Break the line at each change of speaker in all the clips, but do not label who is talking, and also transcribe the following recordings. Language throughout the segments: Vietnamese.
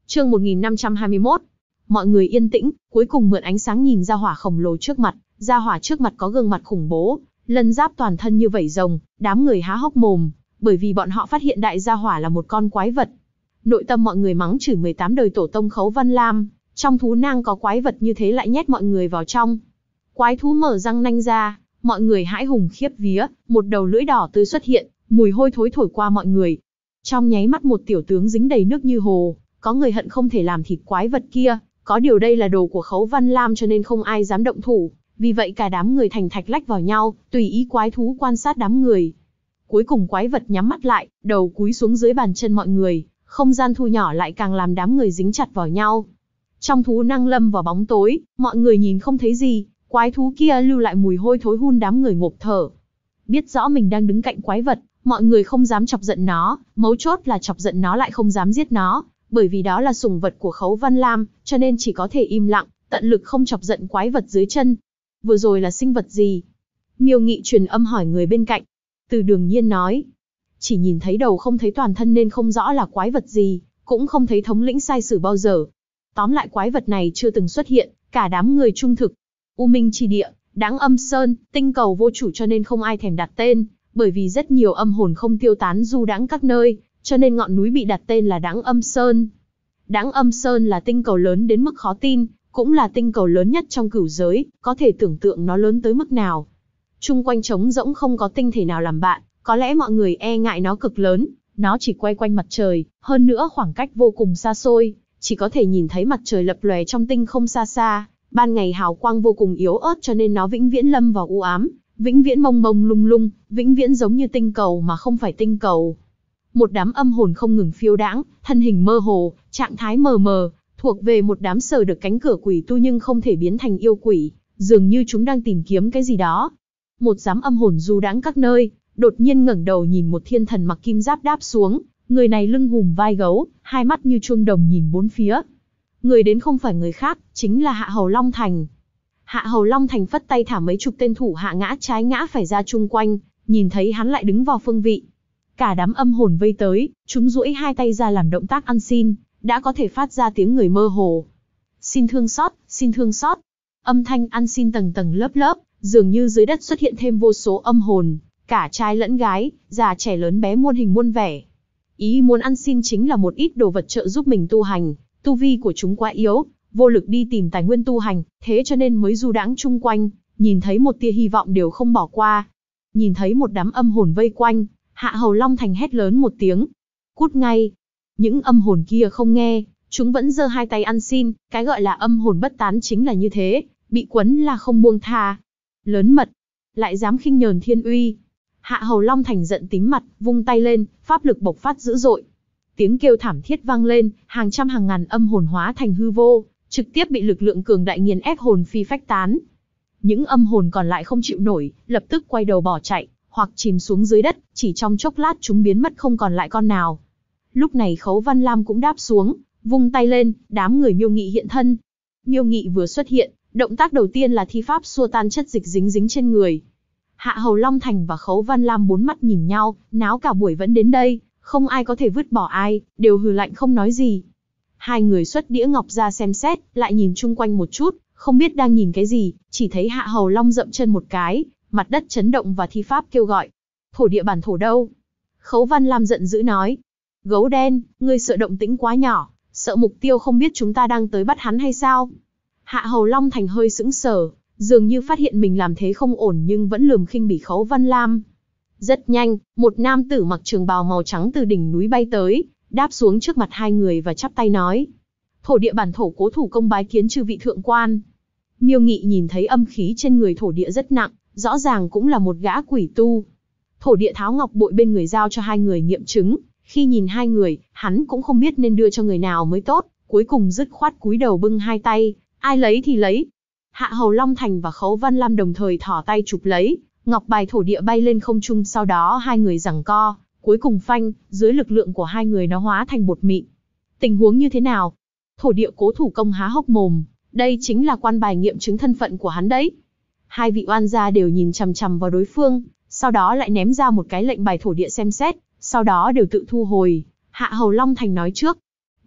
Chương 1521. Mọi người yên tĩnh, cuối cùng mượn ánh sáng nhìn ra hỏa khổng lồ trước mặt. Ra hỏa trước mặt có gương mặt khủng bố, lân giáp toàn thân như vảy rồng, đám người há hốc mồm, bởi vì bọn họ phát hiện đại gia hỏa là một con quái vật. Nội tâm mọi người mắng chửi 18 đời tổ tông Khấu Văn Lam, trong thú nang có quái vật như thế lại nhét mọi người vào trong. Quái thú mở răng nanh ra, mọi người hãi hùng khiếp vía, một đầu lưỡi đỏ tươi xuất hiện, mùi hôi thối thổi qua mọi người. Trong nháy mắt một tiểu tướng dính đầy nước như hồ, có người hận không thể làm thịt quái vật kia, có điều đây là đồ của Khấu Văn Lam cho nên không ai dám động thủ, vì vậy cả đám người thành thạch lách vào nhau, tùy ý quái thú quan sát đám người. Cuối cùng quái vật nhắm mắt lại, đầu cúi xuống dưới bàn chân mọi người, không gian thu nhỏ lại càng làm đám người dính chặt vào nhau. Trong thú năng lâm vào bóng tối, mọi người nhìn không thấy gì, quái thú kia lưu lại mùi hôi thối hun đám người ngộp thở. Biết rõ mình đang đứng cạnh quái vật, mọi người không dám chọc giận nó, mấu chốt là chọc giận nó lại không dám giết nó, bởi vì đó là sủng vật của Khấu Văn Lam, cho nên chỉ có thể im lặng, tận lực không chọc giận quái vật dưới chân. Vừa rồi là sinh vật gì? Miêu Nghị truyền âm hỏi người bên cạnh. Từ Đường Nhiên nói, chỉ nhìn thấy đầu không thấy toàn thân nên không rõ là quái vật gì, cũng không thấy thống lĩnh sai sử bao giờ. Tóm lại quái vật này chưa từng xuất hiện, cả đám người trung thực. U Minh Chi Địa, Đãng Âm Sơn, tinh cầu vô chủ cho nên không ai thèm đặt tên, bởi vì rất nhiều âm hồn không tiêu tán du đãng các nơi, cho nên ngọn núi bị đặt tên là Đãng Âm Sơn. Đãng Âm Sơn là tinh cầu lớn đến mức khó tin, cũng là tinh cầu lớn nhất trong cửu giới, có thể tưởng tượng nó lớn tới mức nào. Chung quanh trống rỗng không có tinh thể nào làm bạn, có lẽ mọi người e ngại nó cực lớn, nó chỉ quay quanh mặt trời, hơn nữa khoảng cách vô cùng xa xôi, chỉ có thể nhìn thấy mặt trời lập lòe trong tinh không xa xa, ban ngày hào quang vô cùng yếu ớt cho nên nó vĩnh viễn lâm vào u ám, vĩnh viễn mông mông lung lung, vĩnh viễn giống như tinh cầu mà không phải tinh cầu. Một đám âm hồn không ngừng phiêu đãng, thân hình mơ hồ, trạng thái mờ mờ, thuộc về một đám sờ được cánh cửa quỷ tu nhưng không thể biến thành yêu quỷ, dường như chúng đang tìm kiếm cái gì đó. Một đám âm hồn du đãng các nơi, đột nhiên ngẩng đầu nhìn một thiên thần mặc kim giáp đáp xuống, người này lưng hùm vai gấu, hai mắt như chuông đồng nhìn bốn phía. Người đến không phải người khác, chính là Hạ Hầu Long Thành. Hạ Hầu Long Thành phất tay thả mấy chục tên thủ hạ ngã trái ngã phải ra chung quanh, nhìn thấy hắn lại đứng vào phương vị. Cả đám âm hồn vây tới, chúng duỗi hai tay ra làm động tác ăn xin, đã có thể phát ra tiếng người mơ hồ. Xin thương xót, xin thương xót. Âm thanh ăn xin tầng tầng lớp lớp, dường như dưới đất xuất hiện thêm vô số âm hồn, cả trai lẫn gái, già trẻ lớn bé muôn hình muôn vẻ. Ý muốn ăn xin chính là một ít đồ vật trợ giúp mình tu hành, tu vi của chúng quá yếu, vô lực đi tìm tài nguyên tu hành, thế cho nên mới du đãng chung quanh, nhìn thấy một tia hy vọng đều không bỏ qua. Nhìn thấy một đám âm hồn vây quanh, Hạ Hầu Long Thành hét lớn một tiếng. Cút ngay! Những âm hồn kia không nghe, chúng vẫn giơ hai tay ăn xin, cái gọi là âm hồn bất tán chính là như thế, bị quấn là không buông tha. Lớn mật! Lại dám khinh nhờn thiên uy! Hạ Hầu Long Thành giận tím mặt, vung tay lên, pháp lực bộc phát dữ dội. Tiếng kêu thảm thiết vang lên, hàng trăm hàng ngàn âm hồn hóa thành hư vô, trực tiếp bị lực lượng cường đại nghiền ép hồn phi phách tán. Những âm hồn còn lại không chịu nổi, lập tức quay đầu bỏ chạy, hoặc chìm xuống dưới đất, chỉ trong chốc lát chúng biến mất không còn lại con nào. Lúc này Khấu Văn Lam cũng đáp xuống, vung tay lên, đám người Miêu Nghị hiện thân. Miêu Nghị vừa xuất hiện, động tác đầu tiên là thi pháp xua tan chất dịch dính dính trên người. Hạ Hầu Long Thành và Khấu Văn Lam bốn mắt nhìn nhau, náo cả buổi vẫn đến đây, không ai có thể vứt bỏ ai, đều hừ lạnh không nói gì. Hai người xuất đĩa ngọc ra xem xét, lại nhìn chung quanh một chút, không biết đang nhìn cái gì, chỉ thấy Hạ Hầu Long dậm chân một cái, mặt đất chấn động và thi pháp kêu gọi. Thổ địa bản thổ đâu? Khấu Văn Lam giận dữ nói. Gấu đen, ngươi sợ động tĩnh quá nhỏ, sợ mục tiêu không biết chúng ta đang tới bắt hắn hay sao? Hạ Hầu Long Thành hơi sững sờ, dường như phát hiện mình làm thế không ổn nhưng vẫn lườm khinh bỉ Khấu Văn Lam. Rất nhanh, một nam tử mặc trường bào màu trắng từ đỉnh núi bay tới, đáp xuống trước mặt hai người và chắp tay nói. Thổ địa bản thổ Cố Thủ Công bái kiến chư vị thượng quan. Miêu Nghị nhìn thấy âm khí trên người thổ địa rất nặng, rõ ràng cũng là một gã quỷ tu. Thổ địa tháo ngọc bội bên người giao cho hai người nghiệm chứng, khi nhìn hai người, hắn cũng không biết nên đưa cho người nào mới tốt, cuối cùng dứt khoát cúi đầu bưng hai tay, ai lấy thì lấy. Hạ Hầu Long Thành và Khấu Văn Lam đồng thời thỏ tay chụp lấy, ngọc bài thổ địa bay lên không trung, sau đó hai người giằng co, cuối cùng phanh, dưới lực lượng của hai người nó hóa thành bột mịn. Tình huống như thế nào? Thổ địa Cố Thủ Công há hốc mồm, đây chính là quan bài nghiệm chứng thân phận của hắn đấy. Hai vị oan gia đều nhìn chằm chằm vào đối phương, sau đó lại ném ra một cái lệnh bài thổ địa xem xét, sau đó đều tự thu hồi. Hạ Hầu Long Thành nói trước.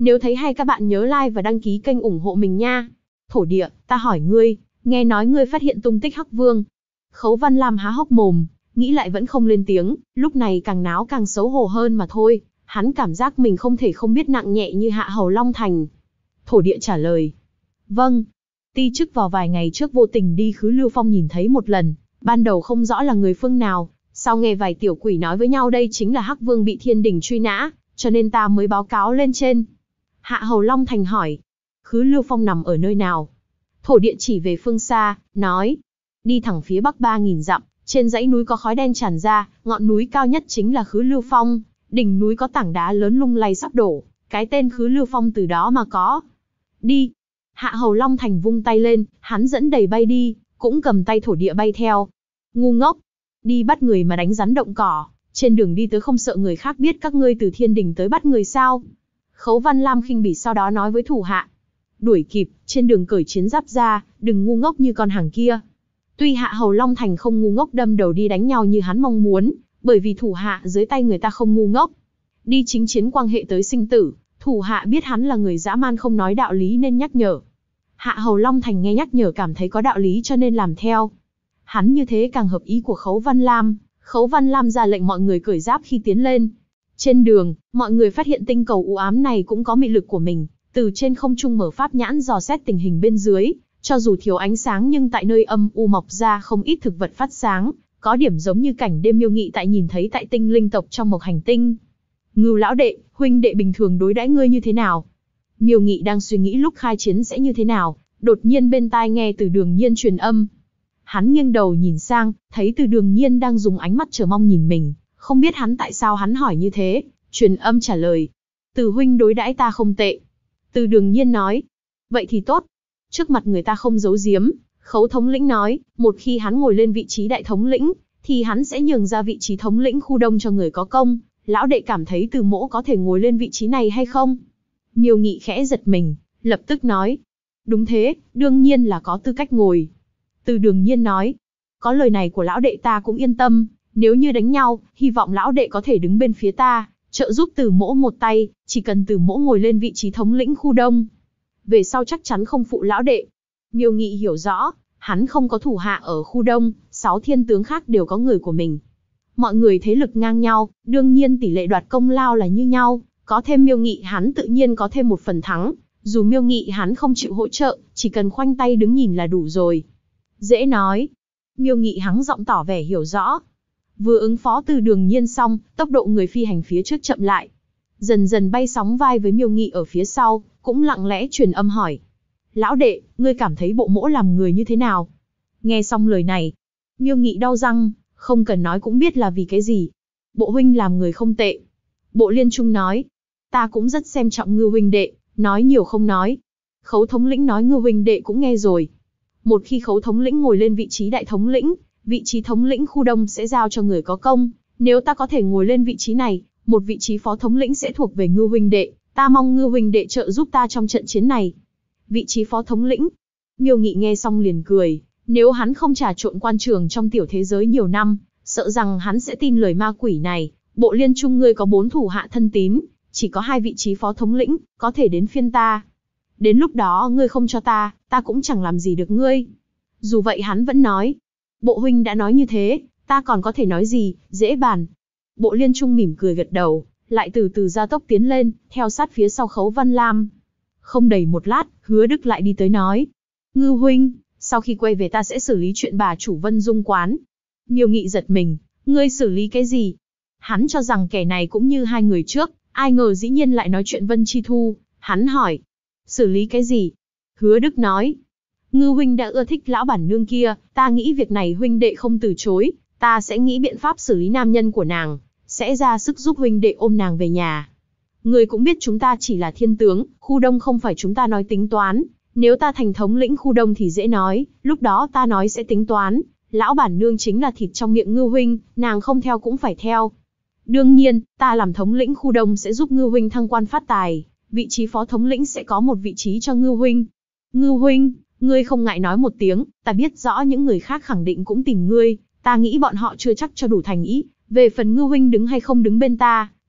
Nếu thấy hay các bạn nhớ like và đăng ký kênh ủng hộ mình nha. Thổ địa, ta hỏi ngươi, nghe nói ngươi phát hiện tung tích Hắc Vương. Khấu Văn Lam há hốc mồm, nghĩ lại vẫn không lên tiếng, lúc này càng náo càng xấu hổ hơn mà thôi. Hắn cảm giác mình không thể không biết nặng nhẹ như Hạ Hầu Long Thành. Thổ địa trả lời. Vâng. Ti chức vào vài ngày trước vô tình đi Khứ Lưu Phong nhìn thấy một lần, ban đầu không rõ là người phương nào, sau nghe vài tiểu quỷ nói với nhau đây chính là Hắc Vương bị thiên đình truy nã, cho nên ta mới báo cáo lên trên. Hạ Hầu Long Thành hỏi. Khứ Lưu Phong nằm ở nơi nào? Thổ địa chỉ về phương xa, nói. Đi thẳng phía bắc 3.000 dặm, trên dãy núi có khói đen tràn ra, ngọn núi cao nhất chính là Khứ Lưu Phong, đỉnh núi có tảng đá lớn lung lay sắp đổ, cái tên Khứ Lưu Phong từ đó mà có. Đi. Hạ Hầu Long Thành vung tay lên, hắn dẫn đầy bay đi, cũng cầm tay thổ địa bay theo. Ngu ngốc. Đi bắt người mà đánh rắn động cỏ, trên đường đi tới không sợ người khác biết các ngươi từ thiên đình tới bắt người sao? Khấu Văn Lam khinh bỉ sau đó nói với thủ hạ. Đuổi kịp, trên đường cởi chiến giáp ra, đừng ngu ngốc như con hàng kia. Tuy Hạ Hầu Long Thành không ngu ngốc đâm đầu đi đánh nhau như hắn mong muốn, bởi vì thủ hạ dưới tay người ta không ngu ngốc. Đi chính chiến quan hệ tới sinh tử, thủ hạ biết hắn là người dã man không nói đạo lý nên nhắc nhở. Hạ Hầu Long Thành nghe nhắc nhở cảm thấy có đạo lý cho nên làm theo. Hắn như thế càng hợp ý của Khấu Văn Lam. Khấu Văn Lam ra lệnh mọi người cởi giáp khi tiến lên. Trên đường, mọi người phát hiện tinh cầu u ám này cũng có mị lực của mình, từ trên không trung mở pháp nhãn dò xét tình hình bên dưới, cho dù thiếu ánh sáng nhưng tại nơi âm u mọc ra không ít thực vật phát sáng, có điểm giống như cảnh đêm Miêu Nghị tại nhìn thấy tại tinh linh tộc trong Mộc Hành Tinh. Ngưu lão đệ, huynh đệ bình thường đối đãi ngươi như thế nào? Miêu Nghị đang suy nghĩ lúc khai chiến sẽ như thế nào, đột nhiên bên tai nghe Từ Đường Nhiên truyền âm. Hắn nghiêng đầu nhìn sang, thấy Từ Đường Nhiên đang dùng ánh mắt chờ mong nhìn mình, không biết hắn tại sao hắn hỏi như thế, truyền âm trả lời. Từ huynh đối đãi ta không tệ. Từ Đường Nhiên nói. Vậy thì tốt. Trước mặt người ta không giấu giếm, Khấu thống lĩnh nói, một khi hắn ngồi lên vị trí đại thống lĩnh, thì hắn sẽ nhường ra vị trí thống lĩnh khu đông cho người có công. Lão đệ cảm thấy Từ mỗ có thể ngồi lên vị trí này hay không? Miêu Nghị khẽ giật mình, lập tức nói. Đúng thế, đương nhiên là có tư cách ngồi. Từ Đường Nhiên nói. Có lời này của lão đệ ta cũng yên tâm, nếu như đánh nhau, hy vọng lão đệ có thể đứng bên phía ta, trợ giúp Từ mỗ một tay, chỉ cần Từ mỗ ngồi lên vị trí thống lĩnh khu đông. Về sau chắc chắn không phụ lão đệ. Miêu Nghị hiểu rõ, hắn không có thủ hạ ở khu đông, 6 thiên tướng khác đều có người của mình. Mọi người thế lực ngang nhau, đương nhiên tỷ lệ đoạt công lao là như nhau, có thêm Miêu Nghị hắn tự nhiên có thêm một phần thắng, dù Miêu Nghị hắn không chịu hỗ trợ, chỉ cần khoanh tay đứng nhìn là đủ rồi. Dễ nói. Miêu Nghị hắng giọng tỏ vẻ hiểu rõ. Vừa ứng phó Từ Đường Nhiên xong, tốc độ người phi hành phía trước chậm lại. Dần dần bay sóng vai với Miêu Nghị ở phía sau, cũng lặng lẽ truyền âm hỏi. Lão đệ, ngươi cảm thấy bộ mỗ làm người như thế nào? Nghe xong lời này, Miêu Nghị đau răng, không cần nói cũng biết là vì cái gì. Bộ huynh làm người không tệ. Bộ Liên Trung nói. Ta cũng rất xem trọng Ngưu huynh đệ, nói nhiều không nói. Khấu thống lĩnh nói Ngưu huynh đệ cũng nghe rồi. Một khi Khấu thống lĩnh ngồi lên vị trí đại thống lĩnh, vị trí thống lĩnh khu đông sẽ giao cho người có công. Nếu ta có thể ngồi lên vị trí này, một vị trí phó thống lĩnh sẽ thuộc về Ngưu huynh đệ. Ta mong Ngưu huynh đệ trợ giúp ta trong trận chiến này. Vị trí phó thống lĩnh. Miêu Nghị nghe xong liền cười. Nếu hắn không trà trộn quan trường trong tiểu thế giới nhiều năm, sợ rằng hắn sẽ tin lời ma quỷ này. Bộ Liên Trung ngươi có 4 thủ hạ thân tín, chỉ có 2 vị trí phó thống lĩnh, có thể đến phiên ta. Đến lúc đó ngươi không cho ta, ta cũng chẳng làm gì được ngươi. Dù vậy hắn vẫn nói. Bộ huynh đã nói như thế, ta còn có thể nói gì, dễ bàn. Bộ Liên Trung mỉm cười gật đầu, lại từ từ gia tốc tiến lên, theo sát phía sau Khấu Văn Lam. Không đầy một lát, Hứa Đức lại đi tới nói. Ngưu huynh, sau khi quay về ta sẽ xử lý chuyện bà chủ Vân Dung quán. Miêu Nghị giật mình, ngươi xử lý cái gì? Hắn cho rằng kẻ này cũng như 2 người trước, ai ngờ dĩ nhiên lại nói chuyện Vân Chi Thu. Hắn hỏi, xử lý cái gì? Hứa Đức nói, Ngưu huynh đã ưa thích lão bản nương kia, ta nghĩ việc này huynh đệ không từ chối, ta sẽ nghĩ biện pháp xử lý nam nhân của nàng, sẽ ra sức giúp huynh đệ ôm nàng về nhà. Người cũng biết chúng ta chỉ là thiên tướng, khu đông không phải chúng ta nói tính toán, nếu ta thành thống lĩnh khu đông thì dễ nói, lúc đó ta nói sẽ tính toán, lão bản nương chính là thịt trong miệng Ngưu huynh, nàng không theo cũng phải theo. Đương nhiên, ta làm thống lĩnh khu đông sẽ giúp Ngưu huynh thăng quan phát tài, vị trí phó thống lĩnh sẽ có một vị trí cho Ngưu huynh. Ngưu huynh, ngươi không ngại nói một tiếng, ta biết rõ những người khác khẳng định cũng tìm ngươi, ta nghĩ bọn họ chưa chắc cho đủ thành ý, về phần Ngưu huynh đứng hay không đứng bên ta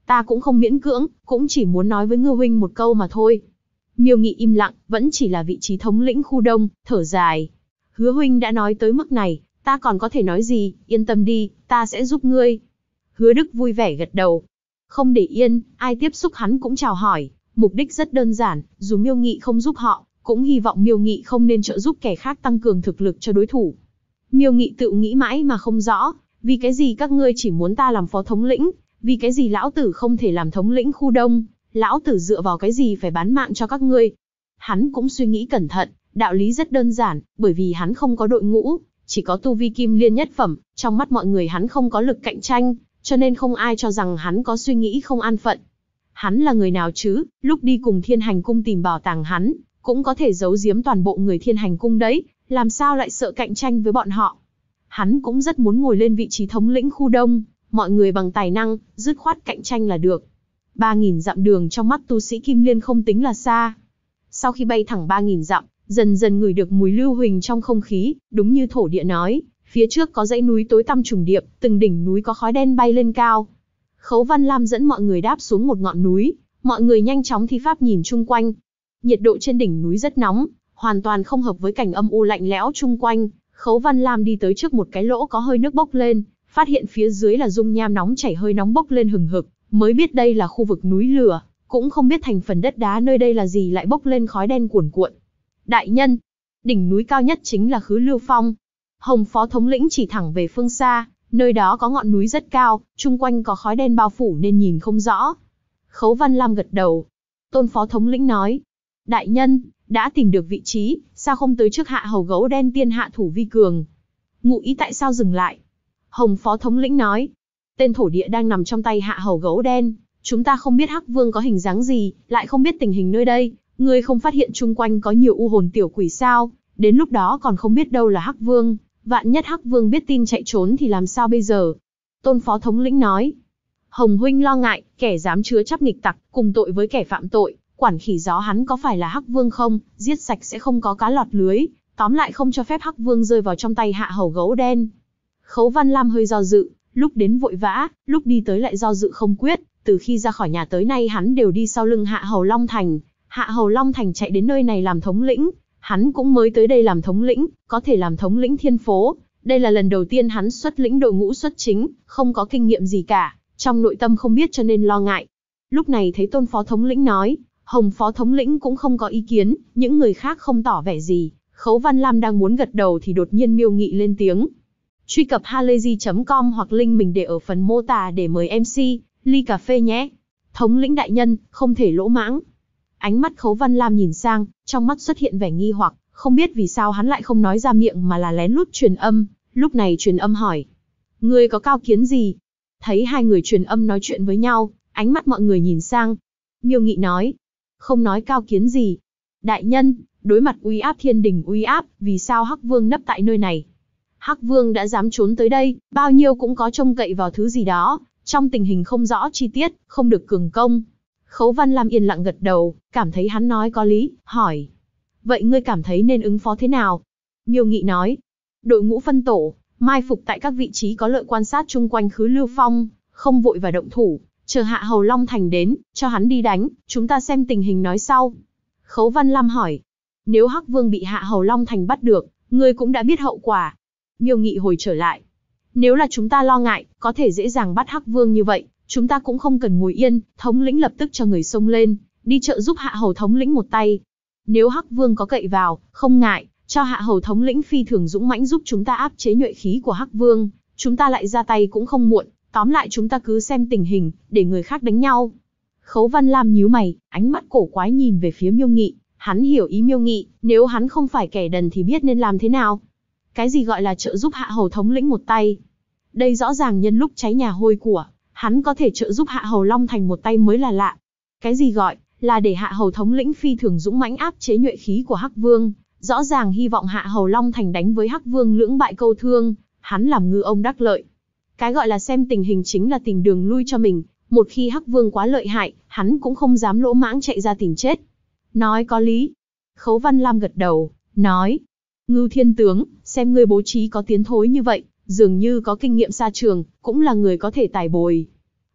Ta cũng không miễn cưỡng, cũng chỉ muốn nói với Ngư huynh một câu mà thôi. Miêu Nghị im lặng, vẫn chỉ là vị trí thống lĩnh khu đông, thở dài. Hứa huynh đã nói tới mức này, ta còn có thể nói gì, yên tâm đi, ta sẽ giúp ngươi. Hứa Đức vui vẻ gật đầu. Không để yên, ai tiếp xúc hắn cũng chào hỏi, mục đích rất đơn giản, dù Miêu Nghị không giúp họ, cũng hy vọng Miêu Nghị không nên trợ giúp kẻ khác tăng cường thực lực cho đối thủ. Miêu Nghị tự nghĩ mãi mà không rõ, vì cái gì các ngươi chỉ muốn ta làm phó thống lĩnh, vì cái gì lão tử không thể làm thống lĩnh khu đông, lão tử dựa vào cái gì phải bán mạng cho các ngươi. Hắn cũng suy nghĩ cẩn thận, đạo lý rất đơn giản, bởi vì hắn không có đội ngũ, chỉ có tu vi kim liên nhất phẩm, trong mắt mọi người hắn không có lực cạnh tranh, cho nên không ai cho rằng hắn có suy nghĩ không an phận. Hắn là người nào chứ, lúc đi cùng Thiên Hành Cung tìm bảo tàng hắn, cũng có thể giấu giếm toàn bộ người Thiên Hành Cung đấy, làm sao lại sợ cạnh tranh với bọn họ. Hắn cũng rất muốn ngồi lên vị trí thống lĩnh khu đông, mọi người bằng tài năng, dứt khoát cạnh tranh là được. 3.000 dặm đường trong mắt tu sĩ Kim Liên không tính là xa. Sau khi bay thẳng 3.000 dặm, dần dần ngửi được mùi lưu huỳnh trong không khí, đúng như thổ địa nói, phía trước có dãy núi tối tăm trùng điệp, từng đỉnh núi có khói đen bay lên cao. Khấu Văn Lam dẫn mọi người đáp xuống một ngọn núi, mọi người nhanh chóng thi pháp nhìn chung quanh. Nhiệt độ trên đỉnh núi rất nóng, hoàn toàn không hợp với cảnh âm u lạnh lẽo chung quanh. Khấu Văn Lam đi tới trước một cái lỗ có hơi nước bốc lên, phát hiện phía dưới là dung nham nóng chảy hơi nóng bốc lên hừng hực, mới biết đây là khu vực núi lửa, cũng không biết thành phần đất đá nơi đây là gì lại bốc lên khói đen cuồn cuộn. Đại nhân, đỉnh núi cao nhất chính là Khứ Lưu Phong. Hồng phó thống lĩnh chỉ thẳng về phương xa, nơi đó có ngọn núi rất cao, chung quanh có khói đen bao phủ nên nhìn không rõ. Khấu Văn Lam gật đầu. Tôn phó thống lĩnh nói, đại nhân, đã tìm được vị trí, sao không tới trước Hạ Hầu Gấu Đen tiên hạ thủ vi cường? Ngụ ý tại sao dừng lại? Hồng phó thống lĩnh nói, tên thổ địa đang nằm trong tay Hạ Hầu Gấu Đen, chúng ta không biết Hắc Vương có hình dáng gì, lại không biết tình hình nơi đây, ngươi không phát hiện chung quanh có nhiều u hồn tiểu quỷ sao? Đến lúc đó còn không biết đâu là Hắc Vương, vạn nhất Hắc Vương biết tin chạy trốn thì làm sao bây giờ? Tôn phó thống lĩnh nói, Hồng huynh lo ngại, kẻ dám chứa chấp nghịch tặc, cùng tội với kẻ phạm tội, quản khỉ gió hắn có phải là Hắc Vương không, giết sạch sẽ không có cá lọt lưới, tóm lại không cho phép Hắc Vương rơi vào trong tay Hạ Hầu Gấu Đen. Khấu Văn Lam hơi do dự, lúc đến vội vã, lúc đi tới lại do dự không quyết, từ khi ra khỏi nhà tới nay hắn đều đi sau lưng Hạ Hầu Long Thành. Hạ Hầu Long Thành chạy đến nơi này làm thống lĩnh, hắn cũng mới tới đây làm thống lĩnh, có thể làm thống lĩnh thiên phố. Đây là lần đầu tiên hắn xuất lĩnh đội ngũ xuất chính, không có kinh nghiệm gì cả, trong nội tâm không biết cho nên lo ngại. Lúc này thấy Tôn phó thống lĩnh nói, Hồng phó thống lĩnh cũng không có ý kiến, những người khác không tỏ vẻ gì. Khấu Văn Lam đang muốn gật đầu thì đột nhiên Miêu Nghị lên tiếng. Truy cập halayzi.com hoặc link mình để ở phần mô tả để mời MC, ly cà phê nhé. Thống lĩnh đại nhân, không thể lỗ mãng. Ánh mắt Khấu Văn Lam nhìn sang, trong mắt xuất hiện vẻ nghi hoặc, không biết vì sao hắn lại không nói ra miệng mà là lén lút truyền âm. Lúc này truyền âm hỏi, ngươi có cao kiến gì? Thấy hai người truyền âm nói chuyện với nhau, ánh mắt mọi người nhìn sang. Miêu Nghị nói, không nói cao kiến gì. Đại nhân, đối mặt uy áp thiên đình uy áp, vì sao Hắc Vương nấp tại nơi này? Hắc Vương đã dám trốn tới đây, bao nhiêu cũng có trông cậy vào thứ gì đó, trong tình hình không rõ chi tiết, không được cường công. Khấu Văn Lam yên lặng gật đầu, cảm thấy hắn nói có lý, hỏi. Vậy ngươi cảm thấy nên ứng phó thế nào? Miêu Nghị nói, đội ngũ phân tổ, mai phục tại các vị trí có lợi quan sát chung quanh Khứ Lưu Phong, không vội và động thủ, chờ Hạ Hầu Long Thành đến, cho hắn đi đánh, chúng ta xem tình hình nói sau. Khấu Văn Lam hỏi, nếu Hắc Vương bị Hạ Hầu Long Thành bắt được, ngươi cũng đã biết hậu quả. Miêu Nghị hồi trở lại, nếu là chúng ta lo ngại, có thể dễ dàng bắt Hắc Vương như vậy, chúng ta cũng không cần ngồi yên, thống lĩnh lập tức cho người xông lên, đi trợ giúp Hạ Hầu thống lĩnh một tay. Nếu Hắc Vương có cậy vào, không ngại, cho Hạ Hầu thống lĩnh phi thường dũng mãnh giúp chúng ta áp chế nhuệ khí của Hắc Vương, chúng ta lại ra tay cũng không muộn, tóm lại chúng ta cứ xem tình hình, để người khác đánh nhau. Khấu Văn Lam nhíu mày, ánh mắt cổ quái nhìn về phía Miêu Nghị, hắn hiểu ý Miêu Nghị, nếu hắn không phải kẻ đần thì biết nên làm thế nào. Cái gì gọi là trợ giúp Hạ Hầu thống lĩnh một tay? Đây rõ ràng nhân lúc cháy nhà hôi của, hắn có thể trợ giúp Hạ Hầu Long Thành một tay mới là lạ. Cái gì gọi là để Hạ Hầu thống lĩnh phi thường dũng mãnh áp chế nhuệ khí của Hắc Vương, rõ ràng hy vọng Hạ Hầu Long Thành đánh với Hắc Vương lưỡng bại câu thương, hắn làm ngư ông đắc lợi. Cái gọi là xem tình hình chính là tìm đường lui cho mình, một khi Hắc Vương quá lợi hại, hắn cũng không dám lỗ mãng chạy ra tìm chết. Nói có lý. Khấu Văn Lam gật đầu, nói, Ngưu Thiên Tướng, xem ngươi bố trí có tiến thối như vậy, dường như có kinh nghiệm xa trường, cũng là người có thể tài bồi.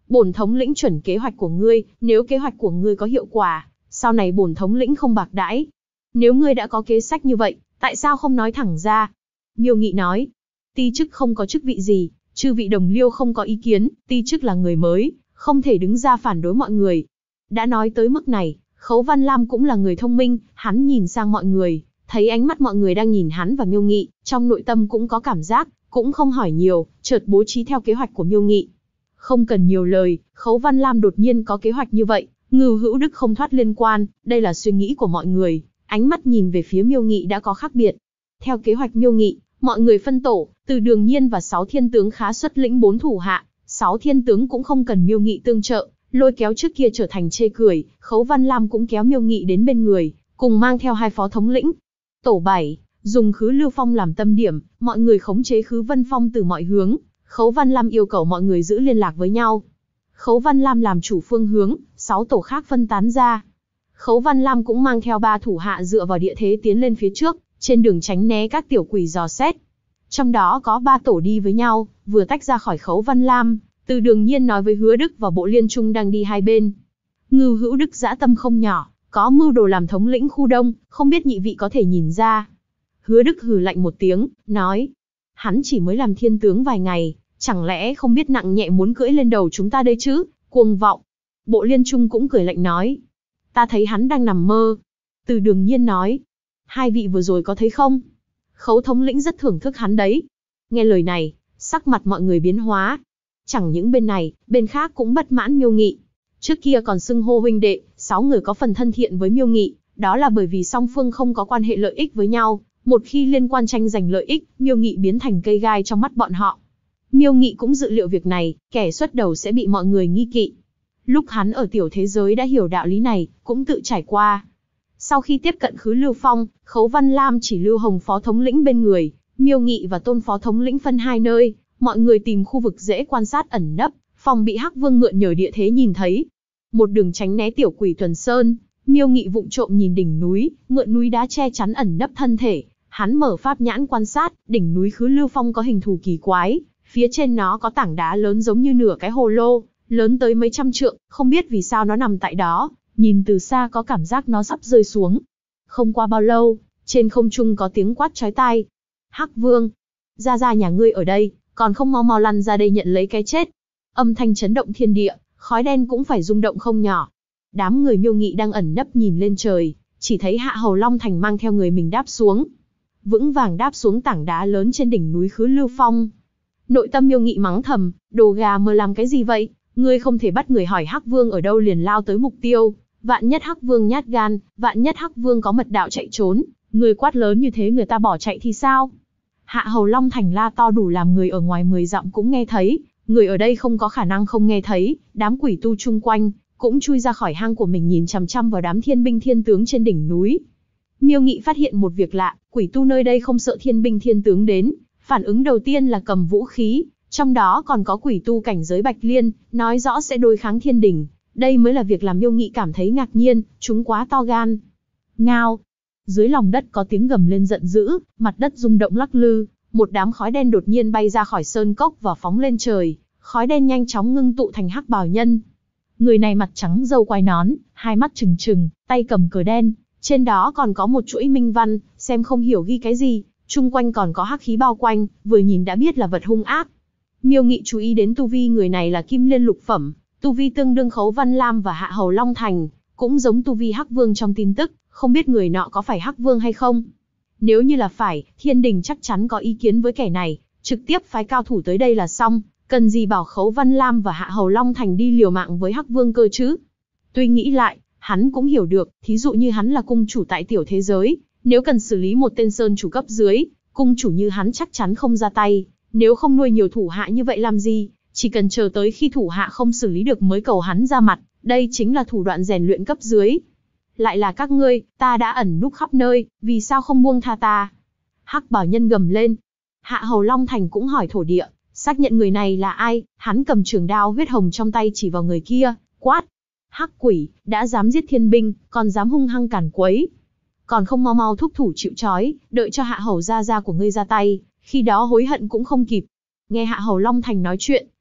Bổn thống lĩnh chuẩn kế hoạch của ngươi, nếu kế hoạch của ngươi có hiệu quả, sau này bổn thống lĩnh không bạc đãi. Nếu ngươi đã có kế sách như vậy, tại sao không nói thẳng ra? Miêu Nghị nói, ti chức không có chức vị gì, chư vị đồng liêu không có ý kiến, ti chức là người mới, không thể đứng ra phản đối mọi người. Đã nói tới mức này, Khấu Văn Lam cũng là người thông minh, hắn nhìn sang mọi người, thấy ánh mắt mọi người đang nhìn hắn và Miêu Nghị, trong nội tâm cũng có cảm giác, cũng không hỏi nhiều, chợt bố trí theo kế hoạch của Miêu Nghị. Không cần nhiều lời, Khấu Văn Lam đột nhiên có kế hoạch như vậy, Ngưu Hữu Đức không thoát liên quan, đây là suy nghĩ của mọi người, ánh mắt nhìn về phía Miêu Nghị đã có khác biệt. Theo kế hoạch Miêu Nghị, mọi người phân tổ, Từ Đường Nhiên và 6 thiên tướng khá xuất lĩnh 4 thủ hạ, 6 thiên tướng cũng không cần Miêu Nghị tương trợ, lôi kéo trước kia trở thành chê cười, Khấu Văn Lam cũng kéo Miêu Nghị đến bên người, cùng mang theo 2 phó thống lĩnh. Tổ 7, dùng Khứ Lưu Phong làm tâm điểm, mọi người khống chế Khứ Vân Phong từ mọi hướng, Khấu Văn Lam yêu cầu mọi người giữ liên lạc với nhau. Khấu Văn Lam làm chủ phương hướng, 6 tổ khác phân tán ra. Khấu Văn Lam cũng mang theo 3 thủ hạ dựa vào địa thế tiến lên phía trước, trên đường tránh né các tiểu quỷ dò xét. Trong đó có 3 tổ đi với nhau, vừa tách ra khỏi Khấu Văn Lam, Từ Đường Nhiên nói với Hứa Đức và Bộ Liên Trung đang đi hai bên. Ngưu Hữu Đức dã tâm không nhỏ, có mưu đồ làm thống lĩnh khu đông, không biết nhị vị có thể nhìn ra. Hứa Đức hừ lạnh một tiếng, nói, hắn chỉ mới làm thiên tướng vài ngày, chẳng lẽ không biết nặng nhẹ muốn cưỡi lên đầu chúng ta đây chứ, cuồng vọng. Bộ Liên Trung cũng cười lạnh nói, ta thấy hắn đang nằm mơ. Từ Đường Nhiên nói, hai vị vừa rồi có thấy không? Khấu thống lĩnh rất thưởng thức hắn đấy. Nghe lời này, sắc mặt mọi người biến hóa. Chẳng những bên này, bên khác cũng bất mãn Miêu Nghị. Trước kia còn xưng hô huynh đệ, 6 người có phần thân thiện với Miêu Nghị, đó là bởi vì song phương không có quan hệ lợi ích với nhau. Một khi liên quan tranh giành lợi ích, Miêu Nghị biến thành cây gai trong mắt bọn họ. Miêu Nghị cũng dự liệu việc này, kẻ xuất đầu sẽ bị mọi người nghi kỵ. Lúc hắn ở tiểu thế giới đã hiểu đạo lý này, cũng tự trải qua. Sau khi tiếp cận Khứ Lưu Phong, Khấu Văn Lam chỉ lưu Hồng phó thống lĩnh bên người, Miêu Nghị và Tôn phó thống lĩnh phân hai nơi, mọi người tìm khu vực dễ quan sát ẩn nấp, phòng bị Hắc Vương mượn nhờ địa thế nhìn thấy. Một đường tránh né tiểu quỷ Tuần Sơn, Miêu Nghị vụng trộm nhìn đỉnh núi, mượn núi đá che chắn ẩn nấp thân thể. Hắn mở pháp nhãn quan sát, đỉnh núi Khứ Lưu Phong có hình thù kỳ quái, phía trên nó có tảng đá lớn giống như nửa cái hồ lô, lớn tới mấy trăm trượng, không biết vì sao nó nằm tại đó, nhìn từ xa có cảm giác nó sắp rơi xuống. Không qua bao lâu, trên không trung có tiếng quát chói tai. Hắc Vương, ra nhà ngươi ở đây, còn không mau mau lăn ra đây nhận lấy cái chết. Âm thanh chấn động thiên địa, khói đen cũng phải rung động không nhỏ. Đám người Miêu Nghị đang ẩn nấp nhìn lên trời, chỉ thấy Hạ Hầu Long Thành mang theo người mình đáp xuống. Vững vàng đáp xuống tảng đá lớn trên đỉnh núi Khứ Lưu Phong. Nội tâm Miêu Nghị mắng thầm, đồ gà mờ làm cái gì vậy? Ngươi không thể bắt người hỏi Hắc Vương ở đâu liền lao tới mục tiêu. Vạn nhất Hắc Vương nhát gan, vạn nhất Hắc Vương có mật đạo chạy trốn, người quát lớn như thế người ta bỏ chạy thì sao? Hạ Hầu Long Thành la to đủ làm người ở ngoài 10 dặm cũng nghe thấy, người ở đây không có khả năng không nghe thấy, đám quỷ tu chung quanh cũng chui ra khỏi hang của mình nhìn chằm chằm vào đám thiên binh thiên tướng trên đỉnh núi. Miêu Nghị phát hiện một việc lạ, quỷ tu nơi đây không sợ thiên binh thiên tướng đến, phản ứng đầu tiên là cầm vũ khí, trong đó còn có quỷ tu cảnh giới Bạch Liên, nói rõ sẽ đối kháng thiên đình. Đây mới là việc làm Miêu Nghị cảm thấy ngạc nhiên, chúng quá to gan. Ngao! Dưới lòng đất có tiếng gầm lên giận dữ, mặt đất rung động lắc lư, một đám khói đen đột nhiên bay ra khỏi sơn cốc và phóng lên trời, khói đen nhanh chóng ngưng tụ thành Hắc Bào Nhân. Người này mặt trắng râu quai nón, hai mắt trừng trừng, tay cầm cờ đen, trên đó còn có một chuỗi minh văn, xem không hiểu ghi cái gì, chung quanh còn có hắc khí bao quanh, vừa nhìn đã biết là vật hung ác. Miêu Nghị chú ý đến tu vi người này là Kim Liên lục phẩm, tu vi tương đương Khấu Văn Lam và Hạ Hầu Long Thành, cũng giống tu vi Hắc Vương trong tin tức, không biết người nọ có phải Hắc Vương hay không. Nếu như là phải, thiên đình chắc chắn có ý kiến với kẻ này, trực tiếp phái cao thủ tới đây là xong, cần gì bảo Khấu Văn Lam và Hạ Hầu Long Thành đi liều mạng với Hắc Vương cơ chứ. Tuy nghĩ lại, hắn cũng hiểu được, thí dụ như hắn là cung chủ tại tiểu thế giới, nếu cần xử lý một tên sơn chủ cấp dưới, cung chủ như hắn chắc chắn không ra tay, nếu không nuôi nhiều thủ hạ như vậy làm gì, chỉ cần chờ tới khi thủ hạ không xử lý được mới cầu hắn ra mặt, đây chính là thủ đoạn rèn luyện cấp dưới. Lại là các ngươi, ta đã ẩn núp khắp nơi, vì sao không buông tha ta? Hắc Bảo Nhân gầm lên. Hạ Hầu Long Thành cũng hỏi thổ địa, xác nhận người này là ai, hắn cầm trường đao huyết hồng trong tay chỉ vào người kia, quát. Hắc quỷ, đã dám giết thiên binh, còn dám hung hăng cản quấy. Còn không mau mau thúc thủ chịu trói, đợi cho Hạ Hầu gia của ngươi ra tay, khi đó hối hận cũng không kịp. Nghe Hạ Hầu Long Thành nói chuyện,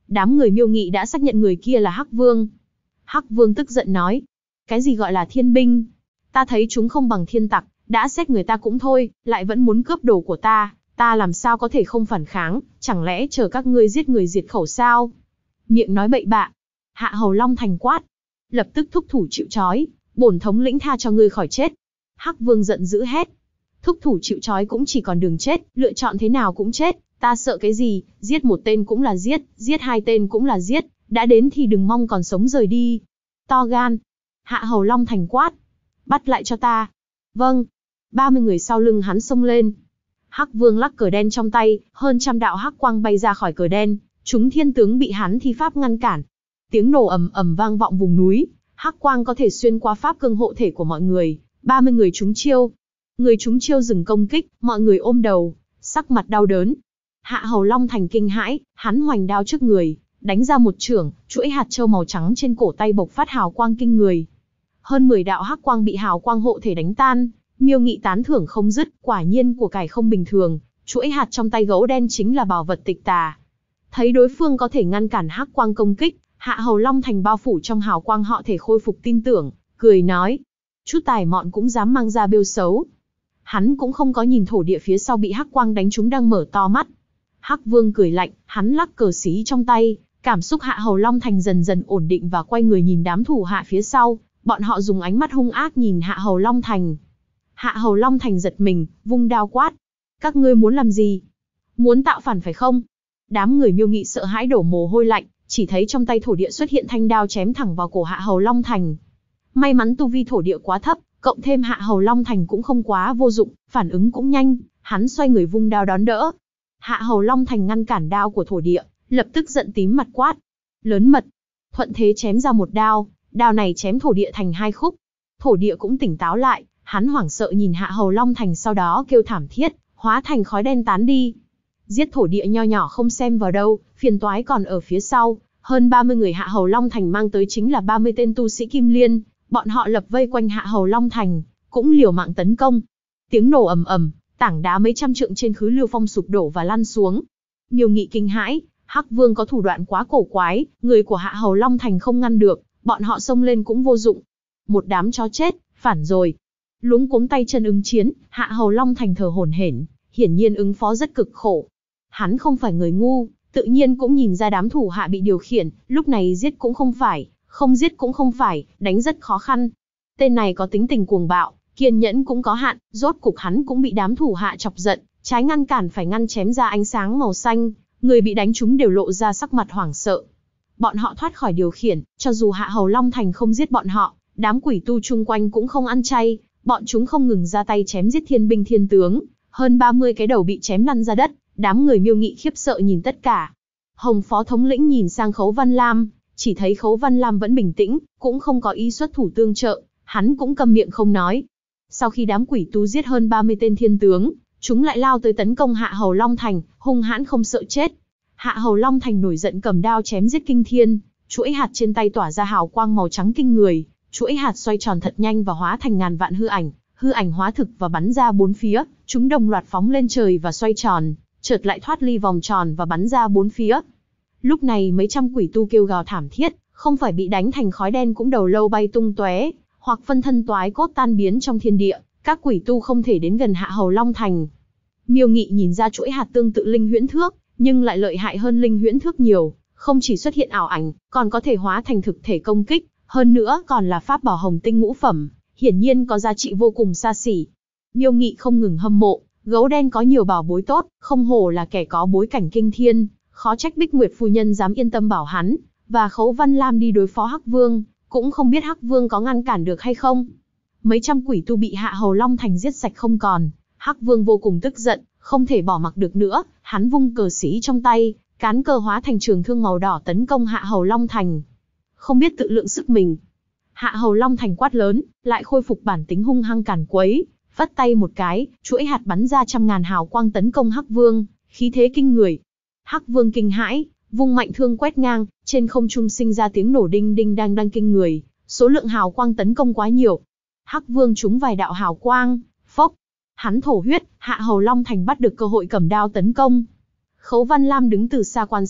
đám người Miêu Nghị đã xác nhận người kia là Hắc Vương. Hắc Vương tức giận nói, cái gì gọi là thiên binh? Ta thấy chúng không bằng thiên tặc, đã xét người ta cũng thôi, lại vẫn muốn cướp đồ của ta làm sao có thể không phản kháng, chẳng lẽ chờ các ngươi giết người diệt khẩu sao? Miệng nói bậy bạ. Hạ Hầu Long Thành quát, lập tức thúc thủ chịu trói, bổn thống lĩnh tha cho ngươi khỏi chết. Hắc Vương giận dữ hét, thúc thủ chịu trói cũng chỉ còn đường chết, lựa chọn thế nào cũng chết, ta sợ cái gì, giết một tên cũng là giết, giết hai tên cũng là giết, đã đến thì đừng mong còn sống rời đi. To gan. Hạ Hầu Long Thành quát, bắt lại cho ta. Vâng. 30 người sau lưng hắn xông lên. Hắc Vương lắc cờ đen trong tay, hơn trăm đạo hắc quang bay ra khỏi cờ đen, chúng thiên tướng bị hắn thi pháp ngăn cản. Tiếng nổ ầm ầm vang vọng vùng núi, hắc quang có thể xuyên qua pháp cương hộ thể của mọi người, 30 người trúng chiêu. Người trúng chiêu dừng công kích, mọi người ôm đầu, sắc mặt đau đớn. Hạ Hầu Long Thành kinh hãi, hắn hoành đao trước người, đánh ra một chưởng, chuỗi hạt châu màu trắng trên cổ tay bộc phát hào quang kinh người. Hơn 10 đạo hắc quang bị hào quang hộ thể đánh tan, Miêu Nghị tán thưởng không dứt, quả nhiên của cải không bình thường, chuỗi hạt trong tay gấu đen chính là bảo vật tịch tà. Thấy đối phương có thể ngăn cản hắc quang công kích, Hạ Hầu Long Thành bao phủ trong hào quang họ thể khôi phục tin tưởng, cười nói, chút tài mọn cũng dám mang ra bêu xấu. Hắn cũng không có nhìn thổ địa phía sau bị hắc quang đánh trúng đang mở to mắt. Hắc Vương cười lạnh, hắn lắc cờ xí trong tay, cảm xúc Hạ Hầu Long Thành dần dần ổn định và quay người nhìn đám thủ hạ phía sau, bọn họ dùng ánh mắt hung ác nhìn Hạ Hầu Long Thành. Hạ Hầu Long Thành giật mình, vung đao quát, các ngươi muốn làm gì? Muốn tạo phản phải không? Đám người Miêu Nghị sợ hãi đổ mồ hôi lạnh, chỉ thấy trong tay thổ địa xuất hiện thanh đao chém thẳng vào cổ Hạ Hầu Long Thành. May mắn tu vi thổ địa quá thấp, cộng thêm Hạ Hầu Long Thành cũng không quá vô dụng, phản ứng cũng nhanh, hắn xoay người vung đao đón đỡ. Hạ Hầu Long Thành ngăn cản đao của thổ địa, lập tức giận tím mặt quát, lớn mật. Thuận thế chém ra một đao, đao này chém thổ địa thành hai khúc. Thổ địa cũng tỉnh táo lại, hắn hoảng sợ nhìn Hạ Hầu Long Thành, sau đó kêu thảm thiết, hóa thành khói đen tán đi. Giết thổ địa nho nhỏ không xem vào đâu, phiền toái còn ở phía sau. Hơn 30 người Hạ Hầu Long Thành mang tới chính là 30 tên tu sĩ Kim Liên, bọn họ lập vây quanh Hạ Hầu Long Thành, cũng liều mạng tấn công. Tiếng nổ ầm ầm, tảng đá mấy trăm trượng trên Khứ Lưu Phong sụp đổ và lăn xuống. Miêu Nghị kinh hãi, Hắc Vương có thủ đoạn quá cổ quái, người của Hạ Hầu Long Thành không ngăn được, bọn họ xông lên cũng vô dụng. Một đám chó chết, phản rồi. Luống cuống tay chân ứng chiến, Hạ Hầu Long Thành thở hổn hển, hiển nhiên ứng phó rất cực khổ. Hắn không phải người ngu, tự nhiên cũng nhìn ra đám thủ hạ bị điều khiển, lúc này giết cũng không phải, không giết cũng không phải, đánh rất khó khăn. Tên này có tính tình cuồng bạo, kiên nhẫn cũng có hạn, rốt cục hắn cũng bị đám thủ hạ chọc giận, trái ngăn cản phải ngăn chém ra ánh sáng màu xanh, người bị đánh trúng đều lộ ra sắc mặt hoảng sợ. Bọn họ thoát khỏi điều khiển, cho dù Hạ Hầu Long Thành không giết bọn họ, đám quỷ tu chung quanh cũng không ăn chay, bọn chúng không ngừng ra tay chém giết thiên binh thiên tướng, hơn 30 cái đầu bị chém lăn ra đất, đám người Miêu Nghị khiếp sợ nhìn tất cả. Hồng Phó thống lĩnh nhìn sang Khấu Văn Lam, chỉ thấy Khấu Văn Lam vẫn bình tĩnh, cũng không có ý xuất thủ tương trợ, hắn cũng câm miệng không nói. Sau khi đám quỷ tu giết hơn 30 tên thiên tướng, chúng lại lao tới tấn công Hạ Hầu Long Thành, hung hãn không sợ chết. Hạ Hầu Long Thành nổi giận cầm đao chém giết kinh thiên, chuỗi hạt trên tay tỏa ra hào quang màu trắng kinh người, chuỗi hạt xoay tròn thật nhanh và hóa thành ngàn vạn hư ảnh hóa thực và bắn ra bốn phía, chúng đồng loạt phóng lên trời và xoay tròn, chợt lại thoát ly vòng tròn và bắn ra bốn phía. Lúc này mấy trăm quỷ tu kêu gào thảm thiết, không phải bị đánh thành khói đen cũng đầu lâu bay tung tóe, hoặc phân thân toái cốt tan biến trong thiên địa, các quỷ tu không thể đến gần Hạ Hầu Long Thành. Miêu Nghị nhìn ra chuỗi hạt tương tự linh huyễn thước, nhưng lại lợi hại hơn linh huyễn thước nhiều, không chỉ xuất hiện ảo ảnh, còn có thể hóa thành thực thể công kích, hơn nữa còn là pháp bảo hồng tinh ngũ phẩm, hiển nhiên có giá trị vô cùng xa xỉ. Miêu Nghị không ngừng hâm mộ, gấu đen có nhiều bảo bối tốt, không hổ là kẻ có bối cảnh kinh thiên, khó trách Bích Nguyệt phu nhân dám yên tâm bảo hắn và Khấu Văn Lam đi đối phó Hắc Vương, cũng không biết Hắc Vương có ngăn cản được hay không. Mấy trăm quỷ tu bị Hạ Hầu Long Thành giết sạch không còn, Hắc Vương vô cùng tức giận, không thể bỏ mặc được nữa, hắn vung cờ xí trong tay, cán cờ hóa thành trường thương màu đỏ tấn công Hạ Hầu Long Thành. Không biết tự lượng sức mình, Hạ Hầu Long Thành quát lớn, lại khôi phục bản tính hung hăng càn quấy, vất tay một cái, chuỗi hạt bắn ra trăm ngàn hào quang tấn công Hắc Vương, khí thế kinh người. Hắc Vương kinh hãi, vung mạnh thương quét ngang, trên không trung sinh ra tiếng nổ đinh đinh đang đang kinh người, số lượng hào quang tấn công quá nhiều. Hắc Vương trúng vài đạo hào quang, phốc, hắn thổ huyết, Hạ Hầu Long Thành bắt được cơ hội cầm đao tấn công. Khấu Văn Lam đứng từ xa quan sát,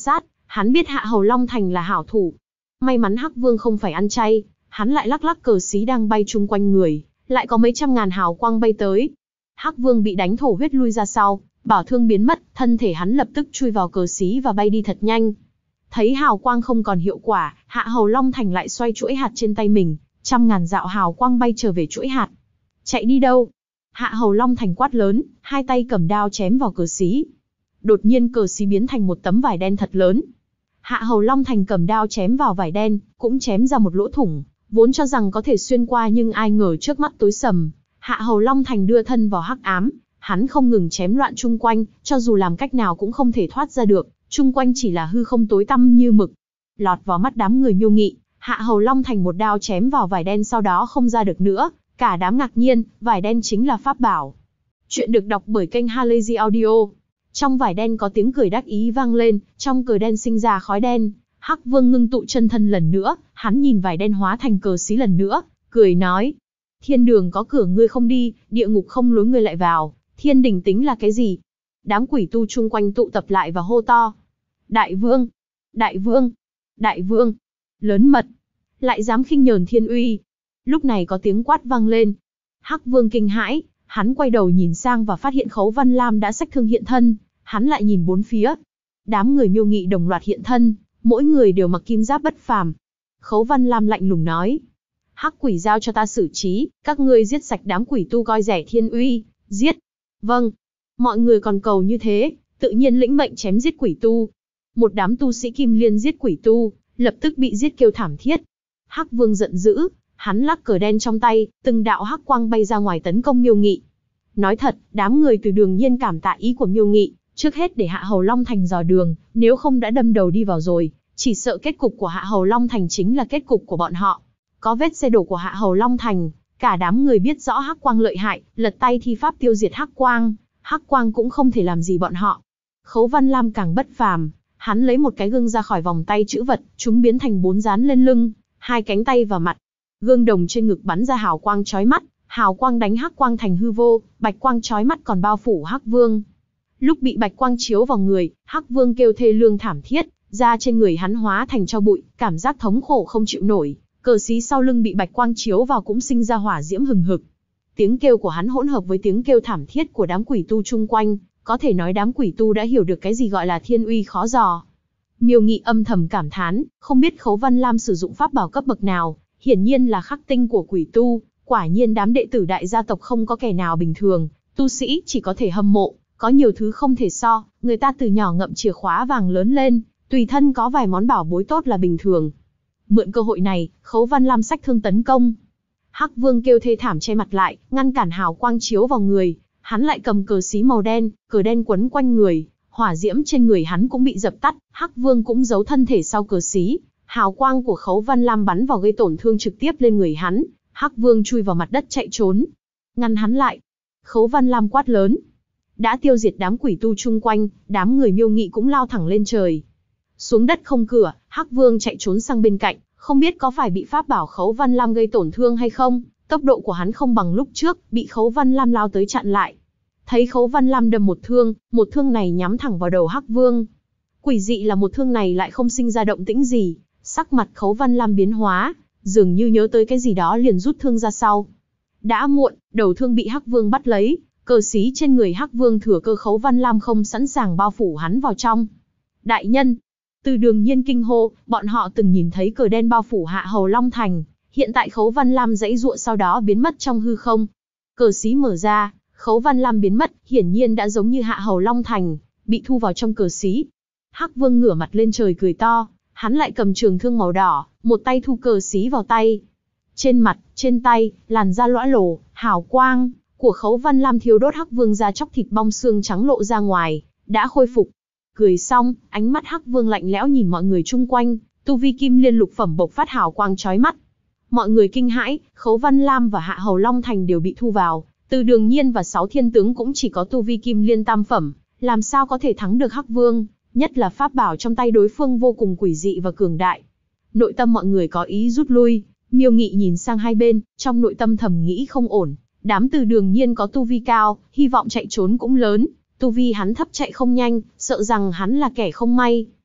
Hắn biết Hạ Hầu Long Thành là hảo thủ. May mắn Hắc Vương không phải ăn chay, hắn lại lắc lắc cờ xí đang bay chung quanh người, lại có mấy trăm ngàn hào quang bay tới. Hắc Vương bị đánh thổ huyết lui ra sau, bảo thương biến mất, thân thể hắn lập tức chui vào cờ xí và bay đi thật nhanh. Thấy hào quang không còn hiệu quả, Hạ Hầu Long Thành lại xoay chuỗi hạt trên tay mình, trăm ngàn dạo hào quang bay trở về chuỗi hạt. Chạy đi đâu? Hạ Hầu Long Thành quát lớn, hai tay cầm đao chém vào cờ xí. Đột nhiên cờ xí biến thành một tấm vải đen thật lớn. Hạ Hầu Long Thành cầm đao chém vào vải đen, cũng chém ra một lỗ thủng, vốn cho rằng có thể xuyên qua nhưng ai ngờ trước mắt tối sầm. Hạ Hầu Long Thành đưa thân vào hắc ám, hắn không ngừng chém loạn chung quanh, cho dù làm cách nào cũng không thể thoát ra được, chung quanh chỉ là hư không tối tăm như mực. Lọt vào mắt đám người Miêu Nghị, Hạ Hầu Long Thành một đao chém vào vải đen sau đó không ra được nữa, cả đám ngạc nhiên, vải đen chính là pháp bảo. Chuyện được đọc bởi kênh Halazy Audio. Trong vải đen có tiếng cười đắc ý vang lên, trong cờ đen sinh ra khói đen. Hắc Vương ngưng tụ chân thân lần nữa, hắn nhìn vải đen hóa thành cờ xí lần nữa, cười nói: Thiên đường có cửa ngươi không đi, địa ngục không lối ngươi lại vào, thiên đình tính là cái gì? Đám quỷ tu chung quanh tụ tập lại và hô to: Đại vương! Đại vương! Đại vương! Lớn mật! Lại dám khinh nhờn thiên uy! Lúc này có tiếng quát vang lên. Hắc Vương kinh hãi, hắn quay đầu nhìn sang và phát hiện Khấu Văn Lam đã xách thương hiện thân, hắn lại nhìn bốn phía. Đám người Miêu Nghị đồng loạt hiện thân, mỗi người đều mặc kim giáp bất phàm. Khấu Văn Lam lạnh lùng nói: Hắc quỷ giao cho ta xử trí, các ngươi giết sạch đám quỷ tu coi rẻ thiên uy, giết. Vâng. Mọi người còn cầu như thế, tự nhiên lĩnh mệnh chém giết quỷ tu. Một đám tu sĩ Kim Liên giết quỷ tu, lập tức bị giết kêu thảm thiết. Hắc Vương giận dữ, hắn lắc cờ đen trong tay, từng đạo hắc quang bay ra ngoài tấn công Miêu Nghị. Nói thật, đám người Từ Đường Nhiên cảm tạ ý của Miêu Nghị, trước hết để Hạ Hầu Long Thành dò đường, nếu không đã đâm đầu đi vào rồi, chỉ sợ kết cục của Hạ Hầu Long Thành chính là kết cục của bọn họ. Có vết xe đổ của Hạ Hầu Long Thành, cả đám người biết rõ hắc quang lợi hại, lật tay thi pháp tiêu diệt hắc quang cũng không thể làm gì bọn họ. Khấu Văn Lam càng bất phàm, hắn lấy một cái gương ra khỏi vòng tay chữ vật, chúng biến thành 4 dán lên lưng, 2 cánh tay và mặt. Gương đồng trên ngực bắn ra hào quang chói mắt, hào quang đánh hắc quang thành hư vô, bạch quang chói mắt còn bao phủ Hắc Vương. Lúc bị bạch quang chiếu vào người, Hắc Vương kêu thê lương thảm thiết, da trên người hắn hóa thành tro bụi, cảm giác thống khổ không chịu nổi. Cờ xí sau lưng bị bạch quang chiếu vào cũng sinh ra hỏa diễm hừng hực. Tiếng kêu của hắn hỗn hợp với tiếng kêu thảm thiết của đám quỷ tu chung quanh, có thể nói đám quỷ tu đã hiểu được cái gì gọi là thiên uy khó dò. Miêu Nghị âm thầm cảm thán, không biết Khấu Văn Lam sử dụng pháp bảo cấp bậc nào, hiển nhiên là khắc tinh của quỷ tu, quả nhiên đám đệ tử đại gia tộc không có kẻ nào bình thường, tu sĩ chỉ có thể hâm mộ, có nhiều thứ không thể so, người ta từ nhỏ ngậm chìa khóa vàng lớn lên, tùy thân có vài món bảo bối tốt là bình thường. Mượn cơ hội này, Khấu Văn Lam xách thương tấn công. Hắc Vương kêu thê thảm che mặt lại, ngăn cản hào quang chiếu vào người, hắn lại cầm cờ xí màu đen, cờ đen quấn quanh người, hỏa diễm trên người hắn cũng bị dập tắt, Hắc Vương cũng giấu thân thể sau cờ xí, hào quang của Khấu Văn Lam bắn vào gây tổn thương trực tiếp lên người hắn, Hắc Vương chui vào mặt đất chạy trốn. Ngăn hắn lại. Khấu Văn Lam quát lớn. Đã tiêu diệt đám quỷ tu chung quanh, đám người Miêu Nghị cũng lao thẳng lên trời. Xuống đất không cửa, Hắc Vương chạy trốn sang bên cạnh, không biết có phải bị pháp bảo Khấu Văn Lam gây tổn thương hay không, tốc độ của hắn không bằng lúc trước, bị Khấu Văn Lam lao tới chặn lại. Thấy Khấu Văn Lam đâm một thương này nhắm thẳng vào đầu Hắc Vương. Quỷ dị là một thương này lại không sinh ra động tĩnh gì, sắc mặt Khấu Văn Lam biến hóa, dường như nhớ tới cái gì đó liền rút thương ra sau. Đã muộn, đầu thương bị Hắc Vương bắt lấy, cờ xí trên người Hắc Vương thừa cơ Khấu Văn Lam không sẵn sàng bao phủ hắn vào trong. Đại nhân! Từ Đường Nhiên kinh hô, bọn họ từng nhìn thấy cờ đen bao phủ Hạ Hầu Long Thành, hiện tại Khấu Văn Lam giãy giụa sau đó biến mất trong hư không. Cờ xí mở ra, Khấu Văn Lam biến mất, hiển nhiên đã giống như Hạ Hầu Long Thành, bị thu vào trong cờ xí. Hắc Vương ngửa mặt lên trời cười to, hắn lại cầm trường thương màu đỏ, một tay thu cờ xí vào tay. Trên mặt, trên tay, làn da lõa lồ, hào quang của Khấu Văn Lam thiêu đốt Hắc Vương da chóc thịt bong xương trắng lộ ra ngoài, đã khôi phục. Cười xong, ánh mắt Hắc Vương lạnh lẽo nhìn mọi người chung quanh, tu vi Kim Liên lục phẩm bộc phát hào quang chói mắt. Mọi người kinh hãi, Khấu Văn Lam và Hạ Hầu Long Thành đều bị thu vào, Từ Đường Nhiên và 6 thiên tướng cũng chỉ có tu vi Kim Liên tam phẩm, làm sao có thể thắng được Hắc Vương, nhất là pháp bảo trong tay đối phương vô cùng quỷ dị và cường đại. Nội tâm mọi người có ý rút lui, Miêu Nghị nhìn sang hai bên, trong nội tâm thầm nghĩ không ổn, đám Từ Đường Nhiên có tu vi cao, hy vọng chạy trốn cũng lớn, tu vi hắn thấp chạy không nhanh, sợ rằng hắn là kẻ không may.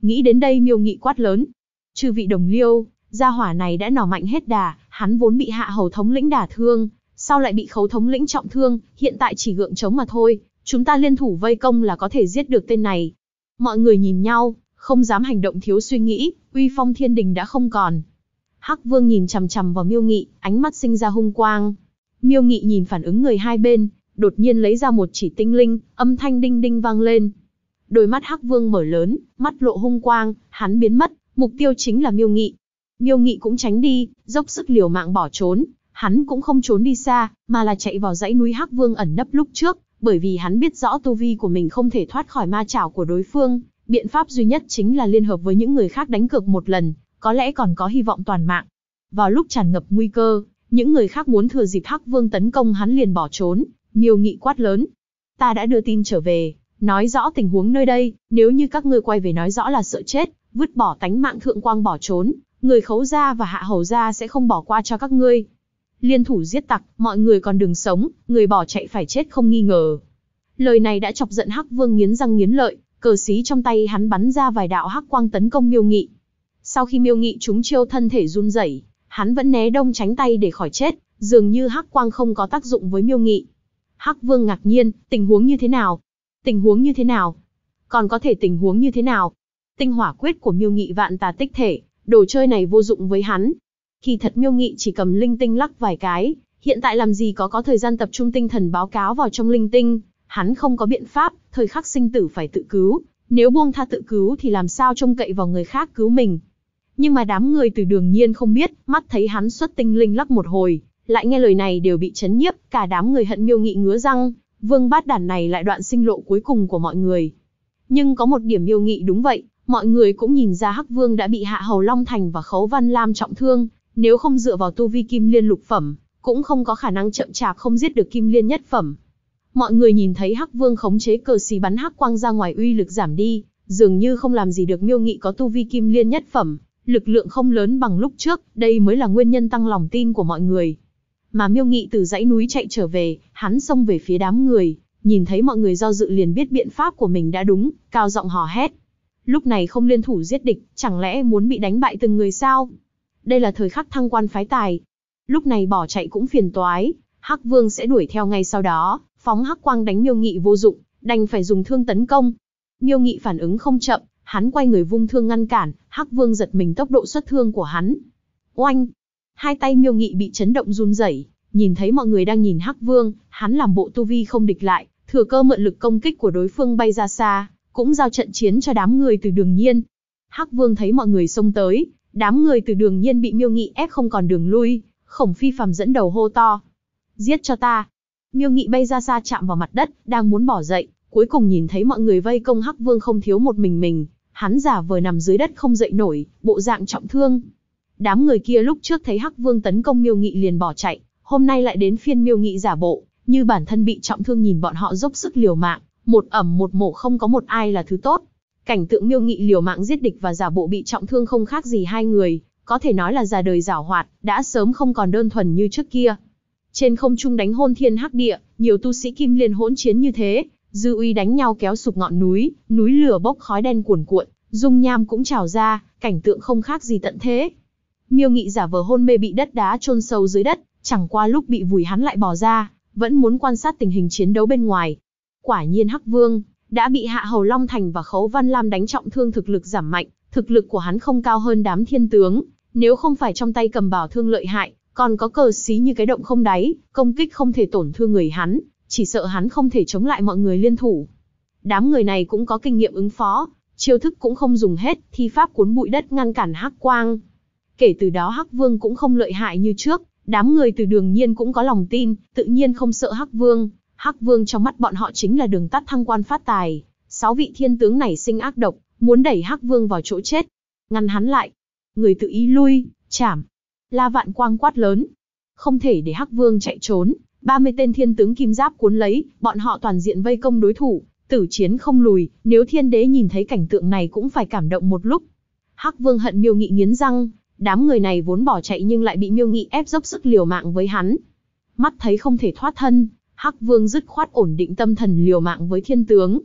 Nghĩ đến đây Miêu Nghị quát lớn. Chư vị đồng liêu, gia hỏa này đã nỏ mạnh hết đà, hắn vốn bị Hạ Hầu thống lĩnh đả thương, sau lại bị Khấu thống lĩnh trọng thương, hiện tại chỉ gượng chống mà thôi, chúng ta liên thủ vây công là có thể giết được tên này. Mọi người nhìn nhau, không dám hành động thiếu suy nghĩ, uy phong thiên đình đã không còn. Hắc Vương nhìn chằm chằm vào Miêu Nghị, ánh mắt sinh ra hung quang. Miêu Nghị nhìn phản ứng người hai bên, đột nhiên lấy ra một chỉ tinh linh, âm thanh đinh đinh vang lên. Đôi mắt Hắc Vương mở lớn, mắt lộ hung quang, hắn biến mất, mục tiêu chính là Miêu Nghị. Miêu Nghị cũng tránh đi, dốc sức liều mạng bỏ trốn, hắn cũng không trốn đi xa, mà là chạy vào dãy núi Hắc Vương ẩn nấp lúc trước, bởi vì hắn biết rõ tu vi của mình không thể thoát khỏi ma chảo của đối phương, biện pháp duy nhất chính là liên hợp với những người khác đánh cược một lần, có lẽ còn có hy vọng toàn mạng. Vào lúc tràn ngập nguy cơ, những người khác muốn thừa dịp Hắc Vương tấn công hắn liền bỏ trốn. Miêu Nghị quát lớn. Ta đã đưa tin trở về, nói rõ tình huống nơi đây, nếu như các ngươi quay về nói rõ là sợ chết, vứt bỏ tánh mạng thượng quang bỏ trốn, người Khấu gia và Hạ Hầu gia sẽ không bỏ qua cho các ngươi. Liên thủ giết tặc, mọi người còn đường sống, người bỏ chạy phải chết không nghi ngờ. Lời này đã chọc giận Hắc Vương nghiến răng nghiến lợi, cờ xí trong tay hắn bắn ra vài đạo hắc quang tấn công Miêu Nghị. Sau khi Miêu Nghị trúng chiêu thân thể run rẩy, hắn vẫn né đông tránh tay để khỏi chết, dường như hắc quang không có tác dụng với Miêu Nghị. Hắc Vương ngạc nhiên, tình huống như thế nào? Tình huống như thế nào? Còn có thể tình huống như thế nào? Tinh hỏa quyết của Miêu Nghị vạn tà tích thể, đồ chơi này vô dụng với hắn. Kỳ thật Miêu Nghị chỉ cầm linh tinh lắc vài cái, hiện tại làm gì có thời gian tập trung tinh thần báo cáo vào trong linh tinh, hắn không có biện pháp, thời khắc sinh tử phải tự cứu, nếu buông tha tự cứu thì làm sao trông cậy vào người khác cứu mình. Nhưng mà đám người Từ Đường Nhiên không biết, mắt thấy hắn xuất tinh linh lắc một hồi, lại nghe lời này đều bị chấn nhiếp, cả đám người hận Miêu Nghị ngứa răng, vương bát đản này lại đoạn sinh lộ cuối cùng của mọi người. Nhưng có một điểm Miêu Nghị đúng vậy, mọi người cũng nhìn ra Hắc Vương đã bị Hạ Hầu Long Thành và Khấu Văn Lam trọng thương, nếu không dựa vào tu vi Kim Liên lục phẩm, cũng không có khả năng chậm chạp không giết được Kim Liên nhất phẩm. Mọi người nhìn thấy Hắc Vương khống chế cờ xí bắn hắc quang ra ngoài uy lực giảm đi, dường như không làm gì được Miêu Nghị có tu vi Kim Liên nhất phẩm, lực lượng không lớn bằng lúc trước, đây mới là nguyên nhân tăng lòng tin của mọi người. Mà Miêu Nghị từ dãy núi chạy trở về, hắn xông về phía đám người, nhìn thấy mọi người do dự liền biết biện pháp của mình đã đúng, cao giọng hò hét. Lúc này không liên thủ giết địch, chẳng lẽ muốn bị đánh bại từng người sao? Đây là thời khắc thăng quan phái tài. Lúc này bỏ chạy cũng phiền toái, Hắc Vương sẽ đuổi theo ngay sau đó, phóng hắc quang đánh Miêu Nghị vô dụng, đành phải dùng thương tấn công. Miêu Nghị phản ứng không chậm, hắn quay người vung thương ngăn cản, Hắc Vương giật mình tốc độ xuất thương của hắn. Oanh! Hai tay Miêu Nghị bị chấn động run rẩy, nhìn thấy mọi người đang nhìn Hắc Vương, hắn làm bộ tu vi không địch lại, thừa cơ mượn lực công kích của đối phương bay ra xa, cũng giao trận chiến cho đám người Từ Đường Nhiên. Hắc Vương thấy mọi người xông tới, đám người Từ Đường Nhiên bị Miêu Nghị ép không còn đường lui, Khổng Phi Phàm dẫn đầu hô to. Giết cho ta! Miêu Nghị bay ra xa chạm vào mặt đất, đang muốn bỏ dậy, cuối cùng nhìn thấy mọi người vây công Hắc Vương không thiếu một mình, hắn giả vờ nằm dưới đất không dậy nổi, bộ dạng trọng thương. Đám người kia lúc trước thấy Hắc Vương tấn công Miêu Nghị liền bỏ chạy, hôm nay lại đến phiên Miêu Nghị giả bộ, như bản thân bị trọng thương nhìn bọn họ dốc sức liều mạng, một ẩm một mổ không có một ai là thứ tốt. Cảnh tượng Miêu Nghị liều mạng giết địch và giả bộ bị trọng thương không khác gì hai người, có thể nói là già đời giảo hoạt, đã sớm không còn đơn thuần như trước kia. Trên không trung đánh hôn thiên hắc địa, nhiều tu sĩ Kim Liên hỗn chiến như thế, dư uy đánh nhau kéo sụp ngọn núi, núi lửa bốc khói đen cuồn cuộn, dung nham cũng trào ra, cảnh tượng không khác gì tận thế. Miêu Nghị giả vờ hôn mê bị đất đá chôn sâu dưới đất, chẳng qua lúc bị vùi hắn lại bò ra, vẫn muốn quan sát tình hình chiến đấu bên ngoài. Quả nhiên Hắc Vương đã bị Hạ Hầu Long Thành và Khấu Văn Lam đánh trọng thương, thực lực giảm mạnh, thực lực của hắn không cao hơn đám thiên tướng, nếu không phải trong tay cầm bảo thương lợi hại, còn có cờ xí như cái động không đáy, công kích không thể tổn thương người hắn, chỉ sợ hắn không thể chống lại mọi người liên thủ. Đám người này cũng có kinh nghiệm ứng phó, chiêu thức cũng không dùng hết, thi pháp cuốn bụi đất ngăn cản hắc quang. Kể từ đó Hắc Vương cũng không lợi hại như trước, đám người Từ Đường Nhiên cũng có lòng tin, tự nhiên không sợ Hắc Vương. Hắc Vương trong mắt bọn họ chính là đường tắt thăng quan phát tài. 6 vị thiên tướng này sinh ác độc, muốn đẩy Hắc Vương vào chỗ chết. Ngăn hắn lại. Người tự ý lui, chảm. La Vạn Quang quát lớn. Không thể để Hắc Vương chạy trốn. 30 tên thiên tướng kim giáp cuốn lấy, bọn họ toàn diện vây công đối thủ, tử chiến không lùi. Nếu thiên đế nhìn thấy cảnh tượng này cũng phải cảm động một lúc. Hắc Vương hận Miêu Nghị nghiến răng. Đám người này vốn bỏ chạy nhưng lại bị Miêu Nghị ép dốc sức liều mạng với hắn. Mắt thấy không thể thoát thân, Hắc Vương dứt khoát ổn định tâm thần liều mạng với thiên tướng.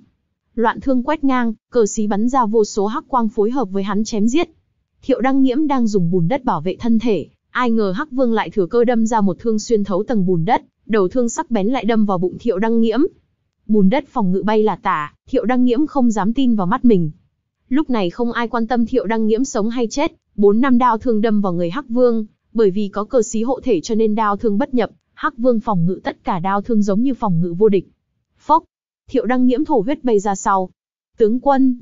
Loạn thương quét ngang, cờ xí bắn ra vô số hắc quang phối hợp với hắn chém giết. Thiệu Đăng Nghiễm đang dùng bùn đất bảo vệ thân thể, ai ngờ Hắc Vương lại thừa cơ đâm ra một thương xuyên thấu tầng bùn đất, đầu thương sắc bén lại đâm vào bụng Thiệu Đăng Nghiễm. Bùn đất phòng ngự bay là tả, Thiệu Đăng Nghiễm không dám tin vào mắt mình. Lúc này không ai quan tâm Thiệu Đăng Nghiễm sống hay chết, 4-5 đao thương đâm vào người Hắc Vương, bởi vì có cờ xí hộ thể cho nên đao thương bất nhập, Hắc Vương phòng ngự tất cả đao thương giống như phòng ngự vô địch. Phốc, Thiệu Đăng Nghiễm thổ huyết bay ra sau. Tướng quân,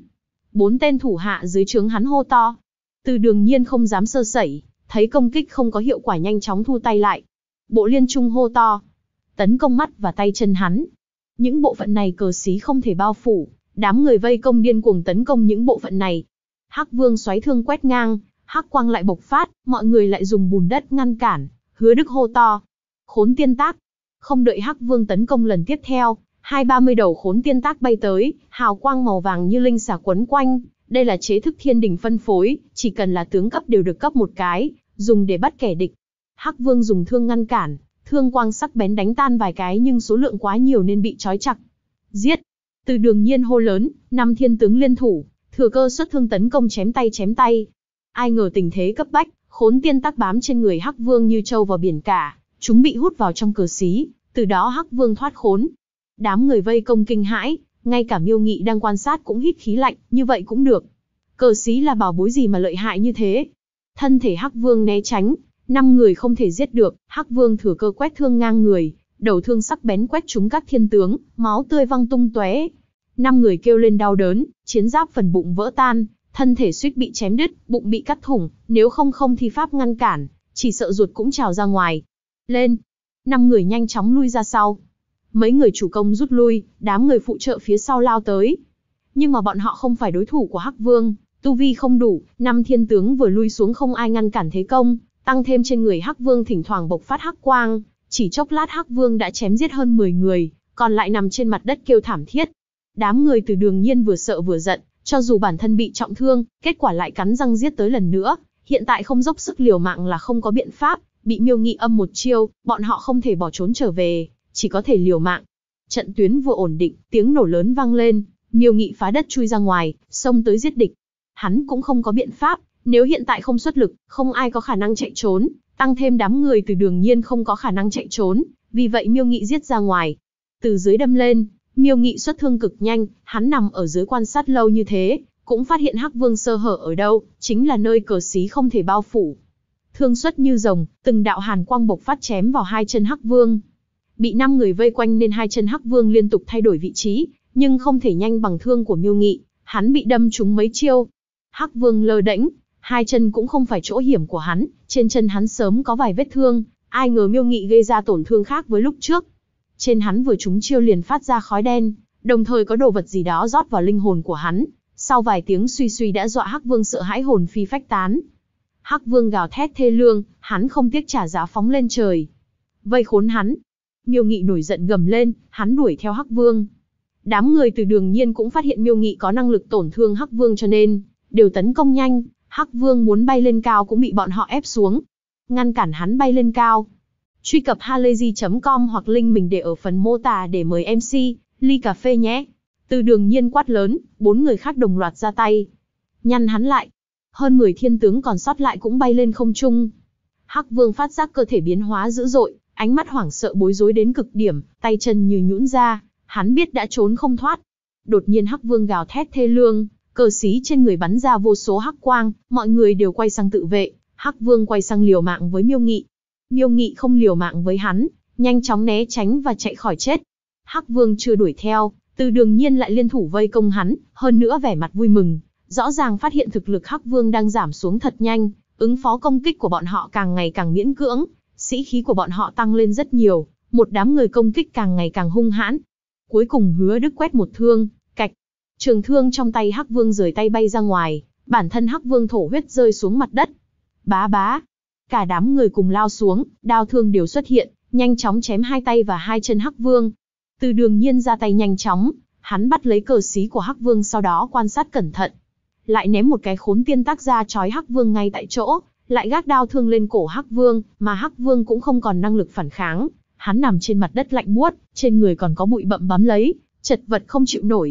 4 tên thủ hạ dưới trướng hắn hô to. Từ Đường Nhiên không dám sơ sẩy, thấy công kích không có hiệu quả nhanh chóng thu tay lại. Bộ Liên Trung hô to, tấn công mắt và tay chân hắn. Những bộ phận này cờ xí không thể bao phủ, đám người vây công điên cuồng tấn công những bộ phận này. Hắc Vương xoáy thương quét ngang, hắc quang lại bộc phát, mọi người lại dùng bùn đất ngăn cản. Hứa Đức hô to, khốn tiên tác. Không đợi Hắc Vương tấn công lần tiếp theo, 20-30 đầu khốn tiên tác bay tới, hào quang màu vàng như linh xà quấn quanh. Đây là chế thức thiên đình phân phối, chỉ cần là tướng cấp đều được cấp một cái, dùng để bắt kẻ địch. Hắc Vương dùng thương ngăn cản, thương quang sắc bén đánh tan vài cái nhưng số lượng quá nhiều nên bị trói chặt. Giết! Từ Đường Nhiên hô lớn, 5 thiên tướng liên thủ, thừa cơ xuất thương tấn công chém tay. Ai ngờ tình thế cấp bách, khốn tiên tác bám trên người Hắc Vương như trâu vào biển cả, chúng bị hút vào trong cờ xí, từ đó Hắc Vương thoát khốn. Đám người vây công kinh hãi, ngay cả Miêu Nghị đang quan sát cũng hít khí lạnh, như vậy cũng được. Cờ xí là bảo bối gì mà lợi hại như thế? Thân thể Hắc Vương né tránh, 5 người không thể giết được, Hắc Vương thừa cơ quét thương ngang người, đầu thương sắc bén quét trúng các thiên tướng, máu tươi văng tung tóe. 5 người kêu lên đau đớn, chiến giáp phần bụng vỡ tan, thân thể suýt bị chém đứt, bụng bị cắt thủng, nếu không thi pháp ngăn cản, chỉ sợ ruột cũng trào ra ngoài. Lên! 5 người nhanh chóng lui ra sau. Mấy người chủ công rút lui, đám người phụ trợ phía sau lao tới. Nhưng mà bọn họ không phải đối thủ của Hắc Vương, tu vi không đủ, 5 thiên tướng vừa lui xuống không ai ngăn cản thế công, tăng thêm trên người Hắc Vương thỉnh thoảng bộc phát hắc quang, chỉ chốc lát Hắc Vương đã chém giết hơn 10 người, còn lại nằm trên mặt đất kêu thảm thiết. Đám người Từ Đường Nhiên vừa sợ vừa giận, cho dù bản thân bị trọng thương, kết quả lại cắn răng giết tới lần nữa, hiện tại không dốc sức liều mạng là không có biện pháp, bị Miêu Nghị âm một chiêu, bọn họ không thể bỏ trốn trở về, chỉ có thể liều mạng. Trận tuyến vừa ổn định, tiếng nổ lớn vang lên, Miêu Nghị phá đất chui ra ngoài, xông tới giết địch. Hắn cũng không có biện pháp, nếu hiện tại không xuất lực, không ai có khả năng chạy trốn, tăng thêm đám người Từ Đường Nhiên không có khả năng chạy trốn, vì vậy Miêu Nghị giết ra ngoài. Từ dưới đâm lên, Miêu Nghị xuất thương cực nhanh, hắn nằm ở dưới quan sát lâu như thế, cũng phát hiện Hắc Vương sơ hở ở đâu, chính là nơi cờ xí không thể bao phủ. Thương xuất như rồng, từng đạo hàn quang bộc phát chém vào hai chân Hắc Vương. Bị 5 người vây quanh nên hai chân Hắc Vương liên tục thay đổi vị trí, nhưng không thể nhanh bằng thương của Miêu Nghị, hắn bị đâm trúng mấy chiêu. Hắc Vương lơ đễnh, hai chân cũng không phải chỗ hiểm của hắn, trên chân hắn sớm có vài vết thương, ai ngờ Miêu Nghị gây ra tổn thương khác với lúc trước. Trên hắn vừa trúng chiêu liền phát ra khói đen, đồng thời có đồ vật gì đó rót vào linh hồn của hắn, sau vài tiếng suy suy đã dọa Hắc Vương sợ hãi hồn phi phách tán. Hắc Vương gào thét thê lương, hắn không tiếc trả giá phóng lên trời. Vây khốn hắn. Miêu Nghị nổi giận gầm lên, hắn đuổi theo Hắc Vương. Đám người Từ Đường Nhiên cũng phát hiện Miêu Nghị có năng lực tổn thương Hắc Vương cho nên đều tấn công nhanh, Hắc Vương muốn bay lên cao cũng bị bọn họ ép xuống. Ngăn cản hắn bay lên cao. Truy cập halayzi.com hoặc link mình để ở phần mô tả để mời MC, ly cà phê nhé. Từ Đường Nhiên quát lớn, 4 người khác đồng loạt ra tay. Nhăn hắn lại. Hơn 10 thiên tướng còn sót lại cũng bay lên không trung. Hắc Vương phát giác cơ thể biến hóa dữ dội, ánh mắt hoảng sợ bối rối đến cực điểm, tay chân như nhũn ra, hắn biết đã trốn không thoát. Đột nhiên Hắc Vương gào thét thê lương, cờ xí trên người bắn ra vô số hắc quang, mọi người đều quay sang tự vệ, Hắc Vương quay sang liều mạng với Miêu Nghị. Miêu Nghị không liều mạng với hắn, nhanh chóng né tránh và chạy khỏi chết. Hắc Vương chưa đuổi theo, Từ Đường Nhiên lại liên thủ vây công hắn, hơn nữa vẻ mặt vui mừng, rõ ràng phát hiện thực lực Hắc Vương đang giảm xuống thật nhanh, ứng phó công kích của bọn họ càng ngày càng miễn cưỡng, sĩ khí của bọn họ tăng lên rất nhiều, một đám người công kích càng ngày càng hung hãn. Cuối cùng Hứa Đức quét một thương, cạch, trường thương trong tay Hắc Vương rời tay bay ra ngoài, bản thân Hắc Vương thổ huyết rơi xuống mặt đất. Bá bá, cả đám người cùng lao xuống, đao thương đều xuất hiện, nhanh chóng chém hai tay và hai chân Hắc Vương. Từ Đường Nhiên ra tay nhanh chóng, hắn bắt lấy cờ xí của Hắc Vương sau đó quan sát cẩn thận, lại ném một cái khốn tiên tác ra trói Hắc Vương ngay tại chỗ, lại gác đao thương lên cổ Hắc Vương, mà Hắc Vương cũng không còn năng lực phản kháng, hắn nằm trên mặt đất lạnh buốt, trên người còn có bụi bặm bám lấy, chật vật không chịu nổi.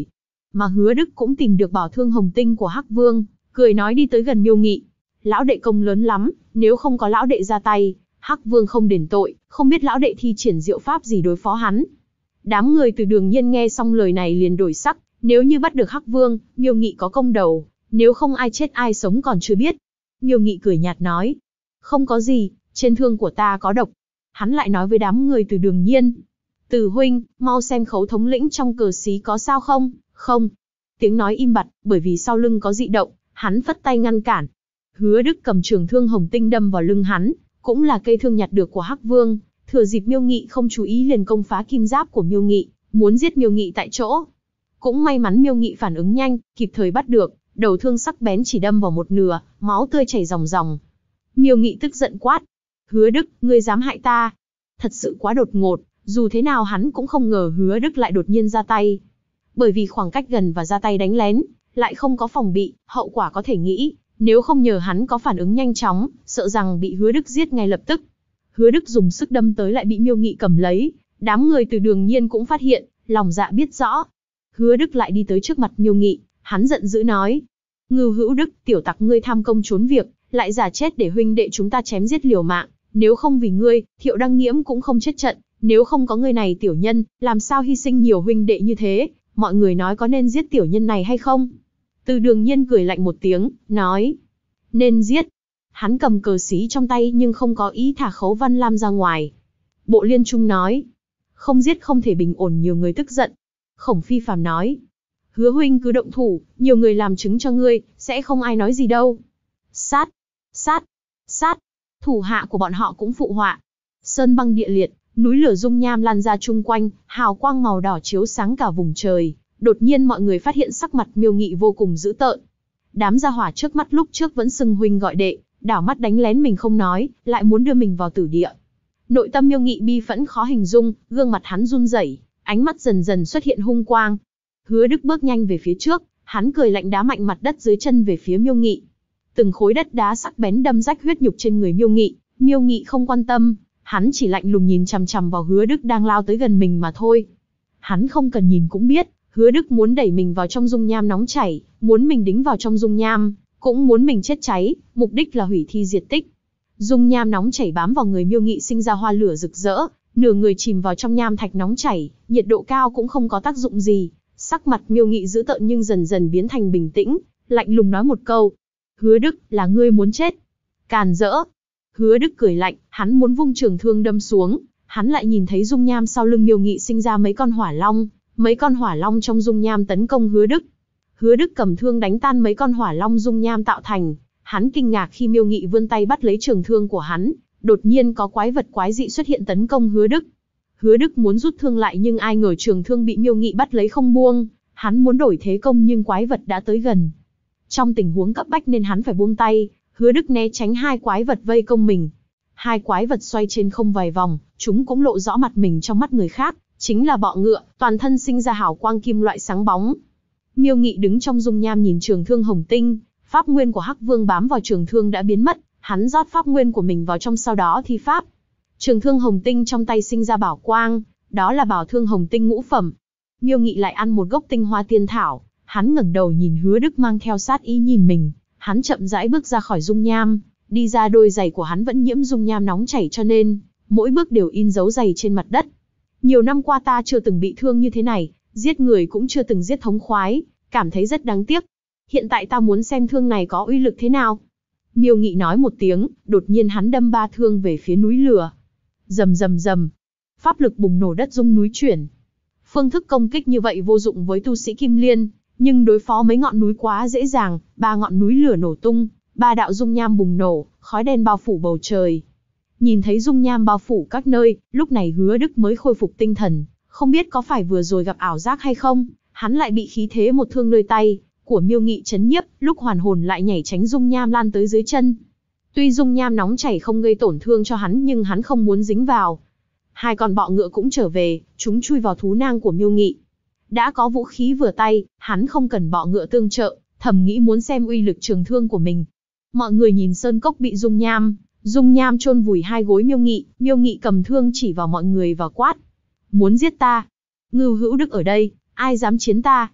mà Hứa Đức cũng tìm được bảo thương hồng tinh của Hắc Vương, cười nói đi tới gần Miêu Nghị. Lão đệ công lớn lắm, nếu không có lão đệ ra tay, Hắc Vương không đền tội, không biết lão đệ thi triển diệu pháp gì đối phó hắn. Đám người từ Đường Nhiên nghe xong lời này liền đổi sắc, nếu như bắt được Hắc Vương, Miêu Nghị có công đầu, nếu không ai chết ai sống còn chưa biết. Miêu Nghị cười nhạt nói, không có gì, trên thương của ta có độc. Hắn lại nói với đám người từ Đường Nhiên, Từ huynh, mau xem Khấu thống lĩnh trong cờ xí có sao không? Không. Tiếng nói im bặt, bởi vì sau lưng có dị động, hắn phất tay ngăn cản. Hứa Đức cầm trường thương hồng tinh đâm vào lưng hắn, cũng là cây thương nhặt được của Hắc Vương, thừa dịp Miêu Nghị không chú ý liền công phá kim giáp của Miêu Nghị, muốn giết Miêu Nghị tại chỗ. Cũng may mắn Miêu Nghị phản ứng nhanh, kịp thời bắt được, đầu thương sắc bén chỉ đâm vào một nửa, máu tươi chảy ròng ròng. Miêu Nghị tức giận quát, Hứa Đức, ngươi dám hại ta? Thật sự quá đột ngột, dù thế nào hắn cũng không ngờ Hứa Đức lại đột nhiên ra tay. Bởi vì khoảng cách gần và ra tay đánh lén, lại không có phòng bị, hậu quả có thể nghĩ, nếu không nhờ hắn có phản ứng nhanh chóng, sợ rằng bị Hứa Đức giết ngay lập tức. Hứa Đức dùng sức đâm tới lại bị Miêu Nghị cầm lấy, đám người từ Đường Nhiên cũng phát hiện, lòng dạ biết rõ. Hứa Đức lại đi tới trước mặt Miêu Nghị, hắn giận dữ nói, Ngưu Hữu Đức, tiểu tặc ngươi tham công trốn việc, lại giả chết để huynh đệ chúng ta chém giết liều mạng, nếu không vì ngươi, Thiệu Đăng Nghiễm cũng không chết trận, nếu không có ngươi này tiểu nhân, làm sao hy sinh nhiều huynh đệ như thế, mọi người nói có nên giết tiểu nhân này hay không? Từ Đường Nhiên cười lạnh một tiếng, nói, nên giết. Hắn cầm cờ xí trong tay nhưng không có ý thả Khấu Văn Lam ra ngoài. Bộ Liên Trung nói, không giết không thể bình ổn, nhiều người tức giận. Khổng Phi Phàm nói, Hứa huynh cứ động thủ, nhiều người làm chứng cho ngươi, sẽ không ai nói gì đâu. Sát, sát, sát, thủ hạ của bọn họ cũng phụ họa. Sơn băng địa liệt, núi lửa dung nham lan ra chung quanh, hào quang màu đỏ chiếu sáng cả vùng trời. Đột nhiên mọi người phát hiện sắc mặt Miêu Nghị vô cùng dữ tợn. Đám gia hỏa trước mắt lúc trước vẫn xưng huynh gọi đệ, đảo mắt đánh lén mình không nói, lại muốn đưa mình vào tử địa. Nội tâm Miêu Nghị bi phẫn khó hình dung, gương mặt hắn run rẩy, ánh mắt dần dần xuất hiện hung quang. Hứa Đức bước nhanh về phía trước, hắn cười lạnh đá mạnh mặt đất dưới chân về phía Miêu Nghị. Từng khối đất đá sắc bén đâm rách huyết nhục trên người Miêu Nghị, Miêu Nghị không quan tâm, hắn chỉ lạnh lùng nhìn chằm chằm vào Hứa Đức đang lao tới gần mình mà thôi. Hắn không cần nhìn cũng biết, Hứa Đức muốn đẩy mình vào trong dung nham nóng chảy, muốn mình đính vào trong dung nham, cũng muốn mình chết cháy, mục đích là hủy thi diệt tích. Dung nham nóng chảy bám vào người Miêu Nghị sinh ra hoa lửa rực rỡ, nửa người chìm vào trong nham thạch nóng chảy, nhiệt độ cao cũng không có tác dụng gì. Sắc mặt Miêu Nghị dữ tợn nhưng dần dần biến thành bình tĩnh, lạnh lùng nói một câu, Hứa Đức, là ngươi muốn chết. Càn rỡ. Hứa Đức cười lạnh, hắn muốn vung trường thương đâm xuống, hắn lại nhìn thấy dung nham sau lưng Miêu Nghị sinh ra mấy con hỏa long trong dung nham tấn công Hứa Đức. Hứa Đức cầm thương đánh tan mấy con hỏa long dung nham tạo thành, hắn kinh ngạc khi Miêu Nghị vươn tay bắt lấy trường thương của hắn, đột nhiên có quái vật quái dị xuất hiện tấn công Hứa Đức. Hứa Đức muốn rút thương lại nhưng ai ngờ trường thương bị Miêu Nghị bắt lấy không buông, hắn muốn đổi thế công nhưng quái vật đã tới gần. Trong tình huống cấp bách nên hắn phải buông tay, Hứa Đức né tránh hai quái vật vây công mình. Hai quái vật xoay trên không vài vòng, chúng cũng lộ rõ mặt mình trong mắt người khác, chính là bọ ngựa, toàn thân sinh ra hào quang kim loại sáng bóng. Miêu Nghị đứng trong dung nham nhìn trường thương hồng tinh, pháp nguyên của Hắc Vương bám vào trường thương đã biến mất, hắn rót pháp nguyên của mình vào trong sau đó thi pháp. Trường thương hồng tinh trong tay sinh ra bảo quang, đó là bảo thương hồng tinh ngũ phẩm. Miêu Nghị lại ăn một gốc tinh hoa tiên thảo, hắn ngẩng đầu nhìn Hứa Đức mang theo sát ý nhìn mình, hắn chậm rãi bước ra khỏi dung nham, đi ra đôi giày của hắn vẫn nhiễm dung nham nóng chảy cho nên, mỗi bước đều in dấu giày trên mặt đất. Nhiều năm qua ta chưa từng bị thương như thế này, giết người cũng chưa từng giết thống khoái, cảm thấy rất đáng tiếc. Hiện tại ta muốn xem thương này có uy lực thế nào. Miêu Nghị nói một tiếng, đột nhiên hắn đâm ba thương về phía núi lửa. Rầm rầm rầm, pháp lực bùng nổ, đất rung núi chuyển. Phương thức công kích như vậy vô dụng với tu sĩ Kim Liên, nhưng đối phó mấy ngọn núi quá dễ dàng. Ba ngọn núi lửa nổ tung, ba đạo dung nham bùng nổ, khói đen bao phủ bầu trời. Nhìn thấy dung nham bao phủ các nơi, lúc này Hứa Đức mới khôi phục tinh thần, không biết có phải vừa rồi gặp ảo giác hay không, hắn lại bị khí thế một thương nơi tay của Miêu Nghị chấn nhiếp, lúc hoàn hồn lại nhảy tránh dung nham lan tới dưới chân. Tuy dung nham nóng chảy không gây tổn thương cho hắn nhưng hắn không muốn dính vào. Hai con bọ ngựa cũng trở về, chúng chui vào thú nang của Miêu Nghị. Đã có vũ khí vừa tay, hắn không cần bọ ngựa tương trợ, thầm nghĩ muốn xem uy lực trường thương của mình. Mọi người nhìn sơn cốc bị dung nham chôn vùi hai gối Miêu Nghị cầm thương chỉ vào mọi người và quát. Muốn giết ta? Ngưu Hữu Đức ở đây, ai dám chiến ta?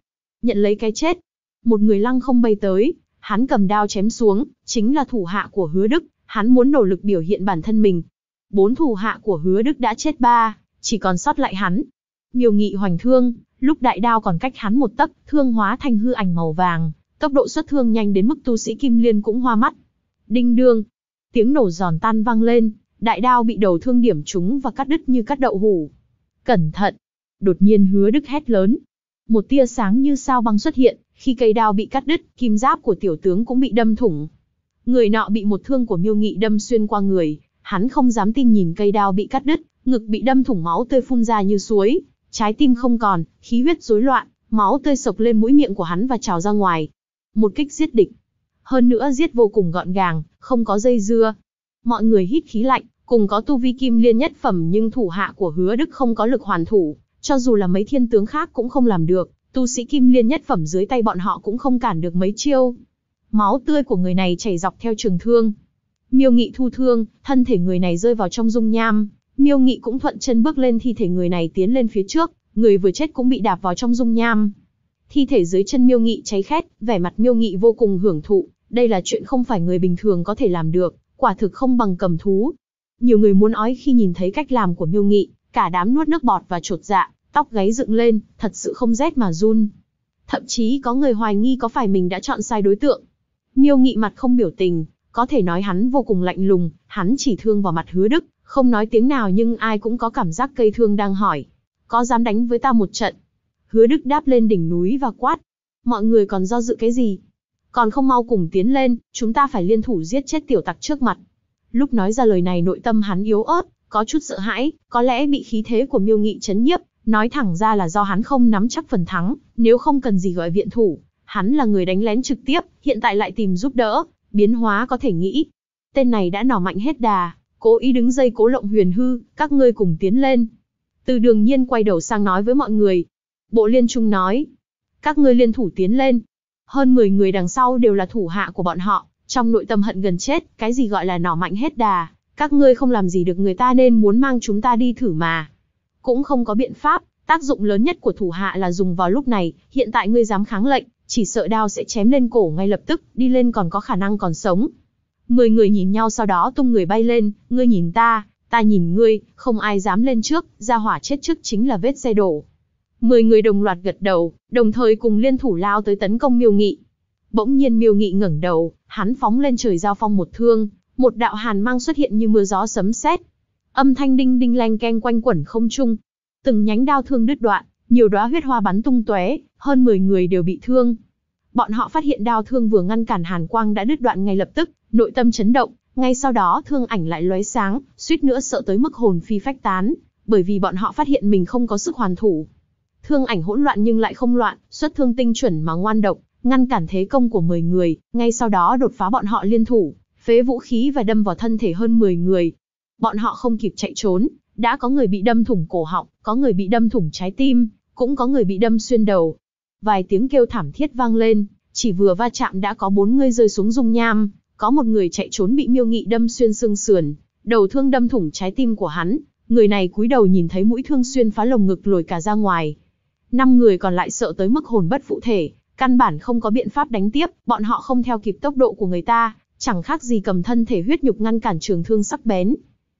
nhận lấy cái chết. Một người lăng không bay tới, hắn cầm đao chém xuống, chính là thủ hạ của Hứa Đức, hắn muốn nỗ lực biểu hiện bản thân mình. 4 thủ hạ của Hứa Đức đã chết 3, chỉ còn sót lại hắn. Miêu Nghị hoành thương, lúc đại đao còn cách hắn 1 tấc, thương hóa thành hư ảnh màu vàng, tốc độ xuất thương nhanh đến mức tu sĩ Kim Liên cũng hoa mắt. Đinh đương, tiếng nổ giòn tan vang lên, đại đao bị đầu thương điểm trúng và cắt đứt như cắt đậu hủ. Cẩn thận! Đột nhiên Hứa Đức hét lớn. Một tia sáng như sao băng xuất hiện, khi cây đao bị cắt đứt, kim giáp của tiểu tướng cũng bị đâm thủng. Người nọ bị một thương của Miêu Nghị đâm xuyên qua người, hắn không dám tin nhìn cây đao bị cắt đứt, ngực bị đâm thủng, máu tươi phun ra như suối, trái tim không còn, khí huyết rối loạn, máu tươi sộc lên mũi miệng của hắn và trào ra ngoài. Một kích giết địch. Hơn nữa giết vô cùng gọn gàng, không có dây dưa. Mọi người hít khí lạnh, cùng có tu vi Kim Liên nhất phẩm nhưng thủ hạ của Hứa Đức không có lực hoàn thủ, cho dù là mấy thiên tướng khác cũng không làm được, tu sĩ Kim Liên nhất phẩm dưới tay bọn họ cũng không cản được mấy chiêu. Máu tươi của người này chảy dọc theo trường thương. Miêu Nghị thu thương, thân thể người này rơi vào trong dung nham, Miêu Nghị cũng thuận chân bước lên thi thể người này tiến lên phía trước, người vừa chết cũng bị đạp vào trong dung nham. Thi thể dưới chân Miêu Nghị cháy khét, vẻ mặt Miêu Nghị vô cùng hưởng thụ, đây là chuyện không phải người bình thường có thể làm được, quả thực không bằng cầm thú. Nhiều người muốn ói khi nhìn thấy cách làm của Miêu Nghị, cả đám nuốt nước bọt và chột dạ, tóc gáy dựng lên, thật sự không rét mà run. Thậm chí có người hoài nghi có phải mình đã chọn sai đối tượng. Miêu Nghị mặt không biểu tình, có thể nói hắn vô cùng lạnh lùng, hắn chỉ thương vào mặt Hứa Đức, không nói tiếng nào nhưng ai cũng có cảm giác cây thương đang hỏi. Có dám đánh với ta một trận? Hứa Đức đáp lên đỉnh núi và quát. Mọi người còn do dự cái gì? Còn không mau cùng tiến lên, chúng ta phải liên thủ giết chết tiểu tặc trước mặt. Lúc nói ra lời này nội tâm hắn yếu ớt, có chút sợ hãi, có lẽ bị khí thế của Miêu Nghị chấn nhiếp, nói thẳng ra là do hắn không nắm chắc phần thắng, nếu không cần gì gọi viện thủ. Hắn là người đánh lén trực tiếp, hiện tại lại tìm giúp đỡ, biến hóa có thể nghĩ. Tên này đã nỏ mạnh hết đà, cố ý đứng dây cố lộng huyền hư, các ngươi cùng tiến lên. Từ Đường Nhiên quay đầu sang nói với mọi người. Bộ Liên Trung nói, các ngươi liên thủ tiến lên. Hơn 10 người đằng sau đều là thủ hạ của bọn họ, trong nội tâm hận gần chết, cái gì gọi là nỏ mạnh hết đà, các ngươi không làm gì được người ta nên muốn mang chúng ta đi thử mà. Cũng không có biện pháp, tác dụng lớn nhất của thủ hạ là dùng vào lúc này, hiện tại ngươi dám kháng lệnh, chỉ sợ đao sẽ chém lên cổ ngay lập tức, đi lên còn có khả năng còn sống. 10 người nhìn nhau sau đó tung người bay lên, ngươi nhìn ta nhìn ngươi, không ai dám lên trước, ra hỏa chết trước chính là vết xe đổ. 10 người đồng loạt gật đầu, đồng thời cùng liên thủ lao tới tấn công Miêu Nghị. Bỗng nhiên Miêu Nghị ngẩng đầu, hắn phóng lên trời giao phong một thương, một đạo hàn mang xuất hiện như mưa gió sấm sét. Âm thanh đinh đinh leng keng quanh quẩn không trung. Từng nhánh đao thương đứt đoạn, nhiều đóa huyết hoa bắn tung tóe, hơn 10 người đều bị thương. Bọn họ phát hiện đao thương vừa ngăn cản hàn quang đã đứt đoạn ngay lập tức, nội tâm chấn động, ngay sau đó thương ảnh lại lóe sáng, suýt nữa sợ tới mức hồn phi phách tán, bởi vì bọn họ phát hiện mình không có sức hoàn thủ. Thương ảnh hỗn loạn nhưng lại không loạn, xuất thương tinh chuẩn mà ngoan độc, ngăn cản thế công của 10 người, ngay sau đó đột phá bọn họ liên thủ, phế vũ khí và đâm vào thân thể hơn 10 người. Bọn họ không kịp chạy trốn, đã có người bị đâm thủng cổ họng, có người bị đâm thủng trái tim, cũng có người bị đâm xuyên đầu. Vài tiếng kêu thảm thiết vang lên, chỉ vừa va chạm đã có 4 người rơi xuống dung nham, có một người chạy trốn bị Miêu Nghị đâm xuyên xương sườn, đầu thương đâm thủng trái tim của hắn, người này cúi đầu nhìn thấy mũi thương xuyên phá lồng ngực lồi cả ra ngoài. 5 người còn lại sợ tới mức hồn bất phụ thể, căn bản không có biện pháp đánh tiếp, bọn họ không theo kịp tốc độ của người ta, chẳng khác gì cầm thân thể huyết nhục ngăn cản trường thương sắc bén.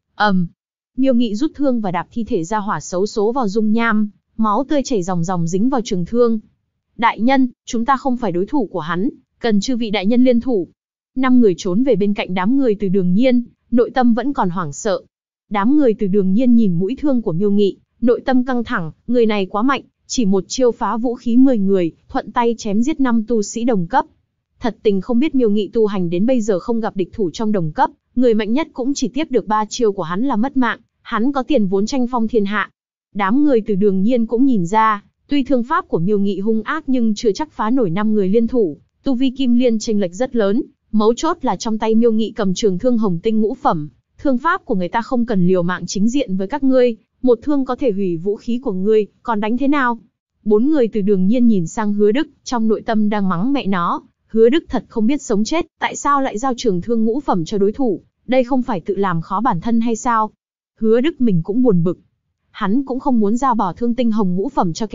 Miêu Nghị rút thương và đạp thi thể ra hỏa xấu số vào dung nham, máu tươi chảy ròng ròng dính vào trường thương. Đại nhân, chúng ta không phải đối thủ của hắn, cần chư vị đại nhân liên thủ. 5 người trốn về bên cạnh đám người Từ Đường Nhiên, nội tâm vẫn còn hoảng sợ. Đám người Từ Đường Nhiên nhìn mũi thương của Miêu Nghị, nội tâm căng thẳng, người này quá mạnh, chỉ một chiêu phá vũ khí 10 người, thuận tay chém giết 5 tu sĩ đồng cấp. Thật tình không biết Miêu Nghị tu hành đến bây giờ không gặp địch thủ trong đồng cấp, người mạnh nhất cũng chỉ tiếp được 3 chiêu của hắn là mất mạng, hắn có tiền vốn tranh phong thiên hạ. Đám người Từ Đường Nhiên cũng nhìn ra, tuy thương pháp của Miêu Nghị hung ác nhưng chưa chắc phá nổi 5 người liên thủ, tu vi Kim Liên chênh lệch rất lớn, mấu chốt là trong tay Miêu Nghị cầm trường thương hồng tinh ngũ phẩm, thương pháp của người ta không cần liều mạng chính diện với các ngươi, một thương có thể hủy vũ khí của ngươi, còn đánh thế nào? 4 người Từ Đường Nhiên nhìn sang Hứa Đức, trong nội tâm đang mắng mẹ nó, Hứa Đức thật không biết sống chết, tại sao lại giao trường thương ngũ phẩm cho đối thủ, đây không phải tự làm khó bản thân hay sao? Hứa Đức mình cũng buồn bực. Hắn cũng không muốn giao bỏ thương tinh hồng ngũ phẩm cho kẻ địch,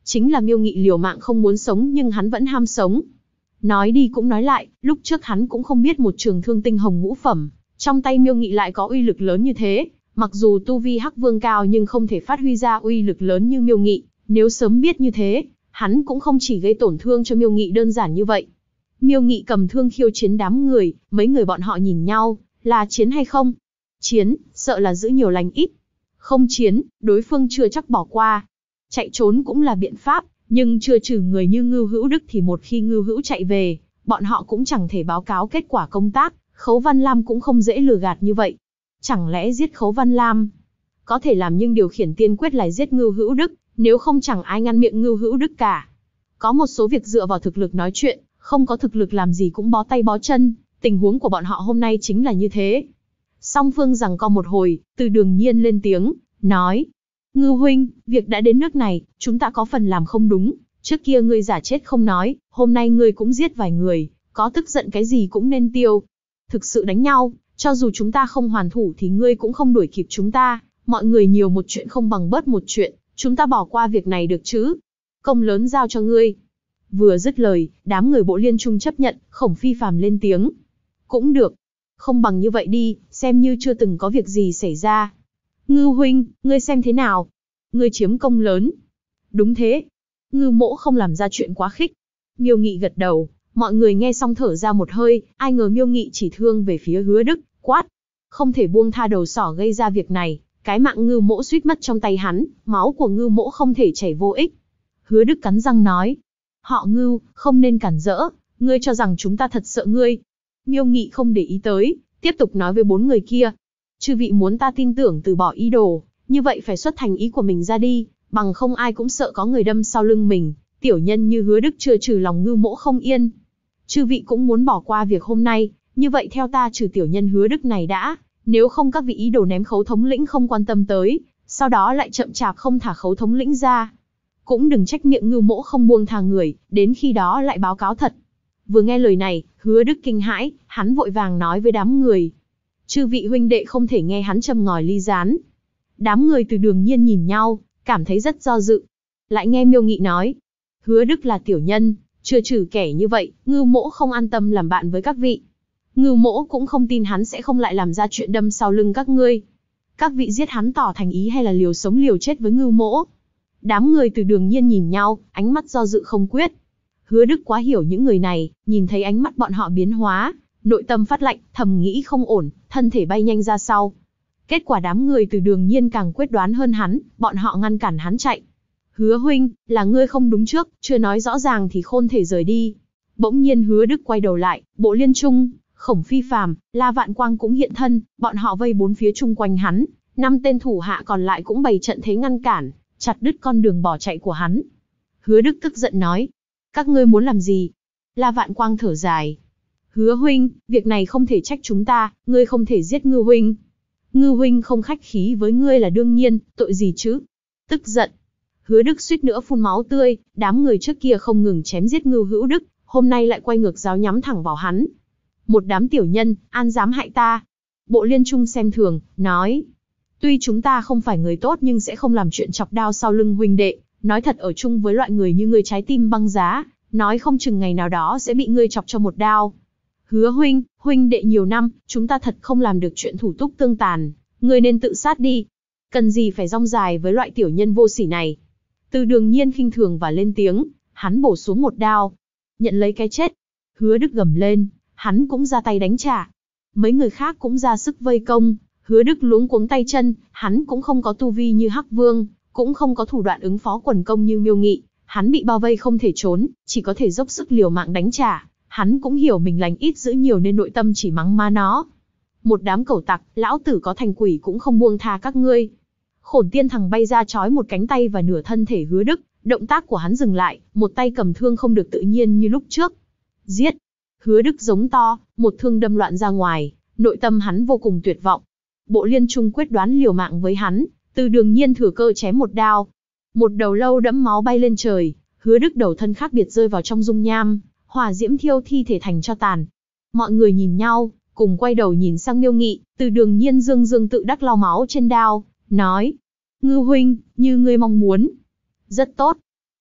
Chính là Miêu Nghị liều mạng không muốn sống nhưng hắn vẫn ham sống. Nói đi cũng nói lại, lúc trước hắn cũng không biết một trường thương tinh hồng ngũ phẩm, trong tay Miêu Nghị lại có uy lực lớn như thế. Mặc dù tu vi Hắc Vương cao nhưng không thể phát huy ra uy lực lớn như Miêu Nghị, nếu sớm biết như thế, hắn cũng không chỉ gây tổn thương cho Miêu Nghị đơn giản như vậy. Miêu Nghị cầm thương khiêu chiến đám người, mấy người bọn họ nhìn nhau, là chiến hay không? Chiến, sợ là giữ nhiều lành ít. Không chiến, đối phương chưa chắc bỏ qua. Chạy trốn cũng là biện pháp, nhưng chưa trừ người như Ngưu Hữu Đức thì một khi Ngưu Hữu chạy về, bọn họ cũng chẳng thể báo cáo kết quả công tác, Khấu Văn Lam cũng không dễ lừa gạt như vậy. Chẳng lẽ giết Khấu Văn Lam? Có thể làm nhưng điều khiển tiên quyết là giết Ngưu Hữu Đức, nếu không chẳng ai ngăn miệng Ngưu Hữu Đức cả. Có một số việc dựa vào thực lực nói chuyện, không có thực lực làm gì cũng bó tay bó chân, tình huống của bọn họ hôm nay chính là như thế. Song phương giằng co một hồi, Từ Đường Nhiên lên tiếng, nói: Ngưu huynh, việc đã đến nước này, chúng ta có phần làm không đúng, trước kia ngươi giả chết không nói, hôm nay ngươi cũng giết vài người, có tức giận cái gì cũng nên tiêu. Thực sự đánh nhau, cho dù chúng ta không hoàn thủ thì ngươi cũng không đuổi kịp chúng ta, mọi người nhiều một chuyện không bằng bớt một chuyện, chúng ta bỏ qua việc này được chứ? Công lớn giao cho ngươi. Vừa dứt lời, đám người Bộ Liên Trung chấp nhận, Khổng Phi Phàm lên tiếng. Cũng được. Không bằng như vậy đi, xem như chưa từng có việc gì xảy ra. Ngưu huynh, ngươi xem thế nào? Ngươi chiếm công lớn. Đúng thế. Ngưu mỗ không làm ra chuyện quá khích. Miêu Nghị gật đầu, mọi người nghe xong thở ra một hơi, ai ngờ Miêu Nghị chỉ thương về phía Hứa Đức, quát. Không thể buông tha đầu sỏ gây ra việc này, cái mạng Ngưu mỗ suýt mất trong tay hắn, máu của Ngưu mỗ không thể chảy vô ích. Hứa Đức cắn răng nói. Họ Ngưu, không nên cản rỡ, ngươi cho rằng chúng ta thật sợ ngươi. Miêu Nghị không để ý tới, tiếp tục nói với bốn người kia. Chư vị muốn ta tin tưởng từ bỏ ý đồ, như vậy phải xuất thành ý của mình ra đi, bằng không ai cũng sợ có người đâm sau lưng mình, tiểu nhân như Hứa Đức chưa trừ lòng Ngưu mỗ không yên. Chư vị cũng muốn bỏ qua việc hôm nay, như vậy theo ta trừ tiểu nhân Hứa Đức này đã, nếu không các vị ý đồ ném Khấu thống lĩnh không quan tâm tới, sau đó lại chậm chạp không thả Khấu thống lĩnh ra. Cũng đừng trách miệng Ngưu mỗ không buông tha người, đến khi đó lại báo cáo thật. Vừa nghe lời này, Hứa Đức kinh hãi, hắn vội vàng nói với đám người. Chư vị huynh đệ không thể nghe hắn châm ngòi ly gián. Đám người Từ Đường Nhiên nhìn nhau, cảm thấy rất do dự. Lại nghe Miêu Nghị nói. Hứa Đức là tiểu nhân, chưa trừ kẻ như vậy, Ngưu mỗ không an tâm làm bạn với các vị. Ngưu mỗ cũng không tin hắn sẽ không lại làm ra chuyện đâm sau lưng các ngươi. Các vị giết hắn tỏ thành ý hay là liều sống liều chết với Ngưu mỗ? Đám người Từ Đường Nhiên nhìn nhau, ánh mắt do dự không quyết. Hứa Đức quá hiểu những người này, nhìn thấy ánh mắt bọn họ biến hóa, nội tâm phát lạnh, thầm nghĩ không ổn, thân thể bay nhanh ra sau. Kết quả đám người Từ Đường Nhiên càng quyết đoán hơn hắn, bọn họ ngăn cản hắn chạy. Hứa huynh, là ngươi không đúng trước, chưa nói rõ ràng thì khôn thể rời đi. Bỗng nhiên Hứa Đức quay đầu lại, Bộ Liên Trung, Khổng Phi Phàm, La Vạn Quang cũng hiện thân, bọn họ vây bốn phía chung quanh hắn, 5 tên thủ hạ còn lại cũng bày trận thế ngăn cản, chặt đứt con đường bỏ chạy của hắn. Hứa Đức tức giận nói, các ngươi muốn làm gì? La Vạn Quang thở dài. Hứa huynh, việc này không thể trách chúng ta, ngươi không thể giết Ngưu huynh. Ngưu huynh không khách khí với ngươi là đương nhiên, tội gì chứ? Tức giận. Hứa Đức suýt nữa phun máu tươi, đám người trước kia không ngừng chém giết Ngưu Hữu Đức, hôm nay lại quay ngược giáo nhắm thẳng vào hắn. Một đám tiểu nhân, an dám hại ta? Bộ Liên Trung xem thường, nói. Tuy chúng ta không phải người tốt nhưng sẽ không làm chuyện chọc đao sau lưng huynh đệ, nói thật ở chung với loại người như ngươi trái tim băng giá, nói không chừng ngày nào đó sẽ bị ngươi chọc cho một đao. Hứa huynh, huynh đệ nhiều năm, chúng ta thật không làm được chuyện thủ túc tương tàn, ngươi nên tự sát đi. Cần gì phải rong dài với loại tiểu nhân vô sỉ này. Từ Đường Nhiên khinh thường và lên tiếng, hắn bổ xuống một đao. Nhận lấy cái chết. Hứa Đức gầm lên, hắn cũng ra tay đánh trả. Mấy người khác cũng ra sức vây công, Hứa Đức luống cuống tay chân, hắn cũng không có tu vi như Hắc Vương, cũng không có thủ đoạn ứng phó quần công như Miêu Nghị, hắn bị bao vây không thể trốn, chỉ có thể dốc sức liều mạng đánh trả. Hắn cũng hiểu mình lành ít giữ nhiều nên nội tâm chỉ mắng ma nó. Một đám cẩu tặc, lão tử có thành quỷ cũng không buông tha các ngươi. Khổn Tiên Thằng bay ra chói một cánh tay và nửa thân thể Hứa Đức, động tác của hắn dừng lại, một tay cầm thương không được tự nhiên như lúc trước. Giết! Hứa Đức giống to, một thương đâm loạn ra ngoài, nội tâm hắn vô cùng tuyệt vọng. Bộ Liên Trung quyết đoán liều mạng với hắn, Từ Đường Nhiên thừa cơ chém một đao. Một đầu lâu đẫm máu bay lên trời, Hứa Đức đầu thân khác biệt rơi vào trong dung nham, hỏa diễm thiêu thi thể thành tro tàn. Mọi người nhìn nhau, cùng quay đầu nhìn sang Miêu Nghị, Từ Đường Nhiên dương dương tự đắc lau máu trên đao, nói: Ngưu huynh, như ngươi mong muốn. Rất tốt.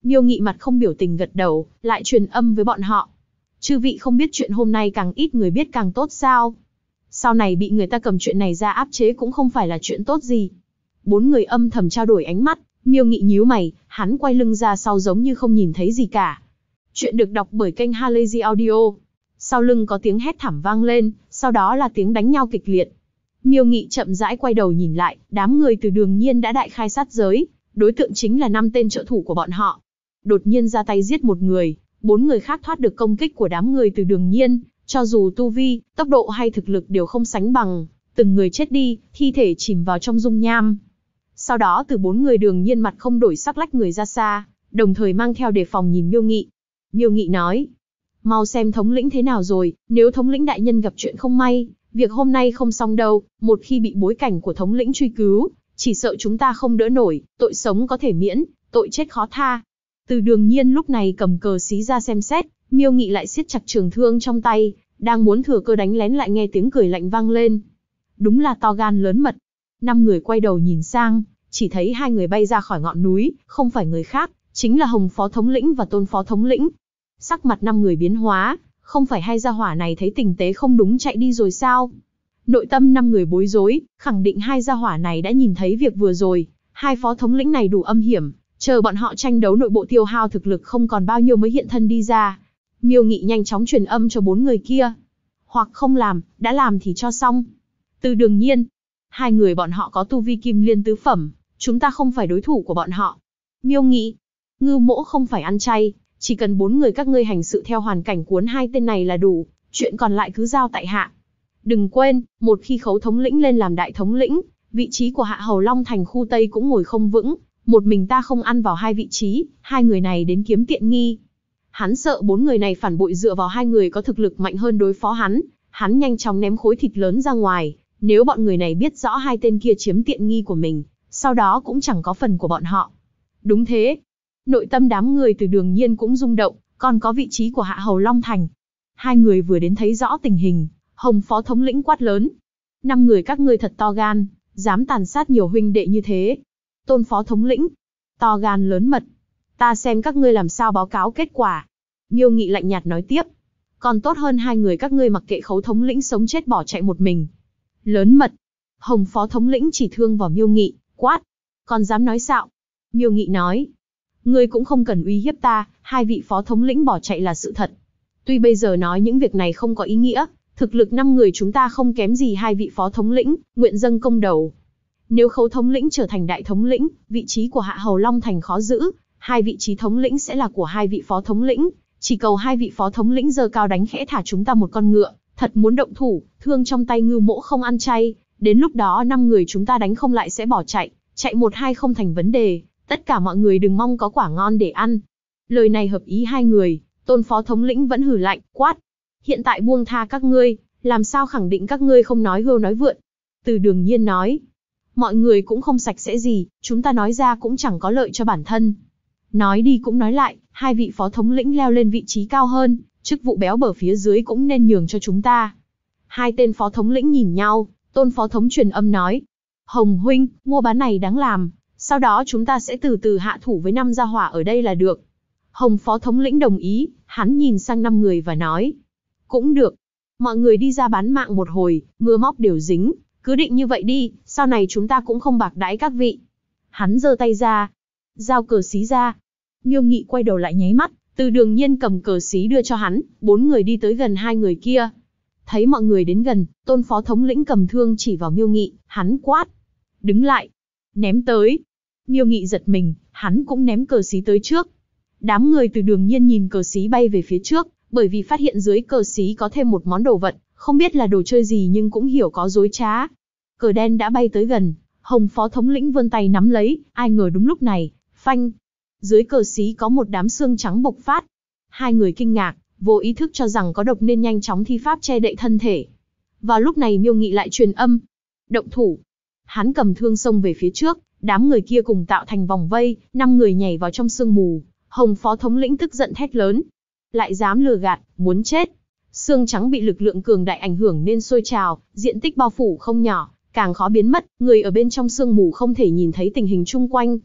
Miêu Nghị mặt không biểu tình gật đầu, lại truyền âm với bọn họ. Chư vị không biết chuyện hôm nay càng ít người biết càng tốt sao? Sau này bị người ta cầm chuyện này ra áp chế cũng không phải là chuyện tốt gì. Bốn người âm thầm trao đổi ánh mắt, Miêu Nghị nhíu mày, hắn quay lưng ra sau giống như không nhìn thấy gì cả. Chuyện được đọc bởi kênh Halazy Audio. Sau lưng có tiếng hét thảm vang lên, sau đó là tiếng đánh nhau kịch liệt. Miêu Nghị chậm rãi quay đầu nhìn lại, đám người từ Đường Nhiên đã đại khai sát giới, đối tượng chính là 5 tên trợ thủ của bọn họ. Đột nhiên ra tay giết một người, 4 người khác thoát được công kích của đám người từ Đường Nhiên, cho dù tu vi, tốc độ hay thực lực đều không sánh bằng, từng người chết đi, thi thể chìm vào trong dung nham. Sau đó từ 4 người Đường Nhiên mặt không đổi sắc lách người ra xa, đồng thời mang theo đề phòng nhìn Miêu Nghị. Miêu Nghị nói, mau xem thống lĩnh thế nào rồi, nếu thống lĩnh đại nhân gặp chuyện không may, việc hôm nay không xong đâu, một khi bị bối cảnh của thống lĩnh truy cứu, chỉ sợ chúng ta không đỡ nổi, tội sống có thể miễn, tội chết khó tha. Từ Đường Nhiên lúc này cầm cờ xí ra xem xét, Miêu Nghị lại siết chặt trường thương trong tay, đang muốn thừa cơ đánh lén lại nghe tiếng cười lạnh vang lên. Đúng là to gan lớn mật. 5 người quay đầu nhìn sang, chỉ thấy 2 người bay ra khỏi ngọn núi, không phải người khác, chính là Hồng Phó Thống lĩnh và Tôn Phó Thống lĩnh. Sắc mặt 5 người biến hóa, không phải hai gia hỏa này thấy tình thế không đúng chạy đi rồi sao? Nội tâm 5 người bối rối, khẳng định hai gia hỏa này đã nhìn thấy việc vừa rồi, hai phó thống lĩnh này đủ âm hiểm, chờ bọn họ tranh đấu nội bộ tiêu hao thực lực không còn bao nhiêu mới hiện thân đi ra. Miêu Nghị nhanh chóng truyền âm cho 4 người kia. Hoặc không làm, đã làm thì cho xong. Từ Đường Nhiên, 2 người bọn họ có tu vi kim liên tứ phẩm, chúng ta không phải đối thủ của bọn họ. Miêu Nghị, Ngưu Mỗ không phải ăn chay, chỉ cần 4 người các ngươi hành sự theo hoàn cảnh cuốn hai tên này là đủ, chuyện còn lại cứ giao tại hạ. Đừng quên, một khi Khấu thống lĩnh lên làm đại thống lĩnh, vị trí của Hạ Hầu Long thành khu Tây cũng ngồi không vững, một mình ta không ăn vào 2 vị trí, 2 người này đến kiếm tiện nghi. Hắn sợ 4 người này phản bội dựa vào 2 người có thực lực mạnh hơn đối phó hắn nhanh chóng ném khối thịt lớn ra ngoài, nếu bọn người này biết rõ 2 tên kia chiếm tiện nghi của mình, sau đó cũng chẳng có phần của bọn họ. Đúng thế. Nội tâm đám người từ Đường Nhiên cũng rung động, còn có vị trí của Hạ Hầu Long thành. 2 người vừa đến thấy rõ tình hình, Hồng Phó Thống lĩnh quát lớn. 5 người các ngươi thật to gan, dám tàn sát nhiều huynh đệ như thế. Tôn Phó Thống lĩnh, to gan lớn mật. Ta xem các ngươi làm sao báo cáo kết quả. Miêu Nghị lạnh nhạt nói tiếp. Còn tốt hơn 2 người các ngươi mặc kệ Khấu thống lĩnh sống chết bỏ chạy một mình. Lớn mật. Hồng Phó Thống lĩnh chỉ thương vào Miêu Nghị, quát. Còn dám nói xạo. Miêu Nghị nói. Ngươi cũng không cần uy hiếp ta, 2 vị phó thống lĩnh bỏ chạy là sự thật. Tuy bây giờ nói những việc này không có ý nghĩa, thực lực 5 người chúng ta không kém gì 2 vị phó thống lĩnh, nguyện dâng công đầu. Nếu Khấu thống lĩnh trở thành đại thống lĩnh, vị trí của Hạ Hầu Long thành khó giữ, 2 vị trí thống lĩnh sẽ là của 2 vị phó thống lĩnh, chỉ cầu 2 vị phó thống lĩnh giơ cao đánh khẽ thả chúng ta một con ngựa, thật muốn động thủ, thương trong tay Ngưu Mỗ không ăn chay, đến lúc đó 5 người chúng ta đánh không lại sẽ bỏ chạy, chạy 1-2 không thành vấn đề. Tất cả mọi người đừng mong có quả ngon để ăn. Lời này hợp ý 2 người, Tôn Phó Thống lĩnh vẫn hừ lạnh, quát. Hiện tại buông tha các ngươi, làm sao khẳng định các ngươi không nói hưu nói vượn. Từ Đường Nhiên nói. Mọi người cũng không sạch sẽ gì, chúng ta nói ra cũng chẳng có lợi cho bản thân. Nói đi cũng nói lại, 2 vị Phó Thống lĩnh leo lên vị trí cao hơn, chức vụ béo bở phía dưới cũng nên nhường cho chúng ta. 2 tên Phó Thống lĩnh nhìn nhau, Tôn Phó Thống truyền âm nói. Hồng huynh, mua bán này đáng làm. Sau đó chúng ta sẽ từ từ hạ thủ với 5 gia hỏa ở đây là được. Hồng Phó Thống lĩnh đồng ý, hắn nhìn sang 5 người và nói. Cũng được. Mọi người đi ra bán mạng một hồi, mưa móc đều dính, cứ định như vậy đi, sau này chúng ta cũng không bạc đãi các vị. Hắn giơ tay ra, giao cờ xí ra. Miêu Nghị quay đầu lại nháy mắt, Từ Đường Nhiên cầm cờ xí đưa cho hắn, 4 người đi tới gần 2 người kia. Thấy mọi người đến gần, Tôn Phó Thống lĩnh cầm thương chỉ vào Miêu Nghị, hắn quát. Đứng lại. Ném tới. Miêu Nghị giật mình, hắn cũng ném cờ xí tới trước. Đám người từ Đường Nhiên nhìn cờ xí bay về phía trước, bởi vì phát hiện dưới cờ xí có thêm một món đồ vật, không biết là đồ chơi gì nhưng cũng hiểu có dối trá. Cờ đen đã bay tới gần, Hồng Phó Thống lĩnh vươn tay nắm lấy, ai ngờ đúng lúc này, phanh. Dưới cờ xí có một đám xương trắng bộc phát. 2 người kinh ngạc, vô ý thức cho rằng có độc nên nhanh chóng thi pháp che đậy thân thể. Vào lúc này Miêu Nghị lại truyền âm. Động thủ. Hắn cầm thương xông về phía trước. Đám người kia cùng tạo thành vòng vây, 5 người nhảy vào trong sương mù. Hồng Phó Thống lĩnh tức giận thét lớn. Lại dám lừa gạt, muốn chết. Xương trắng bị lực lượng cường đại ảnh hưởng nên sôi trào, diện tích bao phủ không nhỏ, càng khó biến mất, người ở bên trong sương mù không thể nhìn thấy tình hình chung quanh.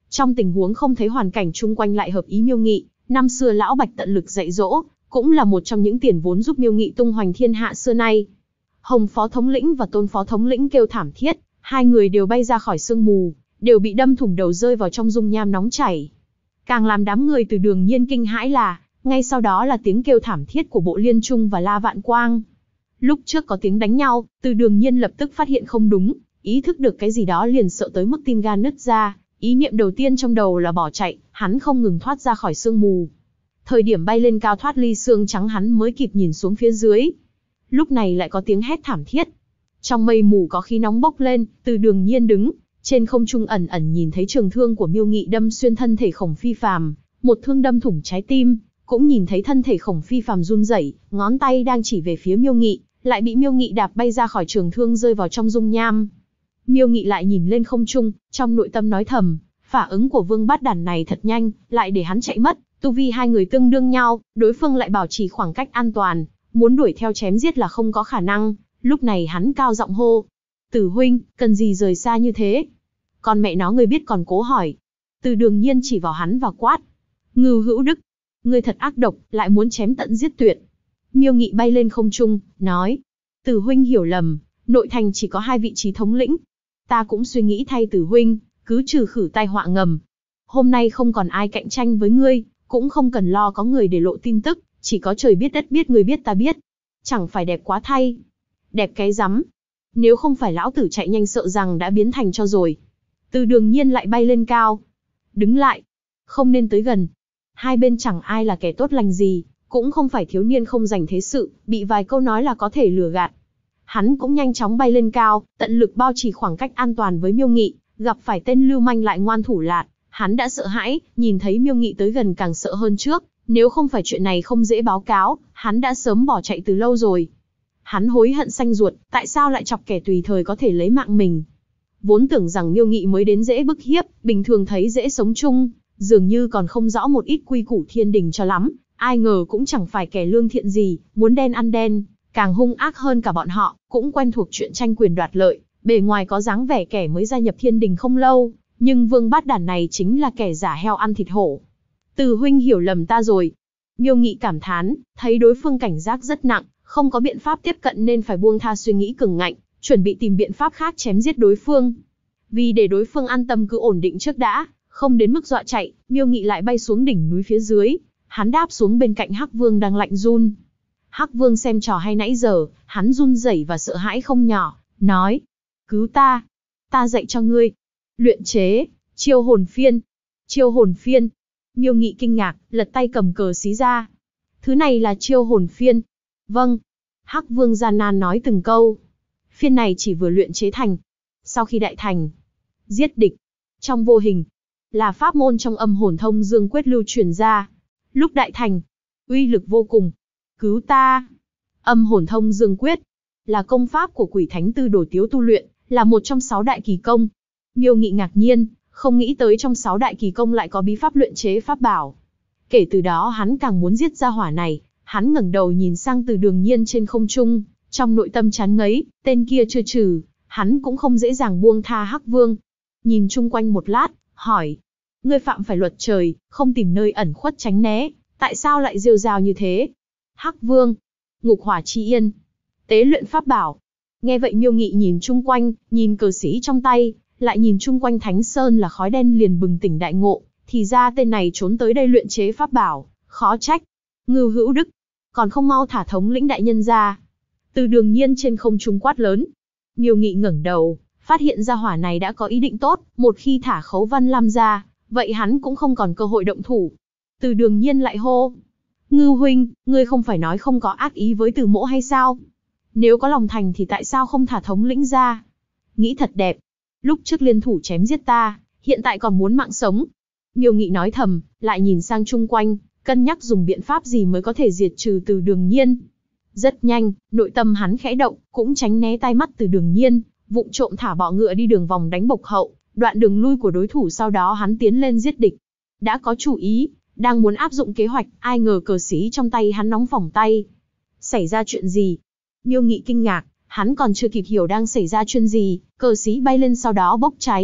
Trong tình huống không thấy hoàn cảnh chung quanh lại hợp ý Miêu Nghị, năm xưa lão Bạch tận lực dạy dỗ, cũng là một trong những tiền vốn giúp Miêu Nghị tung hoành thiên hạ xưa nay. Hồng Phó thống lĩnh và Tôn Phó thống lĩnh kêu thảm thiết, hai người đều bay ra khỏi sương mù, đều bị đâm thủng đầu rơi vào trong dung nham nóng chảy. Càng làm đám người Từ Đường Nhiên kinh hãi là, ngay sau đó là tiếng kêu thảm thiết của Bộ Liên Trung và La Vạn Quang. Lúc trước có tiếng đánh nhau, Từ Đường Nhiên lập tức phát hiện không đúng, ý thức được cái gì đó liền sợ tới mức tim gan nứt ra, ý niệm đầu tiên trong đầu là bỏ chạy, hắn không ngừng thoát ra khỏi sương mù. Thời điểm bay lên cao thoát ly sương trắng hắn mới kịp nhìn xuống phía dưới. Lúc này lại có tiếng hét thảm thiết. Trong mây mù có khí nóng bốc lên, Từ Đường Nhiên đứng trên không trung ẩn ẩn nhìn thấy trường thương của Miêu Nghị đâm xuyên thân thể Khổng Phi Phàm, một thương đâm thủng trái tim, cũng nhìn thấy thân thể Khổng Phi Phàm run rẩy, ngón tay đang chỉ về phía Miêu Nghị, lại bị Miêu Nghị đạp bay ra khỏi trường thương rơi vào trong dung nham. Miêu Nghị lại nhìn lên không trung, trong nội tâm nói thầm, phản ứng của Vương Bát Đản này thật nhanh, lại để hắn chạy mất, tu vi hai người tương đương nhau, đối phương lại bảo trì khoảng cách an toàn, muốn đuổi theo chém giết là không có khả năng. Lúc này hắn cao giọng hô, Tử huynh, cần gì rời xa như thế? Còn mẹ nó ngươi biết còn cố hỏi. Từ Đường Nhiên chỉ vào hắn và quát, Ngưu Hữu Đức, ngươi thật ác độc, lại muốn chém tận giết tuyệt. Miêu Nghị bay lên không trung, nói, Tử huynh hiểu lầm, nội thành chỉ có 2 vị trí thống lĩnh. Ta cũng suy nghĩ thay Tử huynh, cứ trừ khử tai họa ngầm. Hôm nay không còn ai cạnh tranh với ngươi, cũng không cần lo có người để lộ tin tức, chỉ có trời biết đất biết người biết ta biết. Chẳng phải đẹp quá thay. Đẹp cái rắm. Nếu không phải lão tử chạy nhanh sợ rằng đã biến thành cho rồi. Từ Đường Nhiên lại bay lên cao. Đứng lại. Không nên tới gần. Hai bên chẳng ai là kẻ tốt lành gì, cũng không phải thiếu niên không dành thế sự, bị vài câu nói là có thể lừa gạt. Hắn cũng nhanh chóng bay lên cao, tận lực bao trì khoảng cách an toàn với Miêu Nghị, gặp phải tên lưu manh lại ngoan thủ lạt, hắn đã sợ hãi, nhìn thấy Miêu Nghị tới gần càng sợ hơn trước, nếu không phải chuyện này không dễ báo cáo, hắn đã sớm bỏ chạy từ lâu rồi. Hắn hối hận xanh ruột, tại sao lại chọc kẻ tùy thời có thể lấy mạng mình. Vốn tưởng rằng Miêu Nghị mới đến dễ bức hiếp, bình thường thấy dễ sống chung, dường như còn không rõ một ít quy củ thiên đình cho lắm, ai ngờ cũng chẳng phải kẻ lương thiện gì, muốn đen ăn đen, càng hung ác hơn cả bọn họ, cũng quen thuộc chuyện tranh quyền đoạt lợi, bề ngoài có dáng vẻ kẻ mới gia nhập thiên đình không lâu, nhưng Vương Bát Đản này chính là kẻ giả heo ăn thịt hổ. Từ huynh hiểu lầm ta rồi. Miêu Nghị cảm thán, thấy đối phương cảnh giác rất nặng, không có biện pháp tiếp cận nên phải buông tha suy nghĩ cường ngạnh, chuẩn bị tìm biện pháp khác chém giết đối phương. Vì để đối phương an tâm cứ ổn định trước đã, không đến mức dọa chạy, Miêu Nghị lại bay xuống đỉnh núi phía dưới, hắn đáp xuống bên cạnh Hắc Vương đang lạnh run. Hắc Vương xem trò hay nãy giờ, hắn run rẩy và sợ hãi không nhỏ, nói, cứu ta, ta dạy cho ngươi. Luyện chế, chiêu hồn phiên. Chiêu hồn phiên. Miêu Nghị kinh ngạc, lật tay cầm cờ xí ra. Thứ này là chiêu hồn phiên. Vâng. Hắc Vương gian nan nói từng câu. Phiên này chỉ vừa luyện chế thành. Sau khi đại thành, giết địch. Trong vô hình, là pháp môn trong Âm Hồn Thông Dương Quyết lưu truyền ra. Lúc đại thành, uy lực vô cùng. Cứu ta. Âm Hồn Thông Dương Quyết là công pháp của Quỷ Thánh Tư Đồ Tiếu tu luyện, là một trong 6 đại kỳ công. Miêu Nghị ngạc nhiên, không nghĩ tới trong 6 đại kỳ công lại có bí pháp luyện chế pháp bảo. Kể từ đó hắn càng muốn giết ra hỏa này, hắn ngẩng đầu nhìn sang Từ Đường Nhiên trên không trung, trong nội tâm chán ngấy, tên kia chưa trừ, hắn cũng không dễ dàng buông tha Hắc Vương. Nhìn chung quanh một lát, hỏi, ngươi phạm phải luật trời, không tìm nơi ẩn khuất tránh né, tại sao lại rêu rao như thế? Hắc Vương, ngục hỏa chi yên, tế luyện pháp bảo. Nghe vậy Miêu Nghị nhìn chung quanh, nhìn cờ sĩ trong tay, lại nhìn chung quanh Thánh Sơn là khói đen liền bừng tỉnh đại ngộ, thì ra tên này trốn tới đây luyện chế pháp bảo, khó trách. Ngưu Hữu Đức, còn không mau thả thống lĩnh đại nhân ra. Từ Đường Nhiên trên không trung quát lớn. Miêu Nghị ngẩng đầu, phát hiện ra hỏa này đã có ý định tốt, một khi thả Khấu Văn Lam ra, vậy hắn cũng không còn cơ hội động thủ. Từ Đường Nhiên lại hô, Ngưu huynh, ngươi không phải nói không có ác ý với Từ mỗ hay sao? Nếu có lòng thành thì tại sao không thả thống lĩnh ra? Nghĩ thật đẹp. Lúc trước liên thủ chém giết ta, hiện tại còn muốn mạng sống. Miêu Nghị nói thầm, lại nhìn sang chung quanh, cân nhắc dùng biện pháp gì mới có thể diệt trừ Từ Đường Nhiên. Rất nhanh, nội tâm hắn khẽ động, cũng tránh né tai mắt Từ Đường Nhiên, vụng trộm thả bọ ngựa đi đường vòng đánh bộc hậu, đoạn đường lui của đối thủ, sau đó hắn tiến lên giết địch. Đã có chủ ý, đang muốn áp dụng kế hoạch, ai ngờ cờ xí trong tay hắn nóng phỏng tay. Xảy ra chuyện gì? Miêu Nghị kinh ngạc, hắn còn chưa kịp hiểu đang xảy ra chuyện gì, cờ xí bay lên sau đó bốc cháy,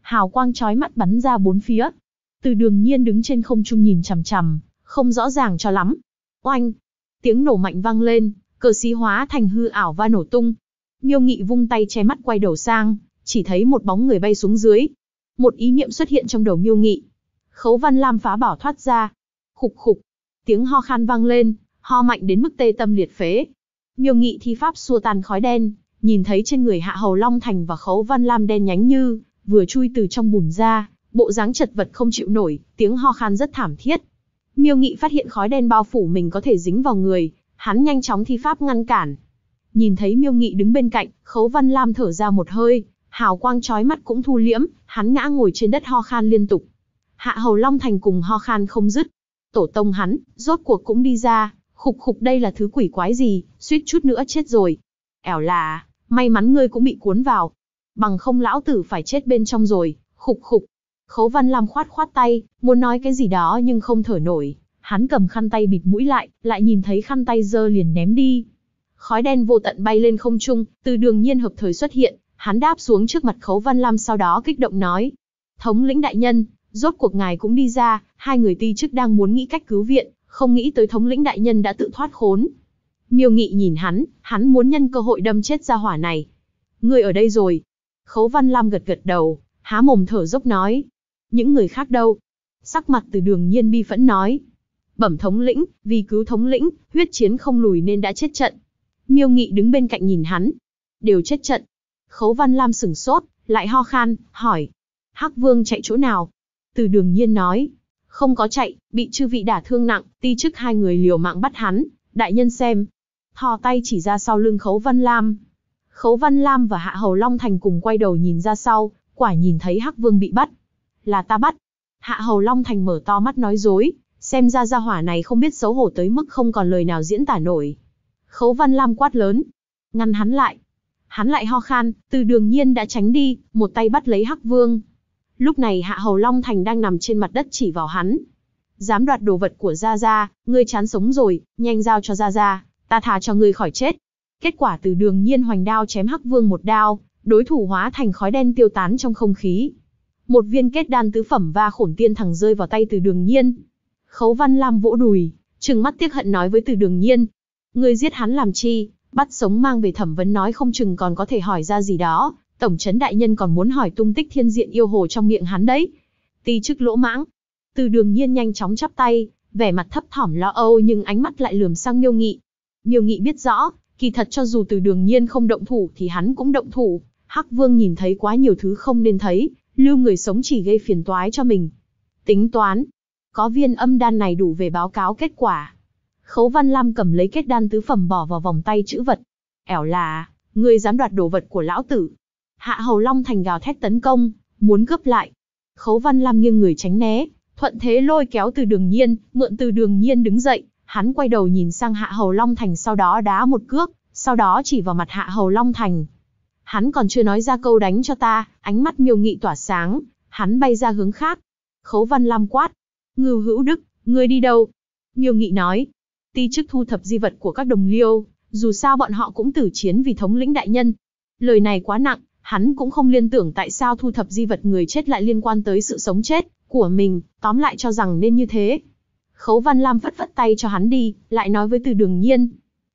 hào quang chói mắt bắn ra bốn phía. Từ Đường Nhiên đứng trên không trung nhìn chằm chằm, không rõ ràng cho lắm. Oanh! Tiếng nổ mạnh vang lên, cờ xí hóa thành hư ảo và nổ tung. Miêu Nghị vung tay che mắt quay đầu sang, chỉ thấy một bóng người bay xuống dưới. Một ý niệm xuất hiện trong đầu Miêu Nghị. Khấu Văn Lam phá bảo thoát ra. Khục khục! Tiếng ho khan vang lên, ho mạnh đến mức tê tâm liệt phế. Miêu Nghị thi pháp xua tan khói đen, nhìn thấy trên người Hạ Hầu Long Thành và Khấu Văn Lam đen nhánh như vừa chui từ trong bùn ra, bộ dáng chật vật không chịu nổi, tiếng ho khan rất thảm thiết. Miêu Nghị phát hiện khói đen bao phủ mình có thể dính vào người, hắn nhanh chóng thi pháp ngăn cản. Nhìn thấy Miêu Nghị đứng bên cạnh, Khấu Văn Lam thở ra một hơi, hào quang chói mắt cũng thu liễm, hắn ngã ngồi trên đất ho khan liên tục. Hạ Hầu Long Thành cùng ho khan không dứt. Tổ tông hắn, rốt cuộc cũng đi ra, khục khục đây là thứ quỷ quái gì, suýt chút nữa chết rồi. Ẻo là, may mắn ngươi cũng bị cuốn vào. Bằng không lão tử phải chết bên trong rồi, khục khục. Khấu Văn Lam khoát khoát tay, muốn nói cái gì đó nhưng không thở nổi. Hắn cầm khăn tay bịt mũi lại nhìn thấy khăn tay giơ liền ném đi. Khói đen vô tận bay lên không trung, Từ Đường Nhiên hợp thời xuất hiện, hắn đáp xuống trước mặt Khấu Văn Lam sau đó kích động nói. Thống lĩnh đại nhân, rốt cuộc ngài cũng đi ra, hai người ti chức đang muốn nghĩ cách cứu viện, không nghĩ tới thống lĩnh đại nhân đã tự thoát khốn. Miêu Nghị nhìn hắn muốn nhân cơ hội đâm chết gia hỏa này. Ngươi ở đây rồi. Khấu Văn Lam gật gật đầu, há mồm thở dốc nói. Những người khác đâu? Sắc mặt Từ Đường Nhiên bi phẫn nói. Bẩm thống lĩnh, vì cứu thống lĩnh, huyết chiến không lùi nên đã chết trận. Miêu Nghị đứng bên cạnh nhìn hắn. Đều chết trận. Khấu Văn Lam sửng sốt, lại ho khan, hỏi. Hắc Vương chạy chỗ nào? Từ Đường Nhiên nói. Không có chạy, bị chư vị đả thương nặng, ti chức hai người liều mạng bắt hắn. Đại nhân xem. Thò tay chỉ ra sau lưng Khấu Văn Lam. Khấu Văn Lam và Hạ Hầu Long Thành cùng quay đầu nhìn ra sau, quả nhìn thấy Hắc Vương bị bắt. Là ta bắt. Hạ Hầu Long Thành mở to mắt nói dối, xem ra gia hỏa này không biết xấu hổ tới mức không còn lời nào diễn tả nổi. Khấu Văn Lam quát lớn. Ngăn hắn lại. Hắn lại ho khan, Từ Đường Nhiên đã tránh đi, một tay bắt lấy Hắc Vương. Lúc này Hạ Hầu Long Thành đang nằm trên mặt đất chỉ vào hắn. Dám đoạt đồ vật của Gia Gia, ngươi chán sống rồi, nhanh giao cho Gia Gia, ta thà cho ngươi khỏi chết. Kết quả Từ Đường Nhiên hoành đao chém Hắc Vương một đao, đối thủ hóa thành khói đen tiêu tán trong không khí. Một viên kết đan tứ phẩm va khổn tiên thẳng rơi vào tay Từ Đường Nhiên. Khấu Văn Lam vỗ đùi, trừng mắt tiếc hận nói với Từ Đường Nhiên. Ngươi giết hắn làm chi, bắt sống mang về thẩm vấn nói không chừng còn có thể hỏi ra gì đó. Tổng trấn đại nhân còn muốn hỏi tung tích thiên diện yêu hồ trong miệng hắn đấy. Ti chức lỗ mãng. Từ Đường Nhiên nhanh chóng chắp tay, vẻ mặt thấp thỏm lo âu nhưng ánh mắt lại lườm sang Miêu Nghị. Miêu Nghị biết rõ, kỳ thật cho dù Từ Đường Nhiên không động thủ thì hắn cũng động thủ. Hắc Vương nhìn thấy quá nhiều thứ không nên thấy, lưu người sống chỉ gây phiền toái cho mình. Tính toán, có viên âm đan này đủ về báo cáo kết quả. Khấu Văn Lam cầm lấy kết đan tứ phẩm bỏ vào vòng tay chữ vật. Ẻo là, ngươi dám đoạt đồ vật của lão tử. Hạ Hầu Long Thành gào thét tấn công, muốn cướp lại. Khấu Văn Lam nghiêng người tránh né, thuận thế lôi kéo Từ Đường Nhiên, mượn Từ Đường Nhiên đứng dậy, hắn quay đầu nhìn sang Hạ Hầu Long Thành sau đó đá một cước, sau đó chỉ vào mặt Hạ Hầu Long Thành. Hắn còn chưa nói ra câu đánh cho ta, ánh mắt Miêu Nghị tỏa sáng, hắn bay ra hướng khác. Khấu Văn Lam quát, Ngưu Hữu Đức, ngươi đi đâu? Miêu Nghị nói, ti chức thu thập di vật của các đồng liêu, dù sao bọn họ cũng tử chiến vì thống lĩnh đại nhân. Lời này quá nặng, hắn cũng không liên tưởng tại sao thu thập di vật người chết lại liên quan tới sự sống chết của mình, tóm lại cho rằng nên như thế. Khấu Văn Lam phất phất tay cho hắn đi, lại nói với Từ Đường Nhiên.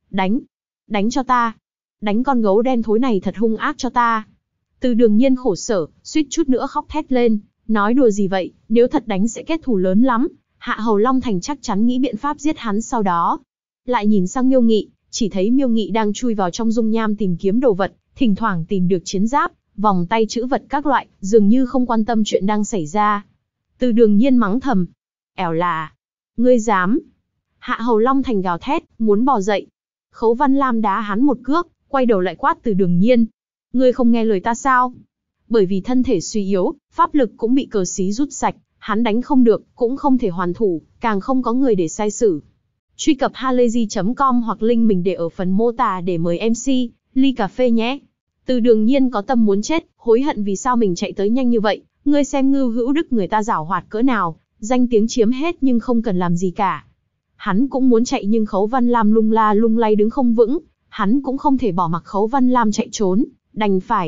Đánh cho ta. Đánh con gấu đen thối này thật hung ác cho ta. Từ Đường Nhiên khổ sở, suýt chút nữa khóc thét lên, nói đùa gì vậy, nếu thật đánh sẽ kết thù lớn lắm. Hạ Hầu Long Thành chắc chắn nghĩ biện pháp giết hắn sau đó. Lại nhìn sang Miêu Nghị, chỉ thấy Miêu Nghị đang chui vào trong dung nham tìm kiếm đồ vật, thỉnh thoảng tìm được chiến giáp, vòng tay trữ vật các loại, dường như không quan tâm chuyện đang xảy ra. Từ Đường Nhiên mắng thầm, ẻo là, ngươi dám. Hạ Hầu Long Thành gào thét, muốn bò dậy. Khấu Văn Lam đá hắn một cước, quay đầu lại quát Từ Đường Nhiên. Ngươi không nghe lời ta sao? Bởi vì thân thể suy yếu, pháp lực cũng bị cờ xí rút sạch, hắn đánh không được, cũng không thể hoàn thủ, càng không có người để sai xử. Truy cập halayzi.com hoặc link mình để ở phần mô tả để mời MC, ly cà phê nhé. Từ Đường Nhiên có tâm muốn chết, hối hận vì sao mình chạy tới nhanh như vậy. Ngươi xem Ngưu Hữu Đức người ta giảo hoạt cỡ nào, danh tiếng chiếm hết nhưng không cần làm gì cả. Hắn cũng muốn chạy nhưng Khấu Văn Lam lung la lung lay đứng không vững, hắn cũng không thể bỏ mặc Khấu Văn Lam chạy trốn, đành phải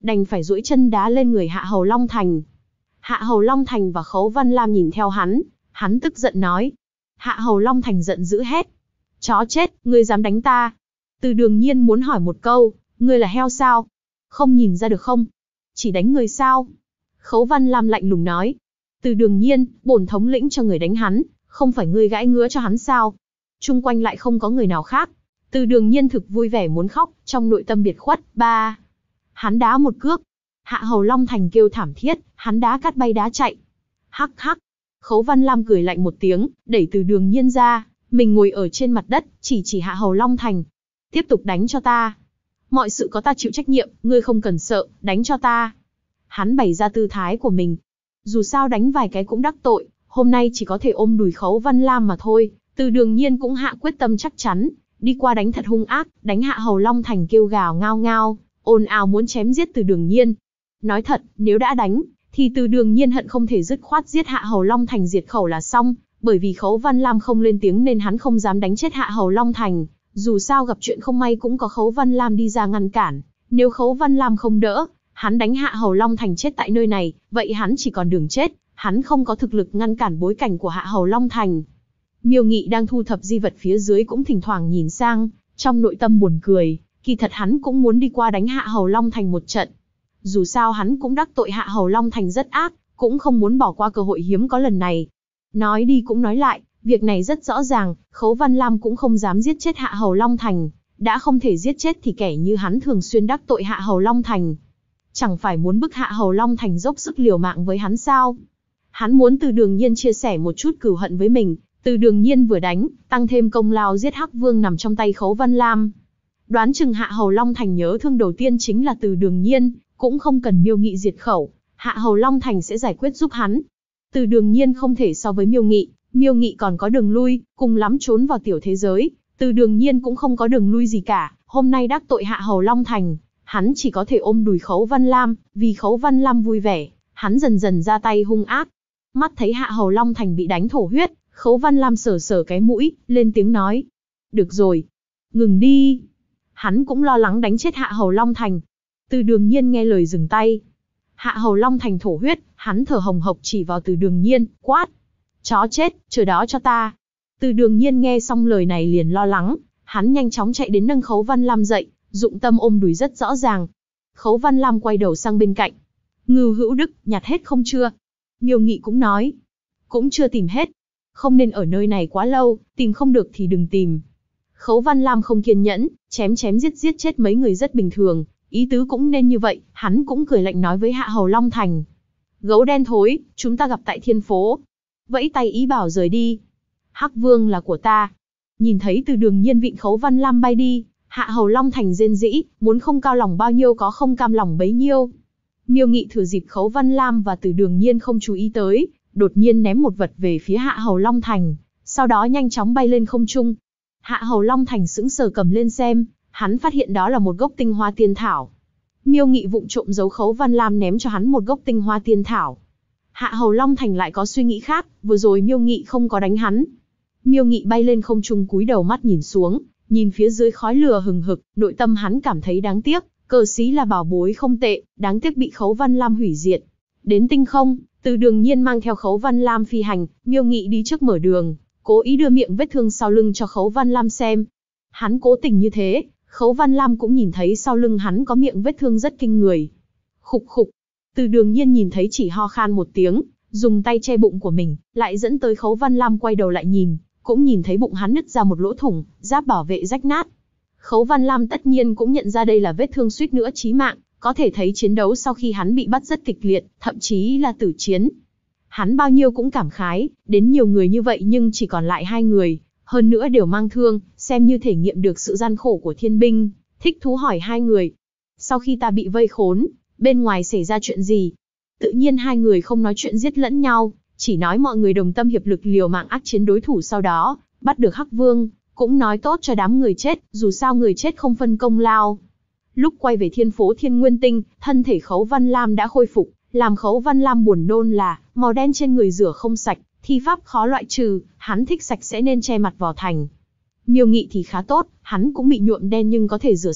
đành phải duỗi chân đá lên người Hạ Hầu Long Thành. Hạ Hầu Long Thành và Khấu Văn Lam nhìn theo hắn tức giận nói. Hạ Hầu Long Thành giận dữ hét. Chó chết, ngươi dám đánh ta? Từ Đường Nhiên muốn hỏi một câu, ngươi là heo sao? Không nhìn ra được không? Chỉ đánh người sao? Khấu Văn Lam lạnh lùng nói. Từ Đường Nhiên, bổn thống lĩnh cho người đánh hắn, không phải ngươi gãi ngứa cho hắn sao? Chung quanh lại không có người nào khác. Từ Đường Nhiên thực vui vẻ muốn khóc, trong nội tâm biệt khuất. Ba. Hắn đá một cước. Hạ Hầu Long Thành kêu thảm thiết, hắn đá cát bay đá chạy. Hắc hắc. Khấu Văn Lam cười lạnh một tiếng, đẩy Từ Đường Nhiên ra, mình ngồi ở trên mặt đất, chỉ Hạ Hầu Long Thành. Tiếp tục đánh cho ta. Mọi sự có ta chịu trách nhiệm, ngươi không cần sợ, đánh cho ta. Hắn bày ra tư thái của mình. Dù sao đánh vài cái cũng đắc tội, hôm nay chỉ có thể ôm đùi Khấu Văn Lam mà thôi. Từ Đường Nhiên cũng hạ quyết tâm chắc chắn, đi qua đánh thật hung ác, đánh Hạ Hầu Long Thành kêu gào ngao ngao, ồn ào muốn chém giết Từ Đường Nhiên. Nói thật, nếu đã đánh, thì Từ Đường Nhiên hận không thể dứt khoát giết Hạ Hầu Long Thành diệt khẩu là xong, bởi vì Khấu Văn Lam không lên tiếng nên hắn không dám đánh chết Hạ Hầu Long Thành. Dù sao gặp chuyện không may cũng có Khấu Văn Lam đi ra ngăn cản, nếu Khấu Văn Lam không đỡ, hắn đánh Hạ Hầu Long Thành chết tại nơi này, vậy hắn chỉ còn đường chết, hắn không có thực lực ngăn cản bối cảnh của Hạ Hầu Long Thành. Miêu Nghị đang thu thập di vật phía dưới cũng thỉnh thoảng nhìn sang, trong nội tâm buồn cười, kỳ thật hắn cũng muốn đi qua đánh Hạ Hầu Long Thành một trận. Dù sao hắn cũng đắc tội Hạ Hầu Long Thành rất ác, cũng không muốn bỏ qua cơ hội hiếm có lần này. Nói đi cũng nói lại, việc này rất rõ ràng, Khấu Văn Lam cũng không dám giết chết Hạ Hầu Long Thành, đã không thể giết chết thì kẻ như hắn thường xuyên đắc tội Hạ Hầu Long Thành. Chẳng phải muốn bức Hạ Hầu Long Thành dốc sức liều mạng với hắn sao? Hắn muốn Từ Đường Nhiên chia sẻ một chút cừu hận với mình, Từ Đường Nhiên vừa đánh, tăng thêm công lao giết Hắc Vương nằm trong tay Khấu Văn Lam. Đoán chừng Hạ Hầu Long Thành nhớ thương đầu tiên chính là Từ Đường Nhiên, cũng không cần Miêu Nghị diệt khẩu, Hạ Hầu Long Thành sẽ giải quyết giúp hắn. Từ Đường Nhiên không thể so với Miêu Nghị còn có đường lui, cùng lắm trốn vào tiểu thế giới, Từ Đường Nhiên cũng không có đường lui gì cả, hôm nay đắc tội Hạ Hầu Long Thành, hắn chỉ có thể ôm đùi Khấu Văn Lam, vì Khấu Văn Lam vui vẻ, hắn dần dần ra tay hung ác. Mắt thấy Hạ Hầu Long Thành bị đánh thổ huyết, Khấu Văn Lam sờ sờ cái mũi, lên tiếng nói. Được rồi, ngừng đi. Hắn cũng lo lắng đánh chết Hạ Hầu Long Thành. Từ Đường Nhiên nghe lời dừng tay. Hạ Hầu Long Thành thổ huyết, hắn thở hồng hộc chỉ vào Từ Đường Nhiên, quát. Chó chết, chờ đó cho ta. Từ Đường Nhiên nghe xong lời này liền lo lắng, hắn nhanh chóng chạy đến nâng Khấu Văn Lam dậy, dụng tâm ôm đùi rất rõ ràng. Khấu Văn Lam quay đầu sang bên cạnh. Ngưu Hữu Đức, nhặt hết không chưa? Miêu Nghị cũng nói. Cũng chưa tìm hết. Không nên ở nơi này quá lâu, tìm không được thì đừng tìm. Khấu Văn Lam không kiên nhẫn, chém giết chết mấy người rất bình thường, ý tứ cũng nên như vậy, hắn cũng cười lạnh nói với Hạ Hầu Long Thành. Gấu đen thối, chúng ta gặp tại thiên phố. Vẫy tay ý bảo rời đi. Hắc Vương là của ta. Nhìn thấy Từ Đường Nhiên vịn Khấu Văn Lam bay đi, Hạ Hầu Long Thành rên rỉ, muốn không cao lòng bao nhiêu có không cam lòng bấy nhiêu. Miêu Nghị thừa dịp Khấu Văn Lam và Từ Đường Nhiên không chú ý tới, đột nhiên ném một vật về phía Hạ Hầu Long Thành, sau đó nhanh chóng bay lên không trung. Hạ Hầu Long Thành sững sờ cầm lên xem, hắn phát hiện đó là một gốc tinh hoa tiên thảo. Miêu Nghị vụng trộm giấu Khấu Văn Lam ném cho hắn một gốc tinh hoa tiên thảo. Hạ Hầu Long Thành lại có suy nghĩ khác, vừa rồi Miêu Nghị không có đánh hắn. Miêu Nghị bay lên không trung cúi đầu mắt nhìn xuống, nhìn phía dưới khói lửa hừng hực, nội tâm hắn cảm thấy đáng tiếc, cờ xí là bảo bối không tệ, đáng tiếc bị Khấu Văn Lam hủy diệt. Đến tinh không, Từ Đường Nhiên mang theo Khấu Văn Lam phi hành, Miêu Nghị đi trước mở đường, cố ý đưa miệng vết thương sau lưng cho Khấu Văn Lam xem. Hắn cố tình như thế, Khấu Văn Lam cũng nhìn thấy sau lưng hắn có miệng vết thương rất kinh người. Khục khục. Từ Đường Nhiên nhìn thấy chỉ ho khan một tiếng, dùng tay che bụng của mình, lại dẫn tới Khấu Văn Lam quay đầu lại nhìn, cũng nhìn thấy bụng hắn nứt ra một lỗ thủng, giáp bảo vệ rách nát. Khấu Văn Lam tất nhiên cũng nhận ra đây là vết thương suýt nữa chí mạng, có thể thấy chiến đấu sau khi hắn bị bắt rất kịch liệt, thậm chí là tử chiến. Hắn bao nhiêu cũng cảm khái, đến nhiều người như vậy nhưng chỉ còn lại 2 người, hơn nữa đều mang thương, xem như thể nghiệm được sự gian khổ của thiên binh, thích thú hỏi 2 người. Sau khi ta bị vây khốn, bên ngoài xảy ra chuyện gì? Tự nhiên 2 người không nói chuyện giết lẫn nhau, chỉ nói mọi người đồng tâm hiệp lực liều mạng ác chiến đối thủ, sau đó bắt được Hắc Vương, cũng nói tốt cho đám người chết, dù sao người chết không phân công lao. Lúc quay về thiên phố Thiên Nguyên Tinh, thân thể Khấu Văn Lam đã khôi phục, làm Khấu Văn Lam buồn nôn là màu đen trên người rửa không sạch, thi pháp khó loại trừ, hắn thích sạch sẽ nên che mặt vào thành. Miêu Nghị thì khá tốt, hắn cũng bị nhuộm đen nhưng có thể rửa sạch,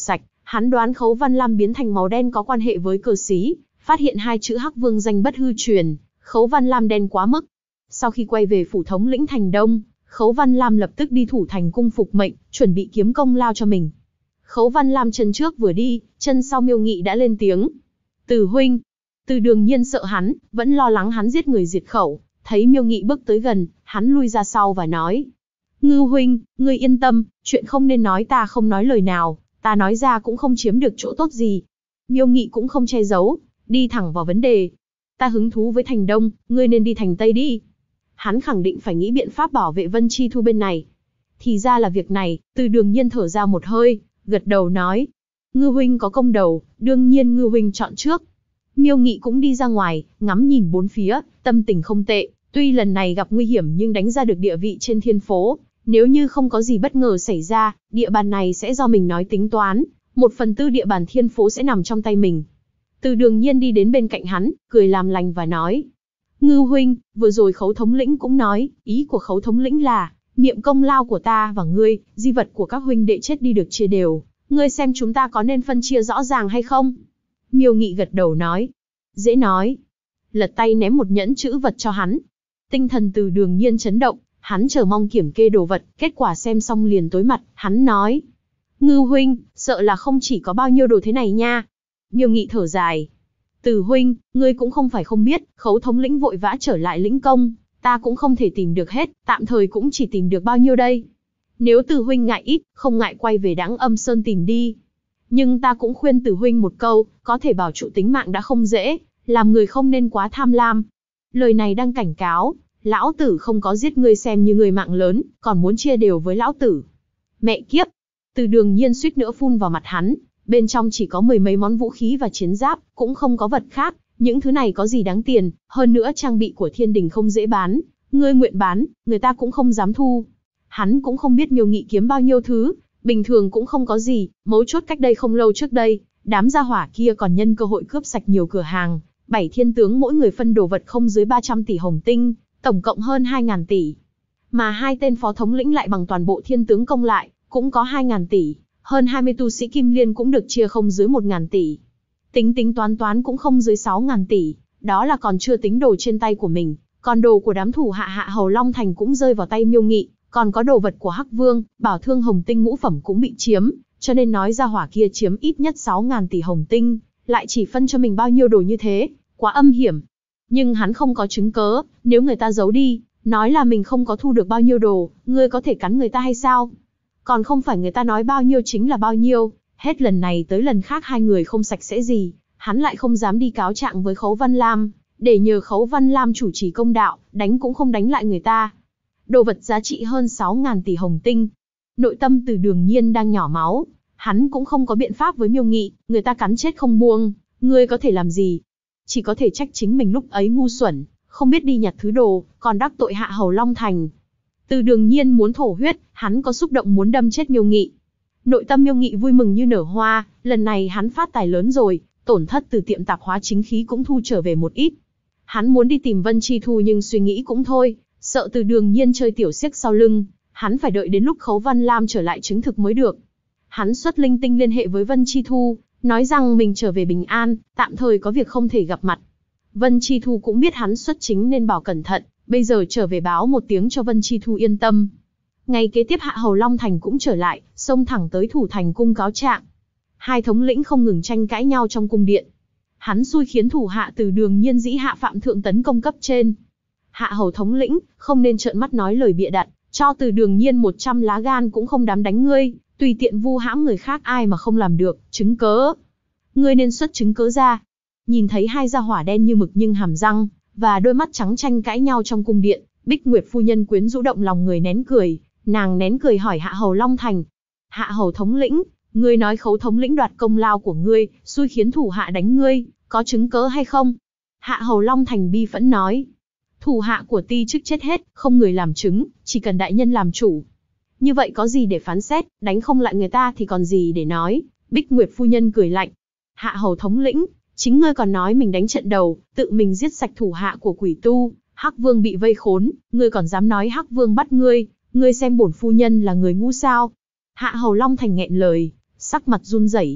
Hắn đoán Khấu Văn Lam biến thành màu đen có quan hệ với cờ xí, phát hiện hai chữ Hắc Vương danh bất hư truyền, Khấu Văn Lam đen quá mức. Sau khi quay về phủ thống lĩnh thành Đông, Khấu Văn Lam lập tức đi thủ thành cung phục mệnh, chuẩn bị kiếm công lao cho mình. Khấu Văn Lam chân trước vừa đi, chân sau Miêu Nghị đã lên tiếng. Từ huynh. Từ Đường Nhiên sợ hắn, vẫn lo lắng hắn giết người diệt khẩu, thấy Miêu Nghị bước tới gần, hắn lui ra sau và nói. Ngư huynh, ngươi yên tâm, chuyện không nên nói ta không nói lời nào, ta nói ra cũng không chiếm được chỗ tốt gì. Miêu Nghị cũng không che giấu, đi thẳng vào vấn đề. Ta hứng thú với thành Đông, ngươi nên đi thành Tây đi. Hắn khẳng định phải nghĩ biện pháp bảo vệ Vân Chi Thu bên này. Thì ra là việc này, Từ Đường Nhiên thở ra một hơi, gật đầu nói. Ngư huynh có công đầu, đương nhiên Ngư huynh chọn trước. Miêu Nghị cũng đi ra ngoài, ngắm nhìn bốn phía, tâm tình không tệ. Tuy lần này gặp nguy hiểm nhưng đánh ra được địa vị trên thiên phố. Nếu như không có gì bất ngờ xảy ra, địa bàn này sẽ do mình nói tính toán. 1/4 địa bàn thiên phố sẽ nằm trong tay mình. Từ Đường Nhiên đi đến bên cạnh hắn, cười làm lành và nói. Ngư huynh, vừa rồi Khấu thống lĩnh cũng nói, ý của Khấu thống lĩnh là, niệm công lao của ta và ngươi, di vật của các huynh đệ chết đi được chia đều. Ngươi xem chúng ta có nên phân chia rõ ràng hay không? Miêu Nghị gật đầu nói. Dễ nói. Lật tay ném một nhẫn chữ vật cho hắn. Tinh thần Từ Đường Nhiên chấn động, hắn chờ mong kiểm kê đồ vật, kết quả xem xong liền tối mặt, hắn nói. Ngư huynh, sợ là không chỉ có bao nhiêu đồ thế này nha. Miêu Nghị thở dài. Từ huynh, ngươi cũng không phải không biết, Khấu thống lĩnh vội vã trở lại lĩnh công, ta cũng không thể tìm được hết, tạm thời cũng chỉ tìm được bao nhiêu đây. Nếu Từ huynh ngại ít, không ngại quay về Đãng Âm Sơn tìm đi. Nhưng ta cũng khuyên Từ huynh một câu, có thể bảo trụ tính mạng đã không dễ, làm người không nên quá tham lam. Lời này đang cảnh cáo, lão tử không có giết ngươi xem như người mạng lớn, còn muốn chia đều với lão tử. Mẹ kiếp! Từ Đường Nhiên suýt nữa phun vào mặt hắn, bên trong chỉ có 10 mấy món vũ khí và chiến giáp, cũng không có vật khác, những thứ này có gì đáng tiền, hơn nữa trang bị của thiên đình không dễ bán, ngươi nguyện bán, người ta cũng không dám thu. Hắn cũng không biết Miêu Nghị kiếm bao nhiêu thứ, bình thường cũng không có gì, mấu chốt cách đây không lâu trước đây, đám gia hỏa kia còn nhân cơ hội cướp sạch nhiều cửa hàng, 7 thiên tướng mỗi người phân đồ vật không dưới 300 tỷ hồng tinh, tổng cộng hơn 2.000 tỷ. Mà hai tên phó thống lĩnh lại bằng toàn bộ thiên tướng công lại, cũng có 2.000 tỷ, hơn 20 tu sĩ Kim Liên cũng được chia không dưới 1.000 tỷ. Tính toán cũng không dưới 6.000 tỷ, đó là còn chưa tính đồ trên tay của mình, còn đồ của đám thủ hạ Hạ Hầu Long Thành cũng rơi vào tay Miêu Nghị, còn có đồ vật của Hắc Vương, bảo thương hồng tinh ngũ phẩm cũng bị chiếm, cho nên nói ra hỏa kia chiếm ít nhất 6.000 tỷ hồng tinh, lại chỉ phân cho mình bao nhiêu đồ như thế, quá âm hiểm. Nhưng hắn không có chứng cớ, nếu người ta giấu đi, nói là mình không có thu được bao nhiêu đồ, ngươi có thể cắn người ta hay sao? Còn không phải người ta nói bao nhiêu chính là bao nhiêu, hết lần này tới lần khác hai người không sạch sẽ gì, hắn lại không dám đi cáo trạng với Khấu Văn Lam, để nhờ Khấu Văn Lam chủ trì công đạo, đánh cũng không đánh lại người ta. Đồ vật giá trị hơn 6.000 tỷ hồng tinh. Nội tâm Từ Đường Nhiên đang nhỏ máu, hắn cũng không có biện pháp với Miêu Nghị, người ta cắn chết không buông, ngươi có thể làm gì? Chỉ có thể trách chính mình lúc ấy ngu xuẩn, không biết đi nhặt thứ đồ, còn đắc tội Hạ Hầu Long Thành. Từ Đường Nhiên muốn thổ huyết, hắn có xúc động muốn đâm chết Miêu Nghị. Nội tâm Miêu Nghị vui mừng như nở hoa, lần này hắn phát tài lớn rồi, tổn thất từ tiệm tạp hóa chính khí cũng thu trở về một ít. Hắn muốn đi tìm Vân Chi Thu nhưng suy nghĩ cũng thôi, sợ Từ Đường Nhiên chơi tiểu xiếc sau lưng, hắn phải đợi đến lúc Khấu Văn Lam trở lại chứng thực mới được. Hắn xuất linh tinh liên hệ với Vân Chi Thu, nói rằng mình trở về bình an, tạm thời có việc không thể gặp mặt. Vân Chi Thu cũng biết hắn xuất chính nên bảo cẩn thận, bây giờ trở về báo một tiếng cho Vân Chi Thu yên tâm. Ngày kế tiếp Hạ Hầu Long Thành cũng trở lại, xông thẳng tới thủ thành cung cáo trạng. Hai thống lĩnh không ngừng tranh cãi nhau trong cung điện. Hắn xui khiến thủ hạ Từ Đường Nhiên dĩ hạ phạm thượng tấn công cấp trên. Hạ Hầu thống lĩnh, không nên trợn mắt nói lời bịa đặt, cho Từ Đường Nhiên 100 lá gan cũng không dám đánh ngươi, tùy tiện vu hãm người khác ai mà không làm được, chứng cớ. Ngươi nên xuất chứng cớ ra. Nhìn thấy hai gia hỏa đen như mực nhưng hàm răng và đôi mắt trắng tranh cãi nhau trong cung điện, Bích Nguyệt phu nhân quyến rũ động lòng người nén cười, nàng nén cười hỏi Hạ Hầu Long Thành. Hạ Hầu thống lĩnh, ngươi nói Khấu thống lĩnh đoạt công lao của ngươi, xui khiến thủ hạ đánh ngươi, có chứng cớ hay không? Hạ Hầu Long Thành bi phẫn nói. Thủ hạ của ti chức chết hết, không người làm chứng, chỉ cần đại nhân làm chủ. Như vậy có gì để phán xét, đánh không lại người ta thì còn gì để nói. Bích Nguyệt phu nhân cười lạnh. Hạ Hầu thống lĩnh, chính ngươi còn nói mình đánh trận đầu, tự mình giết sạch thủ hạ của quỷ tu, Hắc Vương bị vây khốn, ngươi còn dám nói Hắc Vương bắt ngươi xem bổn phu nhân là người ngu sao? Hạ Hầu Long Thành nghẹn lời, sắc mặt run rẩy.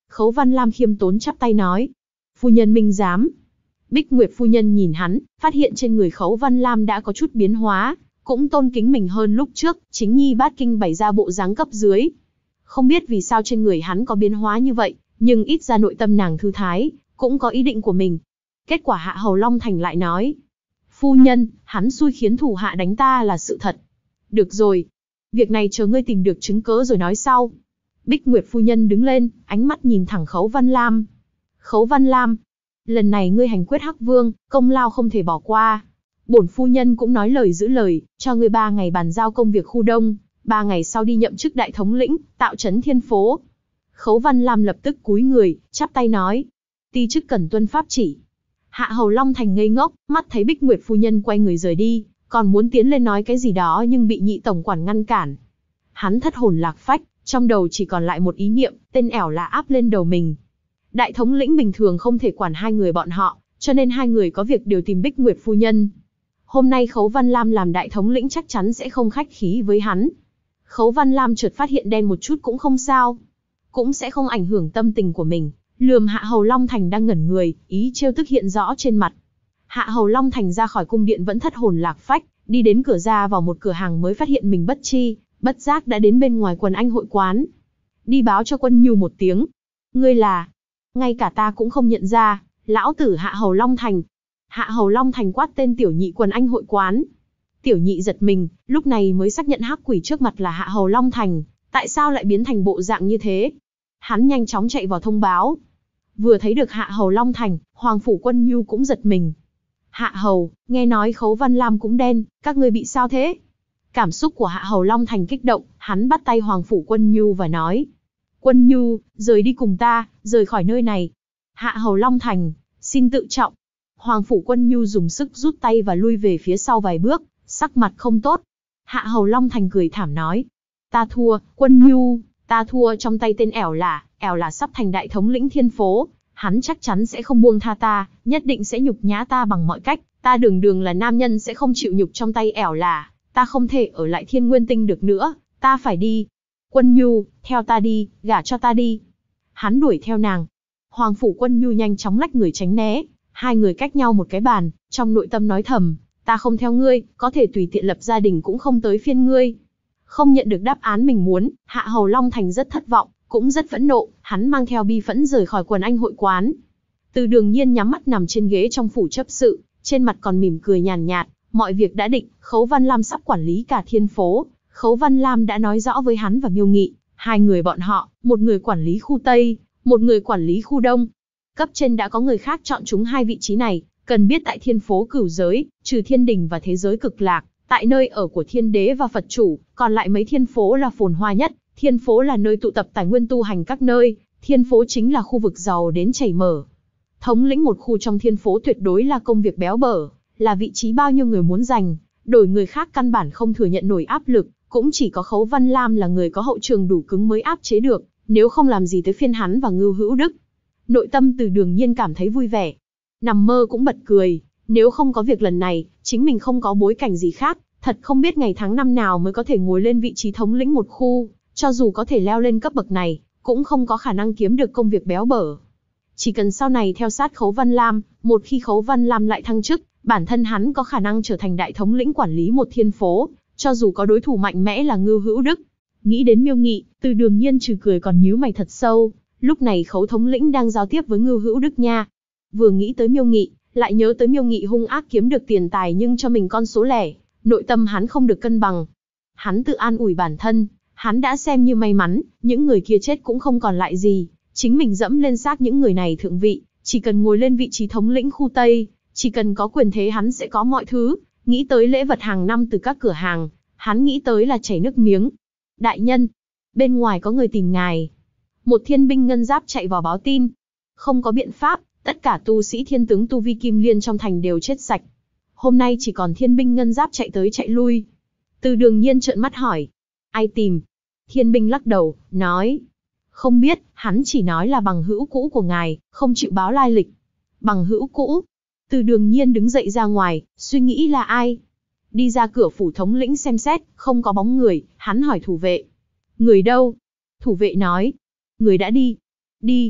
Khấu Văn Lam khiêm tốn chắp tay nói. Phu nhân minh giám. Bích Nguyệt phu nhân nhìn hắn, phát hiện trên người Khấu Văn Lam đã có chút biến hóa, cũng tôn kính mình hơn lúc trước, chính nhi bát kinh bày ra bộ dáng cấp dưới. Không biết vì sao trên người hắn có biến hóa như vậy, nhưng ít ra nội tâm nàng thư thái, cũng có ý định của mình. Kết quả Hạ Hầu Long Thành lại nói. Phu nhân, hắn xui khiến thủ hạ đánh ta là sự thật. Được rồi. Việc này chờ ngươi tìm được chứng cớ rồi nói sau. Bích Nguyệt phu nhân đứng lên, ánh mắt nhìn thẳng Khấu Văn Lam. Khấu Văn Lam, lần này ngươi hành quyết Hắc Vương, công lao không thể bỏ qua. Bổn phu nhân cũng nói lời giữ lời, cho ngươi 3 ngày bàn giao công việc khu đông, 3 ngày sau đi nhậm chức đại thống lĩnh, tạo trấn thiên phố. Khấu Văn Lam lập tức cúi người, chắp tay nói. Ti chức cần tuân pháp chỉ. Hạ Hầu Long Thành ngây ngốc, mắt thấy Bích Nguyệt phu nhân quay người rời đi, còn muốn tiến lên nói cái gì đó nhưng bị nhị tổng quản ngăn cản. Hắn thất hồn lạc phách, trong đầu chỉ còn lại một ý niệm, tên ẻo là áp lên đầu mình. Đại thống lĩnh bình thường không thể quản hai người bọn họ, cho nên hai người có việc đều tìm Bích Nguyệt phu nhân. Hôm nay Khấu Văn Lam làm đại thống lĩnh chắc chắn sẽ không khách khí với hắn. Khấu Văn Lam chợt phát hiện đen một chút cũng không sao, cũng sẽ không ảnh hưởng tâm tình của mình. Lườm Hạ Hầu Long Thành đang ngẩn người, ý trêu tức hiện rõ trên mặt. Hạ Hầu Long Thành ra khỏi cung điện vẫn thất hồn lạc phách, đi đến cửa ra vào một cửa hàng mới phát hiện mình bất chi, bất giác đã đến bên ngoài Quần Anh hội quán. Đi báo cho Quân Nhu một tiếng. Ngươi là? Ngay cả ta cũng không nhận ra, lão tử Hạ Hầu Long Thành. Hạ Hầu Long Thành quát tên tiểu nhị Quần Anh hội quán. Tiểu nhị giật mình, lúc này mới xác nhận hắc quỷ trước mặt là Hạ Hầu Long Thành, tại sao lại biến thành bộ dạng như thế? Hắn nhanh chóng chạy vào thông báo. Vừa thấy được Hạ Hầu Long Thành, Hoàng phủ Quân Nhu cũng giật mình. Hạ Hầu, nghe nói Khấu Văn Lam cũng đen, các ngươi bị sao thế? Cảm xúc của Hạ Hầu Long Thành kích động, hắn bắt tay Hoàng phủ Quân Nhu và nói. Quân Nhu, rời đi cùng ta, rời khỏi nơi này. Hạ Hầu Long Thành, xin tự trọng. Hoàng phủ Quân Nhu dùng sức rút tay và lui về phía sau vài bước, sắc mặt không tốt. Hạ Hầu Long Thành cười thảm nói. Ta thua, Quân Nhu, ta thua trong tay tên ẻo là sắp thành đại thống lĩnh thiên phố. Hắn chắc chắn sẽ không buông tha ta, nhất định sẽ nhục nhã ta bằng mọi cách. Ta đường là nam nhân sẽ không chịu nhục trong tay ẻo là. Ta không thể ở lại Thiên Nguyên Tinh được nữa, ta phải đi. Quân Nhu, theo ta đi, gả cho ta đi. Hắn đuổi theo nàng. Hoàng phủ Quân Nhu nhanh chóng lách người tránh né. Hai người cách nhau một cái bàn, trong nội tâm nói thầm, ta không theo ngươi, có thể tùy tiện lập gia đình cũng không tới phiên ngươi. Không nhận được đáp án mình muốn, Hạ Hầu Long Thành rất thất vọng, cũng rất phẫn nộ, hắn mang theo bi phẫn rời khỏi Quần Anh hội quán. Từ Đường Nhiên nhắm mắt nằm trên ghế trong phủ chấp sự, trên mặt còn mỉm cười nhàn nhạt, mọi việc đã định, Khấu Văn Lam sắp quản lý cả thiên phố. Khấu Văn Lam đã nói rõ với hắn và Miêu Nghị, hai người bọn họ, một người quản lý khu Tây, một người quản lý khu Đông. Cấp trên đã có người khác chọn chúng hai vị trí này, cần biết tại thiên phố cửu giới, trừ thiên đình và thế giới cực lạc, tại nơi ở của thiên đế và Phật chủ, còn lại mấy thiên phố là phồn hoa nhất. Thiên phố là nơi tụ tập tài nguyên tu hành các nơi, thiên phố chính là khu vực giàu đến chảy mỡ. Thống lĩnh một khu trong thiên phố tuyệt đối là công việc béo bở, là vị trí bao nhiêu người muốn giành, đổi người khác căn bản không thừa nhận nổi áp lực, cũng chỉ có Khấu Văn Lam là người có hậu trường đủ cứng mới áp chế được, nếu không làm gì tới phiên hắn và Ngưu Hữu Đức. Nội tâm Từ Đường Nhiên cảm thấy vui vẻ, nằm mơ cũng bật cười, nếu không có việc lần này, chính mình không có bối cảnh gì khác, thật không biết ngày tháng năm nào mới có thể ngồi lên vị trí thống lĩnh một khu. Cho dù có thể leo lên cấp bậc này, cũng không có khả năng kiếm được công việc béo bở. Chỉ cần sau này theo sát Khấu Văn Lam, một khi Khấu Văn Lam lại thăng chức, bản thân hắn có khả năng trở thành đại thống lĩnh quản lý một thiên phố, cho dù có đối thủ mạnh mẽ là Ngưu Hữu Đức. Nghĩ đến Miêu Nghị, Từ Đường Nhiên trừ cười còn nhíu mày thật sâu, lúc này Khấu thống lĩnh đang giao tiếp với Ngưu Hữu Đức nha. Vừa nghĩ tới Miêu Nghị, lại nhớ tới Miêu Nghị hung ác kiếm được tiền tài nhưng cho mình con số lẻ, nội tâm hắn không được cân bằng. Hắn tự an ủi bản thân, hắn đã xem như may mắn, những người kia chết cũng không còn lại gì, chính mình dẫm lên xác những người này thượng vị, chỉ cần ngồi lên vị trí thống lĩnh khu Tây, chỉ cần có quyền thế hắn sẽ có mọi thứ. Nghĩ tới lễ vật hàng năm từ các cửa hàng, hắn nghĩ tới là chảy nước miếng. Đại nhân, bên ngoài có người tìm ngài. Một thiên binh ngân giáp chạy vào báo tin. Không có biện pháp, tất cả tu sĩ thiên tướng tu vi kim liên trong thành đều chết sạch. Hôm nay chỉ còn thiên binh ngân giáp chạy tới chạy lui. Từ Đường Nhiên trợn mắt hỏi, ai tìm? Thiên binh lắc đầu, nói, không biết, hắn chỉ nói là bằng hữu cũ của ngài, không chịu báo lai lịch. Bằng hữu cũ? Từ Đường Nhiên đứng dậy ra ngoài, suy nghĩ là ai? Đi ra cửa phủ thống lĩnh xem xét, không có bóng người, hắn hỏi thủ vệ. Người đâu? Thủ vệ nói, người đã đi. Đi.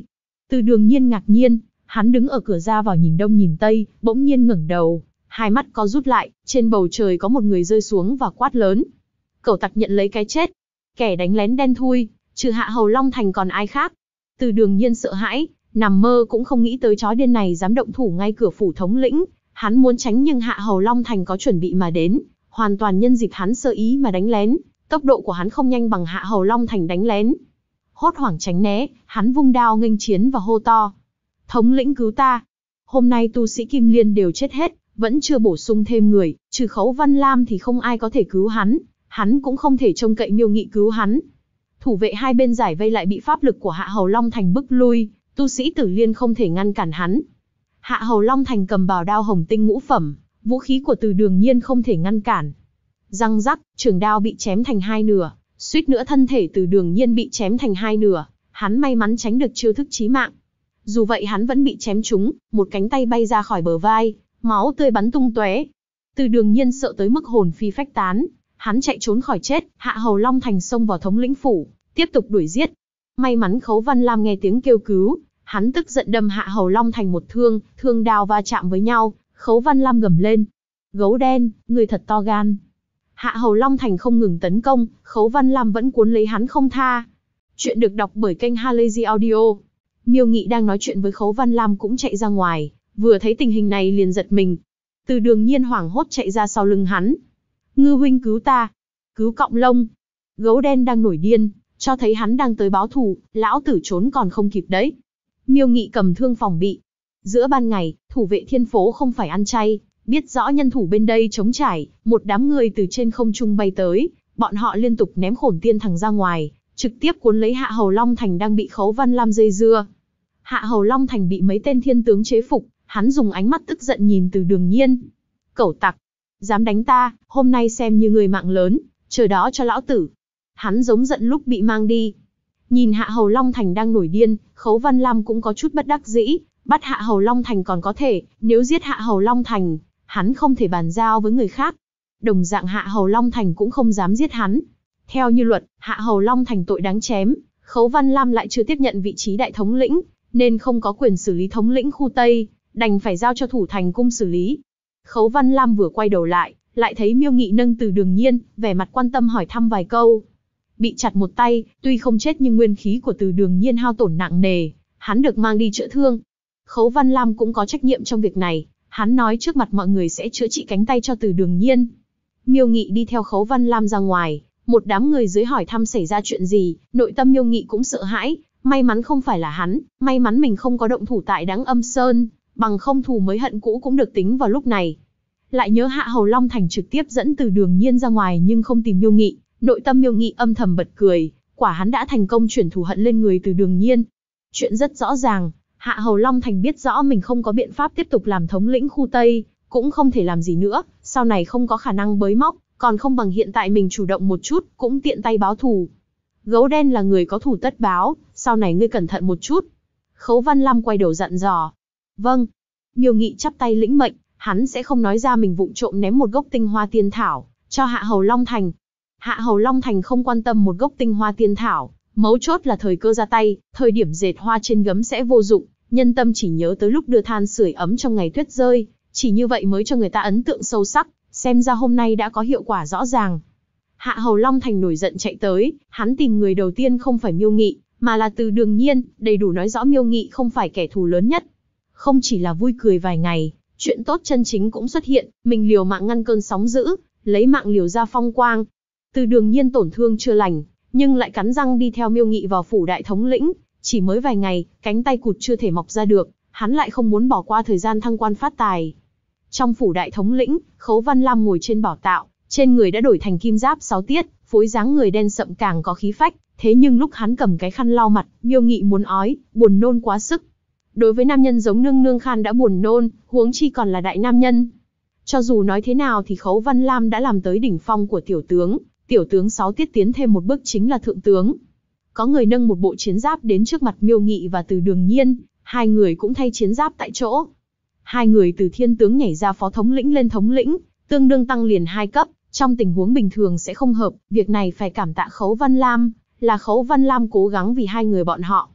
Từ Đường Nhiên ngạc nhiên, hắn đứng ở cửa ra vào nhìn đông nhìn tây, bỗng nhiên ngẩng đầu, hai mắt co rút lại, trên bầu trời có một người rơi xuống và quát lớn. Cẩu tặc nhận lấy cái chết. Kẻ đánh lén đen thui, trừ Hạ Hầu Long Thành còn ai khác. Từ Đường Nhiên sợ hãi, nằm mơ cũng không nghĩ tới chó điên này dám động thủ ngay cửa phủ thống lĩnh. Hắn muốn tránh nhưng Hạ Hầu Long Thành có chuẩn bị mà đến, hoàn toàn nhân dịp hắn sơ ý mà đánh lén. Tốc độ của hắn không nhanh bằng Hạ Hầu Long Thành đánh lén. Hốt hoảng tránh né, hắn vung đao nghênh chiến và hô to. Thống lĩnh cứu ta. Hôm nay tu sĩ Kim Liên đều chết hết, vẫn chưa bổ sung thêm người, trừ Khấu Văn Lam thì không ai có thể cứu hắn cũng không thể trông cậy Miêu Nghị cứu hắn. Thủ vệ hai bên giải vây lại bị pháp lực của Hạ Hầu Long Thành bức lui, tu sĩ Tử Liên không thể ngăn cản hắn. Hạ Hầu Long Thành cầm bào đao hồng tinh ngũ phẩm, vũ khí của Từ Đường Nhiên không thể ngăn cản. Răng rắc, trường đao bị chém thành hai nửa, suýt nữa thân thể Từ Đường Nhiên bị chém thành hai nửa, hắn may mắn tránh được chiêu thức chí mạng. Dù vậy hắn vẫn bị chém trúng, một cánh tay bay ra khỏi bờ vai, máu tươi bắn tung tóe. Từ Đường Nhiên sợ tới mức hồn phi phách tán, hắn chạy trốn khỏi chết, Hạ Hầu Long Thành xông vào thống lĩnh phủ, tiếp tục đuổi giết. May mắn Khấu Văn Lam nghe tiếng kêu cứu, hắn tức giận đâm Hạ Hầu Long Thành một thương, thương đao va chạm với nhau, Khấu Văn Lam gầm lên. Gấu đen, người thật to gan. Hạ Hầu Long Thành không ngừng tấn công, Khấu Văn Lam vẫn cuốn lấy hắn không tha. Chuyện được đọc bởi kênh Halazy Audio. Miêu Nghị đang nói chuyện với Khấu Văn Lam cũng chạy ra ngoài, vừa thấy tình hình này liền giật mình. Từ Đường Nhiên hoảng hốt chạy ra sau lưng hắn. Ngư huynh cứu ta. Cứu Cọng Lông. Gấu đen đang nổi điên, cho thấy hắn đang tới báo thù, lão tử trốn còn không kịp đấy. Miêu Nghị cầm thương phòng bị. Giữa ban ngày, thủ vệ thiên phố không phải ăn chay, biết rõ nhân thủ bên đây trống trải, một đám người từ trên không trung bay tới, bọn họ liên tục ném Khổn Tiên Thằng ra ngoài, trực tiếp cuốn lấy Hạ Hầu Long Thành đang bị Khấu Văn Lam dây dưa. Hạ Hầu Long Thành bị mấy tên thiên tướng chế phục, hắn dùng ánh mắt tức giận nhìn Từ Đường Nhiên. Cẩu tặc, dám đánh ta, hôm nay xem như người mạng lớn, chờ đó cho lão tử. Hắn giống giận lúc bị mang đi. Nhìn Hạ Hầu Long Thành đang nổi điên, Khấu Văn Lam cũng có chút bất đắc dĩ, bắt Hạ Hầu Long Thành còn có thể, nếu giết Hạ Hầu Long Thành, hắn không thể bàn giao với người khác. Đồng dạng Hạ Hầu Long Thành cũng không dám giết hắn. Theo như luật, Hạ Hầu Long Thành tội đáng chém, Khấu Văn Lam lại chưa tiếp nhận vị trí đại thống lĩnh, nên không có quyền xử lý thống lĩnh khu Tây, đành phải giao cho thủ thành cung xử lý. Khấu Văn Lam vừa quay đầu lại thấy Miêu Nghị nâng Từ Đường Nhiên, vẻ mặt quan tâm hỏi thăm vài câu. Bị chặt một tay, tuy không chết nhưng nguyên khí của Từ Đường Nhiên hao tổn nặng nề, hắn được mang đi chữa thương. Khấu Văn Lam cũng có trách nhiệm trong việc này, hắn nói trước mặt mọi người sẽ chữa trị cánh tay cho Từ Đường Nhiên. Miêu Nghị đi theo Khấu Văn Lam ra ngoài, một đám người dưới hỏi thăm xảy ra chuyện gì, nội tâm Miêu Nghị cũng sợ hãi, may mắn không phải là hắn, may mắn mình không có động thủ tại Đắng Âm Sơn, bằng không thù mới hận cũ cũng được tính vào lúc này. Lại nhớ Hạ Hầu Long Thành trực tiếp dẫn Từ Đường Nhiên ra ngoài nhưng không tìm Miêu Nghị, nội tâm Miêu Nghị âm thầm bật cười, quả hắn đã thành công chuyển thù hận lên người Từ Đường Nhiên. Chuyện rất rõ ràng, Hạ Hầu Long Thành biết rõ mình không có biện pháp tiếp tục làm thống lĩnh khu Tây, cũng không thể làm gì nữa, sau này không có khả năng bới móc, còn không bằng hiện tại mình chủ động một chút, cũng tiện tay báo thù. Gấu đen là người có thù tất báo, sau này ngươi cẩn thận một chút. Khấu Văn Lam quay đầu dặn dò. Vâng. Miêu Nghị chắp tay lĩnh mệnh, hắn sẽ không nói ra mình vụng trộm ném một gốc tinh hoa tiên thảo cho Hạ Hầu Long Thành. Hạ Hầu Long Thành không quan tâm một gốc tinh hoa tiên thảo, mấu chốt là thời cơ ra tay, thời điểm dệt hoa trên gấm sẽ vô dụng, nhân tâm chỉ nhớ tới lúc đưa than sưởi ấm trong ngày tuyết rơi, chỉ như vậy mới cho người ta ấn tượng sâu sắc, xem ra hôm nay đã có hiệu quả rõ ràng. Hạ Hầu Long Thành nổi giận chạy tới, hắn tìm người đầu tiên không phải Miêu Nghị, mà là Từ Đường Nhiên, đầy đủ nói rõ Miêu Nghị không phải kẻ thù lớn nhất. Không chỉ là vui cười vài ngày, chuyện tốt chân chính cũng xuất hiện, mình liều mạng ngăn cơn sóng dữ, lấy mạng liều ra phong quang. Từ Đường Nhiên tổn thương chưa lành, nhưng lại cắn răng đi theo Miêu Nghị vào phủ đại thống lĩnh, chỉ mới vài ngày, cánh tay cụt chưa thể mọc ra được, hắn lại không muốn bỏ qua thời gian thăng quan phát tài. Trong phủ đại thống lĩnh, Khấu Văn Lam ngồi trên bảo tạo, trên người đã đổi thành kim giáp 6 tiết, phối dáng người đen sậm càng có khí phách, thế nhưng lúc hắn cầm cái khăn lau mặt, Miêu Nghị muốn ói, buồn nôn quá sức. Đối với nam nhân giống Nương Nương Khan đã buồn nôn, huống chi còn là đại nam nhân. Cho dù nói thế nào thì Khấu Văn Lam đã làm tới đỉnh phong của tiểu tướng 6 tiết tiến thêm một bước chính là thượng tướng. Có người nâng một bộ chiến giáp đến trước mặt Miêu Nghị và Từ Đường Nhiên, hai người cũng thay chiến giáp tại chỗ. Hai người từ thiên tướng nhảy ra phó thống lĩnh lên thống lĩnh, tương đương tăng liền 2 cấp, trong tình huống bình thường sẽ không hợp, việc này phải cảm tạ Khấu Văn Lam, là Khấu Văn Lam cố gắng vì hai người bọn họ.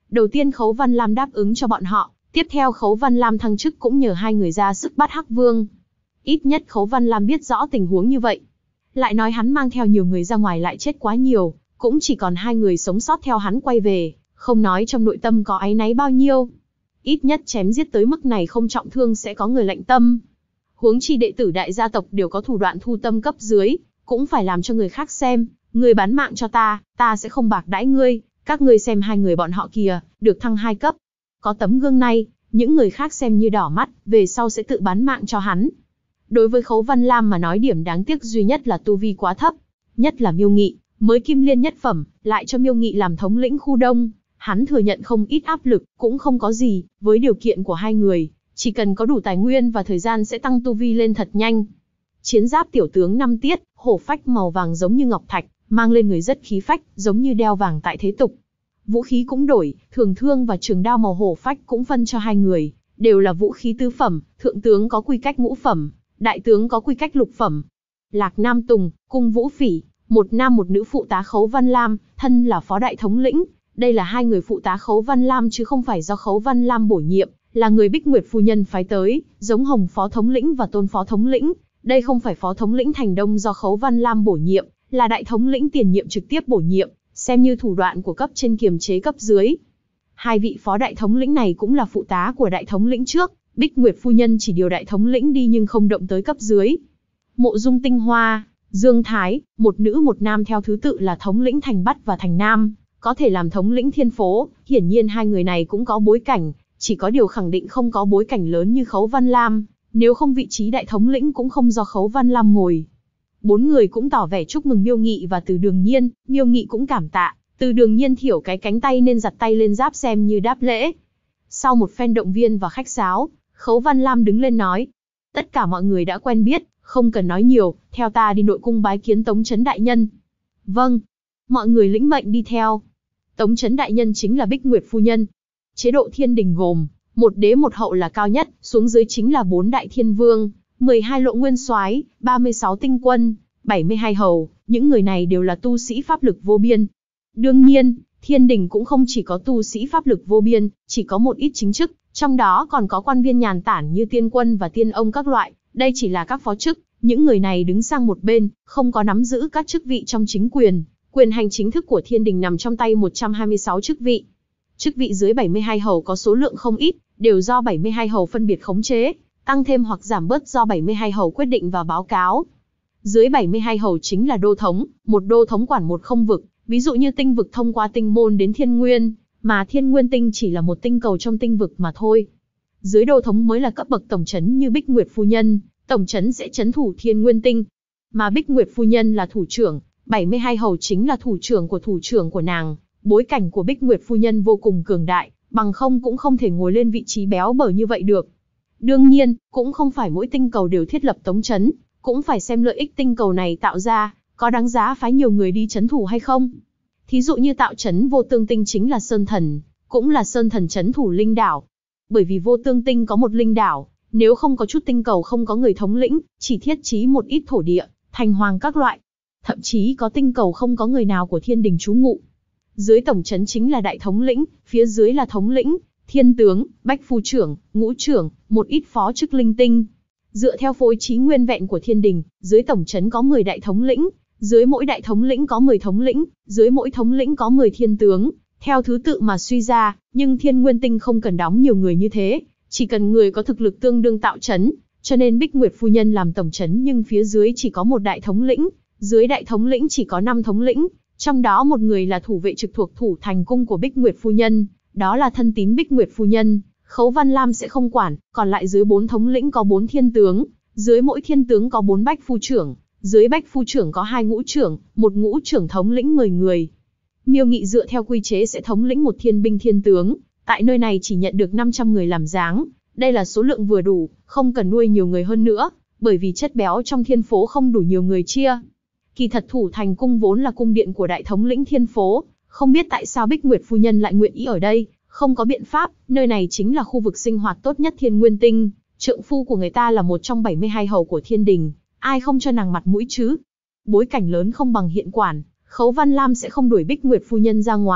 Đầu tiên Khấu Văn Lam đáp ứng cho bọn họ, tiếp theo Khấu Văn Lam thăng chức cũng nhờ hai người ra sức bắt Hắc Vương. Ít nhất Khấu Văn Lam biết rõ tình huống như vậy. Lại nói hắn mang theo nhiều người ra ngoài lại chết quá nhiều, cũng chỉ còn hai người sống sót theo hắn quay về, không nói trong nội tâm có áy náy bao nhiêu. Ít nhất chém giết tới mức này không trọng thương sẽ có người lạnh tâm. Huống chi đệ tử đại gia tộc đều có thủ đoạn thu tâm cấp dưới, cũng phải làm cho người khác xem, người bán mạng cho ta sẽ không bạc đãi ngươi, các ngươi xem hai người bọn họ kìa, được thăng 2 cấp. Có tấm gương này, những người khác xem như đỏ mắt, về sau sẽ tự bán mạng cho hắn. Đối với Khấu Văn Lam mà nói điểm đáng tiếc duy nhất là tu vi quá thấp, nhất là Miêu Nghị, mới kim liên nhất phẩm, lại cho Miêu Nghị làm thống lĩnh khu đông, hắn thừa nhận không ít áp lực, cũng không có gì, với điều kiện của hai người, chỉ cần có đủ tài nguyên và thời gian sẽ tăng tu vi lên thật nhanh. Chiến giáp tiểu tướng 5 tiết, hổ phách màu vàng giống như ngọc thạch, mang lên người rất khí phách, giống như đeo vàng tại thế tục. Vũ khí cũng đổi, thường thương và trường đao màu hổ phách cũng phân cho hai người, đều là vũ khí tứ phẩm, thượng tướng có quy cách ngũ phẩm, đại tướng có quy cách lục phẩm. Lạc Nam Tùng, Cung Vũ Phỉ, một nam một nữ phụ tá Khấu Văn Lam, thân là phó đại thống lĩnh. Đây là hai người phụ tá Khấu Văn Lam chứ không phải do Khấu Văn Lam bổ nhiệm, là người Bích Nguyệt phu nhân phái tới, giống Hồng phó thống lĩnh và Tôn phó thống lĩnh. Đây không phải phó thống lĩnh Thành Đông do Khấu Văn Lam bổ nhiệm, là đại thống lĩnh tiền nhiệm trực tiếp bổ nhiệm, xem như thủ đoạn của cấp trên kiềm chế cấp dưới. Hai vị phó đại thống lĩnh này cũng là phụ tá của đại thống lĩnh trước, Bích Nguyệt phu nhân chỉ điều đại thống lĩnh đi nhưng không động tới cấp dưới. Mộ Dung Tinh Hoa, Dương Thái, một nữ một nam theo thứ tự là thống lĩnh Thành Bắc và Thành Nam, có thể làm thống lĩnh Thiên Phố, hiển nhiên hai người này cũng có bối cảnh, chỉ có điều khẳng định không có bối cảnh lớn như Khấu Văn Lam, nếu không vị trí đại thống lĩnh cũng không do Khấu Văn Lam ngồi. Bốn người cũng tỏ vẻ chúc mừng Miêu Nghị và Từ Đường Nhiên, Miêu Nghị cũng cảm tạ, Từ Đường Nhiên thiểu cái cánh tay nên giặt tay lên giáp xem như đáp lễ. Sau một phen động viên và khách sáo, Khấu Văn Lam đứng lên nói, tất cả mọi người đã quen biết, không cần nói nhiều, theo ta đi nội cung bái kiến Tống Chấn đại nhân. Vâng, mọi người lĩnh mệnh đi theo. Tống Chấn đại nhân chính là Bích Nguyệt phu nhân. Chế độ thiên đình gồm, một đế một hậu là cao nhất, xuống dưới chính là 4 đại thiên vương, 12 lộ nguyên soái, 36 tinh quân, 72 hầu, những người này đều là tu sĩ pháp lực vô biên. Đương nhiên, thiên đình cũng không chỉ có tu sĩ pháp lực vô biên, chỉ có một ít chính chức, trong đó còn có quan viên nhàn tản như tiên quân và tiên ông các loại, đây chỉ là các phó chức, những người này đứng sang một bên, không có nắm giữ các chức vị trong chính quyền, quyền hành chính thức của thiên đình nằm trong tay 126 chức vị. Chức vị dưới 72 hầu có số lượng không ít, đều do 72 hầu phân biệt khống chế, tăng thêm hoặc giảm bớt do 72 hầu quyết định và báo cáo. Dưới 72 hầu chính là đô thống, một đô thống quản một không vực, ví dụ như tinh vực thông qua tinh môn đến thiên nguyên, mà thiên nguyên tinh chỉ là một tinh cầu trong tinh vực mà thôi. Dưới đô thống mới là cấp bậc tổng trấn như Bích Nguyệt phu nhân, tổng trấn sẽ trấn thủ thiên nguyên tinh, mà Bích Nguyệt phu nhân là thủ trưởng, 72 hầu chính là thủ trưởng của nàng. Bối cảnh của Bích Nguyệt phu nhân vô cùng cường đại, bằng không cũng không thể ngồi lên vị trí béo bở như vậy được. Đương nhiên, cũng không phải mỗi tinh cầu đều thiết lập tống trấn, cũng phải xem lợi ích tinh cầu này tạo ra, có đáng giá phái nhiều người đi trấn thủ hay không. Thí dụ như tạo trấn vô tương tinh chính là Sơn Thần, cũng là Sơn Thần trấn thủ linh đảo. Bởi vì vô tương tinh có một linh đảo, nếu không có chút tinh cầu không có người thống lĩnh, chỉ thiết trí một ít thổ địa, thành hoàng các loại. Thậm chí có tinh cầu không có người nào của thiên đình trú ngụ. Dưới tổng trấn chính là đại thống lĩnh, phía dưới là thống lĩnh, thiên tướng, bách phu trưởng, ngũ trưởng, một ít phó chức linh tinh. Dựa theo phối trí nguyên vẹn của thiên đình, dưới tổng trấn có 10 đại thống lĩnh, dưới mỗi đại thống lĩnh có 10 thống lĩnh, dưới mỗi thống lĩnh có 10 thiên tướng, theo thứ tự mà suy ra, nhưng thiên nguyên tinh không cần đóng nhiều người như thế, chỉ cần người có thực lực tương đương tạo trấn, cho nên Bích Nguyệt phu nhân làm tổng trấn nhưng phía dưới chỉ có một đại thống lĩnh, dưới đại thống lĩnh chỉ có 5 thống lĩnh. Trong đó một người là thủ vệ trực thuộc thủ thành cung của Bích Nguyệt phu nhân, đó là thân tín Bích Nguyệt phu nhân, Khấu Văn Lam sẽ không quản, còn lại dưới 4 thống lĩnh có 4 thiên tướng, dưới mỗi thiên tướng có 4 bách phu trưởng, dưới bách phu trưởng có 2 ngũ trưởng, một ngũ trưởng thống lĩnh 10 người. Miêu Nghị dựa theo quy chế sẽ thống lĩnh một thiên binh thiên tướng, tại nơi này chỉ nhận được 500 người làm dáng, đây là số lượng vừa đủ, không cần nuôi nhiều người hơn nữa, bởi vì chất béo trong thiên phố không đủ nhiều người chia. Kỳ thật thủ thành cung vốn là cung điện của đại thống lĩnh thiên phố, không biết tại sao Bích Nguyệt phu nhân lại nguyện ý ở đây, không có biện pháp, nơi này chính là khu vực sinh hoạt tốt nhất thiên nguyên tinh, trượng phu của người ta là một trong 72 hầu của thiên đình, ai không cho nàng mặt mũi chứ. Bối cảnh lớn không bằng hiện quản, Khấu Văn Lam sẽ không đuổi Bích Nguyệt phu nhân ra ngoài,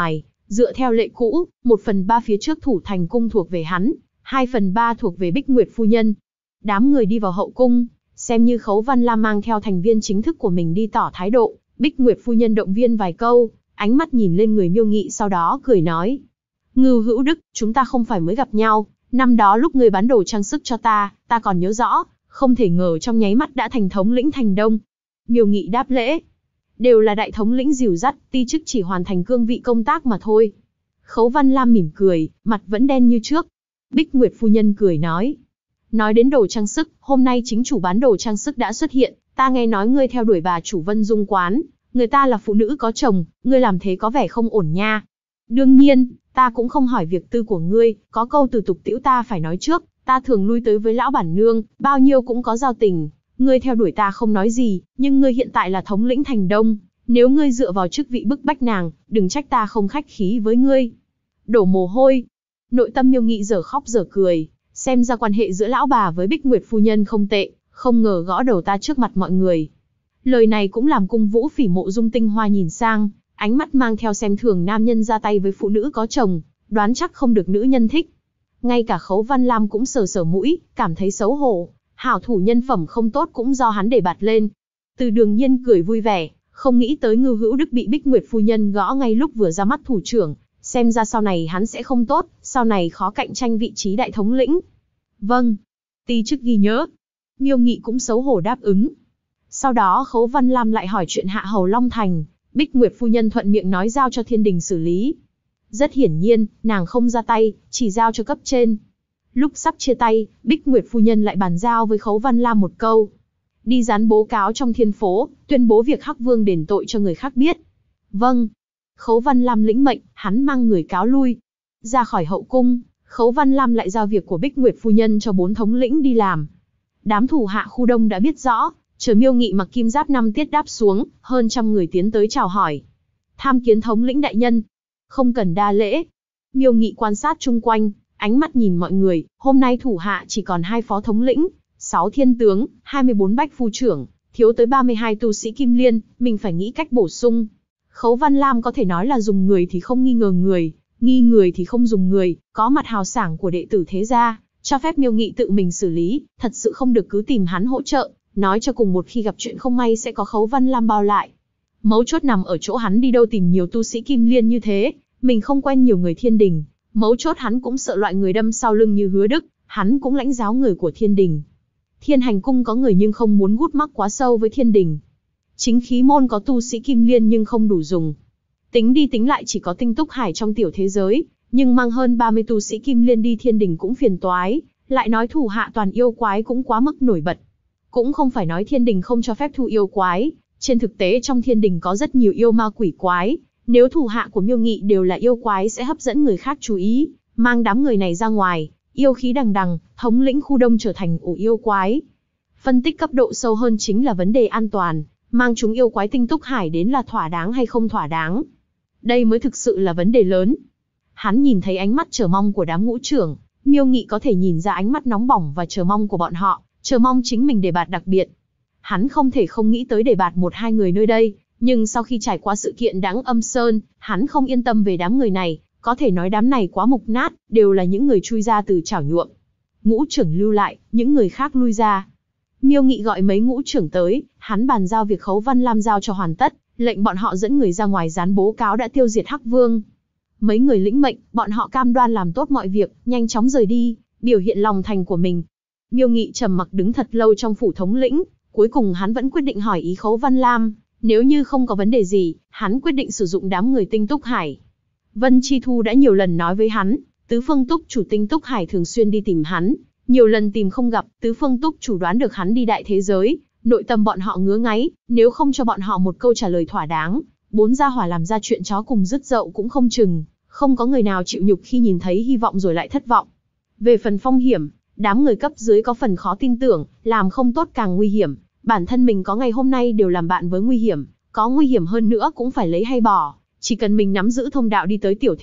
Dựa theo lệ cũ, 1/3 phía trước thủ thành cung thuộc về hắn, 2/3 thuộc về Bích Nguyệt phu nhân. Đám người đi vào hậu cung, xem như Khấu Văn Lam mang theo thành viên chính thức của mình đi tỏ thái độ. Bích Nguyệt phu nhân động viên vài câu, ánh mắt nhìn lên người Miêu Nghị, sau đó cười nói: Ngưu Hữu Đức, chúng ta không phải mới gặp nhau, năm đó lúc ngươi bán đồ trang sức cho ta còn nhớ rõ, không thể ngờ trong nháy mắt đã thành thống lĩnh thành Đông. Miêu Nghị đáp lễ: Đều là đại thống lĩnh dìu dắt, ti chức chỉ hoàn thành cương vị công tác mà thôi. Khấu Văn Lam mỉm cười, mặt vẫn đen như trước. Bích Nguyệt phu nhân cười nói: Nói đến đồ trang sức, hôm nay chính chủ bán đồ trang sức đã xuất hiện, ta nghe nói ngươi theo đuổi bà chủ Vân Dung quán, người ta là phụ nữ có chồng, ngươi làm thế có vẻ không ổn nha. Đương nhiên, ta cũng không hỏi việc tư của ngươi, có câu từ tục tĩu ta phải nói trước, ta thường lui tới với lão bản nương, bao nhiêu cũng có giao tình. Ngươi theo đuổi ta không nói gì, nhưng ngươi hiện tại là thống lĩnh thành Đông, nếu ngươi dựa vào chức vị bức bách nàng, đừng trách ta không khách khí với ngươi. Đổ mồ hôi. Nội tâm Miêu Nghị dở khóc dở cười, xem ra quan hệ giữa lão bà với Bích Nguyệt phu nhân không tệ, không ngờ gõ đầu ta trước mặt mọi người. Lời này cũng làm Cung Vũ Phỉ Mộ Dung Tinh Hoa nhìn sang, ánh mắt mang theo xem thường nam nhân ra tay với phụ nữ có chồng, đoán chắc không được nữ nhân thích. Ngay cả Khấu Văn Lam cũng sờ sờ mũi, cảm thấy xấu hổ, hảo thủ nhân phẩm không tốt cũng do hắn để bạt lên. Từ Đường Nhiên cười vui vẻ, không nghĩ tới Ngưu Hữu Đức bị Bích Nguyệt phu nhân gõ ngay lúc vừa ra mắt thủ trưởng, xem ra sau này hắn sẽ không tốt, sau này khó cạnh tranh vị trí đại thống lĩnh. Vâng, ti chức ghi nhớ. Miêu Nghị cũng xấu hổ đáp ứng. Sau đó Khấu Văn Lam lại hỏi chuyện Hạ Hầu Long Thành, Bích Nguyệt phu nhân thuận miệng nói giao cho Thiên Đình xử lý. Rất hiển nhiên, nàng không ra tay, chỉ giao cho cấp trên. Lúc sắp chia tay, Bích Nguyệt phu nhân lại bàn giao với Khấu Văn Lam một câu: đi dán bố cáo trong thiên phố, tuyên bố việc Hắc Vương đền tội cho người khác biết. Vâng. Khấu Văn Lam lĩnh mệnh, hắn mang người cáo lui. Ra khỏi hậu cung, Khấu Văn Lam lại giao việc của Bích Nguyệt phu nhân cho 4 thống lĩnh đi làm. Đám thủ hạ khu đông đã biết rõ, chờ Miêu Nghị mặc kim giáp 5 tiết đáp xuống, hơn trăm người tiến tới chào hỏi. Tham kiến thống lĩnh đại nhân. Không cần đa lễ. Miêu Nghị quan sát chung quanh, ánh mắt nhìn mọi người, hôm nay thủ hạ chỉ còn 2 phó thống lĩnh, 6 thiên tướng, 24 bách phu trưởng, thiếu tới 32 tu sĩ kim liên, mình phải nghĩ cách bổ sung. Khấu Văn Lam có thể nói là dùng người thì không nghi ngờ người, nghi người thì không dùng người, có mặt hào sảng của đệ tử thế gia, cho phép Miêu Nghị tự mình xử lý, thật sự không được cứ tìm hắn hỗ trợ, nói cho cùng một khi gặp chuyện không may sẽ có Khấu Văn Lam bao lại. Mấu chốt nằm ở chỗ hắn đi đâu tìm nhiều tu sĩ kim liên như thế, mình không quen nhiều người Thiên Đình, mấu chốt hắn cũng sợ loại người đâm sau lưng như Hứa Đức, hắn cũng lãnh giáo người của Thiên Đình. Thiên Hành Cung có người nhưng không muốn gút mắc quá sâu với Thiên Đình. Chính khí môn có tu sĩ kim liên nhưng không đủ dùng. Tính đi tính lại chỉ có Tinh Túc Hải trong tiểu thế giới, nhưng mang hơn 30 tu sĩ kim liên đi Thiên Đình cũng phiền toái, lại nói thủ hạ toàn yêu quái cũng quá mức nổi bật. Cũng không phải nói Thiên Đình không cho phép thu yêu quái, trên thực tế trong Thiên Đình có rất nhiều yêu ma quỷ quái, nếu thủ hạ của Miêu Nghị đều là yêu quái sẽ hấp dẫn người khác chú ý, mang đám người này ra ngoài, yêu khí đằng đằng, thống lĩnh khu đông trở thành ổ yêu quái. Phân tích cấp độ sâu hơn chính là vấn đề an toàn, mang chúng yêu quái Tinh Túc Hải đến là thỏa đáng hay không thỏa đáng. Đây mới thực sự là vấn đề lớn. Hắn nhìn thấy ánh mắt chờ mong của đám ngũ trưởng, Miêu Nghị có thể nhìn ra ánh mắt nóng bỏng và chờ mong của bọn họ, chờ mong chính mình đề bạt đặc biệt. Hắn không thể không nghĩ tới đề bạt 1-2 người nơi đây, nhưng sau khi trải qua sự kiện Đáng Âm Sơn, hắn không yên tâm về đám người này, có thể nói đám này quá mục nát, đều là những người chui ra từ chảo nhuộm. Ngũ trưởng lưu lại, những người khác lui ra. Miêu Nghị gọi mấy ngũ trưởng tới, hắn bàn giao việc Khấu Văn Lam giao cho hoàn tất, lệnh bọn họ dẫn người ra ngoài dán bố cáo đã tiêu diệt Hắc Vương. Mấy người lĩnh mệnh, bọn họ cam đoan làm tốt mọi việc, nhanh chóng rời đi, biểu hiện lòng thành của mình. Miêu Nghị trầm mặc đứng thật lâu trong phủ thống lĩnh, cuối cùng hắn vẫn quyết định hỏi ý Khấu Văn Lam, nếu như không có vấn đề gì, hắn quyết định sử dụng đám người Tinh Túc Hải. Vân Chi Thu đã nhiều lần nói với hắn, Tứ Phương Túc chủ Tinh Túc Hải thường xuyên đi tìm hắn, nhiều lần tìm không gặp, Tứ Phương Túc chủ đoán được hắn đi đại thế giới, nội tâm bọn họ ngứa ngáy, nếu không cho bọn họ một câu trả lời thỏa đáng, 4 gia hỏa làm ra chuyện chó cùng rứt dậu cũng không chừng, không có người nào chịu nhục khi nhìn thấy hy vọng rồi lại thất vọng. Về phần phong hiểm, đám người cấp dưới có phần khó tin tưởng, làm không tốt càng nguy hiểm, bản thân mình có ngày hôm nay đều làm bạn với nguy hiểm, có nguy hiểm hơn nữa cũng phải lấy hay bỏ, chỉ cần mình nắm giữ thông đạo đi tới tiểu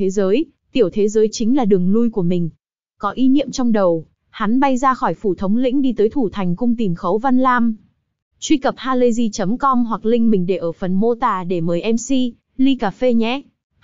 thế giới chính là đường lui của mình. Có ý niệm trong đầu, hắn bay ra khỏi phủ thống lĩnh đi tới Thủ Thành cung tìm Khấu Văn Lam. Truy cập halayzi.com hoặc link mình để ở phần mô tả để mời MC, ly cà phê nhé.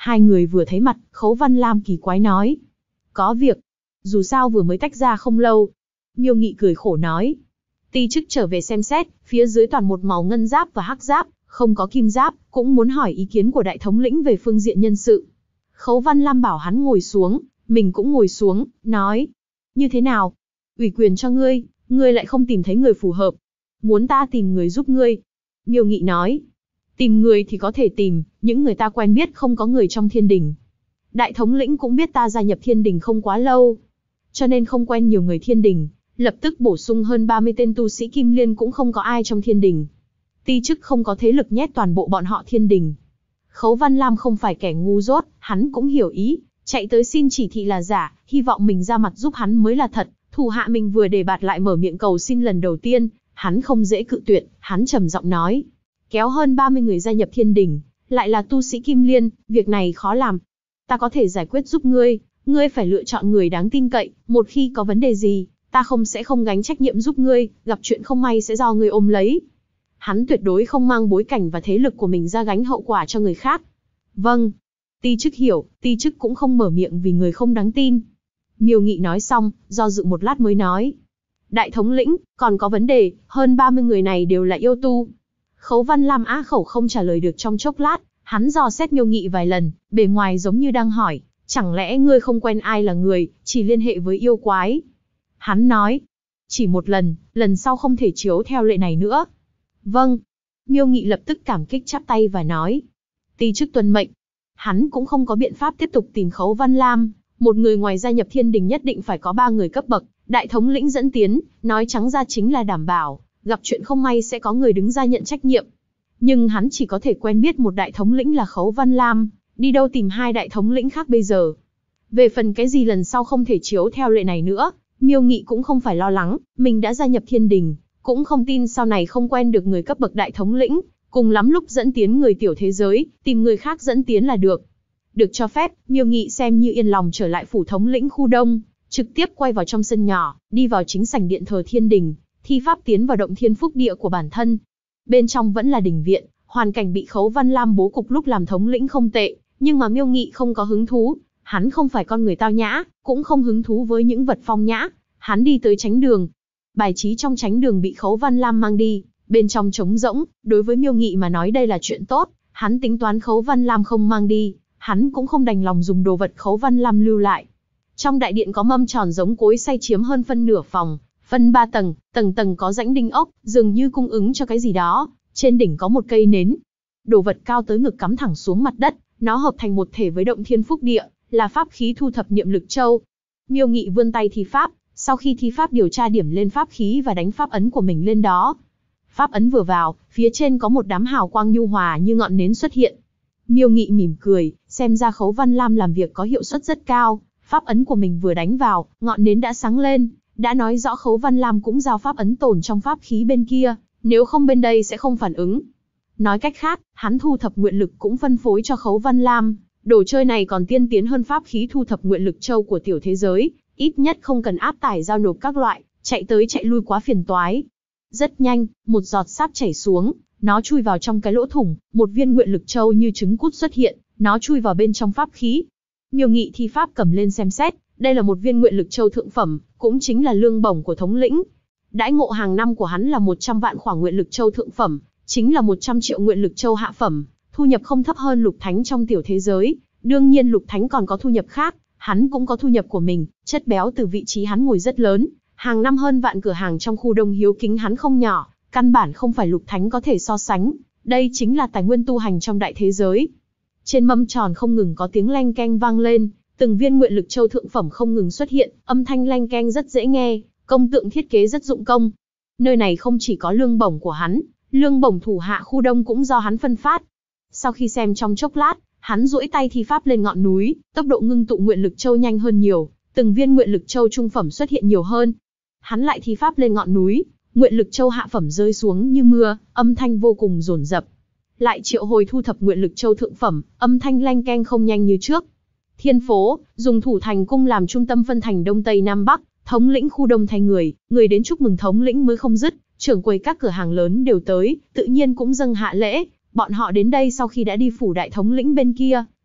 Hai người vừa thấy mặt, Khấu Văn Lam kỳ quái nói. Có việc. Dù sao vừa mới tách ra không lâu. Miêu Nghị cười khổ nói. Ti chức trở về xem xét, phía dưới toàn một màu ngân giáp và hắc giáp, không có kim giáp, cũng muốn hỏi ý kiến của đại thống lĩnh về phương diện nhân sự. Khấu Văn Lam bảo hắn ngồi xuống, mình cũng ngồi xuống, nói. Như thế nào? Ủy quyền cho ngươi lại không tìm thấy người phù hợp. Muốn ta tìm người giúp ngươi. Miêu Nghị nói. Tìm người thì có thể tìm, những người ta quen biết không có người trong thiên đình. Đại thống lĩnh cũng biết ta gia nhập thiên đình không quá lâu, cho nên không quen nhiều người thiên đình, lập tức bổ sung hơn 30 tên tu sĩ Kim Liên cũng không có ai trong thiên đình. Ti chức không có thế lực nhét toàn bộ bọn họ thiên đình. Khấu Văn Lam không phải kẻ ngu dốt, hắn cũng hiểu ý, chạy tới xin chỉ thị là giả, hy vọng mình ra mặt giúp hắn mới là thật. Thủ hạ mình vừa đề bạt lại mở miệng cầu xin lần đầu tiên, hắn không dễ cự tuyệt, hắn trầm giọng nói. Kéo hơn 30 người gia nhập thiên đình, lại là tu sĩ Kim Liên, việc này khó làm. Ta có thể giải quyết giúp ngươi phải lựa chọn người đáng tin cậy, một khi có vấn đề gì, ta sẽ không gánh trách nhiệm giúp ngươi, gặp chuyện không may sẽ do ngươi ôm lấy. Hắn tuyệt đối không mang bối cảnh và thế lực của mình ra gánh hậu quả cho người khác. Vâng. Ti chức hiểu, ti chức cũng không mở miệng vì người không đáng tin. Miêu Nghị nói xong, do dự một lát mới nói. Đại thống lĩnh, còn có vấn đề, hơn 30 người này đều là yêu tu. Khấu Văn Lam á khẩu không trả lời được trong chốc lát, hắn dò xét Miêu Nghị vài lần, bề ngoài giống như đang hỏi, chẳng lẽ ngươi không quen ai là người, chỉ liên hệ với yêu quái? Hắn nói, chỉ một lần, lần sau không thể chiếu theo lệ này nữa. Vâng. Miêu Nghị lập tức cảm kích chắp tay và nói. Ti chức tuân mệnh. Hắn cũng không có biện pháp tiếp tục tìm Khấu Văn Lam, một người ngoài gia nhập thiên đình nhất định phải có 3 người cấp bậc, đại thống lĩnh dẫn tiến, nói trắng ra chính là đảm bảo, gặp chuyện không may sẽ có người đứng ra nhận trách nhiệm. Nhưng hắn chỉ có thể quen biết một đại thống lĩnh là Khấu Văn Lam, đi đâu tìm 2 đại thống lĩnh khác bây giờ. Về phần cái gì lần sau không thể chiếu theo lệ này nữa, Miêu Nghị cũng không phải lo lắng, mình đã gia nhập thiên đình, cũng không tin sau này không quen được người cấp bậc đại thống lĩnh, cùng lắm lúc dẫn tiến người tiểu thế giới, tìm người khác dẫn tiến là được. Được cho phép, Miêu Nghị xem như yên lòng trở lại phủ thống lĩnh khu đông, trực tiếp quay vào trong sân nhỏ, đi vào chính sảnh điện thờ thiên đình, thi pháp tiến vào động thiên phúc địa của bản thân. Bên trong vẫn là đình viện, hoàn cảnh bị Khấu Văn Lam bố cục lúc làm thống lĩnh không tệ, nhưng mà Miêu Nghị không có hứng thú, hắn không phải con người tao nhã, cũng không hứng thú với những vật phong nhã, hắn đi tới chánh đường. Bài trí trong chánh đường bị Khấu Văn Lam mang đi, bên trong trống rỗng, đối với Miêu Nghị mà nói đây là chuyện tốt, hắn tính toán Khấu Văn Lam không mang đi, hắn cũng không đành lòng dùng đồ vật Khấu Văn Lam lưu lại. Trong đại điện có mâm tròn giống cối xay chiếm hơn phân nửa phòng, phân 3 tầng, tầng tầng có rãnh đinh ốc, dường như cung ứng cho cái gì đó, trên đỉnh có một cây nến. Đồ vật cao tới ngực cắm thẳng xuống mặt đất, nó hợp thành một thể với động thiên phúc địa, là pháp khí thu thập niệm lực châu. Miêu Nghị vươn tay thi pháp, sau khi thi pháp điều tra điểm lên pháp khí và đánh pháp ấn của mình lên đó. Pháp ấn vừa vào, phía trên có một đám hào quang nhu hòa như ngọn nến xuất hiện. Miêu Nghị mỉm cười, xem ra Khấu Văn Lam làm việc có hiệu suất rất cao, pháp ấn của mình vừa đánh vào, ngọn nến đã sáng lên, đã nói rõ Khấu Văn Lam cũng giao pháp ấn tồn trong pháp khí bên kia, nếu không bên đây sẽ không phản ứng. Nói cách khác, hắn thu thập nguyện lực cũng phân phối cho Khấu Văn Lam, đồ chơi này còn tiên tiến hơn pháp khí thu thập nguyện lực châu của tiểu thế giới, ít nhất không cần áp tải giao nộp các loại, chạy tới chạy lui quá phiền toái. Rất nhanh, một giọt sáp chảy xuống, nó chui vào trong cái lỗ thủng, một viên nguyện lực châu như trứng cút xuất hiện, nó chui vào bên trong pháp khí. Miêu Nghị thi pháp cầm lên xem xét, đây là một viên nguyện lực châu thượng phẩm, cũng chính là lương bổng của thống lĩnh. Đãi ngộ hàng năm của hắn là 100 vạn khỏa nguyện lực châu thượng phẩm, chính là 100 triệu nguyện lực châu hạ phẩm, thu nhập không thấp hơn lục thánh trong tiểu thế giới. Đương nhiên lục thánh còn có thu nhập khác, hắn cũng có thu nhập của mình, chất béo từ vị trí hắn ngồi rất lớn, hàng năm hơn vạn cửa hàng trong khu đông hiếu kính hắn không nhỏ, căn bản không phải lục thánh có thể so sánh, đây chính là tài nguyên tu hành trong đại thế giới. Trên mâm tròn không ngừng có tiếng leng keng vang lên, từng viên nguyện lực châu thượng phẩm không ngừng xuất hiện, âm thanh leng keng rất dễ nghe, công tượng thiết kế rất dụng công. Nơi này không chỉ có lương bổng của hắn, lương bổng thủ hạ khu đông cũng do hắn phân phát. Sau khi xem trong chốc lát, hắn duỗi tay thi pháp lên ngọn núi, tốc độ ngưng tụ nguyện lực châu nhanh hơn nhiều, từng viên nguyện lực châu trung phẩm xuất hiện nhiều hơn. Hắn lại thi pháp lên ngọn núi, nguyện lực châu hạ phẩm rơi xuống như mưa, âm thanh vô cùng dồn dập. Lại triệu hồi thu thập nguyện lực châu thượng phẩm, âm thanh leng keng không nhanh như trước. Thiên phố, dùng thủ thành cung làm trung tâm phân thành đông tây nam bắc, thống lĩnh khu đông thay người đến chúc mừng thống lĩnh mới không dứt, trưởng quầy các cửa hàng lớn đều tới, tự nhiên cũng dâng hạ lễ. Bọn họ đến đây sau khi đã đi phủ đại thống lĩnh bên kia,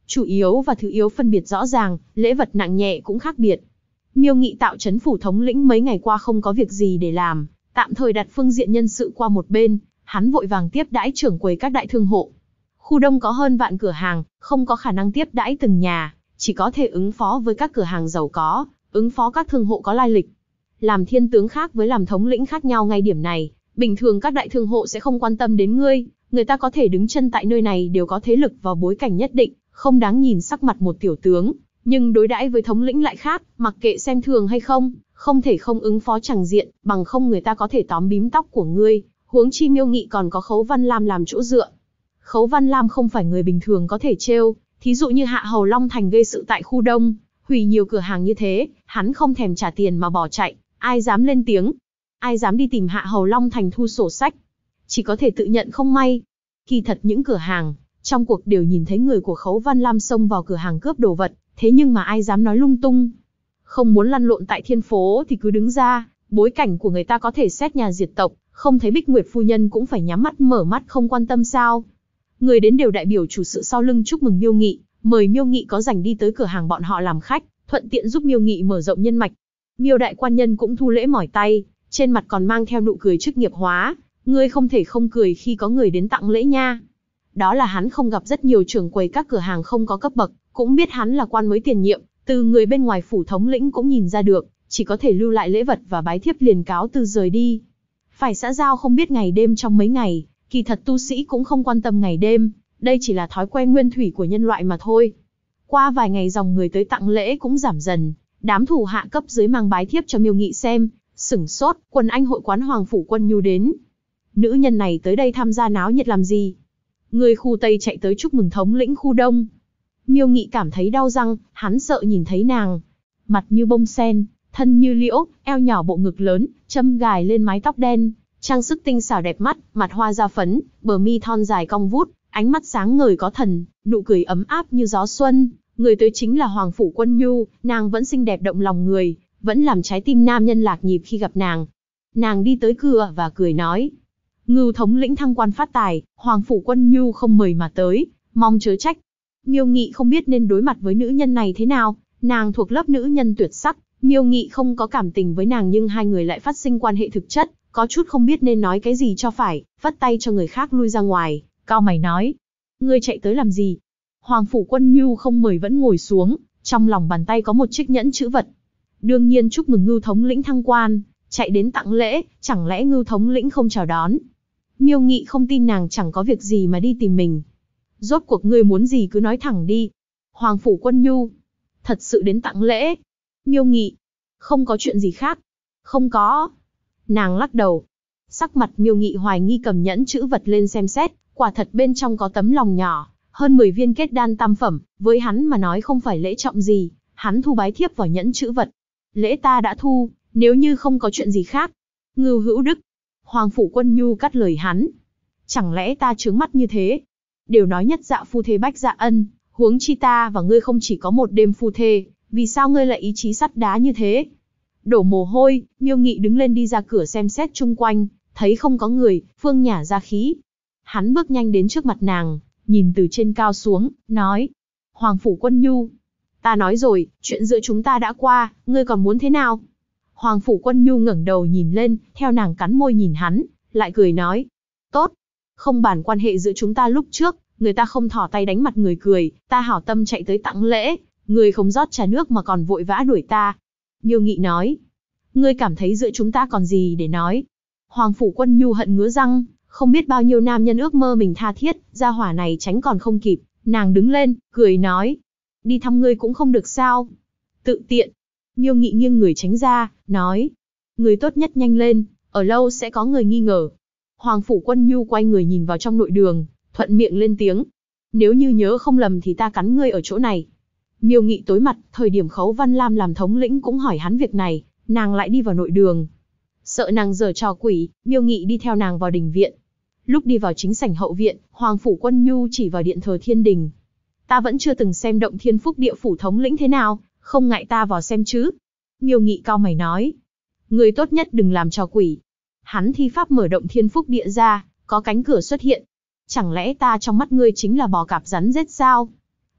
chủ yếu và thứ yếu phân biệt rõ ràng, lễ vật nặng nhẹ cũng khác biệt. Miêu Nghị tạo trấn phủ thống lĩnh mấy ngày qua không có việc gì để làm, tạm thời đặt phương diện nhân sự qua một bên, hắn vội vàng tiếp đãi trưởng quầy các đại thương hộ. Khu Đông có hơn vạn cửa hàng, không có khả năng tiếp đãi từng nhà, chỉ có thể ứng phó với các cửa hàng giàu có, ứng phó các thương hộ có lai lịch. Làm thiên tướng khác với làm thống lĩnh khác nhau ngay điểm này, bình thường các đại thương hộ sẽ không quan tâm đến ngươi, người ta có thể đứng chân tại nơi này đều có thế lực và bối cảnh nhất định, không đáng nhìn sắc mặt một tiểu tướng, nhưng đối đãi với thống lĩnh lại khác, mặc kệ xem thường hay không, không thể không ứng phó chẳng diện, bằng không người ta có thể tóm bím tóc của ngươi, huống chi Miêu Nghị còn có Khấu Văn Lam làm chỗ dựa. Khấu Văn Lam không phải người bình thường có thể trêu, thí dụ như Hạ Hầu Long Thành gây sự tại khu Đông, hủy nhiều cửa hàng như thế, hắn không thèm trả tiền mà bỏ chạy, ai dám lên tiếng, ai dám đi tìm Hạ Hầu Long Thành thu sổ sách, chỉ có thể tự nhận không may. Kỳ thật những cửa hàng trong cuộc đều nhìn thấy người của Khấu Văn Lam xông vào cửa hàng cướp đồ vật, thế nhưng mà ai dám nói lung tung. Không muốn lăn lộn tại thiên phố thì cứ đứng ra, bối cảnh của người ta có thể xét nhà diệt tộc, không thấy Bích Nguyệt phu nhân cũng phải nhắm mắt mở mắt không quan tâm sao? Người đến đều đại biểu chủ sự sau lưng chúc mừng Miêu Nghị, mời Miêu Nghị có rảnh đi tới cửa hàng bọn họ làm khách, thuận tiện giúp Miêu Nghị mở rộng nhân mạch. Miêu đại quan nhân cũng thu lễ mỏi tay, trên mặt còn mang theo nụ cười chức nghiệp hóa, ngươi không thể không cười khi có người đến tặng lễ nha. Đó là hắn không gặp rất nhiều trưởng quầy các cửa hàng không có cấp bậc, cũng biết hắn là quan mới tiền nhiệm, từ người bên ngoài phủ thống lĩnh cũng nhìn ra được, chỉ có thể lưu lại lễ vật và bái thiếp liền cáo từ rời đi. Phải xã giao không biết ngày đêm trong mấy ngày, kỳ thật tu sĩ cũng không quan tâm ngày đêm, đây chỉ là thói quen nguyên thủy của nhân loại mà thôi. Qua vài ngày dòng người tới tặng lễ cũng giảm dần, đám thủ hạ cấp dưới mang bái thiếp cho Miêu Nghị xem, sửng sốt, quần anh hội quán Hoàng Phủ Quân Nhu đến. Nữ nhân này tới đây tham gia náo nhiệt làm gì? Người khu Tây chạy tới chúc mừng thống lĩnh khu Đông. Miêu Nghị cảm thấy đau răng, hắn sợ nhìn thấy nàng. Mặt như bông sen, thân như liễu, eo nhỏ bộ ngực lớn, châm gài lên mái tóc đen, trang sức tinh xảo đẹp mắt, mặt hoa da phấn, bờ mi thon dài cong vút, ánh mắt sáng ngời có thần, nụ cười ấm áp như gió xuân. Người tới chính là Hoàng Phủ Quân Nhu, nàng vẫn xinh đẹp động lòng người, vẫn làm trái tim nam nhân lạc nhịp khi gặp nàng. Nàng đi tới cửa và cười nói: Ngưu thống lĩnh thăng quan phát tài, Hoàng Phủ Quân Nhu không mời mà tới, mong chớ trách. Miêu Nghị không biết nên đối mặt với nữ nhân này thế nào, nàng thuộc lớp nữ nhân tuyệt sắc, Miêu Nghị không có cảm tình với nàng nhưng hai người lại phát sinh quan hệ thực chất, có chút không biết nên nói cái gì cho phải, vắt tay cho người khác lui ra ngoài, cau mày nói: Ngươi chạy tới làm gì? Hoàng Phủ Quân Nhu không mời vẫn ngồi xuống, trong lòng bàn tay có một chiếc nhẫn chữ vật. Đương nhiên chúc mừng Ngưu thống lĩnh thăng quan, chạy đến tặng lễ, chẳng lẽ Ngưu thống lĩnh không chào đón? Miêu Nghị không tin nàng chẳng có việc gì mà đi tìm mình. Rốt cuộc ngươi muốn gì cứ nói thẳng đi. Hoàng Phủ Quân Nhu: Thật sự đến tặng lễ. Miêu Nghị: Không có chuyện gì khác. Không có. Nàng lắc đầu. Sắc mặt Miêu Nghị hoài nghi cầm nhẫn chữ vật lên xem xét, quả thật bên trong có tấm lòng nhỏ, hơn 10 viên kết đan tam phẩm, với hắn mà nói không phải lễ trọng gì, hắn thu bái thiếp vào nhẫn chữ vật. Lễ ta đã thu, nếu như không có chuyện gì khác. Ngưu hữu đức. Hoàng Phủ Quân Nhu cắt lời hắn. Chẳng lẽ ta trướng mắt như thế? Đều nói nhất dạ phu thê bách dạ ân, huống chi ta và ngươi không chỉ có một đêm phu thê, vì sao ngươi lại ý chí sắt đá như thế? Đổ mồ hôi, Miêu Nghị đứng lên đi ra cửa xem xét chung quanh, thấy không có người, phương nhả ra khí. Hắn bước nhanh đến trước mặt nàng, nhìn từ trên cao xuống, nói: Hoàng Phủ Quân Nhu, ta nói rồi, chuyện giữa chúng ta đã qua, ngươi còn muốn thế nào? Hoàng Phủ Quân Nhu ngẩng đầu nhìn lên, theo nàng cắn môi nhìn hắn, lại cười nói: Tốt, không bàn quan hệ giữa chúng ta lúc trước, người ta không thỏ tay đánh mặt người cười, ta hảo tâm chạy tới tặng lễ, người không rót trà nước mà còn vội vã đuổi ta. Miêu Nghị nói: Ngươi cảm thấy giữa chúng ta còn gì để nói? Hoàng Phủ Quân Nhu hận ngứa răng, không biết bao nhiêu nam nhân ước mơ mình tha thiết, gia hỏa này tránh còn không kịp, nàng đứng lên, cười nói: Đi thăm ngươi cũng không được sao? Tự tiện. Miêu Nghị nghiêng người tránh ra, nói: Người tốt nhất nhanh lên, ở lâu sẽ có người nghi ngờ. Hoàng Phủ Quân Nhu quay người nhìn vào trong nội đường, thuận miệng lên tiếng: Nếu như nhớ không lầm thì ta cắn ngươi ở chỗ này. Miêu Nghị tối mặt, thời điểm Khấu Văn Lam làm thống lĩnh cũng hỏi hắn việc này, nàng lại đi vào nội đường. Sợ nàng giở trò quỷ, Miêu Nghị đi theo nàng vào đình viện. Lúc đi vào chính sảnh hậu viện, Hoàng Phủ Quân Nhu chỉ vào điện thờ thiên đình. Ta vẫn chưa từng xem động thiên phúc địa phủ thống lĩnh thế nào, không ngại ta vào xem chứ? Miêu Nghị cau mày nói: Người tốt nhất đừng làm trò quỷ. Hắn thi pháp mở động thiên phúc địa ra, có cánh cửa xuất hiện. Chẳng lẽ ta trong mắt ngươi chính là bò cạp rắn rết sao?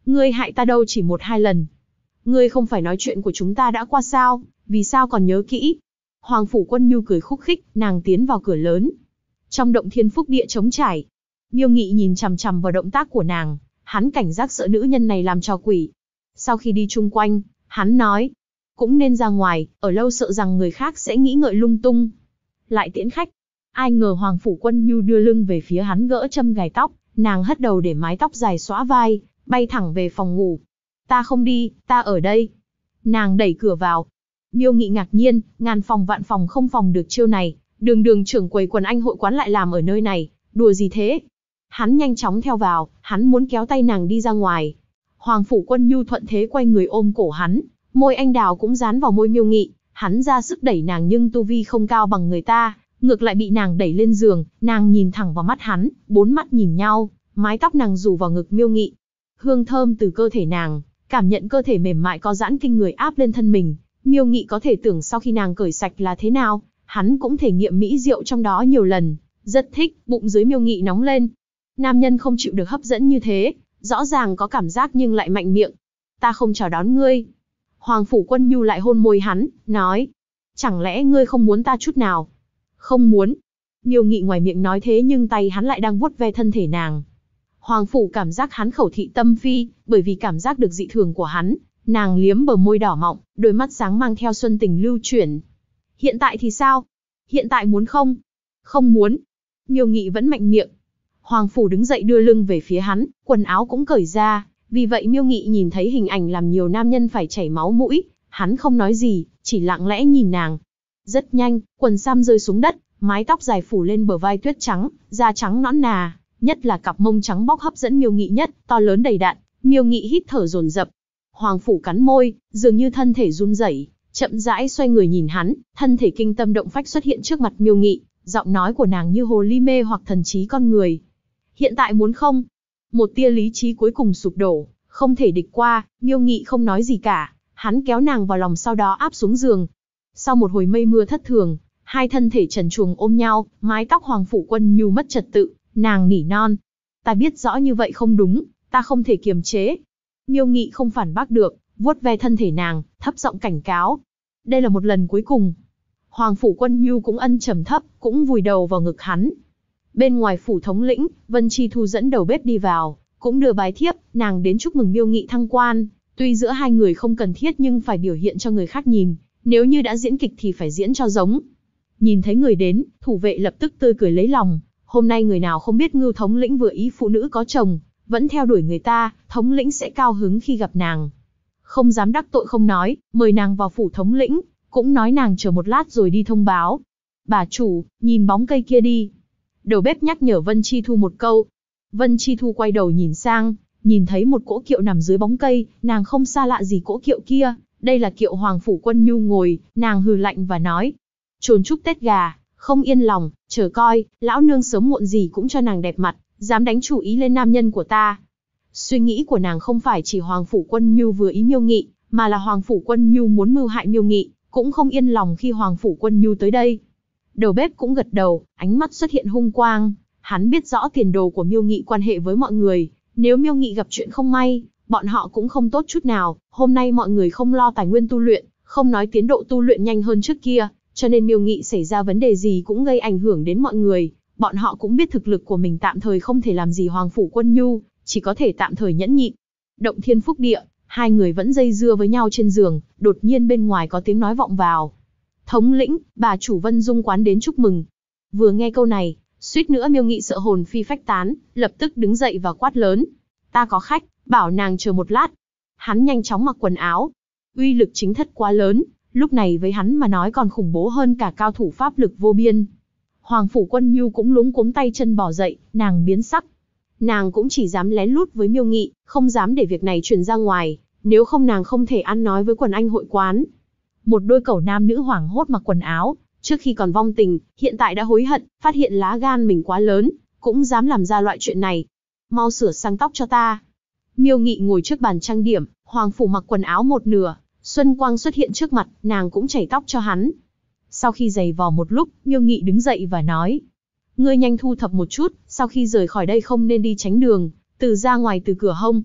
Ngươi hại ta đâu chỉ một hai lần. Ngươi không phải nói chuyện của chúng ta đã qua sao, vì sao còn nhớ kỹ? Hoàng Phủ Quân Nhu cười khúc khích, nàng tiến vào cửa lớn. Trong động thiên phúc địa trống trải, Miêu Nghị nhìn chằm chằm vào động tác của nàng, hắn cảnh giác sợ nữ nhân này làm trò quỷ. Sau khi đi chung quanh, hắn nói, cũng nên ra ngoài, ở lâu sợ rằng người khác sẽ nghĩ ngợi lung tung. Lại tiễn khách. Ai ngờ Hoàng Phủ Quân Nhu đưa lưng về phía hắn gỡ châm gài tóc, nàng hất đầu để mái tóc dài xõa vai, bay thẳng về phòng ngủ. Ta không đi, ta ở đây. Nàng đẩy cửa vào. Miêu Nghị ngạc nhiên, ngàn phòng vạn phòng không phòng được chiêu này, đường trưởng quầy quần anh hội quán lại làm ở nơi này, đùa gì thế? Hắn nhanh chóng theo vào, hắn muốn kéo tay nàng đi ra ngoài. Hoàng Phủ Quân Nhu thuận thế quay người ôm cổ hắn, môi anh đào cũng dán vào môi Miêu Nghị, hắn ra sức đẩy nàng nhưng tu vi không cao bằng người ta, ngược lại bị nàng đẩy lên giường, nàng nhìn thẳng vào mắt hắn, bốn mắt nhìn nhau, mái tóc nàng rủ vào ngực Miêu Nghị. Hương thơm từ cơ thể nàng, cảm nhận cơ thể mềm mại có giãn kinh người áp lên thân mình, Miêu Nghị có thể tưởng sau khi nàng cởi sạch là thế nào, hắn cũng thể nghiệm mỹ diệu trong đó nhiều lần, rất thích, bụng dưới Miêu Nghị nóng lên. Nam nhân không chịu được hấp dẫn như thế, rõ ràng có cảm giác nhưng lại mạnh miệng. Ta không chào đón ngươi. Hoàng Phủ Quân Nhu lại hôn môi hắn, nói. Chẳng lẽ ngươi không muốn ta chút nào? Không muốn. Miêu Nghị ngoài miệng nói thế nhưng tay hắn lại đang vuốt ve thân thể nàng. Hoàng Phủ cảm giác hắn khẩu thị tâm phi, bởi vì cảm giác được dị thường của hắn, nàng liếm bờ môi đỏ mọng, đôi mắt sáng mang theo xuân tình lưu chuyển. Hiện tại thì sao? Hiện tại muốn không? Không muốn. Miêu Nghị vẫn mạnh miệng. Hoàng Phủ đứng dậy đưa lưng về phía hắn, quần áo cũng cởi ra, vì vậy Miêu Nghị nhìn thấy hình ảnh làm nhiều nam nhân phải chảy máu mũi, hắn không nói gì, chỉ lặng lẽ nhìn nàng. Rất nhanh, quần sam rơi xuống đất, mái tóc dài phủ lên bờ vai tuyết trắng, da trắng nõn nà, nhất là cặp mông trắng bóc hấp dẫn Miêu Nghị nhất, to lớn đầy đặn. Miêu Nghị hít thở dồn dập. Hoàng Phủ cắn môi, dường như thân thể run rẩy, chậm rãi xoay người nhìn hắn, thân thể kinh tâm động phách xuất hiện trước mặt Miêu Nghị, giọng nói của nàng như hồ ly mê hoặc thần trí con người. Hiện tại muốn không? Một tia lý trí cuối cùng sụp đổ, không thể địch qua, Miêu Nghị không nói gì cả, hắn kéo nàng vào lòng sau đó áp xuống giường. Sau một hồi mây mưa thất thường, hai thân thể trần truồng ôm nhau, mái tóc Hoàng Phủ Quân Nhu mất trật tự, nàng nỉ non. Ta biết rõ như vậy không đúng, ta không thể kiềm chế. Miêu Nghị không phản bác được, vuốt ve thân thể nàng, thấp giọng cảnh cáo. Đây là một lần cuối cùng. Hoàng Phủ Quân Nhu cũng ân trầm thấp, cũng vùi đầu vào ngực hắn. Bên ngoài phủ thống lĩnh, Vân Chi Thu dẫn đầu bếp đi vào, cũng đưa bái thiếp, nàng đến chúc mừng Miêu Nghị thăng quan. Tuy giữa hai người không cần thiết nhưng phải biểu hiện cho người khác nhìn, nếu như đã diễn kịch thì phải diễn cho giống. Nhìn thấy người đến, thủ vệ lập tức tươi cười lấy lòng. Hôm nay người nào không biết Ngưu thống lĩnh vừa ý phụ nữ có chồng, vẫn theo đuổi người ta, thống lĩnh sẽ cao hứng khi gặp nàng. Không dám đắc tội không nói, mời nàng vào phủ thống lĩnh, cũng nói nàng chờ một lát rồi đi thông báo. Bà chủ, nhìn bóng cây kia đi. Đầu bếp nhắc nhở Vân Chi Thu một câu. Vân Chi Thu quay đầu nhìn sang, nhìn thấy một cỗ kiệu nằm dưới bóng cây, nàng không xa lạ gì cỗ kiệu kia, đây là kiệu Hoàng Phủ Quân Nhu ngồi, nàng hừ lạnh và nói. Trồn chúc Tết gà, không yên lòng, chờ coi, lão nương sớm muộn gì cũng cho nàng đẹp mặt, dám đánh chủ ý lên nam nhân của ta. Suy nghĩ của nàng không phải chỉ Hoàng Phủ Quân Nhu vừa ý Miêu Nghị, mà là Hoàng Phủ Quân Nhu muốn mưu hại Miêu Nghị, cũng không yên lòng khi Hoàng Phủ Quân Nhu tới đây. Đầu bếp cũng gật đầu, ánh mắt xuất hiện hung quang, hắn biết rõ tiền đồ của Miêu Nghị quan hệ với mọi người, nếu Miêu Nghị gặp chuyện không may, bọn họ cũng không tốt chút nào, hôm nay mọi người không lo tài nguyên tu luyện, không nói tiến độ tu luyện nhanh hơn trước kia, cho nên Miêu Nghị xảy ra vấn đề gì cũng gây ảnh hưởng đến mọi người, bọn họ cũng biết thực lực của mình tạm thời không thể làm gì Hoàng Phủ Quân Nhu, chỉ có thể tạm thời nhẫn nhịn. Động Thiên Phúc Địa, hai người vẫn dây dưa với nhau trên giường, đột nhiên bên ngoài có tiếng nói vọng vào. Thống lĩnh, bà chủ Vân Dung quán đến chúc mừng. Vừa nghe câu này, suýt nữa Miêu Nghị sợ hồn phi phách tán, lập tức đứng dậy và quát lớn. Ta có khách, bảo nàng chờ một lát. Hắn nhanh chóng mặc quần áo. Uy lực chính thất quá lớn, lúc này với hắn mà nói còn khủng bố hơn cả cao thủ pháp lực vô biên. Hoàng Phủ Quân Nhu cũng luống cuống tay chân bỏ dậy, nàng biến sắc. Nàng cũng chỉ dám lén lút với Miêu Nghị, không dám để việc này truyền ra ngoài, nếu không nàng không thể ăn nói với quần anh hội quán. Một đôi cẩu nam nữ hoảng hốt mặc quần áo, trước khi còn vong tình, hiện tại đã hối hận, phát hiện lá gan mình quá lớn, cũng dám làm ra loại chuyện này. Mau sửa sang tóc cho ta. Miêu Nghị ngồi trước bàn trang điểm, Hoàng Phủ mặc quần áo một nửa, Xuân Quang xuất hiện trước mặt, nàng cũng chảy tóc cho hắn. Sau khi giày vò một lúc, Miêu Nghị đứng dậy và nói. Ngươi nhanh thu thập một chút, sau khi rời khỏi đây không nên đi tránh đường, từ ra ngoài từ cửa hông.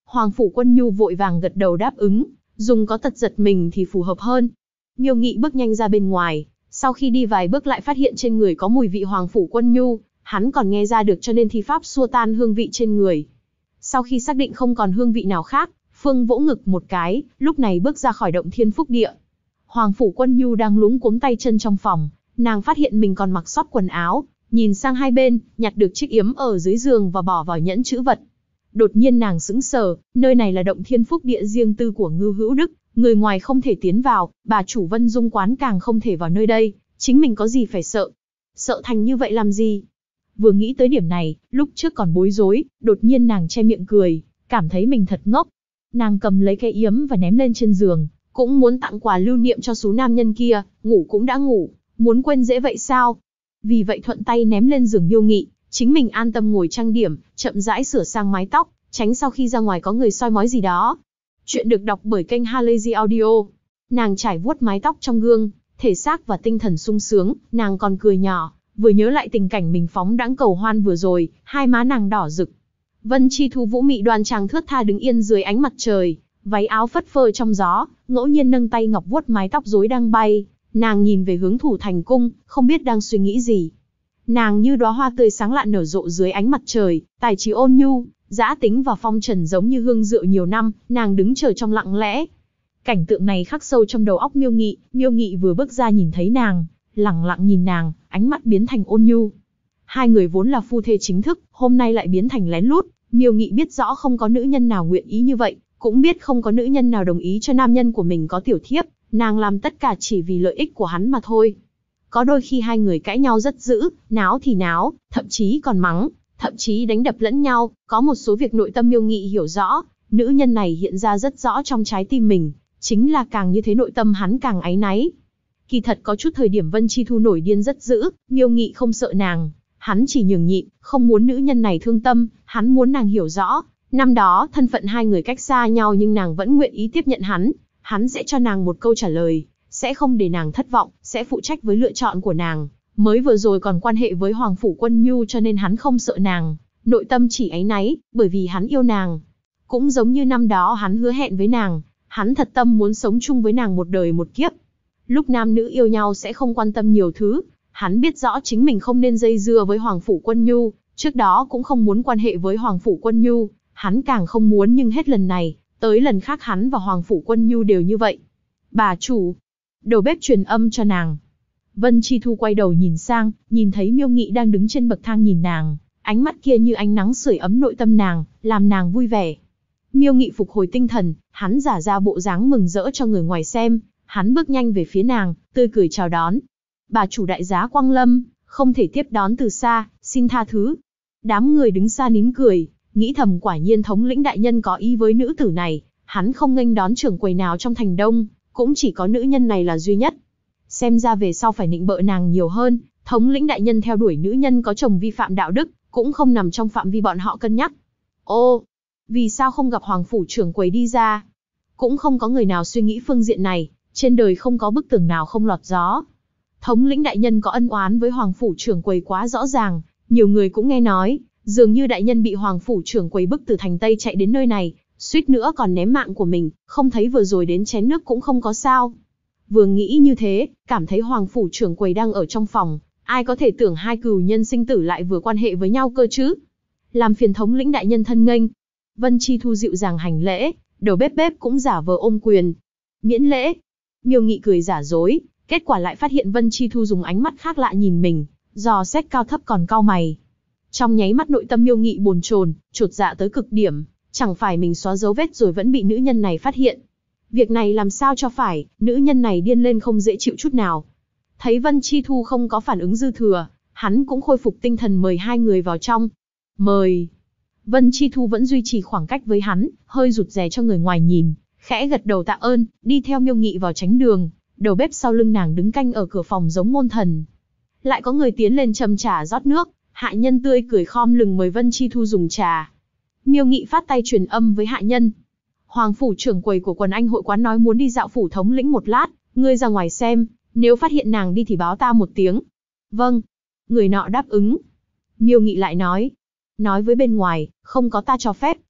Hoàng Phủ Quân Nhu vội vàng gật đầu đáp ứng, dùng có tật giật mình thì phù hợp hơn. Miêu Nghị bước nhanh ra bên ngoài, sau khi đi vài bước lại phát hiện trên người có mùi vị Hoàng Phủ Quân Nhu, hắn còn nghe ra được cho nên thi pháp xua tan hương vị trên người. Sau khi xác định không còn hương vị nào khác, Phương vỗ ngực một cái, lúc này bước ra khỏi động Thiên Phúc Địa. Hoàng Phủ Quân Nhu đang luống cuống tay chân trong phòng, nàng phát hiện mình còn mặc sót quần áo, nhìn sang hai bên, nhặt được chiếc yếm ở dưới giường và bỏ vào nhẫn chữ vật. Đột nhiên nàng sững sờ, nơi này là động Thiên Phúc Địa riêng tư của Ngưu Hữu Đức, người ngoài không thể tiến vào, bà chủ Vân Dung quán càng không thể vào nơi đây, chính mình có gì phải sợ? Sợ thành như vậy làm gì? Vừa nghĩ tới điểm này, lúc trước còn bối rối, đột nhiên nàng che miệng cười, cảm thấy mình thật ngốc. Nàng cầm lấy cái yếm và ném lên trên giường, cũng muốn tặng quà lưu niệm cho số nam nhân kia, ngủ cũng đã ngủ, muốn quên dễ vậy sao? Vì vậy thuận tay ném lên giường Miêu Nghị, chính mình an tâm ngồi trang điểm, chậm rãi sửa sang mái tóc, tránh sau khi ra ngoài có người soi mói gì đó. Chuyện được đọc bởi kênh Halazy Audio. Nàng trải vuốt mái tóc trong gương, thể xác và tinh thần sung sướng, nàng còn cười nhỏ, vừa nhớ lại tình cảnh mình phóng đãng cầu hoan vừa rồi, hai má nàng đỏ rực. Vân Chi Thu vũ mị đoan trang thướt tha đứng yên dưới ánh mặt trời, váy áo phất phơ trong gió, ngẫu nhiên nâng tay ngọc vuốt mái tóc rối đang bay, nàng nhìn về hướng Thủ Thành cung, không biết đang suy nghĩ gì. Nàng như đóa hoa tươi sáng lạn nở rộ dưới ánh mặt trời, tài trí ôn nhu, dã tính và phong trần giống như hương rượu nhiều năm, nàng đứng chờ trong lặng lẽ. Cảnh tượng này khắc sâu trong đầu óc Miêu Nghị vừa bước ra nhìn thấy nàng, lẳng lặng nhìn nàng, ánh mắt biến thành ôn nhu. Hai người vốn là phu thê chính thức, hôm nay lại biến thành lén lút, Miêu Nghị biết rõ không có nữ nhân nào nguyện ý như vậy, cũng biết không có nữ nhân nào đồng ý cho nam nhân của mình có tiểu thiếp, nàng làm tất cả chỉ vì lợi ích của hắn mà thôi. Có đôi khi hai người cãi nhau rất dữ, náo thì náo, thậm chí còn mắng, thậm chí đánh đập lẫn nhau, có một số việc nội tâm Miêu Nghị hiểu rõ, nữ nhân này hiện ra rất rõ trong trái tim mình, chính là càng như thế nội tâm hắn càng áy náy. Kỳ thật có chút thời điểm Vân Chi Thu nổi điên rất dữ, Miêu Nghị không sợ nàng, hắn chỉ nhường nhịn, không muốn nữ nhân này thương tâm, hắn muốn nàng hiểu rõ, năm đó thân phận hai người cách xa nhau nhưng nàng vẫn nguyện ý tiếp nhận hắn sẽ cho nàng một câu trả lời, sẽ không để nàng thất vọng, sẽ phụ trách với lựa chọn của nàng. Mới vừa rồi còn quan hệ với Hoàng Phủ Quân Nhu cho nên hắn không sợ nàng, nội tâm chỉ áy náy, bởi vì hắn yêu nàng. Cũng giống như năm đó hắn hứa hẹn với nàng, hắn thật tâm muốn sống chung với nàng một đời một kiếp. Lúc nam nữ yêu nhau sẽ không quan tâm nhiều thứ, hắn biết rõ chính mình không nên dây dưa với Hoàng Phủ Quân Nhu, trước đó cũng không muốn quan hệ với Hoàng Phủ Quân Nhu, hắn càng không muốn nhưng hết lần này, tới lần khác hắn và Hoàng Phủ Quân Nhu đều như vậy. Bà chủ, đầu bếp truyền âm cho nàng. Vân Chi Thu quay đầu nhìn sang, nhìn thấy Miêu Nghị đang đứng trên bậc thang nhìn nàng, ánh mắt kia như ánh nắng sưởi ấm nội tâm nàng, làm nàng vui vẻ. Miêu Nghị phục hồi tinh thần, hắn giả ra bộ dáng mừng rỡ cho người ngoài xem, hắn bước nhanh về phía nàng, tươi cười chào đón. Bà chủ đại giá quang lâm, không thể tiếp đón từ xa, xin tha thứ. Đám người đứng xa nín cười, nghĩ thầm quả nhiên thống lĩnh đại nhân có ý với nữ tử này, hắn không nghênh đón trưởng quầy nào trong thành đông, cũng chỉ có nữ nhân này là duy nhất. Xem ra về sau phải nịnh bợ nàng nhiều hơn, thống lĩnh đại nhân theo đuổi nữ nhân có chồng vi phạm đạo đức, cũng không nằm trong phạm vi bọn họ cân nhắc. Ô, vì sao không gặp Hoàng Phủ trưởng quầy đi ra? Cũng không có người nào suy nghĩ phương diện này, trên đời không có bức tường nào không lọt gió. Thống lĩnh đại nhân có ân oán với Hoàng Phủ trưởng quầy quá rõ ràng, nhiều người cũng nghe nói, dường như đại nhân bị Hoàng Phủ trưởng quầy bức từ thành Tây chạy đến nơi này, suýt nữa còn ném mạng của mình, không thấy vừa rồi đến chén nước cũng không có sao. Vừa nghĩ như thế, cảm thấy Hoàng Phủ trưởng quầy đang ở trong phòng, ai có thể tưởng hai cừu nhân sinh tử lại vừa quan hệ với nhau cơ chứ? Làm phiền thống lĩnh đại nhân thân nghênh. Vân Chi Thu dịu dàng hành lễ, đầu bếp cũng giả vờ ôm quyền. Miễn lễ. Miêu Nghị cười giả dối, kết quả lại phát hiện Vân Chi Thu dùng ánh mắt khác lạ nhìn mình, dò xét cao thấp còn cau mày. Trong nháy mắt nội tâm Miêu Nghị bồn chồn, chột dạ tới cực điểm, chẳng phải mình xóa dấu vết rồi vẫn bị nữ nhân này phát hiện. Việc này làm sao cho phải, nữ nhân này điên lên không dễ chịu chút nào. Thấy Vân Chi Thu không có phản ứng dư thừa, hắn cũng khôi phục tinh thần mời hai người vào trong. Mời. Vân Chi Thu vẫn duy trì khoảng cách với hắn, hơi rụt rè cho người ngoài nhìn, khẽ gật đầu tạ ơn, đi theo Miêu Nghị vào tránh đường, đầu bếp sau lưng nàng đứng canh ở cửa phòng giống môn thần. Lại có người tiến lên châm trà rót nước, hạ nhân tươi cười khom lưng mời Vân Chi Thu dùng trà. Miêu Nghị phát tay truyền âm với hạ nhân. Hoàng Phủ trưởng quầy của quần anh hội quán nói muốn đi dạo phủ thống lĩnh một lát, ngươi ra ngoài xem, nếu phát hiện nàng đi thì báo ta một tiếng. Vâng. Người nọ đáp ứng. Miêu Nghị lại nói với bên ngoài, không có ta cho phép,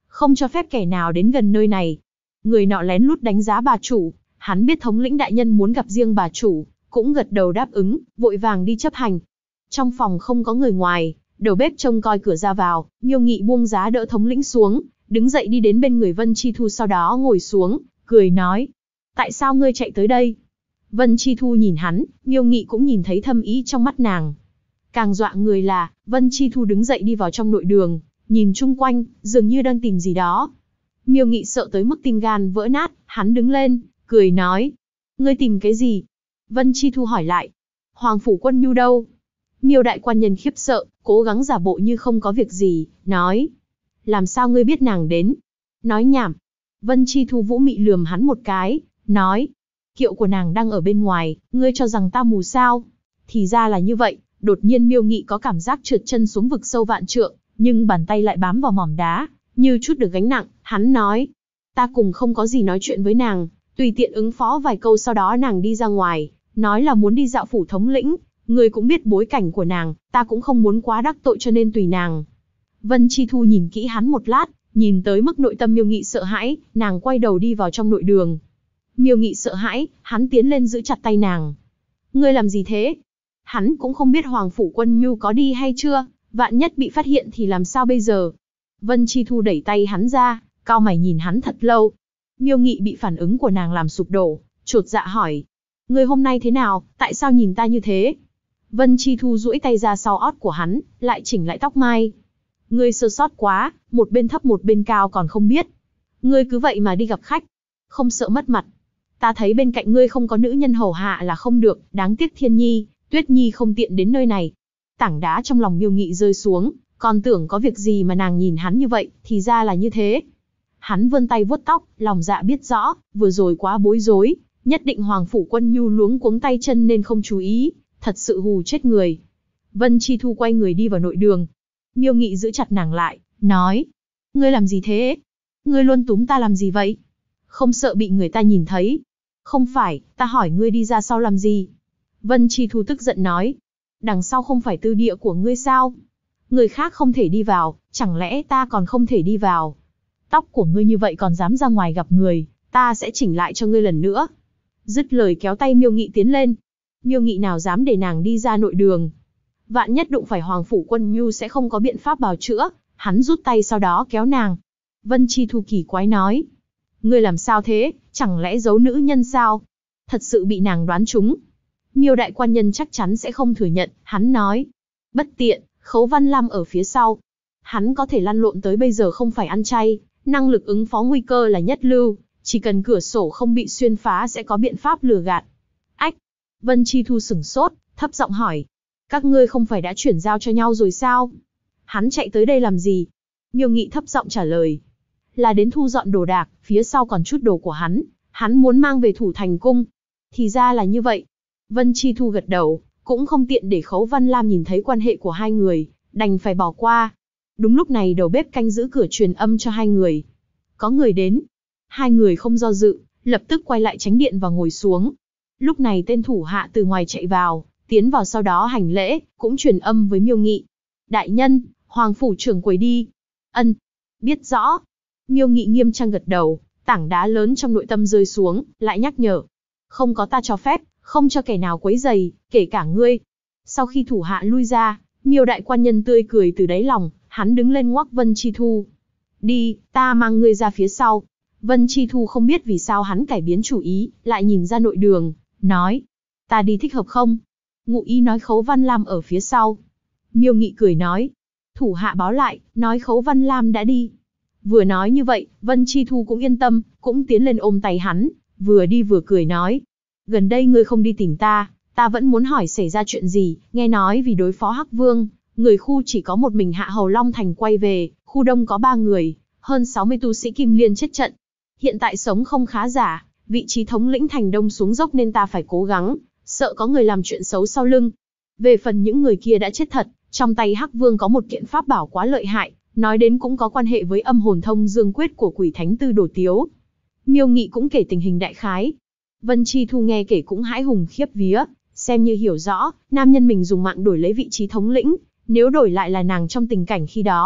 không cho phép kẻ nào đến gần nơi này. Người nọ lén lút đánh giá bà chủ, hắn biết thống lĩnh đại nhân muốn gặp riêng bà chủ, cũng gật đầu đáp ứng, vội vàng đi chấp hành. Trong phòng không có người ngoài, đầu bếp trông coi cửa ra vào, Miêu Nghị buông giá đỡ thống lĩnh xuống, đứng dậy đi đến bên người Vân Chi Thu, sau đó ngồi xuống, cười nói: tại sao ngươi chạy tới đây? Vân Chi Thu nhìn hắn, Miêu Nghị cũng nhìn thấy thâm ý trong mắt nàng. Càng dọa người là, Vân Chi Thu đứng dậy đi vào trong nội đường, nhìn chung quanh, dường như đang tìm gì đó. Miêu Nghị sợ tới mức tim gan vỡ nát, hắn đứng lên, cười nói: ngươi tìm cái gì? Vân Chi Thu hỏi lại: Hoàng phủ Quân Nhu đâu? Miêu đại quan nhân khiếp sợ, cố gắng giả bộ như không có việc gì, nói: làm sao ngươi biết nàng đến? Nói nhảm. Vân Chi Thu vũ mị lườm hắn một cái, nói: kiệu của nàng đang ở bên ngoài, ngươi cho rằng ta mù sao? Thì ra là như vậy. Đột nhiên Miêu Nghị có cảm giác trượt chân xuống vực sâu vạn trượng, nhưng bàn tay lại bám vào mỏm đá, như chút được gánh nặng. Hắn nói: ta cùng không có gì nói chuyện với nàng, tùy tiện ứng phó vài câu, sau đó nàng đi ra ngoài, nói là muốn đi dạo phủ thống lĩnh. Người cũng biết bối cảnh của nàng, ta cũng không muốn quá đắc tội cho nên tùy nàng. Vân Chi Thu nhìn kỹ hắn một lát, nhìn tới mức nội tâm Miêu Nghị sợ hãi, nàng quay đầu đi vào trong nội đường. Miêu Nghị sợ hãi, hắn tiến lên giữ chặt tay nàng. Ngươi làm gì thế? Hắn cũng không biết Hoàng phủ Quân Nhu có đi hay chưa, vạn nhất bị phát hiện thì làm sao bây giờ? Vân Chi Thu đẩy tay hắn ra, cau mày nhìn hắn thật lâu. Miêu Nghị bị phản ứng của nàng làm sụp đổ, chột dạ hỏi: ngươi hôm nay thế nào, tại sao nhìn ta như thế? Vân Chi Thu duỗi tay ra sau ót của hắn, lại chỉnh lại tóc mai. Ngươi sơ sót quá, một bên thấp một bên cao còn không biết. Ngươi cứ vậy mà đi gặp khách, không sợ mất mặt. Ta thấy bên cạnh ngươi không có nữ nhân hầu hạ là không được, đáng tiếc Thiên Nhi, Tuyết Nhi không tiện đến nơi này. Tảng đá trong lòng Miêu Nghị rơi xuống, còn tưởng có việc gì mà nàng nhìn hắn như vậy, thì ra là như thế. Hắn vươn tay vuốt tóc, lòng dạ biết rõ, vừa rồi quá bối rối, nhất định Hoàng phủ Quân Nhu luống cuống tay chân nên không chú ý, thật sự hù chết người. Vân Chi Thu quay người đi vào nội đường. Miêu Nghị giữ chặt nàng lại, nói: ngươi làm gì thế? Ngươi luôn túm ta làm gì vậy? Không sợ bị người ta nhìn thấy? Không phải, ta hỏi ngươi đi ra sau làm gì? Vân Chi Thu tức giận nói: đằng sau không phải tư địa của ngươi sao? Người khác không thể đi vào, chẳng lẽ ta còn không thể đi vào? Tóc của ngươi như vậy còn dám ra ngoài gặp người, ta sẽ chỉnh lại cho ngươi lần nữa. Dứt lời kéo tay Miêu Nghị tiến lên. Miêu Nghị nào dám để nàng đi ra nội đường. Vạn nhất đụng phải Hoàng phủ Quân Nhu sẽ không có biện pháp bào chữa, hắn rút tay sau đó kéo nàng. Vân Chi Thu kỳ quái nói: ngươi làm sao thế, chẳng lẽ giấu nữ nhân sao? Thật sự bị nàng đoán trúng. Miêu đại quan nhân chắc chắn sẽ không thừa nhận, hắn nói: bất tiện, Khấu Văn Lam ở phía sau. Hắn có thể lăn lộn tới bây giờ không phải ăn chay, năng lực ứng phó nguy cơ là nhất lưu, chỉ cần cửa sổ không bị xuyên phá sẽ có biện pháp lừa gạt. Ách! Vân Chi Thu sửng sốt, thấp giọng hỏi: các ngươi không phải đã chuyển giao cho nhau rồi sao? Hắn chạy tới đây làm gì? Miêu Nghị thấp giọng trả lời: là đến thu dọn đồ đạc, phía sau còn chút đồ của hắn muốn mang về Thủ Thành cung. Thì ra là như vậy. Vân Chi Thu gật đầu, cũng không tiện để Khấu Văn Lam nhìn thấy quan hệ của hai người, đành phải bỏ qua. Đúng lúc này đầu bếp canh giữ cửa truyền âm cho hai người: có người đến. Hai người không do dự, lập tức quay lại tránh điện và ngồi xuống. Lúc này tên thủ hạ từ ngoài chạy vào, tiến vào sau đó hành lễ, cũng truyền âm với Miêu Nghị: đại nhân, Hoàng phủ trưởng quầy đi. Ân, biết rõ. Miêu Nghị nghiêm trang gật đầu, tảng đá lớn trong nội tâm rơi xuống, lại nhắc nhở: không có ta cho phép, không cho kẻ nào quấy rầy, kể cả ngươi. Sau khi thủ hạ lui ra, Miêu đại quan nhân tươi cười từ đáy lòng, hắn đứng lên ngoắc Vân Chi Thu: đi, ta mang ngươi ra phía sau. Vân Chi Thu không biết vì sao hắn cải biến chủ ý, lại nhìn ra nội đường, nói: ta đi thích hợp không? Ngụ ý nói Khấu Văn Lam ở phía sau. Miêu Nghị cười nói: thủ hạ báo lại, nói Khấu Văn Lam đã đi. Vừa nói như vậy, Vân Chi Thu cũng yên tâm, cũng tiến lên ôm tay hắn, vừa đi vừa cười nói: gần đây ngươi không đi tìm ta, ta vẫn muốn hỏi xảy ra chuyện gì. Nghe nói vì đối phó Hắc Vương, người khu chỉ có một mình Hạ Hầu Long Thành quay về, khu đông có 3 người, hơn 60 tu sĩ Kim Liên chết trận. Hiện tại sống không khá giả, vị trí thống lĩnh thành đông xuống dốc nên ta phải cố gắng, sợ có người làm chuyện xấu sau lưng. Về phần những người kia đã chết thật, trong tay Hắc Vương có một kiện pháp bảo quá lợi hại, nói đến cũng có quan hệ với âm hồn thông dương quyết của Quỷ Thánh Tư Đồ Tiếu. Miêu Nghị cũng kể tình hình đại khái. Vân Chi Thu nghe kể cũng hãi hùng khiếp vía, xem như hiểu rõ, nam nhân mình dùng mạng đổi lấy vị trí thống lĩnh, nếu đổi lại là nàng trong tình cảnh khi đó,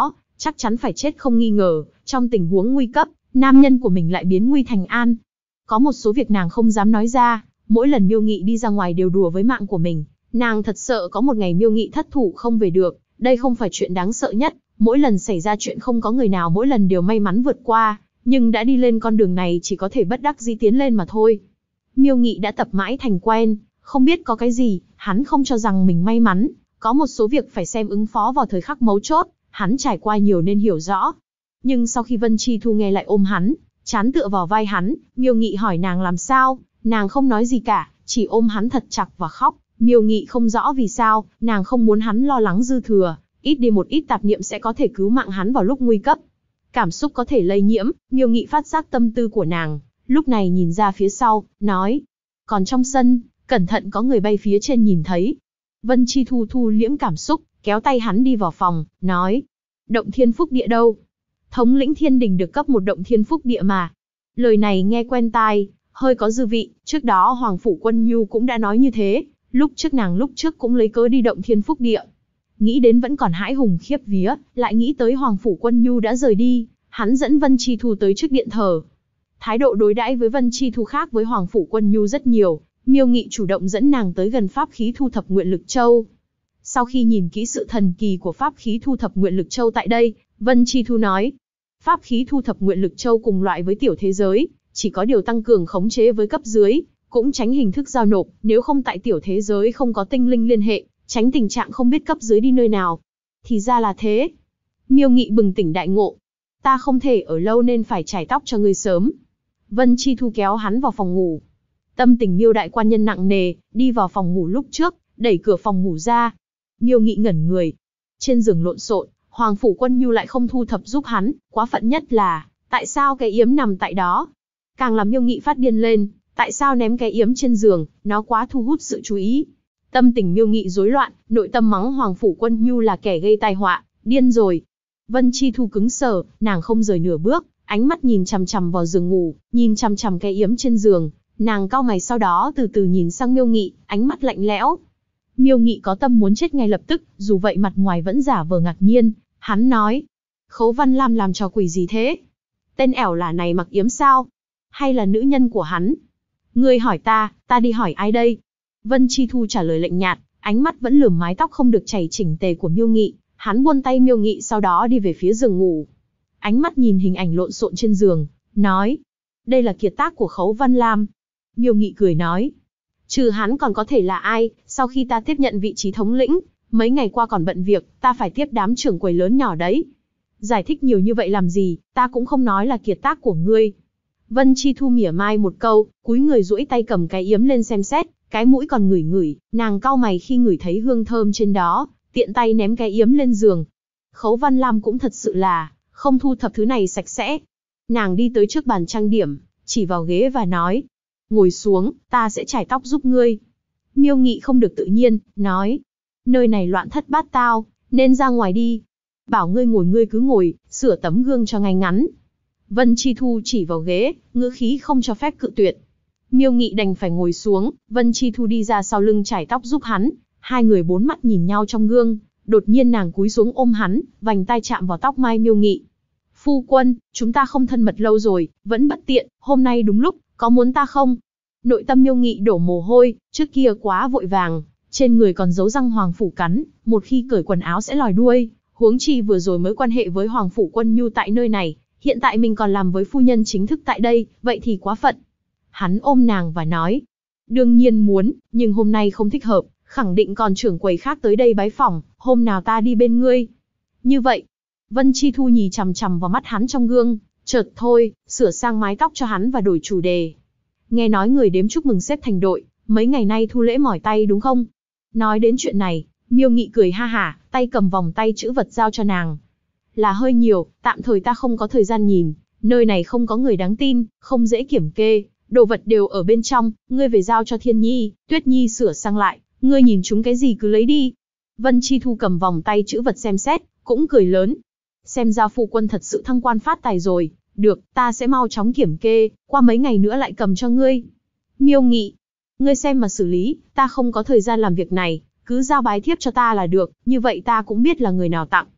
chắc chắn phải chết không nghi ngờ, trong tình huống nguy cấp, nam nhân của mình lại biến nguy thành an. Có một số việc nàng không dám nói ra, mỗi lần Miêu Nghị đi ra ngoài đều đùa với mạng của mình, nàng thật sợ có một ngày Miêu Nghị thất thủ không về được, đây không phải chuyện đáng sợ nhất, mỗi lần xảy ra chuyện không có người nào mỗi lần đều may mắn vượt qua, nhưng đã đi lên con đường này chỉ có thể bất đắc dĩ tiến lên mà thôi. Miêu Nghị đã tập mãi thành quen, không biết có cái gì, hắn không cho rằng mình may mắn, có một số việc phải xem ứng phó vào thời khắc mấu chốt, hắn trải qua nhiều nên hiểu rõ. Nhưng sau khi Vân Chi Thu nghe lại ôm hắn, chán tựa vào vai hắn, Miêu Nghị hỏi nàng làm sao, nàng không nói gì cả, chỉ ôm hắn thật chặt và khóc. Miêu Nghị không rõ vì sao, nàng không muốn hắn lo lắng dư thừa, ít đi một ít tạp niệm sẽ có thể cứu mạng hắn vào lúc nguy cấp. Cảm xúc có thể lây nhiễm, Miêu Nghị phát giác tâm tư của nàng, lúc này nhìn ra phía sau, nói. Còn trong sân, cẩn thận có người bay phía trên nhìn thấy. Vân Chi Thu thu liễm cảm xúc, kéo tay hắn đi vào phòng, nói. Động Thiên Phúc Địa đâu? Thống lĩnh thiên đình được cấp một động Thiên Phúc Địa mà. Lời này nghe quen tai, hơi có dư vị, trước đó Hoàng Phủ Quân Nhu cũng đã nói như thế, lúc trước cũng lấy cớ đi động Thiên Phúc Địa. Nghĩ đến vẫn còn hãi hùng khiếp vía, lại nghĩ tới Hoàng Phủ Quân Nhu đã rời đi, hắn dẫn Vân Chi Thu tới trước điện thờ. Thái độ đối đãi với Vân Chi Thu khác với Hoàng Phủ Quân Nhu rất nhiều, Miêu Nghị chủ động dẫn nàng tới gần pháp khí thu thập nguyện lực châu. Sau khi nhìn kỹ sự thần kỳ của pháp khí thu thập nguyện lực châu tại đây, Vân Chi Thu nói, pháp khí thu thập nguyện lực châu cùng loại với tiểu thế giới, chỉ có điều tăng cường khống chế với cấp dưới, cũng tránh hình thức giao nộp, nếu không tại tiểu thế giới không có tinh linh liên hệ, tránh tình trạng không biết cấp dưới đi nơi nào. Thì ra là thế. Miêu Nghị bừng tỉnh đại ngộ. Ta không thể ở lâu nên phải chải tóc cho ngươi sớm. Vân Chi Thu kéo hắn vào phòng ngủ. Tâm tình Miêu đại quan nhân nặng nề, đi vào phòng ngủ lúc trước, đẩy cửa phòng ngủ ra. Miêu Nghị ngẩn người. Trên giường lộn xộn, Hoàng Phủ Quân Nhu lại không thu thập giúp hắn, quá phận nhất là, tại sao cái yếm nằm tại đó? Càng làm Miêu Nghị phát điên lên, tại sao ném cái yếm trên giường, nó quá thu hút sự chú ý. Tâm tình Miêu Nghị rối loạn, nội tâm mắng Hoàng Phủ Quân Nhu là kẻ gây tai họa, điên rồi. Vân Chi Thu cứng sờ, nàng không rời nửa bước, ánh mắt nhìn chằm chằm vào giường ngủ, nhìn chằm chằm cái yếm trên giường, nàng cau mày sau đó từ từ nhìn sang Miêu Nghị, ánh mắt lạnh lẽo. Miêu Nghị có tâm muốn chết ngay lập tức, dù vậy mặt ngoài vẫn giả vờ ngạc nhiên, hắn nói: Khấu Văn Lam làm trò quỷ gì thế? Tên ẻo lả này mặc yếm sao? Hay là nữ nhân của hắn? Ngươi hỏi ta đi hỏi ai đây? Vân Chi Thu trả lời lạnh nhạt, ánh mắt vẫn lườm mái tóc không được chảy chỉnh tề của Miêu Nghị, hắn buông tay Miêu Nghị sau đó đi về phía giường ngủ. Ánh mắt nhìn hình ảnh lộn xộn trên giường, nói: Đây là kiệt tác của Khấu Văn Lam. Miêu Nghị cười nói: Trừ hắn còn có thể là ai, sau khi ta tiếp nhận vị trí thống lĩnh, mấy ngày qua còn bận việc, ta phải tiếp đám trưởng quầy lớn nhỏ đấy. Giải thích nhiều như vậy làm gì, ta cũng không nói là kiệt tác của ngươi. Vân Chi Thu mỉa mai một câu, cúi người duỗi tay cầm cái yếm lên xem xét, cái mũi còn ngửi ngửi, nàng cau mày khi ngửi thấy hương thơm trên đó, tiện tay ném cái yếm lên giường. Khấu Văn Lam cũng thật sự là, không thu thập thứ này sạch sẽ. Nàng đi tới trước bàn trang điểm, chỉ vào ghế và nói: Ngồi xuống, ta sẽ chải tóc giúp ngươi. Miêu Nghị không được tự nhiên, nói: Nơi này loạn thất bát tao, nên ra ngoài đi. Bảo ngươi ngồi ngươi cứ ngồi, sửa tấm gương cho ngay ngắn. Vân Chi Thu chỉ vào ghế, ngữ khí không cho phép cự tuyệt. Miêu Nghị đành phải ngồi xuống, Vân Chi Thu đi ra sau lưng chải tóc giúp hắn, hai người bốn mắt nhìn nhau trong gương, đột nhiên nàng cúi xuống ôm hắn, vành tai chạm vào tóc mai Miêu Nghị. Phu quân, chúng ta không thân mật lâu rồi, vẫn bất tiện, hôm nay đúng lúc, có muốn ta không? Nội tâm Miêu Nghị đổ mồ hôi, trước kia quá vội vàng, trên người còn giấu răng Hoàng Phủ cắn, một khi cởi quần áo sẽ lòi đuôi, huống chi vừa rồi mới quan hệ với Hoàng Phủ Quân Nhu tại nơi này, hiện tại mình còn làm với phu nhân chính thức tại đây, vậy thì quá phận. Hắn ôm nàng và nói: Đương nhiên muốn, nhưng hôm nay không thích hợp, khẳng định còn trưởng quầy khác tới đây bái phỏng, hôm nào ta đi bên ngươi. Như vậy, Vân Chi Thu nhìn chằm chằm vào mắt hắn trong gương, chợt thôi, sửa sang mái tóc cho hắn và đổi chủ đề. Nghe nói người đếm chúc mừng xếp thành đội, mấy ngày nay thu lễ mỏi tay đúng không? Nói đến chuyện này, Miêu Nghị cười ha hả, tay cầm vòng tay chữ vật giao cho nàng. Là hơi nhiều, tạm thời ta không có thời gian nhìn, nơi này không có người đáng tin, không dễ kiểm kê, đồ vật đều ở bên trong, ngươi về giao cho Thiên Nhi, Tuyết Nhi sửa sang lại, ngươi nhìn chúng cái gì cứ lấy đi. Vân Chi Thu cầm vòng tay chữ vật xem xét, cũng cười lớn. Xem ra phu quân thật sự thăng quan phát tài rồi, được, ta sẽ mau chóng kiểm kê, qua mấy ngày nữa lại cầm cho ngươi. Miêu Nghị, ngươi xem mà xử lý, ta không có thời gian làm việc này, cứ giao bái thiếp cho ta là được, như vậy ta cũng biết là người nào tặng.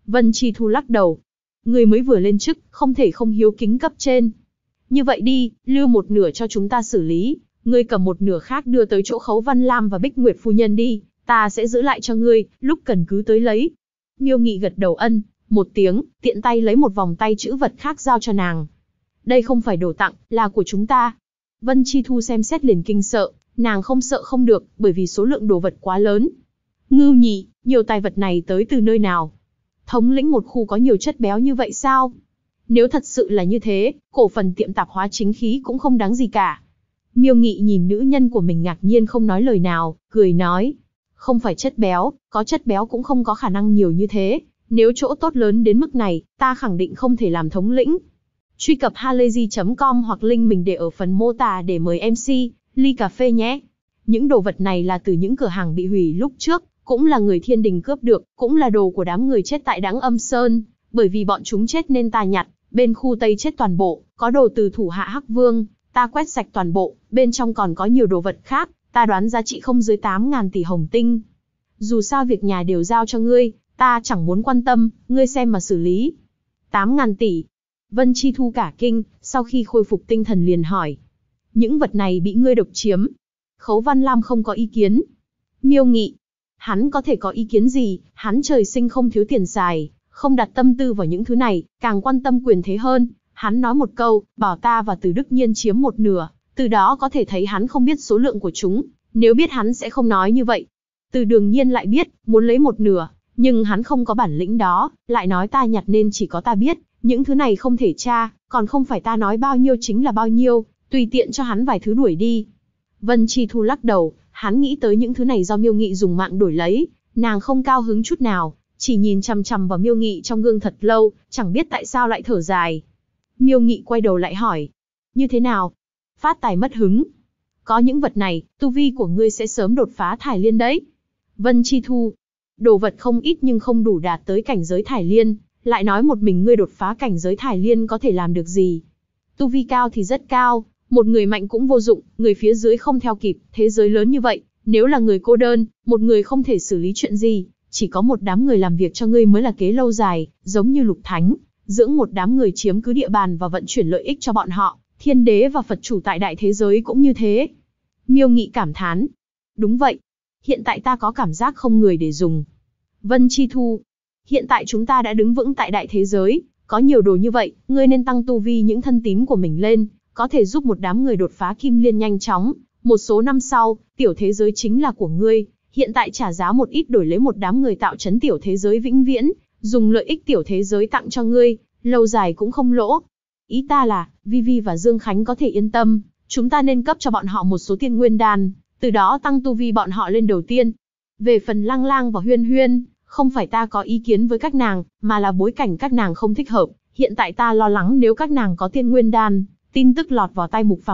Vân Chi Thu lắc đầu. Ngươi mới vừa lên chức, không thể không hiếu kính cấp trên. Như vậy đi, lưu một nửa cho chúng ta xử lý, ngươi cầm một nửa khác đưa tới chỗ Khấu Văn Lam và Bích Nguyệt phu nhân đi, ta sẽ giữ lại cho ngươi, lúc cần cứ tới lấy. Miêu Nghị gật đầu ân, một tiếng, tiện tay lấy một vòng tay chữ vật khác giao cho nàng. Đây không phải đồ tặng, là của chúng ta. Vân Chi Thu xem xét liền kinh sợ, nàng không sợ không được, bởi vì số lượng đồ vật quá lớn. Ngưu Nhị, nhiều tài vật này tới từ nơi nào? Thống lĩnh một khu có nhiều chất béo như vậy sao? Nếu thật sự là như thế, cổ phần tiệm tạp hóa chính khí cũng không đáng gì cả. Miêu Nghị nhìn nữ nhân của mình ngạc nhiên không nói lời nào, cười nói. Không phải chất béo, có chất béo cũng không có khả năng nhiều như thế. Nếu chỗ tốt lớn đến mức này, ta khẳng định không thể làm thống lĩnh. Truy cập halayzi.com hoặc link mình để ở phần mô tả để mời MC, ly cà phê nhé. Những đồ vật này là từ những cửa hàng bị hủy lúc trước, cũng là người thiên đình cướp được, cũng là đồ của đám người chết tại Đãng Âm Sơn. Bởi vì bọn chúng chết nên ta nhặt, bên khu Tây chết toàn bộ, có đồ từ thủ hạ Hắc Vương, ta quét sạch toàn bộ, bên trong còn có nhiều đồ vật khác, ta đoán giá trị không dưới 8.000 tỷ hồng tinh. Dù sao việc nhà đều giao cho ngươi, ta chẳng muốn quan tâm, ngươi xem mà xử lý. 8.000 tỷ. Vân Chi Thu cả kinh, sau khi khôi phục tinh thần liền hỏi. Những vật này bị ngươi độc chiếm. Khấu Văn Lam không có ý kiến. Miêu Nghị. Hắn có thể có ý kiến gì, hắn trời sinh không thiếu tiền xài, không đặt tâm tư vào những thứ này, càng quan tâm quyền thế hơn. Hắn nói một câu, bảo ta và Từ Đức Nhiên chiếm một nửa, từ đó có thể thấy hắn không biết số lượng của chúng, nếu biết hắn sẽ không nói như vậy. Từ Đường Nhiên lại biết, muốn lấy một nửa, nhưng hắn không có bản lĩnh đó, lại nói ta nhặt nên chỉ có ta biết, những thứ này không thể tra, còn không phải ta nói bao nhiêu chính là bao nhiêu, tùy tiện cho hắn vài thứ đuổi đi. Vân Chi Thu lắc đầu, hắn nghĩ tới những thứ này do Miêu Nghị dùng mạng đổi lấy, nàng không cao hứng chút nào, chỉ nhìn chằm chằm vào Miêu Nghị trong gương thật lâu, chẳng biết tại sao lại thở dài. Miêu Nghị quay đầu lại hỏi, như thế nào? Phát Tài mất hứng. Có những vật này, tu vi của ngươi sẽ sớm đột phá Thải Liên đấy. Vân Chi Thu, đồ vật không ít nhưng không đủ đạt tới cảnh giới Thải Liên, lại nói một mình ngươi đột phá cảnh giới Thải Liên có thể làm được gì? Tu vi cao thì rất cao, một người mạnh cũng vô dụng, người phía dưới không theo kịp, thế giới lớn như vậy, nếu là người cô đơn, một người không thể xử lý chuyện gì, chỉ có một đám người làm việc cho ngươi mới là kế lâu dài, giống như Lục Thánh, dưỡng một đám người chiếm cứ địa bàn và vận chuyển lợi ích cho bọn họ, Thiên Đế và Phật chủ tại đại thế giới cũng như thế. Miêu Nghị cảm thán. Đúng vậy. Hiện tại ta có cảm giác không người để dùng. Vân Chi Thu. Hiện tại chúng ta đã đứng vững tại đại thế giới, có nhiều đồ như vậy, ngươi nên tăng tu vi những thân tín của mình lên, có thể giúp một đám người đột phá Kim Liên nhanh chóng. Một số năm sau, tiểu thế giới chính là của ngươi, hiện tại trả giá một ít đổi lấy một đám người tạo trấn tiểu thế giới vĩnh viễn, dùng lợi ích tiểu thế giới tặng cho ngươi, lâu dài cũng không lỗ. Ý ta là, Vivi và Dương Khánh có thể yên tâm, chúng ta nên cấp cho bọn họ một số tiên nguyên đan, từ đó tăng tu vi bọn họ lên đầu tiên. Về phần Lang Lang và Huyên Huyên, không phải ta có ý kiến với các nàng, mà là bối cảnh các nàng không thích hợp. Hiện tại ta lo lắng nếu các nàng có tiên nguyên đan, tin tức lọt vào tay Mục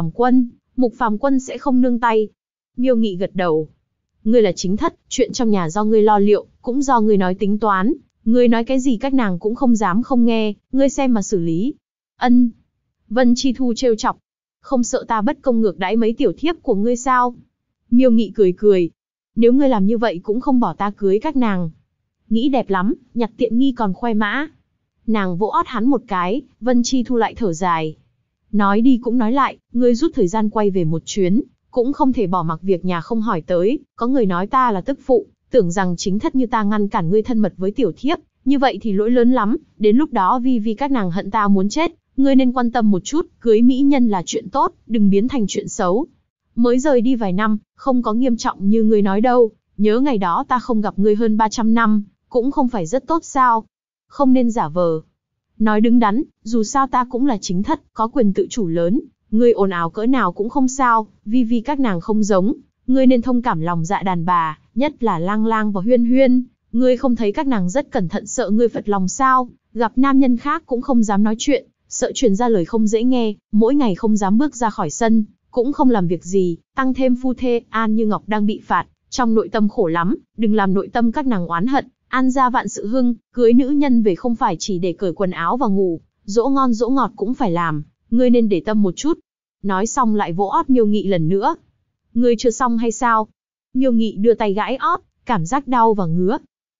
Phàm Quân sẽ không nương tay. Miêu Nghị gật đầu. Ngươi là chính thất, chuyện trong nhà do ngươi lo liệu, cũng do ngươi nói tính toán. Ngươi nói cái gì các nàng cũng không dám không nghe, ngươi xem mà xử lý. Ân. Vân Chi Thu trêu chọc. Không sợ ta bất công ngược đãi mấy tiểu thiếp của ngươi sao? Miêu Nghị cười cười. Nếu ngươi làm như vậy cũng không bỏ ta cưới các nàng. Nghĩ đẹp lắm, nhặt tiện nghi còn khoe mã. Nàng vỗ ót hắn một cái, Vân Chi Thu lại thở dài. Nói đi cũng nói lại, ngươi rút thời gian quay về một chuyến, cũng không thể bỏ mặc việc nhà không hỏi tới. Có người nói ta là tức phụ, tưởng rằng chính thất như ta ngăn cản ngươi thân mật với tiểu thiếp, như vậy thì lỗi lớn lắm. Đến lúc đó vì các nàng hận ta muốn chết, ngươi nên quan tâm một chút, cưới mỹ nhân là chuyện tốt, đừng biến thành chuyện xấu. Mới rời đi vài năm, không có nghiêm trọng như ngươi nói đâu. Nhớ ngày đó ta không gặp ngươi hơn 300 năm, cũng không phải rất tốt sao? Không nên giả vờ. Nói đứng đắn, dù sao ta cũng là chính thất, có quyền tự chủ lớn, ngươi ồn ào cỡ nào cũng không sao, vì các nàng không giống, ngươi nên thông cảm lòng dạ đàn bà, nhất là Lang Lang và Huyên Huyên, ngươi không thấy các nàng rất cẩn thận sợ ngươi phật lòng sao, gặp nam nhân khác cũng không dám nói chuyện, sợ truyền ra lời không dễ nghe, mỗi ngày không dám bước ra khỏi sân, cũng không làm việc gì, tăng thêm phu thê, An Như Ngọc đang bị phạt, trong nội tâm khổ lắm, đừng làm nội tâm các nàng oán hận. An gia vạn sự hưng, cưới nữ nhân về không phải chỉ để cởi quần áo và ngủ, dỗ ngon dỗ ngọt cũng phải làm, ngươi nên để tâm một chút. Nói xong lại vỗ ót Miêu Nghị lần nữa. Ngươi chưa xong hay sao? Miêu Nghị đưa tay gãi ót, cảm giác đau và ngứa.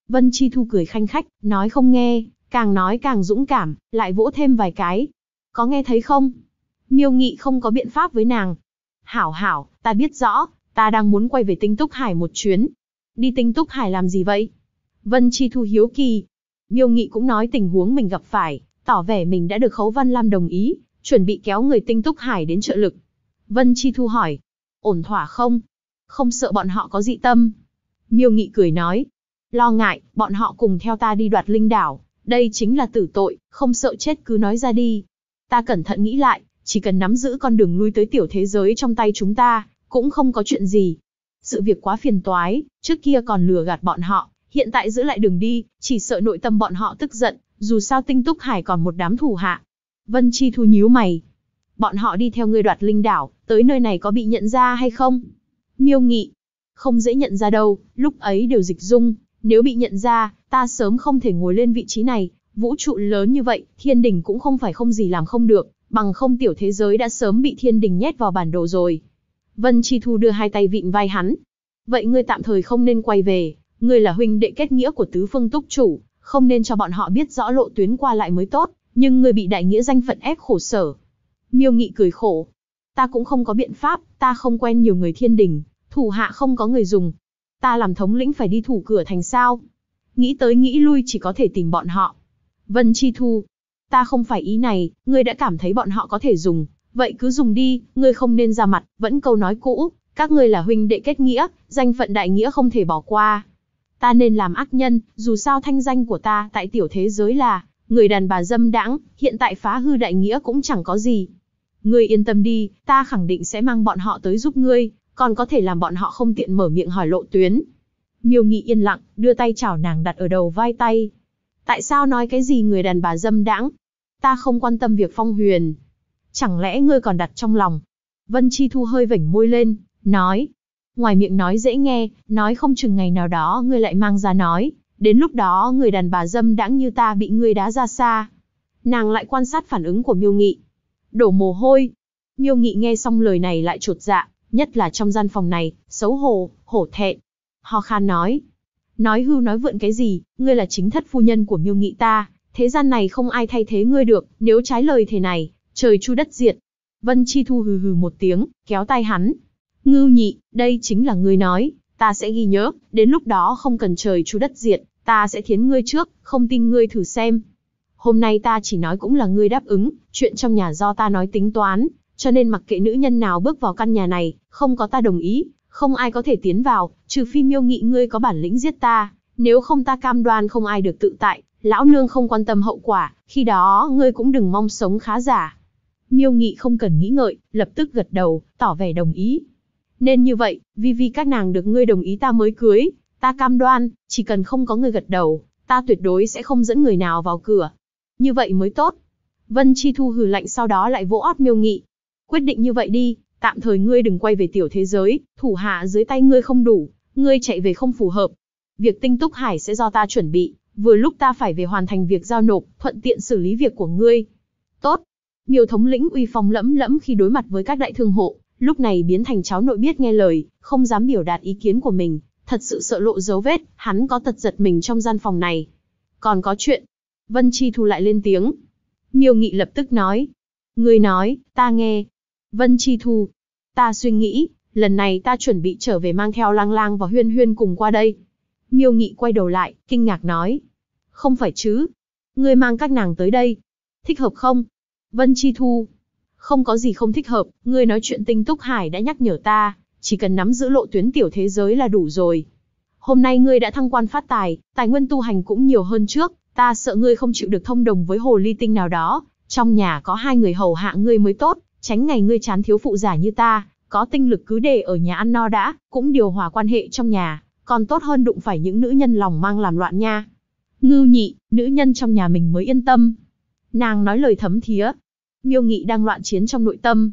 Vân Chi Thu cười khanh khách, nói không nghe, càng nói càng dũng cảm, lại vỗ thêm vài cái. Có nghe thấy không? Miêu Nghị không có biện pháp với nàng. Hảo hảo, ta biết rõ, ta đang muốn quay về Tinh Túc Hải một chuyến. Đi Tinh Túc Hải làm gì vậy? Vân Chi Thu hiếu kỳ. Miêu Nghị cũng nói tình huống mình gặp phải, tỏ vẻ mình đã được Khấu Văn Lam đồng ý, chuẩn bị kéo người Tinh Túc Hải đến trợ lực. Vân Chi Thu hỏi, ổn thỏa không? Không sợ bọn họ có dị tâm? Miêu Nghị cười nói, lo ngại, bọn họ cùng theo ta đi đoạt linh đảo, đây chính là tử tội, không sợ chết cứ nói ra đi. Ta cẩn thận nghĩ lại, chỉ cần nắm giữ con đường lui tới tiểu thế giới trong tay chúng ta, cũng không có chuyện gì. Sự việc quá phiền toái, trước kia còn lừa gạt bọn họ, hiện tại giữ lại đường đi, chỉ sợ nội tâm bọn họ tức giận, dù sao Tinh Túc Hải còn một đám thủ hạ. Vân Chi Thu nhíu mày. Bọn họ đi theo ngươi đoạt linh đảo, tới nơi này có bị nhận ra hay không? Miêu Nghị, không dễ nhận ra đâu, lúc ấy đều dịch dung, nếu bị nhận ra, ta sớm không thể ngồi lên vị trí này, vũ trụ lớn như vậy, thiên đình cũng không phải không gì làm không được, bằng không tiểu thế giới đã sớm bị thiên đình nhét vào bản đồ rồi. Vân Chi Thu đưa hai tay vịn vai hắn. Vậy ngươi tạm thời không nên quay về, ngươi là huynh đệ kết nghĩa của tứ phương túc chủ, không nên cho bọn họ biết rõ lộ tuyến qua lại mới tốt, nhưng ngươi bị đại nghĩa danh phận ép khổ sở. Miêu Nghị cười khổ. Ta cũng không có biện pháp, ta không quen nhiều người thiên đình, thủ hạ không có người dùng. Ta làm thống lĩnh phải đi thủ cửa thành sao? Nghĩ tới nghĩ lui chỉ có thể tìm bọn họ. Vân Chi Thu, ta không phải ý này, ngươi đã cảm thấy bọn họ có thể dùng, vậy cứ dùng đi, ngươi không nên ra mặt, vẫn câu nói cũ, các ngươi là huynh đệ kết nghĩa, danh phận đại nghĩa không thể bỏ qua. Ta nên làm ác nhân, dù sao thanh danh của ta tại tiểu thế giới là người đàn bà dâm đãng, hiện tại phá hư đại nghĩa cũng chẳng có gì. Ngươi yên tâm đi, ta khẳng định sẽ mang bọn họ tới giúp ngươi, còn có thể làm bọn họ không tiện mở miệng hỏi lộ tuyến. Miêu Nghị yên lặng, đưa tay chảo nàng đặt ở đầu vai tay. Tại sao nói cái gì người đàn bà dâm đãng? Ta không quan tâm việc Phong Huyền. Chẳng lẽ ngươi còn đặt trong lòng? Vân Chi Thu hơi vểnh môi lên, nói. Ngoài miệng nói dễ nghe, nói không chừng ngày nào đó ngươi lại mang ra nói. Đến lúc đó người đàn bà dâm đãng như ta bị ngươi đá ra xa. Nàng lại quan sát phản ứng của Miêu Nghị. Đổ mồ hôi. Miêu Nghị nghe xong lời này lại chột dạ, nhất là trong gian phòng này, xấu hổ, hổ thẹn. Ho khan nói. Nói hưu nói vượn cái gì, ngươi là chính thất phu nhân của Miêu Nghị ta, thế gian này không ai thay thế ngươi được, nếu trái lời thế này, trời chu đất diệt. Vân Chi Thu hừ hừ một tiếng, kéo tay hắn. Ngưu Nhị, đây chính là ngươi nói, ta sẽ ghi nhớ, đến lúc đó không cần trời chu đất diệt, ta sẽ thiến ngươi trước, không tin ngươi thử xem. Hôm nay ta chỉ nói cũng là ngươi đáp ứng, chuyện trong nhà do ta nói tính toán, cho nên mặc kệ nữ nhân nào bước vào căn nhà này, không có ta đồng ý, không ai có thể tiến vào, trừ phi Miêu Nghị ngươi có bản lĩnh giết ta, nếu không ta cam đoan không ai được tự tại, lão nương không quan tâm hậu quả, khi đó ngươi cũng đừng mong sống khá giả. Miêu Nghị không cần nghĩ ngợi, lập tức gật đầu, tỏ vẻ đồng ý. Nên như vậy, vì các nàng được ngươi đồng ý ta mới cưới, ta cam đoan, chỉ cần không có người gật đầu, ta tuyệt đối sẽ không dẫn người nào vào cửa. Như vậy mới tốt. Vân Chi Thu hừ lạnh sau đó lại vỗ ót Miêu Nghị. Quyết định như vậy đi, tạm thời ngươi đừng quay về tiểu thế giới, thủ hạ dưới tay ngươi không đủ, ngươi chạy về không phù hợp. Việc Tinh Túc Hải sẽ do ta chuẩn bị, vừa lúc ta phải về hoàn thành việc giao nộp, thuận tiện xử lý việc của ngươi. Tốt. Miêu thống lĩnh uy phong lẫm lẫm khi đối mặt với các đại thương hộ, lúc này biến thành cháu nội biết nghe lời, không dám biểu đạt ý kiến của mình, thật sự sợ lộ dấu vết, hắn có tật giật mình trong gian phòng này. Còn có chuyện. Vân Chi Thu lại lên tiếng. Miêu Nghị lập tức nói. Ngươi nói, ta nghe. Vân Chi Thu. Ta suy nghĩ, lần này ta chuẩn bị trở về mang theo Lang Lang và Huyên Huyên cùng qua đây. Miêu Nghị quay đầu lại, kinh ngạc nói. Không phải chứ. Ngươi mang các nàng tới đây. Thích hợp không? Vân Chi Thu. Không có gì không thích hợp, ngươi nói chuyện Tinh Túc Hải đã nhắc nhở ta, chỉ cần nắm giữ lộ tuyến tiểu thế giới là đủ rồi. Hôm nay ngươi đã thăng quan phát tài, tài nguyên tu hành cũng nhiều hơn trước, ta sợ ngươi không chịu được thông đồng với hồ ly tinh nào đó, trong nhà có 2 người hầu hạ ngươi mới tốt, tránh ngày ngươi chán thiếu phụ giả như ta, có tinh lực cứ để ở nhà ăn no đã, cũng điều hòa quan hệ trong nhà, còn tốt hơn đụng phải những nữ nhân lòng mang làm loạn nha. Ngưu Nhị, nữ nhân trong nhà mình mới yên tâm. Nàng nói lời thấm thía. Miêu Nghị đang loạn chiến trong nội tâm,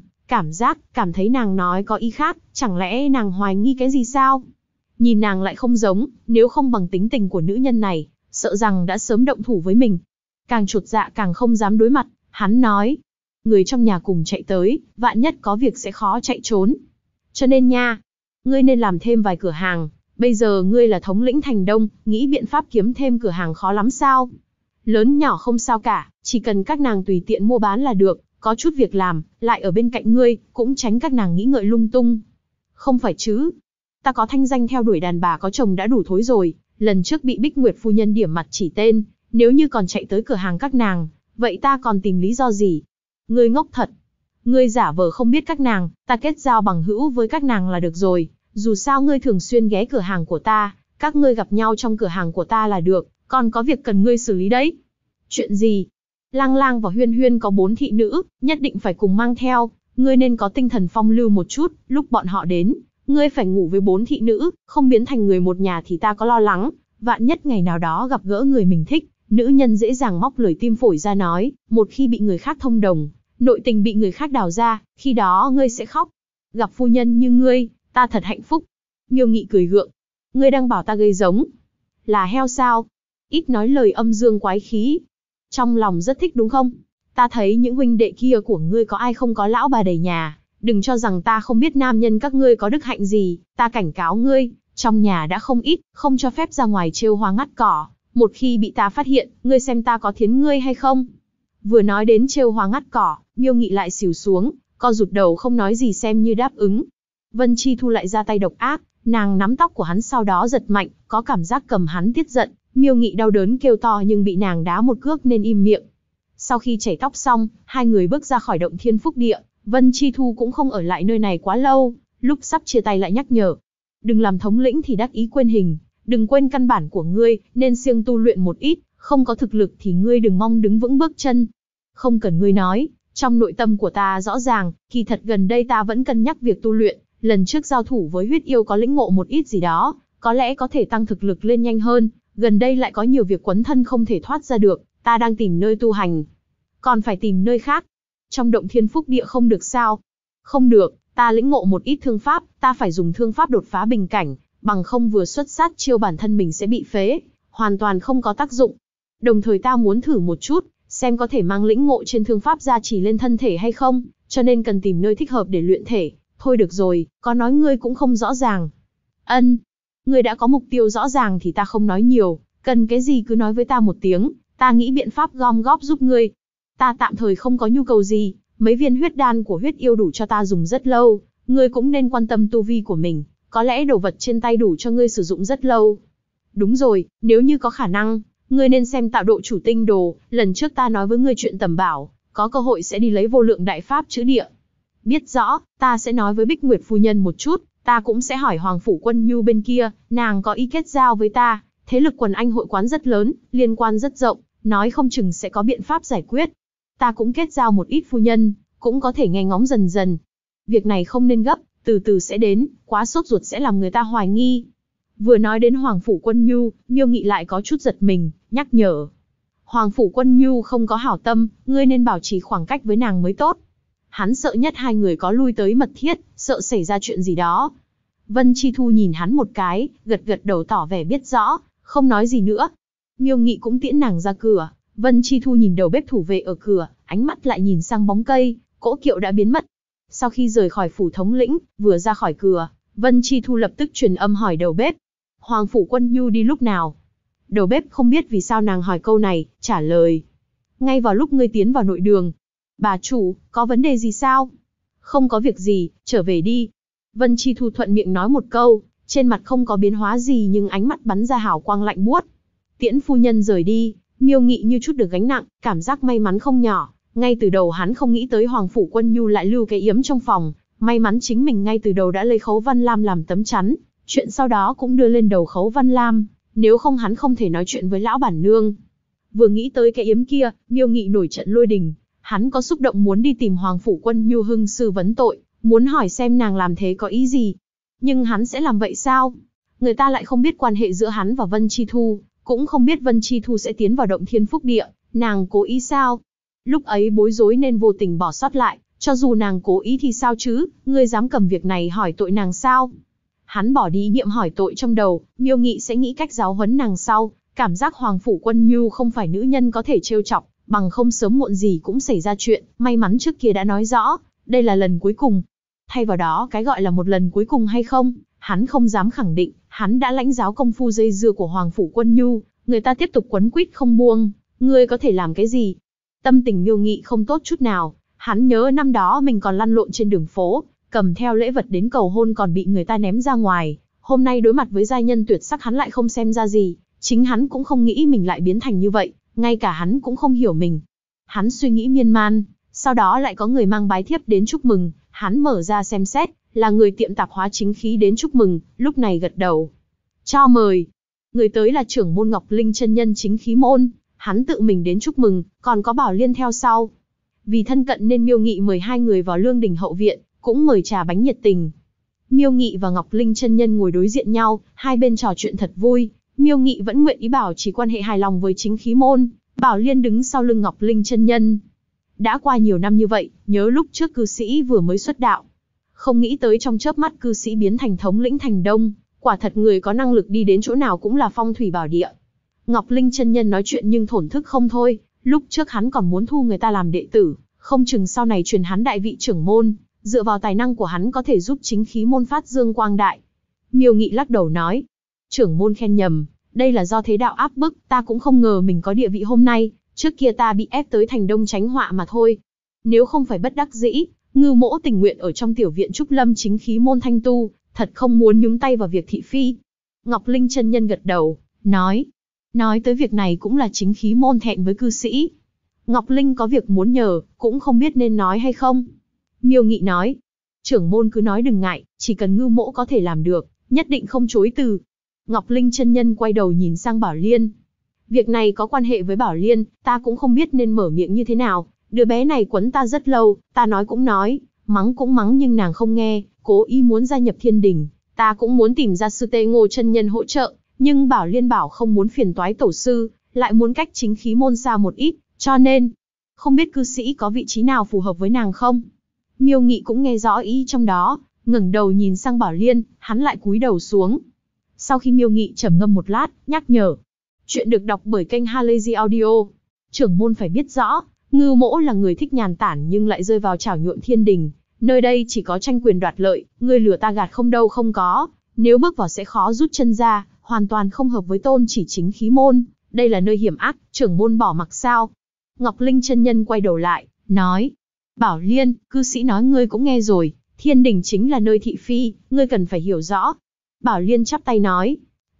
cảm thấy nàng nói có ý khác, chẳng lẽ nàng hoài nghi cái gì sao? Nhìn nàng lại không giống, nếu không bằng tính tình của nữ nhân này, sợ rằng đã sớm động thủ với mình. Càng chột dạ càng không dám đối mặt, hắn nói. Người trong nhà cùng chạy tới, vạn nhất có việc sẽ khó chạy trốn. Cho nên nha, ngươi nên làm thêm vài cửa hàng, Bây giờ ngươi là thống lĩnh thành Đông, nghĩ biện pháp kiếm thêm cửa hàng khó lắm sao? Lớn nhỏ không sao cả, chỉ cần các nàng tùy tiện mua bán là được, có chút việc làm, lại ở bên cạnh ngươi, cũng tránh các nàng nghĩ ngợi lung tung. Không phải chứ? Ta có thanh danh theo đuổi đàn bà có chồng đã đủ thối rồi, lần trước bị Bích Nguyệt phu nhân điểm mặt chỉ tên, nếu như còn chạy tới cửa hàng các nàng, vậy ta còn tìm lý do gì? Ngươi ngốc thật. Ngươi giả vờ không biết các nàng, ta kết giao bằng hữu với các nàng là được rồi, dù sao ngươi thường xuyên ghé cửa hàng của ta, các ngươi gặp nhau trong cửa hàng của ta là được, còn có việc cần ngươi xử lý đấy. Chuyện gì? Lang Lang và Huyên Huyên có 4 thị nữ, nhất định phải cùng mang theo, ngươi nên có tinh thần phong lưu một chút, lúc bọn họ đến, ngươi phải ngủ với 4 thị nữ, không biến thành người một nhà thì ta có lo lắng, vạn nhất ngày nào đó gặp gỡ người mình thích, nữ nhân dễ dàng móc lời tim phổi ra nói, một khi bị người khác thông đồng, nội tình bị người khác đào ra, khi đó ngươi sẽ khóc. Gặp phu nhân như ngươi, ta thật hạnh phúc. Miêu Nghị cười gượng. Ngươi đang bảo ta gây giống. Là heo sao? Ít nói lời âm dương quái khí. Trong lòng rất thích đúng không? Ta thấy những huynh đệ kia của ngươi có ai không có lão bà đầy nhà. Đừng cho rằng ta không biết nam nhân các ngươi có đức hạnh gì. Ta cảnh cáo ngươi, trong nhà đã không ít, không cho phép ra ngoài trêu hoa ngắt cỏ. Một khi bị ta phát hiện, ngươi xem ta có thiến ngươi hay không? Vừa nói đến trêu hoa ngắt cỏ, Miêu Nghị lại xỉu xuống, co rụt đầu không nói gì xem như đáp ứng. Vân Chi Thu lại ra tay độc ác, nàng nắm tóc của hắn sau đó giật mạnh, có cảm giác cầm hắn tiết giận. Miêu Nghị đau đớn kêu to nhưng bị nàng đá một cước nên im miệng. Sau khi chảy tóc xong, hai người bước ra khỏi động Thiên Phúc Địa. Vân Chi Thu cũng không ở lại nơi này quá lâu, lúc sắp chia tay lại nhắc nhở. Đừng làm thống lĩnh thì đắc ý quên hình, đừng quên căn bản của ngươi, nên siêng tu luyện một ít, không có thực lực thì ngươi đừng mong đứng vững bước chân. Không cần ngươi nói, trong nội tâm của ta rõ ràng, kỳ thật gần đây ta vẫn cân nhắc việc tu luyện, lần trước giao thủ với huyết yêu có lĩnh ngộ một ít gì đó, có lẽ có thể tăng thực lực lên nhanh hơn, gần đây lại có nhiều việc quấn thân không thể thoát ra được, ta đang tìm nơi tu hành. Còn phải tìm nơi khác. Trong động Thiên Phúc Địa không được sao? Không được, ta lĩnh ngộ một ít thương pháp, ta phải dùng thương pháp đột phá bình cảnh, bằng không vừa xuất sát chiêu bản thân mình sẽ bị phế, hoàn toàn không có tác dụng. Đồng thời ta muốn thử một chút, xem có thể mang lĩnh ngộ trên thương pháp gia trì lên thân thể hay không, cho nên cần tìm nơi thích hợp để luyện thể. Thôi được rồi, có nói ngươi cũng không rõ ràng. Ân, ngươi đã có mục tiêu rõ ràng thì ta không nói nhiều, cần cái gì cứ nói với ta một tiếng, ta nghĩ biện pháp gom góp giúp ngươi. Ta tạm thời không có nhu cầu gì, mấy viên huyết đan của huyết yêu đủ cho ta dùng rất lâu, ngươi cũng nên quan tâm tu vi của mình, có lẽ đồ vật trên tay đủ cho ngươi sử dụng rất lâu. Đúng rồi, nếu như có khả năng, ngươi nên xem tạo độ chủ tinh đồ, lần trước ta nói với ngươi chuyện tầm bảo, có cơ hội sẽ đi lấy vô lượng đại pháp chữ địa. Biết rõ, ta sẽ nói với Bích Nguyệt phu nhân một chút, ta cũng sẽ hỏi Hoàng Phủ Quân Nhu bên kia, nàng có ý kết giao với ta, thế lực quần anh hội quán rất lớn, liên quan rất rộng, nói không chừng sẽ có biện pháp giải quyết. Ta cũng kết giao một ít phu nhân, cũng có thể nghe ngóng dần dần. Việc này không nên gấp, từ từ sẽ đến, quá sốt ruột sẽ làm người ta hoài nghi. Vừa nói đến Hoàng Phủ Quân Nhu, Miêu Nghị lại có chút giật mình, nhắc nhở. Hoàng Phủ Quân Nhu không có hảo tâm, ngươi nên bảo trì khoảng cách với nàng mới tốt. Hắn sợ nhất hai người có lui tới mật thiết, sợ xảy ra chuyện gì đó. Vân Chi Thu nhìn hắn một cái, gật gật đầu tỏ vẻ biết rõ, không nói gì nữa. Miêu Nghị cũng tiễn nàng ra cửa. Vân Chi Thu nhìn đầu bếp thủ vệ ở cửa, ánh mắt lại nhìn sang bóng cây, cỗ kiệu đã biến mất. Sau khi rời khỏi phủ thống lĩnh, vừa ra khỏi cửa, Vân Chi Thu lập tức truyền âm hỏi đầu bếp. Hoàng Phủ Quân Nhu đi lúc nào? Đầu bếp không biết vì sao nàng hỏi câu này, trả lời. Ngay vào lúc ngươi tiến vào nội đường. Bà chủ, có vấn đề gì sao? Không có việc gì, trở về đi. Vân Chi Thu thuận miệng nói một câu, trên mặt không có biến hóa gì nhưng ánh mắt bắn ra hào quang lạnh buốt. Tiễn phu nhân rời đi, Miêu Nghị như chút được gánh nặng, cảm giác may mắn không nhỏ. Ngay từ đầu hắn không nghĩ tới Hoàng Phủ Quân Nhu lại lưu cái yếm trong phòng, may mắn chính mình ngay từ đầu đã lấy Khấu Văn Lam làm tấm chắn, chuyện sau đó cũng đưa lên đầu Khấu Văn Lam, nếu không hắn không thể nói chuyện với lão bản nương. Vừa nghĩ tới cái yếm kia, Miêu Nghị nổi trận lôi đình, hắn có xúc động muốn đi tìm Hoàng Phủ Quân Nhu hưng sư vấn tội, muốn hỏi xem nàng làm thế có ý gì. Nhưng hắn sẽ làm vậy sao? Người ta lại không biết quan hệ giữa hắn và Vân Chi Thu, cũng không biết Vân Chi Thu sẽ tiến vào động Thiên Phúc Địa, nàng cố ý sao? Lúc ấy bối rối nên vô tình bỏ sót lại, cho dù nàng cố ý thì sao chứ, ngươi dám cầm việc này hỏi tội nàng sao? Hắn bỏ đi ý niệm hỏi tội trong đầu, Miêu Nghị sẽ nghĩ cách giáo huấn nàng sau, cảm giác Hoàng Phủ Quân Nhu không phải nữ nhân có thể trêu chọc, bằng không sớm muộn gì cũng xảy ra chuyện, may mắn trước kia đã nói rõ, đây là lần cuối cùng. Thay vào đó cái gọi là một lần cuối cùng hay không, Hắn không dám khẳng định, hắn đã lãnh giáo công phu dây dưa của Hoàng Phủ Quân Nhu, người ta tiếp tục quấn quýt không buông, ngươi có thể làm cái gì? Tâm tình Miêu Nghị không tốt chút nào, hắn nhớ năm đó mình còn lăn lộn trên đường phố, cầm theo lễ vật đến cầu hôn còn bị người ta ném ra ngoài, hôm nay đối mặt với giai nhân tuyệt sắc hắn lại không xem ra gì, chính hắn cũng không nghĩ mình lại biến thành như vậy, ngay cả hắn cũng không hiểu mình. Hắn suy nghĩ miên man, sau đó lại có người mang bái thiếp đến chúc mừng, hắn mở ra xem xét, là người tiệm tạp hóa chính khí đến chúc mừng, lúc này gật đầu. Cho mời. Người tới là trưởng môn Ngọc Linh chân nhân chính khí môn, hắn tự mình đến chúc mừng, còn có Bảo Liên theo sau. Vì thân cận nên Miêu Nghị mời hai người vào Lương Đình hậu viện, cũng mời trà bánh nhiệt tình. Miêu Nghị và Ngọc Linh chân nhân ngồi đối diện nhau, hai bên trò chuyện thật vui. Miêu Nghị vẫn nguyện ý bảo trì quan hệ hài lòng với chính khí môn, Bảo Liên đứng sau lưng Ngọc Linh chân nhân. Đã qua nhiều năm như vậy, nhớ lúc trước cư sĩ vừa mới xuất đạo. Không nghĩ tới trong chớp mắt cư sĩ biến thành thống lĩnh thành Đông, quả thật người có năng lực đi đến chỗ nào cũng là phong thủy bảo địa. Ngọc Linh chân nhân nói chuyện nhưng thổn thức không thôi, lúc trước hắn còn muốn thu người ta làm đệ tử, không chừng sau này truyền hắn đại vị trưởng môn, dựa vào tài năng của hắn có thể giúp chính khí môn phát dương quang đại. Miêu Nghị lắc đầu nói, trưởng môn khen nhầm, đây là do thế đạo áp bức, ta cũng không ngờ mình có địa vị hôm nay, trước kia ta bị ép tới thành Đông tránh họa mà thôi. Nếu không phải bất đắc dĩ, Ngưu Mỗ tình nguyện ở trong tiểu viện Trúc Lâm chính khí môn thanh tu, thật không muốn nhúng tay vào việc thị phi. Ngọc Linh chân nhân gật đầu, nói tới việc này cũng là chính khí môn thẹn với cư sĩ. Ngọc Linh có việc muốn nhờ, cũng không biết nên nói hay không. Miêu Nghị nói, trưởng môn cứ nói đừng ngại, chỉ cần Ngưu Mỗ có thể làm được, nhất định không chối từ. Ngọc Linh chân nhân quay đầu nhìn sang Bảo Liên. Việc này có quan hệ với Bảo Liên, ta cũng không biết nên mở miệng như thế nào. Đứa bé này quấn ta rất lâu, ta nói cũng nói, mắng cũng mắng nhưng nàng không nghe, cố ý muốn gia nhập Thiên Đình. Ta cũng muốn tìm ra sư Tê Ngô chân nhân hỗ trợ, nhưng Bảo Liên bảo không muốn phiền toái tổ sư, lại muốn cách chính khí môn xa một ít, cho nên, không biết cư sĩ có vị trí nào phù hợp với nàng không? Miêu Nghị cũng nghe rõ ý trong đó, ngẩng đầu nhìn sang Bảo Liên, hắn lại cúi đầu xuống. Sau khi Miêu Nghị trầm ngâm một lát, nhắc nhở. Chuyện được đọc bởi kênh Halazy Audio. Trưởng môn phải biết rõ, Ngưu Mỗ là người thích nhàn tản nhưng lại rơi vào chảo nhuộm Thiên Đình. Nơi đây chỉ có tranh quyền đoạt lợi, ngươi lừa ta gạt không đâu không có. Nếu bước vào sẽ khó rút chân ra, hoàn toàn không hợp với tôn chỉ chính khí môn. Đây là nơi hiểm ác, trưởng môn bỏ mặc sao? Ngọc Linh chân nhân quay đầu lại, nói. Bảo Liên, cư sĩ nói ngươi cũng nghe rồi, Thiên Đình chính là nơi thị phi, ngươi cần phải hiểu rõ. Bảo Liên chắp tay nói.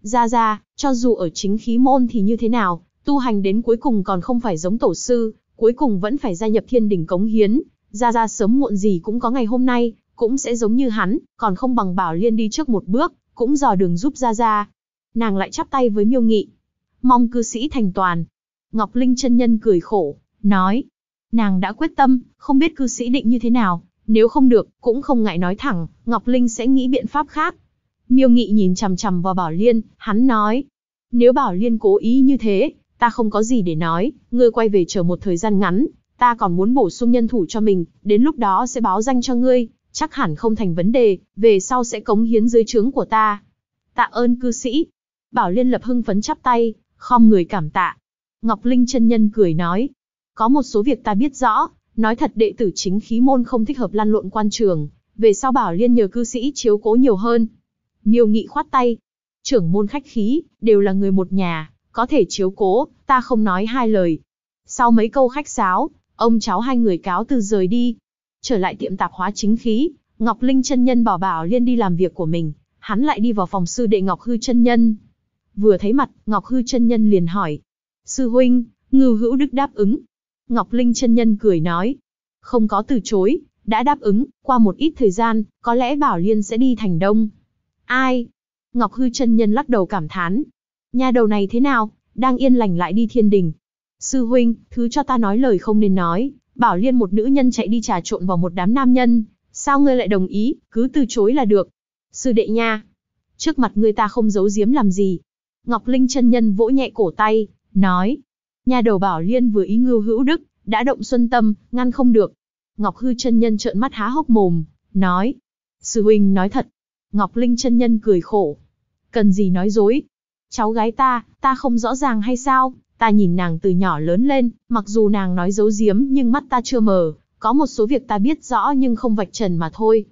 Ra, cho dù ở chính khí môn thì như thế nào, tu hành đến cuối cùng còn không phải giống tổ sư, cuối cùng vẫn phải gia nhập Thiên Đình cống hiến. Ra sớm muộn gì cũng có ngày hôm nay, cũng sẽ giống như hắn, còn không bằng Bảo Liên đi trước một bước, cũng dò đường giúp ra. Nàng lại chắp tay với Miêu Nghị. Mong cư sĩ thành toàn. Ngọc Linh chân nhân cười khổ, nói. Nàng đã quyết tâm, không biết cư sĩ định như thế nào, nếu không được, cũng không ngại nói thẳng, Ngọc Linh sẽ nghĩ biện pháp khác. Miêu Nghị nhìn chằm chằm vào Bảo Liên, hắn nói. Nếu Bảo Liên cố ý như thế, ta không có gì để nói, ngươi quay về chờ một thời gian ngắn, ta còn muốn bổ sung nhân thủ cho mình, đến lúc đó sẽ báo danh cho ngươi, chắc hẳn không thành vấn đề, về sau sẽ cống hiến dưới trướng của ta. Tạ ơn cư sĩ. Bảo Liên lập hưng phấn chắp tay, khom người cảm tạ. Ngọc Linh chân nhân cười nói. Có một số việc ta biết rõ, nói thật đệ tử chính khí môn không thích hợp lăn lộn quan trường, về sau Bảo Liên nhờ cư sĩ chiếu cố nhiều hơn. Miêu Nghị khoát tay. Trưởng môn khách khí, đều là người một nhà, có thể chiếu cố, ta không nói hai lời. Sau mấy câu khách sáo, ông cháu hai người cáo từ rời đi. Trở lại tiệm tạp hóa chính khí, Ngọc Linh chân nhân bảo Bảo Liên đi làm việc của mình, hắn lại đi vào phòng sư đệ Ngọc Hư chân nhân. Vừa thấy mặt, Ngọc Hư chân nhân liền hỏi. Sư huynh, Ngưu Hữu Đức đáp ứng. Ngọc Linh chân nhân cười nói. Không có từ chối, đã đáp ứng, qua một ít thời gian, có lẽ Bảo Liên sẽ đi thành Đông. Ai? Ngọc Hư chân nhân lắc đầu cảm thán. Nhà đầu này thế nào, đang yên lành lại đi Thiên Đình. Sư huynh, thứ cho ta nói lời không nên nói, Bảo Liên một nữ nhân chạy đi trà trộn vào một đám nam nhân, sao ngươi lại đồng ý, cứ từ chối là được. Sư đệ nha, trước mặt ngươi ta không giấu giếm làm gì. Ngọc Linh chân nhân vỗ nhẹ cổ tay, nói. Nhà đầu Bảo Liên vừa ý Ngưu Hữu Đức, đã động xuân tâm, ngăn không được. Ngọc Hư chân nhân trợn mắt há hốc mồm, nói. Sư huynh nói thật. Ngọc Linh chân nhân cười khổ. Cần gì nói dối. Cháu gái ta không rõ ràng hay sao, ta nhìn nàng từ nhỏ lớn lên, mặc dù nàng nói giấu giếm nhưng mắt ta chưa mờ, có một số việc ta biết rõ nhưng không vạch trần mà thôi.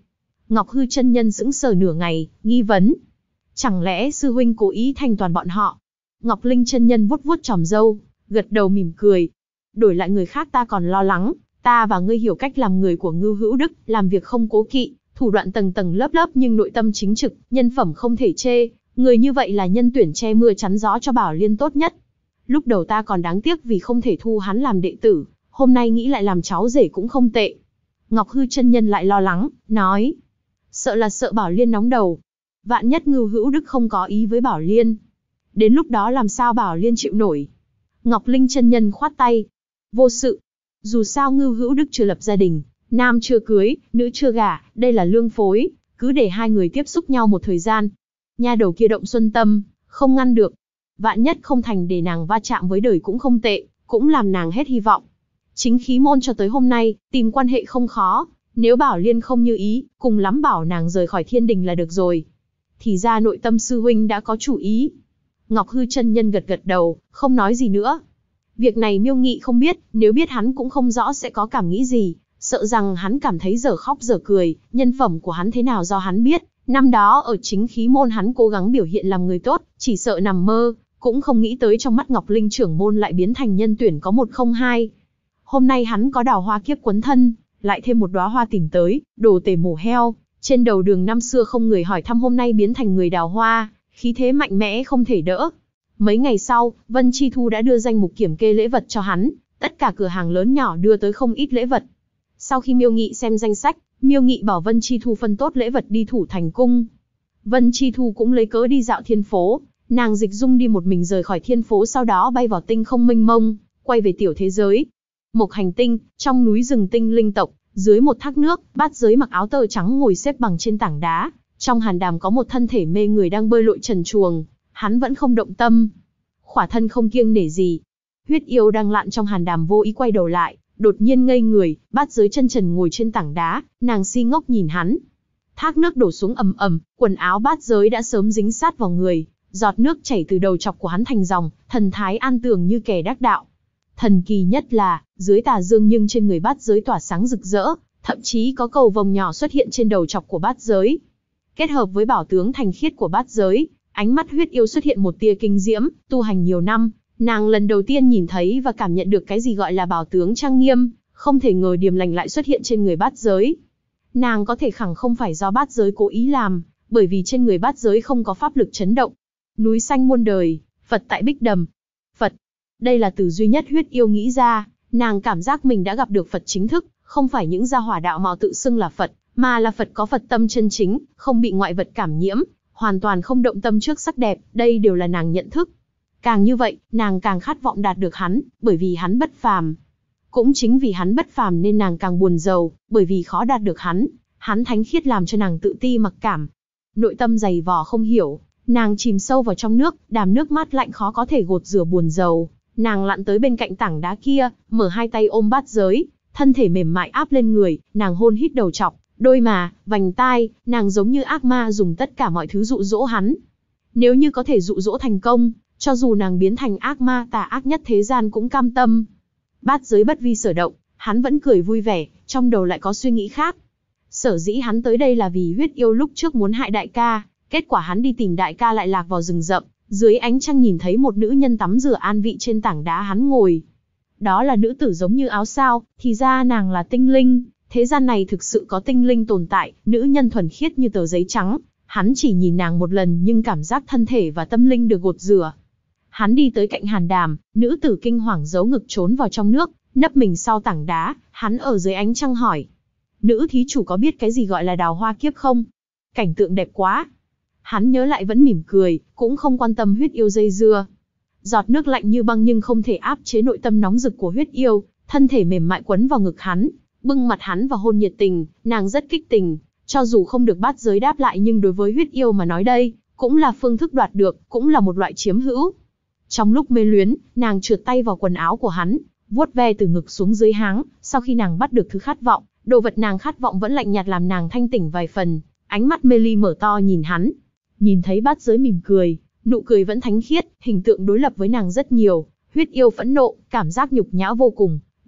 Ngọc Hư chân nhân sững sờ nửa ngày, nghi vấn. Chẳng lẽ sư huynh cố ý thành toàn bọn họ? Ngọc Linh chân nhân vuốt vuốt chòm râu, gật đầu mỉm cười. Đổi lại người khác ta còn lo lắng, ta và ngươi hiểu cách làm người của Ngưu Hữu Đức, làm việc không cố kỵ, thủ đoạn tầng tầng lớp lớp nhưng nội tâm chính trực, nhân phẩm không thể chê, người như vậy là nhân tuyển che mưa chắn gió cho Bảo Liên tốt nhất. Lúc đầu ta còn đáng tiếc vì không thể thu hắn làm đệ tử, hôm nay nghĩ lại làm cháu rể cũng không tệ. Ngọc Hư chân nhân lại lo lắng, nói, sợ là sợ Bảo Liên nóng đầu. Vạn nhất Ngưu Hữu Đức không có ý với Bảo Liên, đến lúc đó làm sao Bảo Liên chịu nổi? Ngọc Linh chân nhân khoát tay, vô sự. Dù sao Ngưu Hữu Đức chưa lập gia đình, nam chưa cưới, nữ chưa gả, đây là lương phối, cứ để hai người tiếp xúc nhau một thời gian. Nha đầu kia động xuân tâm, không ngăn được. Vạn nhất không thành để nàng va chạm với đời cũng không tệ, cũng làm nàng hết hy vọng. Chính khí môn cho tới hôm nay, tìm quan hệ không khó, nếu Bảo Liên không như ý, cùng lắm bảo nàng rời khỏi thiên đình là được rồi. Thì ra nội tâm sư huynh đã có chủ ý. Ngọc Hư chân nhân gật gật đầu, không nói gì nữa. Việc này Miêu Nghị không biết, nếu biết hắn cũng không rõ sẽ có cảm nghĩ gì, sợ rằng hắn cảm thấy dở khóc dở cười, nhân phẩm của hắn thế nào do hắn biết. Năm đó ở chính khí môn hắn cố gắng biểu hiện làm người tốt, chỉ sợ nằm mơ, cũng không nghĩ tới trong mắt Ngọc Linh trưởng môn lại biến thành nhân tuyển có một không hai. Hôm nay hắn có đào hoa kiếp quấn thân, lại thêm một đóa hoa tìm tới, đồ tể mổ heo, trên đầu đường năm xưa không người hỏi thăm hôm nay biến thành người đào hoa, khí thế mạnh mẽ không thể đỡ. Mấy ngày sau, Vân Chi Thu đã đưa danh mục kiểm kê lễ vật cho hắn, tất cả cửa hàng lớn nhỏ đưa tới không ít lễ vật. Sau khi Miêu Nghị xem danh sách, Miêu Nghị bảo Vân Chi Thu phân tốt lễ vật đi Thủ Thành Cung. Vân Chi Thu cũng lấy cớ đi dạo thiên phố, nàng dịch dung đi một mình rời khỏi thiên phố, sau đó bay vào tinh không mênh mông, quay về tiểu thế giới. Mộc Hành Tinh, trong núi rừng tinh linh tộc, dưới một thác nước, Bát Giới mặc áo tơ trắng ngồi xếp bằng trên tảng đá. Trong hàn đàm có một thân thể mê người đang bơi lội trần truồng, hắn vẫn không động tâm. Khỏa thân không kiêng nể gì. Huyết Yêu đang lặn trong hàn đàm vô ý quay đầu lại, đột nhiên ngây người, Bát Giới chân trần ngồi trên tảng đá, nàng si ngốc nhìn hắn. Thác nước đổ xuống ầm ầm, quần áo Bát Giới đã sớm dính sát vào người, giọt nước chảy từ đầu chọc của hắn thành dòng, thần thái an tường như kẻ đắc đạo. Thần kỳ nhất là, dưới tà dương nhưng trên người Bát Giới tỏa sáng rực rỡ, thậm chí có cầu vồng nhỏ xuất hiện trên đầu chọc của Bát Giới. Kết hợp với bảo tướng thành khiết của Bát Giới, ánh mắt Huyết Yêu xuất hiện một tia kinh diễm, tu hành nhiều năm, nàng lần đầu tiên nhìn thấy và cảm nhận được cái gì gọi là bảo tướng trang nghiêm, không thể ngờ điềm lành lại xuất hiện trên người Bát Giới. Nàng có thể khẳng không phải do Bát Giới cố ý làm, bởi vì trên người Bát Giới không có pháp lực chấn động. Núi xanh muôn đời, Phật tại Bích Đầm. Phật, đây là từ duy nhất Huyết Yêu nghĩ ra, nàng cảm giác mình đã gặp được Phật chính thức, không phải những gia hỏa đạo mạo tự xưng là Phật, mà là Phật có Phật tâm chân chính, không bị ngoại vật cảm nhiễm, hoàn toàn không động tâm trước sắc đẹp, đây đều là nàng nhận thức. Càng như vậy, nàng càng khát vọng đạt được hắn, bởi vì hắn bất phàm. Cũng chính vì hắn bất phàm nên nàng càng buồn rầu, bởi vì khó đạt được hắn thánh khiết làm cho nàng tự ti mặc cảm. Nội tâm dày vò không hiểu, nàng chìm sâu vào trong nước, đàm nước mát lạnh khó có thể gột rửa buồn rầu. Nàng lặn tới bên cạnh tảng đá kia, mở hai tay ôm Bát Giới, thân thể mềm mại áp lên người, nàng hôn hít đầu chọc, đôi má, vành tai, nàng giống như ác ma dùng tất cả mọi thứ dụ dỗ hắn. Nếu như có thể dụ dỗ thành công, cho dù nàng biến thành ác ma tà ác nhất thế gian cũng cam tâm. Bát Giới bất vi sở động, hắn vẫn cười vui vẻ, trong đầu lại có suy nghĩ khác. Sở dĩ hắn tới đây là vì Huyết Yêu lúc trước muốn hại đại ca, kết quả hắn đi tìm đại ca lại lạc vào rừng rậm, dưới ánh trăng nhìn thấy một nữ nhân tắm rửa an vị trên tảng đá hắn ngồi. Đó là nữ tử giống như áo sao, thì ra nàng là tinh linh, thế gian này thực sự có tinh linh tồn tại, nữ nhân thuần khiết như tờ giấy trắng. Hắn chỉ nhìn nàng một lần nhưng cảm giác thân thể và tâm linh được gột rửa. Hắn đi tới cạnh hàn đàm, nữ tử kinh hoàng giấu ngực trốn vào trong nước, nấp mình sau tảng đá, hắn ở dưới ánh trăng hỏi. Nữ thí chủ có biết cái gì gọi là đào hoa kiếp không? Cảnh tượng đẹp quá. Hắn nhớ lại vẫn mỉm cười, cũng không quan tâm Huyết Yêu dây dưa. Giọt nước lạnh như băng nhưng không thể áp chế nội tâm nóng rực của Huyết Yêu, thân thể mềm mại quấn vào ngực hắn, bưng mặt hắn và hôn nhiệt tình, nàng rất kích tình. Cho dù không được Bát Giới đáp lại nhưng đối với Huyết Yêu mà nói đây, cũng là phương thức đoạt được, cũng là một loại chiếm hữu. Trong lúc mê luyến, nàng trượt tay vào quần áo của hắn, vuốt ve từ ngực xuống dưới háng, sau khi nàng bắt được thứ khát vọng, đồ vật nàng khát vọng vẫn lạnh nhạt làm nàng thanh tỉnh vài phần, ánh mắt mê ly mở to nhìn hắn. Nhìn thấy Bát Giới mỉm cười, nụ cười vẫn thánh khiết, hình tượng đối lập với nàng rất nhiều, Huyết Yêu phẫn nộ, cảm giác nhục nhã vô cùng,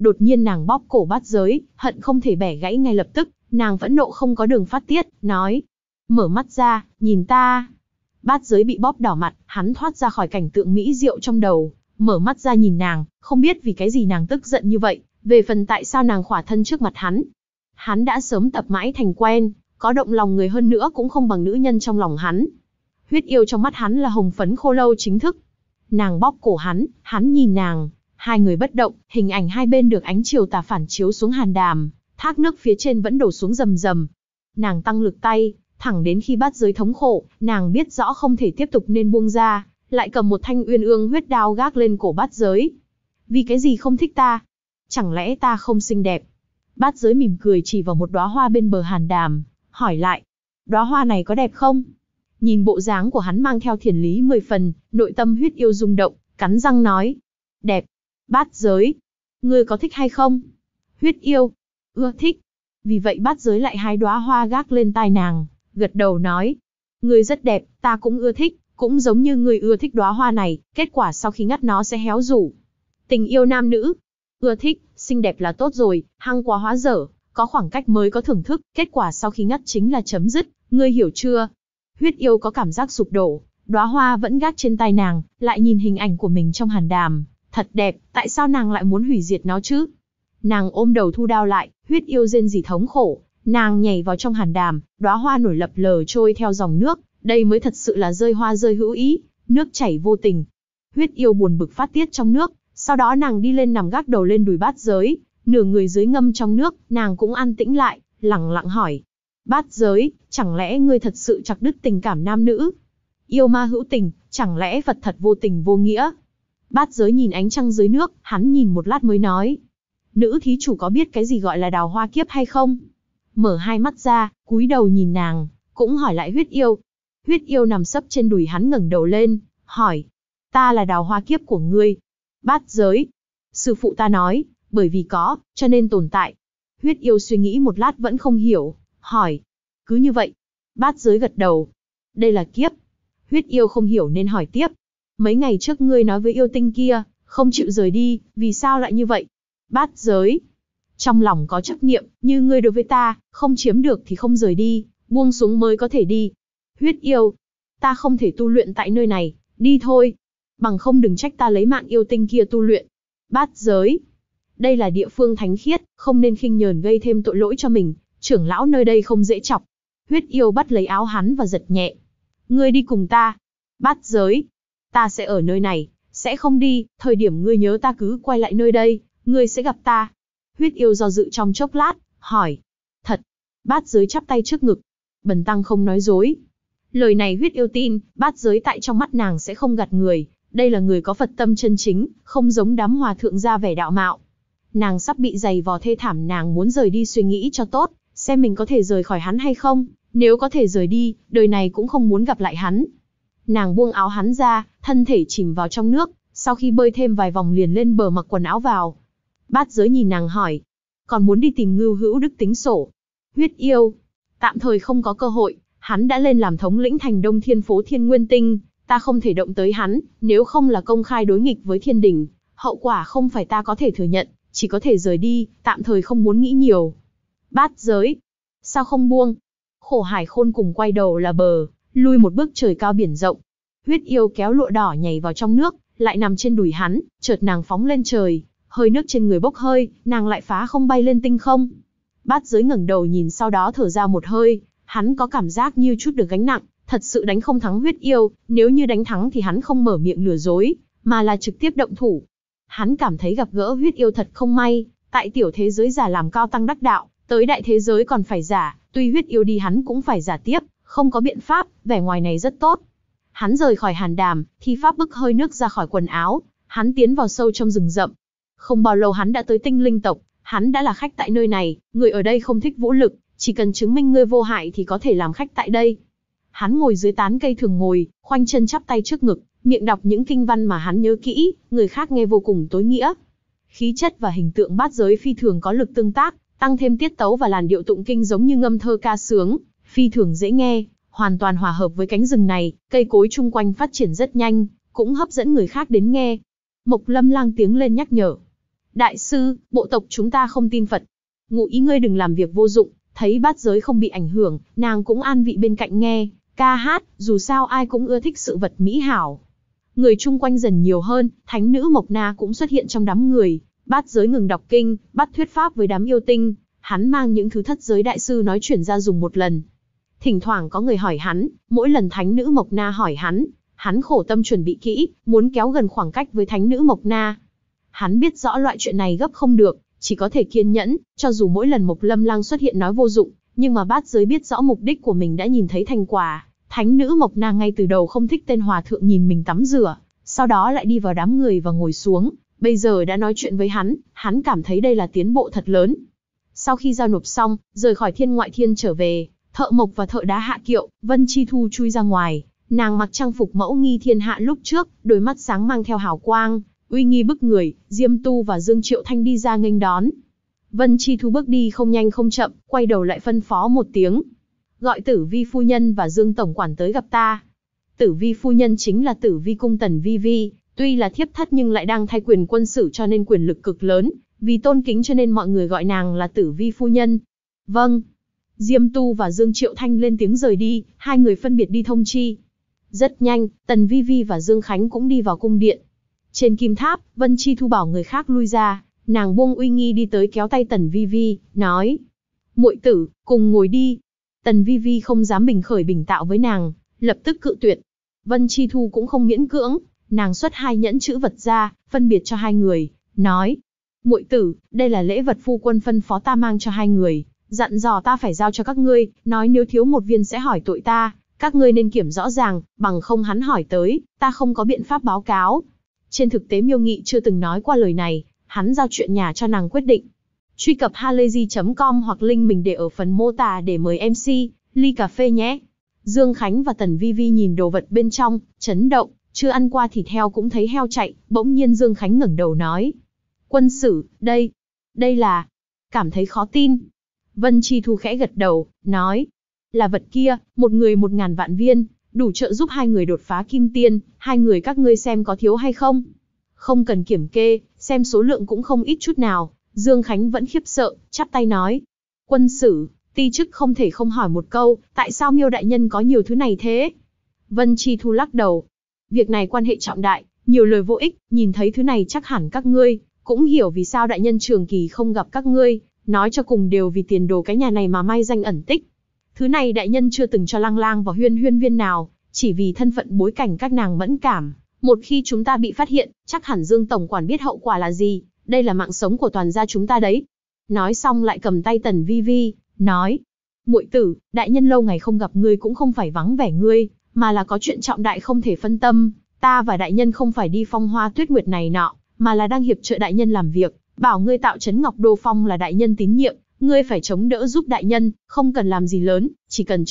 Đột nhiên nàng bóp cổ Bát Giới, hận không thể bẻ gãy ngay lập tức, nàng phẫn nộ không có đường phát tiết, nói: "Mở mắt ra, nhìn ta." Bát Giới bị bóp đỏ mặt, hắn thoát ra khỏi cảnh tượng mỹ diệu trong đầu, mở mắt ra nhìn nàng, không biết vì cái gì nàng tức giận như vậy, về phần tại sao nàng khỏa thân trước mặt hắn. Hắn đã sớm tập mãi thành quen, có động lòng người hơn nữa cũng không bằng nữ nhân trong lòng hắn. Huyết yêu trong mắt hắn là hồng phấn khô lâu chính thức. Nàng bóp cổ hắn nhìn nàng, hai người bất động, hình ảnh hai bên được ánh chiều tà phản chiếu xuống hàn đàm, thác nước phía trên vẫn đổ xuống rầm rầm. Nàng tăng lực tay, thẳng đến khi Bát Giới thống khổ, nàng biết rõ không thể tiếp tục nên buông ra, lại cầm một thanh uyên ương huyết đao gác lên cổ Bát Giới. Vì cái gì không thích ta? Chẳng lẽ ta không xinh đẹp? Bát Giới mỉm cười chỉ vào một đóa hoa bên bờ hàn đàm, hỏi lại: "Đóa hoa này có đẹp không?" Nhìn bộ dáng của hắn mang theo thiền lý 10 phần, nội tâm huyết yêu rung động, cắn răng nói: "Đẹp." Bát Giới: "Ngươi có thích hay không?" Huyết yêu: "Ưa thích." Vì vậy Bát Giới lại hai đóa hoa gác lên tai nàng, gật đầu nói: "Ngươi rất đẹp, ta cũng ưa thích, cũng giống như ngươi ưa thích đóa hoa này, kết quả sau khi ngắt nó sẽ héo rũ." Tình yêu nam nữ, ưa thích, xinh đẹp là tốt rồi, hăng quá hóa dở, có khoảng cách mới có thưởng thức, kết quả sau khi ngắt chính là chấm dứt, ngươi hiểu chưa? Huyết yêu có cảm giác sụp đổ, đóa hoa vẫn gác trên tay nàng, lại nhìn hình ảnh của mình trong hàn đàm, thật đẹp, tại sao nàng lại muốn hủy diệt nó chứ? Nàng ôm đầu thu đao lại, huyết yêu rên rỉ thống khổ, nàng nhảy vào trong hàn đàm, đóa hoa nổi lập lờ trôi theo dòng nước, đây mới thật sự là rơi hoa rơi hữu ý, nước chảy vô tình. Huyết yêu buồn bực phát tiết trong nước, sau đó nàng đi lên nằm gác đầu lên đùi Bát Giới, nửa người dưới ngâm trong nước, nàng cũng an tĩnh lại, lẳng lặng hỏi: "Bát Giới, chẳng lẽ ngươi thật sự chặt đứt tình cảm nam nữ? Yêu ma hữu tình, chẳng lẽ Phật thật vô tình vô nghĩa?" Bát Giới nhìn ánh trăng dưới nước, hắn nhìn một lát mới nói: "Nữ thí chủ có biết cái gì gọi là đào hoa kiếp hay không?" Mở hai mắt ra, cúi đầu nhìn nàng, cũng hỏi lại huyết yêu. Huyết yêu nằm sấp trên đùi hắn ngẩng đầu lên, hỏi: "Ta là đào hoa kiếp của ngươi?" Bát Giới: "Sư phụ ta nói, bởi vì có, cho nên tồn tại." Huyết yêu suy nghĩ một lát vẫn không hiểu, hỏi: "Cứ như vậy?" Bát Giới gật đầu: "Đây là kiếp." Huyết yêu không hiểu nên hỏi tiếp: "Mấy ngày trước ngươi nói với yêu tinh kia, không chịu rời đi, vì sao lại như vậy?" Bát Giới: "Trong lòng có chấp niệm, như ngươi đối với ta, không chiếm được thì không rời đi, buông xuống mới có thể đi." Huyết yêu: "Ta không thể tu luyện tại nơi này, đi thôi. Bằng không đừng trách ta lấy mạng yêu tinh kia tu luyện." Bát Giới: "Đây là địa phương thánh khiết, không nên khinh nhờn gây thêm tội lỗi cho mình, trưởng lão nơi đây không dễ chọc." Huyết yêu bắt lấy áo hắn và giật nhẹ: "Ngươi đi cùng ta." Bát Giới: "Ta sẽ ở nơi này, sẽ không đi, thời điểm ngươi nhớ ta cứ quay lại nơi đây, ngươi sẽ gặp ta." Huyết yêu do dự trong chốc lát, hỏi: "Thật?" Bát Giới chắp tay trước ngực: "Bần tăng không nói dối." Lời này huyết yêu tin, Bát Giới tại trong mắt nàng sẽ không gạt người, đây là người có Phật tâm chân chính, không giống đám hòa thượng ra vẻ đạo mạo. Nàng sắp bị giày vò thê thảm, nàng muốn rời đi suy nghĩ cho tốt, xem mình có thể rời khỏi hắn hay không, nếu có thể rời đi, đời này cũng không muốn gặp lại hắn. Nàng buông áo hắn ra, thân thể chìm vào trong nước, sau khi bơi thêm vài vòng liền lên bờ mặc quần áo vào. Bát Giới nhìn nàng hỏi: "Còn muốn đi tìm Ngưu Hữu Đức tính sổ?" Huyết yêu: "Tạm thời không có cơ hội, hắn đã lên làm thống lĩnh thành Đông Thiên Phố Thiên Nguyên Tinh, ta không thể động tới hắn, nếu không là công khai đối nghịch với thiên đình, hậu quả không phải ta có thể thừa nhận, chỉ có thể rời đi, tạm thời không muốn nghĩ nhiều." Bát Giới: "Sao không buông?" Khổ Hải Khôn cùng quay đầu là bờ, lui một bước trời cao biển rộng. Huyết yêu kéo lụa đỏ nhảy vào trong nước, lại nằm trên đùi hắn, chợt nàng phóng lên trời, hơi nước trên người bốc hơi, nàng lại phá không bay lên tinh không. Bát Giới ngẩng đầu nhìn, sau đó thở ra một hơi, hắn có cảm giác như chút được gánh nặng, thật sự đánh không thắng huyết yêu, nếu như đánh thắng thì hắn không mở miệng lừa dối, mà là trực tiếp động thủ. Hắn cảm thấy gặp gỡ huyết yêu thật không may, tại tiểu thế giới giả làm cao tăng đắc đạo, tới đại thế giới còn phải giả, tuy huyết yêu đi hắn cũng phải giả tiếp, không có biện pháp, vẻ ngoài này rất tốt. Hắn rời khỏi hàn đàm, thi pháp bức hơi nước ra khỏi quần áo, hắn tiến vào sâu trong rừng rậm. Không bao lâu hắn đã tới tinh linh tộc, hắn đã là khách tại nơi này, người ở đây không thích vũ lực, chỉ cần chứng minh ngươi vô hại thì có thể làm khách tại đây. Hắn ngồi dưới tán cây thường ngồi, khoanh chân chắp tay trước ngực, miệng đọc những kinh văn mà hắn nhớ kỹ, người khác nghe vô cùng tối nghĩa. Khí chất và hình tượng Bát Giới phi thường có lực tương tác, tăng thêm tiết tấu và làn điệu tụng kinh giống như ngâm thơ ca sướng, phi thường dễ nghe, hoàn toàn hòa hợp với cánh rừng này, cây cối chung quanh phát triển rất nhanh, cũng hấp dẫn người khác đến nghe. Mộc Lâm Lang tiếng lên nhắc nhở: Đại sư, bộ tộc chúng ta không tin Phật. Ngụ ý ngươi đừng làm việc vô dụng. Thấy bát giới không bị ảnh hưởng, nàng cũng an vị bên cạnh nghe, ca hát, dù sao ai cũng ưa thích sự vật mỹ hảo. Người chung quanh dần nhiều hơn, thánh nữ Mộc Na cũng xuất hiện trong đám người. Bát giới ngừng đọc kinh, bắt thuyết pháp với đám yêu tinh. Hắn mang những thứ thất giới đại sư nói chuyển ra dùng một lần. Thỉnh thoảng có người hỏi hắn, mỗi lần thánh nữ Mộc Na hỏi hắn khổ tâm chuẩn bị kỹ, muốn kéo gần khoảng cách với thánh nữ Mộc Na. Hắn biết rõ loại chuyện này gấp không được, chỉ có thể kiên nhẫn, cho dù mỗi lần Mộc Lâm Lang xuất hiện nói vô dụng, nhưng mà bát giới biết rõ mục đích của mình đã nhìn thấy thành quả. Thánh nữ Mộc Na ngay từ đầu không thích tên hòa thượng nhìn mình tắm rửa, sau đó lại đi vào đám người và ngồi xuống, bây giờ đã nói chuyện với hắn cảm thấy đây là tiến bộ thật lớn. Sau khi giao nộp xong, rời khỏi Thiên Ngoại Thiên trở về, thợ mộc và thợ đá hạ kiệu, Vân Chi Thu chui ra ngoài, nàng mặc trang phục mẫu nghi thiên hạ lúc trước, đôi mắt sáng mang theo hào quang, uy nghi bức người. Diêm Tu và Dương Triệu Thanh đi ra nghênh đón. Vân Chi Thu bước đi không nhanh không chậm, quay đầu lại phân phó một tiếng, gọi Tử Vi phu nhân và Dương tổng quản tới gặp ta. Tử Vi phu nhân chính là Tử Vi cung Tần Vi Vi, tuy là thiếp thất nhưng lại đang thay quyền quân sử cho nên quyền lực cực lớn, vì tôn kính cho nên mọi người gọi nàng là Tử Vi phu nhân. Vâng. Diêm Tu và Dương Triệu Thanh lên tiếng rời đi, hai người phân biệt đi thông chi. Rất nhanh, Tần Vi Vi và Dương Khánh cũng đi vào cung điện. Trên kim tháp, Vân Chi Thu bảo người khác lui ra, nàng buông uy nghi đi tới kéo tay Tần Vi Vi, nói: "Muội tử, cùng ngồi đi." Tần Vi Vi không dám bình khởi bình tạo với nàng, lập tức cự tuyệt. Vân Chi Thu cũng không miễn cưỡng, nàng xuất hai nhẫn chữ vật ra, phân biệt cho hai người, nói: "Muội tử, đây là lễ vật phu quân phân phó ta mang cho hai người, dặn dò ta phải giao cho các ngươi, nói nếu thiếu một viên sẽ hỏi tội ta, các ngươi nên kiểm rõ ràng, bằng không hắn hỏi tới, ta không có biện pháp báo cáo." Trên thực tế Miêu Nghị chưa từng nói qua lời này, hắn giao chuyện nhà cho nàng quyết định. Truy cập halayzi.com hoặc link mình để ở phần mô tả để mời MC, ly cà phê nhé. Dương Khánh và Tần Vi Vi nhìn đồ vật bên trong, chấn động, chưa ăn qua thịt heo cũng thấy heo chạy, bỗng nhiên Dương Khánh ngẩng đầu nói: "Quân sử, đây là..." Cảm thấy khó tin. Vân Chi Thu khẽ gật đầu, nói: "Là vật kia, một người 1000 vạn viên, đủ trợ giúp hai người đột phá kim tiên, hai người các ngươi xem có thiếu hay không?" Không cần kiểm kê, xem số lượng cũng không ít chút nào. Dương Khánh vẫn khiếp sợ, chắp tay nói: "Quân sử, ti chức không thể không hỏi một câu, tại sao Miêu đại nhân có nhiều thứ này thế?" Vân Chi Thu lắc đầu: "Việc này quan hệ trọng đại, nhiều lời vô ích, nhìn thấy thứ này chắc hẳn các ngươi cũng hiểu vì sao đại nhân trường kỳ không gặp các ngươi, nói cho cùng đều vì tiền đồ cái nhà này mà mai danh ẩn tích. Thứ này đại nhân chưa từng cho Lang Lang và Huyên Huyên viên nào, chỉ vì thân phận bối cảnh các nàng mẫn cảm. Một khi chúng ta bị phát hiện, chắc hẳn Dương tổng quản biết hậu quả là gì, đây là mạng sống của toàn gia chúng ta đấy." Nói xong lại cầm tay Tần Vi Vi, nói: "Muội tử, đại nhân lâu ngày không gặp ngươi cũng không phải vắng vẻ ngươi, mà là có chuyện trọng đại không thể phân tâm. Ta và đại nhân không phải đi phong hoa tuyết nguyệt này nọ, mà là đang hiệp trợ đại nhân làm việc, bảo ngươi tạo trấn Ngọc Đô Phong là đại nhân tín nhiệm, ngươi phải chống đỡ giúp đại nhân, không cần làm gì lớn, chỉ cần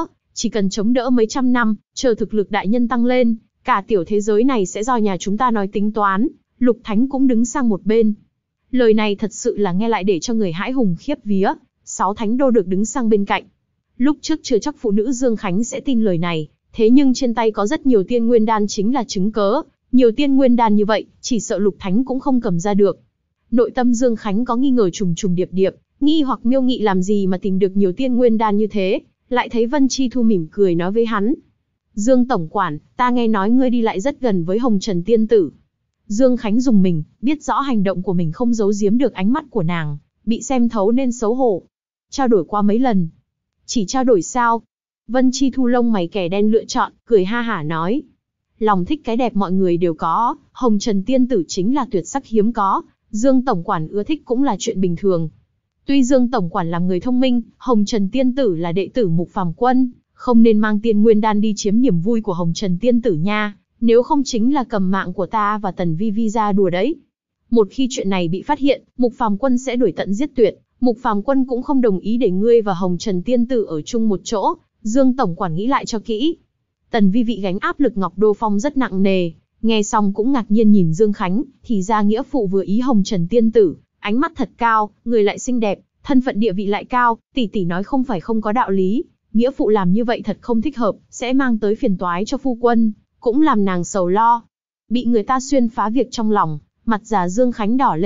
chống đỡ mấy trăm năm, chờ thực lực đại nhân tăng lên, cả tiểu thế giới này sẽ do nhà chúng ta nói tính toán." Lục Thánh cũng đứng sang một bên. Lời này thật sự là nghe lại để cho người hãi hùng khiếp vía, 6 thánh đô được đứng sang bên cạnh. Lúc trước chưa chắc phụ nữ Dương Khánh sẽ tin lời này, thế nhưng trên tay có rất nhiều tiên nguyên đan chính là chứng cớ, nhiều tiên nguyên đan như vậy, chỉ sợ Lục Thánh cũng không cầm ra được. Nội tâm Dương Khánh có nghi ngờ trùng trùng điệp điệp, nghi hoặc Miêu Nghị làm gì mà tìm được nhiều tiên nguyên đan như thế, lại thấy Vân Chi Thu mỉm cười nói với hắn: "Dương tổng quản, ta nghe nói ngươi đi lại rất gần với Hồng Trần tiên tử." Dương Khánh dùng mình, biết rõ hành động của mình không giấu giếm được ánh mắt của nàng, bị xem thấu nên xấu hổ. Trao đổi qua mấy lần. Chỉ trao đổi sao? Vân Chi Thu lông mày kẻ đen lựa chọn, cười ha hả nói: "Lòng thích cái đẹp mọi người đều có, Hồng Trần tiên tử chính là tuyệt sắc hiếm có, Dương tổng quản ưa thích cũng là chuyện bình thường. Tuy Dương tổng quản là người thông minh, Hồng Trần tiên tử là đệ tử Mục Phàm Quân, không nên mang tiên nguyên đan đi chiếm niềm vui của Hồng Trần tiên tử nha, nếu không chính là cầm mạng của ta và Tần Vi Vi ra đùa đấy. Một khi chuyện này bị phát hiện, Mục Phàm Quân sẽ đuổi tận giết tuyệt, Mục Phàm Quân cũng không đồng ý để ngươi và Hồng Trần tiên tử ở chung một chỗ, Dương tổng quản nghĩ lại cho kỹ." Tần Vi Vi gánh áp lực Ngọc Đô Phong rất nặng nề, nghe xong cũng ngạc nhiên nhìn Dương Khánh, thì ra nghĩa phụ vừa ý Hồng Trần tiên tử, ánh mắt thật cao, người lại xinh đẹp, thân phận địa vị lại cao, tỷ tỷ nói không phải không có đạo lý, nghĩa phụ làm như vậy thật không thích hợp, sẽ mang tới phiền toái cho phu quân, cũng làm nàng sầu lo. Bị người ta xuyên phá việc trong lòng, mặt già Dương Khánh đỏ lên,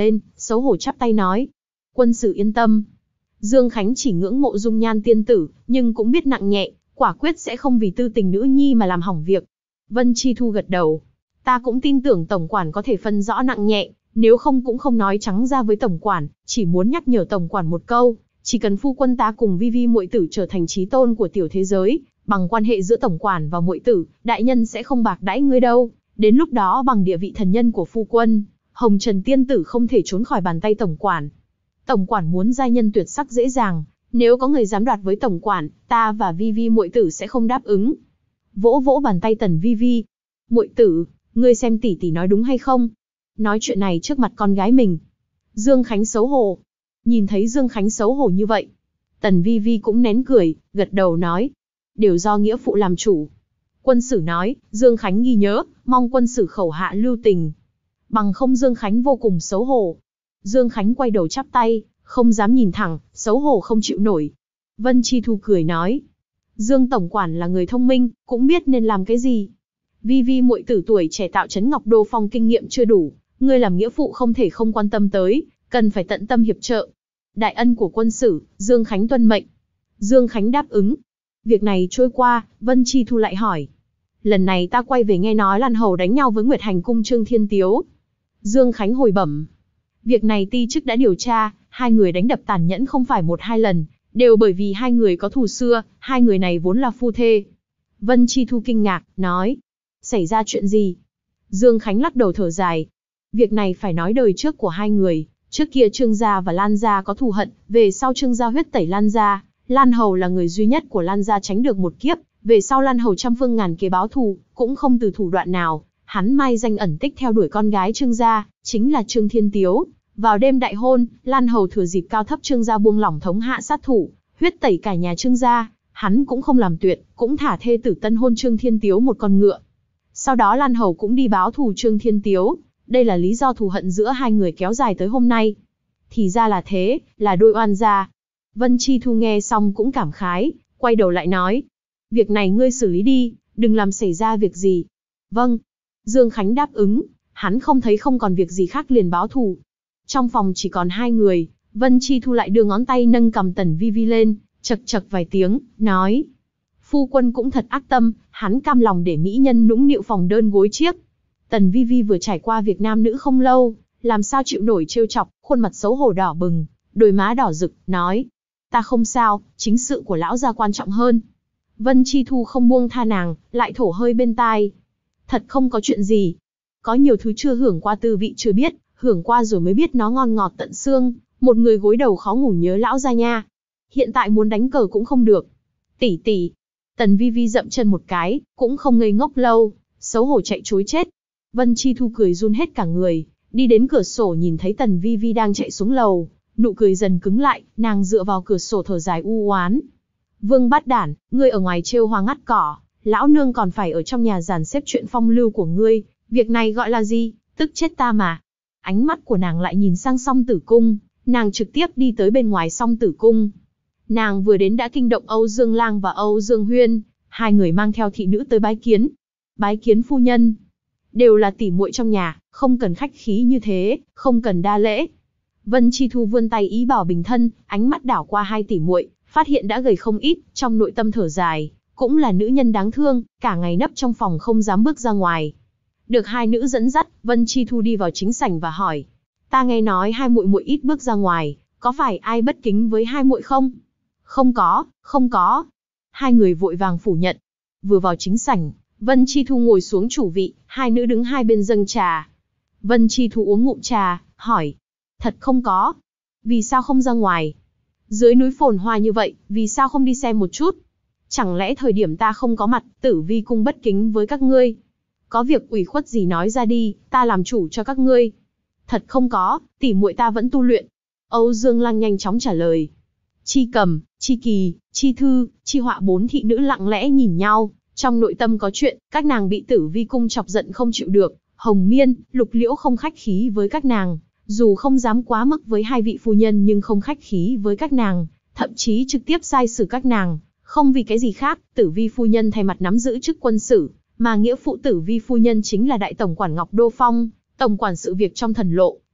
xấu hổ chắp tay nói. Quân sử yên tâm. Dương Khánh chỉ ngưỡng mộ dung nhan tiên tử, nhưng cũng biết nặng nhẹ, quả quyết sẽ không vì tư tình nữ nhi mà làm hỏng việc. Vân Chi Thu gật đầu. Ta cũng tin tưởng tổng quản có thể phân rõ nặng nhẹ, nếu không cũng không nói trắng ra với tổng quản, chỉ muốn nhắc nhở tổng quản một câu, chỉ cần phu quân ta cùng Vi Vi muội tử trở thành chí tôn của tiểu thế giới, bằng quan hệ giữa tổng quản và muội tử, đại nhân sẽ không bạc đãi ngươi đâu. Đến lúc đó bằng địa vị thần nhân của phu quân, Hồng Trần tiên tử không thể trốn khỏi bàn tay tổng quản. Tổng quản muốn giai nhân tuyệt sắc dễ dàng, nếu có người dám đoạt với tổng quản, ta và Vi Vi muội tử sẽ không đáp ứng. Vỗ vỗ bàn tay Tần Vi Vi. Muội tử, ngươi xem tỷ tỷ nói đúng hay không? Nói chuyện này trước mặt con gái mình. Dương Khánh xấu hổ. Nhìn thấy Dương Khánh xấu hổ như vậy, Tần Vi Vi cũng nén cười, gật đầu nói. Đều do nghĩa phụ làm chủ. Quân sử nói, Dương Khánh ghi nhớ, mong quân sử khẩu hạ lưu tình. Bằng không Dương Khánh vô cùng xấu hổ. Dương Khánh quay đầu chắp tay, không dám nhìn thẳng, xấu hổ không chịu nổi. Vân Chi Thu cười nói. Dương tổng quản là người thông minh, cũng biết nên làm cái gì. Vi Vi muội tử tuổi trẻ tạo trấn Ngọc Đô Phong kinh nghiệm chưa đủ, ngươi làm nghĩa phụ không thể không quan tâm tới, cần phải tận tâm hiệp trợ. Đại ân của quân sử, Dương Khánh tuân mệnh. Dương Khánh đáp ứng. Việc này trôi qua, Vân Chi Thu lại hỏi. Lần này ta quay về nghe nói Lan Hầu đánh nhau với Nguyệt Hành cung Trương Thiên Tiếu. Dương Khánh hồi bẩm. Việc này ti chức đã điều tra, hai người đánh đập tàn nhẫn không phải một hai lần, đều bởi vì hai người có thù xưa, hai người này vốn là phu thê. Vân Chi Thu kinh ngạc, nói. Xảy ra chuyện gì? Dương Khánh lắc đầu thở dài. Việc này phải nói đời trước của hai người, trước kia Trương gia và Lan gia có thù hận, về sau Trương gia huyết tẩy Lan gia, Lan Hầu là người duy nhất của Lan gia tránh được một kiếp, về sau Lan Hầu trăm phương ngàn kế báo thù, cũng không từ thủ đoạn nào, hắn mai danh ẩn tích theo đuổi con gái Trương gia, chính là Trương Thiên Tiếu. Vào đêm đại hôn, Lan Hầu thừa dịp cao thấp Trương gia buông lỏng thống hạ sát thủ, huyết tẩy cả nhà Trương gia, hắn cũng không làm tuyệt, cũng thả thê tử tân hôn Trương Thiên Tiếu một con ngựa. Sau đó Lan Hầu cũng đi báo thù Trương Thiên Tiếu, đây là lý do thù hận giữa hai người kéo dài tới hôm nay. Thì ra là thế, là đôi oan gia. Vân Chi Thu nghe xong cũng cảm khái, quay đầu lại nói. Việc này ngươi xử lý đi, đừng làm xảy ra việc gì. Vâng. Dương Khánh đáp ứng, hắn không thấy không còn việc gì khác liền báo thù. Trong phòng chỉ còn hai người, Vân Chi Thu lại đưa ngón tay nâng cầm Tần Vi Vi lên, chật chật vài tiếng, nói. Phu quân cũng thật ác tâm, hắn cam lòng để mỹ nhân nũng nịu phòng đơn gối chiếc. Tần Vi Vi vừa trải qua việc nam nữ không lâu, làm sao chịu nổi trêu chọc, khuôn mặt xấu hổ đỏ bừng, đôi má đỏ rực, nói. Ta không sao, chính sự của lão gia quan trọng hơn. Vân Chi Thu không buông tha nàng, lại thổ hơi bên tai. Thật không có chuyện gì. Có nhiều thứ chưa hưởng qua tư vị chưa biết, hưởng qua rồi mới biết nó ngon ngọt tận xương, một người gối đầu khó ngủ nhớ lão gia nha. Hiện tại muốn đánh cờ cũng không được. Tỷ tỷ. Tần Vi Vi dậm chân một cái, cũng không ngây ngốc lâu, xấu hổ chạy trối chết. Vân Chi Thu cười run hết cả người, đi đến cửa sổ nhìn thấy Tần Vi Vi đang chạy xuống lầu, nụ cười dần cứng lại, nàng dựa vào cửa sổ thở dài u oán. Vương Bát Đản, ngươi ở ngoài trêu hoa ngắt cỏ, lão nương còn phải ở trong nhà dàn xếp chuyện phong lưu của ngươi, việc này gọi là gì, tức chết ta mà. Ánh mắt của nàng lại nhìn sang Song Tử Cung, nàng trực tiếp đi tới bên ngoài Song Tử Cung. Nàng vừa đến đã kinh động Âu Dương Lang và Âu Dương Huyên, hai người mang theo thị nữ tới bái kiến. Bái kiến phu nhân. Đều là tỷ muội trong nhà, không cần khách khí như thế, không cần đa lễ. Vân Chi Thu vươn tay ý bảo bình thân, ánh mắt đảo qua hai tỷ muội, phát hiện đã gầy không ít, trong nội tâm thở dài, cũng là nữ nhân đáng thương, cả ngày nấp trong phòng không dám bước ra ngoài. Được hai nữ dẫn dắt, Vân Chi Thu đi vào chính sảnh và hỏi: "Ta nghe nói hai muội muội ít bước ra ngoài, có phải ai bất kính với hai muội không?" "Không có, không có." Hai người vội vàng phủ nhận. Vừa vào chính sảnh, Vân Chi Thu ngồi xuống chủ vị, hai nữ đứng hai bên dâng trà. Vân Chi Thu uống ngụm trà, hỏi: "Thật không có? Vì sao không ra ngoài? Dưới núi phồn hoa như vậy, vì sao không đi xem một chút? Chẳng lẽ thời điểm ta không có mặt, Tử Vi cung bất kính với các ngươi? Có việc ủy khuất gì nói ra đi, ta làm chủ cho các ngươi." "Thật không có, tỷ muội ta vẫn tu luyện." Âu Dương Lang nhanh chóng trả lời. Chi Cầm, Chi Kỳ, Chi Thư, Chi Họa bốn thị nữ lặng lẽ nhìn nhau, trong nội tâm có chuyện, các nàng bị Tử Vi cung chọc giận không chịu được. Hồng Miên, Lục Liễu không khách khí với các nàng, dù không dám quá mức với hai vị phu nhân nhưng không khách khí với các nàng, thậm chí trực tiếp sai xử các nàng, không vì cái gì khác. Tử Vi phu nhân thay mặt nắm giữ chức quân sử, mà nghĩa phụ Tử Vi phu nhân chính là đại tổng quản Ngọc Đô Phong, tổng quản sự việc trong thần lộ,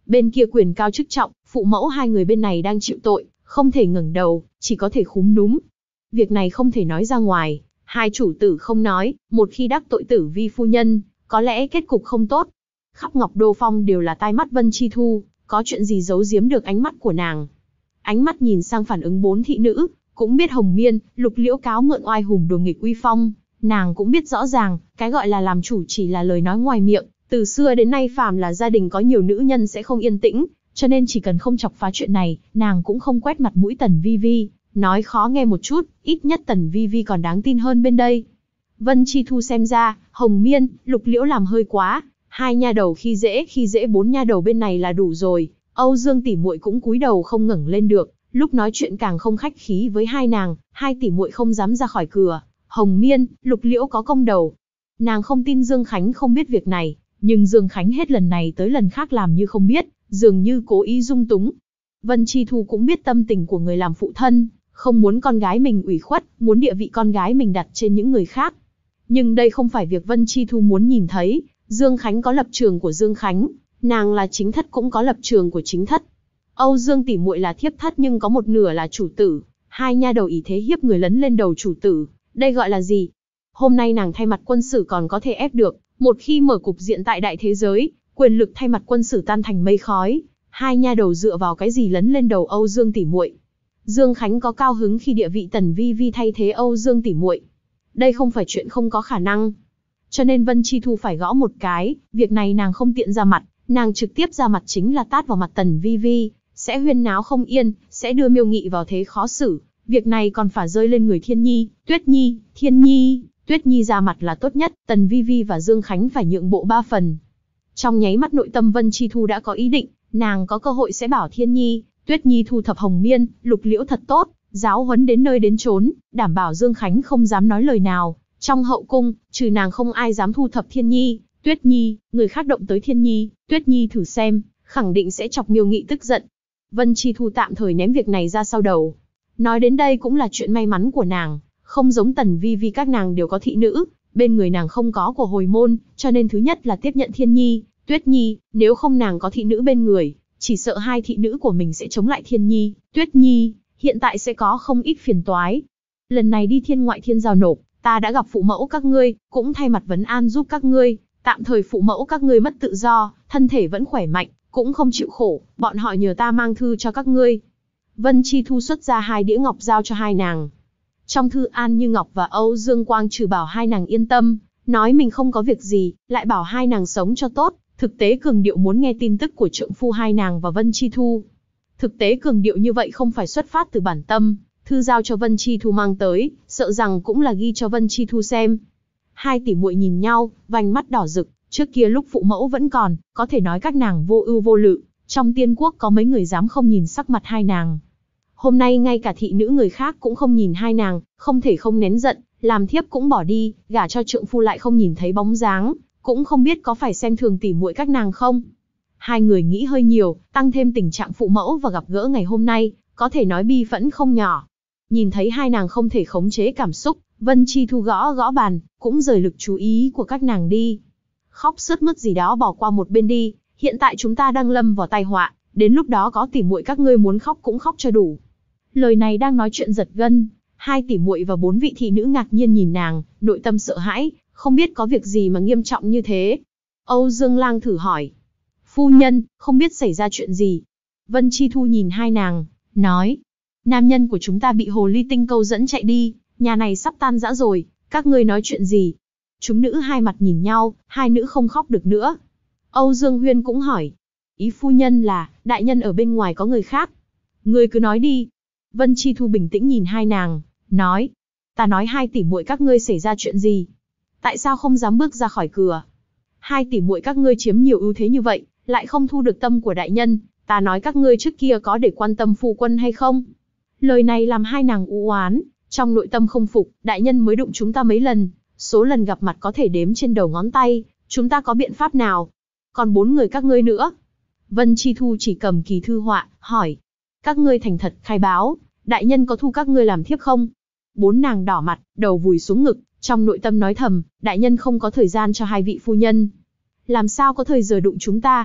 Bên kia quyền cao chức trọng, phụ mẫu hai người bên này đang chịu tội, không thể ngẩng đầu, chỉ có thể khúm núm. Việc này không thể nói ra ngoài, hai chủ tử không nói, một khi đắc tội Tử Vi phu nhân, có lẽ kết cục không tốt. Khắp Ngọc Đô Phong đều là tai mắt Vân Chi Thu, có chuyện gì giấu giếm được ánh mắt của nàng. Ánh mắt nhìn sang phản ứng bốn thị nữ, cũng biết Hồng Miên, Lục Liễu cáo mượn oai hùng đùa nghịch uy phong, nàng cũng biết rõ ràng, cái gọi là làm chủ chỉ là lời nói ngoài miệng, từ xưa đến nay phàm là gia đình có nhiều nữ nhân sẽ không yên tĩnh, cho nên chỉ cần không chọc phá chuyện này, nàng cũng không quét mặt mũi Tần Vi Vi, nói khó nghe một chút, ít nhất Tần Vi Vi còn đáng tin hơn bên đây. Vân Chi Thu xem ra, Hồng Miên, Lục Liễu làm hơi quá, hai nha đầu khi dễ bốn nha đầu bên này là đủ rồi. Âu Dương tỷ muội cũng cúi đầu không ngẩng lên được, lúc nói chuyện càng không khách khí với hai nàng, hai tỷ muội không dám ra khỏi cửa. Hồng Miên, Lục Liễu có công đầu. Nàng không tin Dương Khánh không biết việc này, nhưng Dương Khánh hết lần này tới lần khác làm như không biết, dường như cố ý dung túng. Vân Chi Thu cũng biết tâm tình của người làm phụ thân, không muốn con gái mình ủy khuất, muốn địa vị con gái mình đặt trên những người khác. Nhưng đây không phải việc Vân Chi Thu muốn nhìn thấy, Dương Khánh có lập trường của Dương Khánh, nàng là chính thất cũng có lập trường của chính thất. Âu Dương tỷ muội là thiếp thất nhưng có một nửa là chủ tử, hai nha đầu ý thế hiếp người lấn lên đầu chủ tử, đây gọi là gì? Hôm nay nàng thay mặt quân sử còn có thể ép được, một khi mở cục diện tại đại thế giới, quyền lực thay mặt quân sử tan thành mây khói, hai nha đầu dựa vào cái gì lấn lên đầu Âu Dương tỷ muội? Dương Khánh có cao hứng khi địa vị Tần Vi Vi thay thế Âu Dương tỷ muội? Đây không phải chuyện không có khả năng. Cho nên Vân Chi Thu phải gõ một cái, việc này nàng không tiện ra mặt, nàng trực tiếp ra mặt chính là tát vào mặt Tần Vi Vi, sẽ huyên náo không yên, sẽ đưa Miêu Nghị vào thế khó xử. Việc này còn phải rơi lên người Thiên Nhi, Tuyết Nhi, Thiên Nhi, Tuyết Nhi ra mặt là tốt nhất, Tần Vi Vi và Dương Khánh phải nhượng bộ 3 phần. Trong nháy mắt nội tâm Vân Chi Thu đã có ý định, nàng có cơ hội sẽ bảo Thiên Nhi, Tuyết Nhi thu thập Hồng Miên, Lục Liễu thật tốt, giáo huấn đến nơi đến chốn, đảm bảo Dương Khánh không dám nói lời nào. Trong hậu cung, trừ nàng không ai dám thu thập Thiên Nhi, Tuyết Nhi, người khác động tới Thiên Nhi, Tuyết Nhi thử xem, khẳng định sẽ chọc Miêu Nghị tức giận. Vân Chi Thu tạm thời ném việc này ra sau đầu. Nói đến đây cũng là chuyện may mắn của nàng, không giống Tần Vi Vi các nàng đều có thị nữ, bên người nàng không có của hồi môn, cho nên thứ nhất là tiếp nhận Thiên Nhi, Tuyết Nhi, nếu không nàng có thị nữ bên người, chỉ sợ hai thị nữ của mình sẽ chống lại Thiên Nhi, Tuyết Nhi, hiện tại sẽ có không ít phiền toái. Lần này đi thiên ngoại thiên giao nộp, ta đã gặp phụ mẫu các ngươi, cũng thay mặt vấn an giúp các ngươi, tạm thời phụ mẫu các ngươi mất tự do, thân thể vẫn khỏe mạnh, cũng không chịu khổ, bọn họ nhờ ta mang thư cho các ngươi. Vân Chi Thu xuất ra 2 đĩa ngọc giao cho hai nàng. Trong thư An Như Ngọc và Âu Dương Quang trừ bảo hai nàng yên tâm, nói mình không có việc gì, lại bảo hai nàng sống cho tốt, thực tế cường điệu muốn nghe tin tức của trượng phu hai nàng và Vân Chi Thu. Thực tế cường điệu như vậy không phải xuất phát từ bản tâm, thư giao cho Vân Chi Thu mang tới, sợ rằng cũng là ghi cho Vân Chi Thu xem. Hai tỷ muội nhìn nhau, vành mắt đỏ rực, trước kia lúc phụ mẫu vẫn còn, có thể nói các nàng vô ưu vô lự, trong tiên quốc có mấy người dám không nhìn sắc mặt hai nàng. Hôm nay ngay cả thị nữ người khác cũng không nhìn hai nàng, không thể không nén giận, làm thiếp cũng bỏ đi, gả cho trượng phu lại không nhìn thấy bóng dáng, cũng không biết có phải xem thường tỷ muội các nàng không. Hai người nghĩ hơi nhiều, tăng thêm tình trạng phụ mẫu và gặp gỡ ngày hôm nay, có thể nói bi phẫn không nhỏ. Nhìn thấy hai nàng không thể khống chế cảm xúc, Vân Chi Thu gõ gõ bàn, cũng rời lực chú ý của các nàng đi. Khóc sướt mướt gì đó bỏ qua một bên đi, hiện tại chúng ta đang lâm vào tai họa, đến lúc đó có tỷ muội các ngươi muốn khóc cũng khóc cho đủ. Lời này đang nói chuyện giật gân, hai tỷ muội và 4 vị thị nữ ngạc nhiên nhìn nàng, nội tâm sợ hãi, không biết có việc gì mà nghiêm trọng như thế. Âu Dương Lang thử hỏi, phu nhân, không biết xảy ra chuyện gì. Vân Chi Thu nhìn hai nàng, nói, nam nhân của chúng ta bị hồ ly tinh câu dẫn chạy đi, nhà này sắp tan rã rồi, các ngươi nói chuyện gì? Chúng nữ hai mặt nhìn nhau, hai nữ không khóc được nữa. Âu Dương Huyên cũng hỏi, ý phu nhân là, đại nhân ở bên ngoài có người khác. Ngươi cứ nói đi. Vân Chi Thu bình tĩnh nhìn hai nàng, nói, ta nói hai tỷ muội các ngươi xảy ra chuyện gì? Tại sao không dám bước ra khỏi cửa? Hai tỷ muội các ngươi chiếm nhiều ưu thế như vậy, lại không thu được tâm của đại nhân, ta nói các ngươi trước kia có để quan tâm phu quân hay không? Lời này làm hai nàng u oán, trong nội tâm không phục, đại nhân mới đụng chúng ta mấy lần, số lần gặp mặt có thể đếm trên đầu ngón tay, chúng ta có biện pháp nào? Còn 4 người các ngươi nữa. Vân Chi Thu chỉ cầm kỳ thư họa, hỏi, các ngươi thành thật khai báo, đại nhân có thu các ngươi làm thiếp không? 4 nàng đỏ mặt, đầu vùi xuống ngực, trong nội tâm nói thầm, đại nhân không có thời gian cho hai vị phu nhân. Làm sao có thời giờ đụng chúng ta?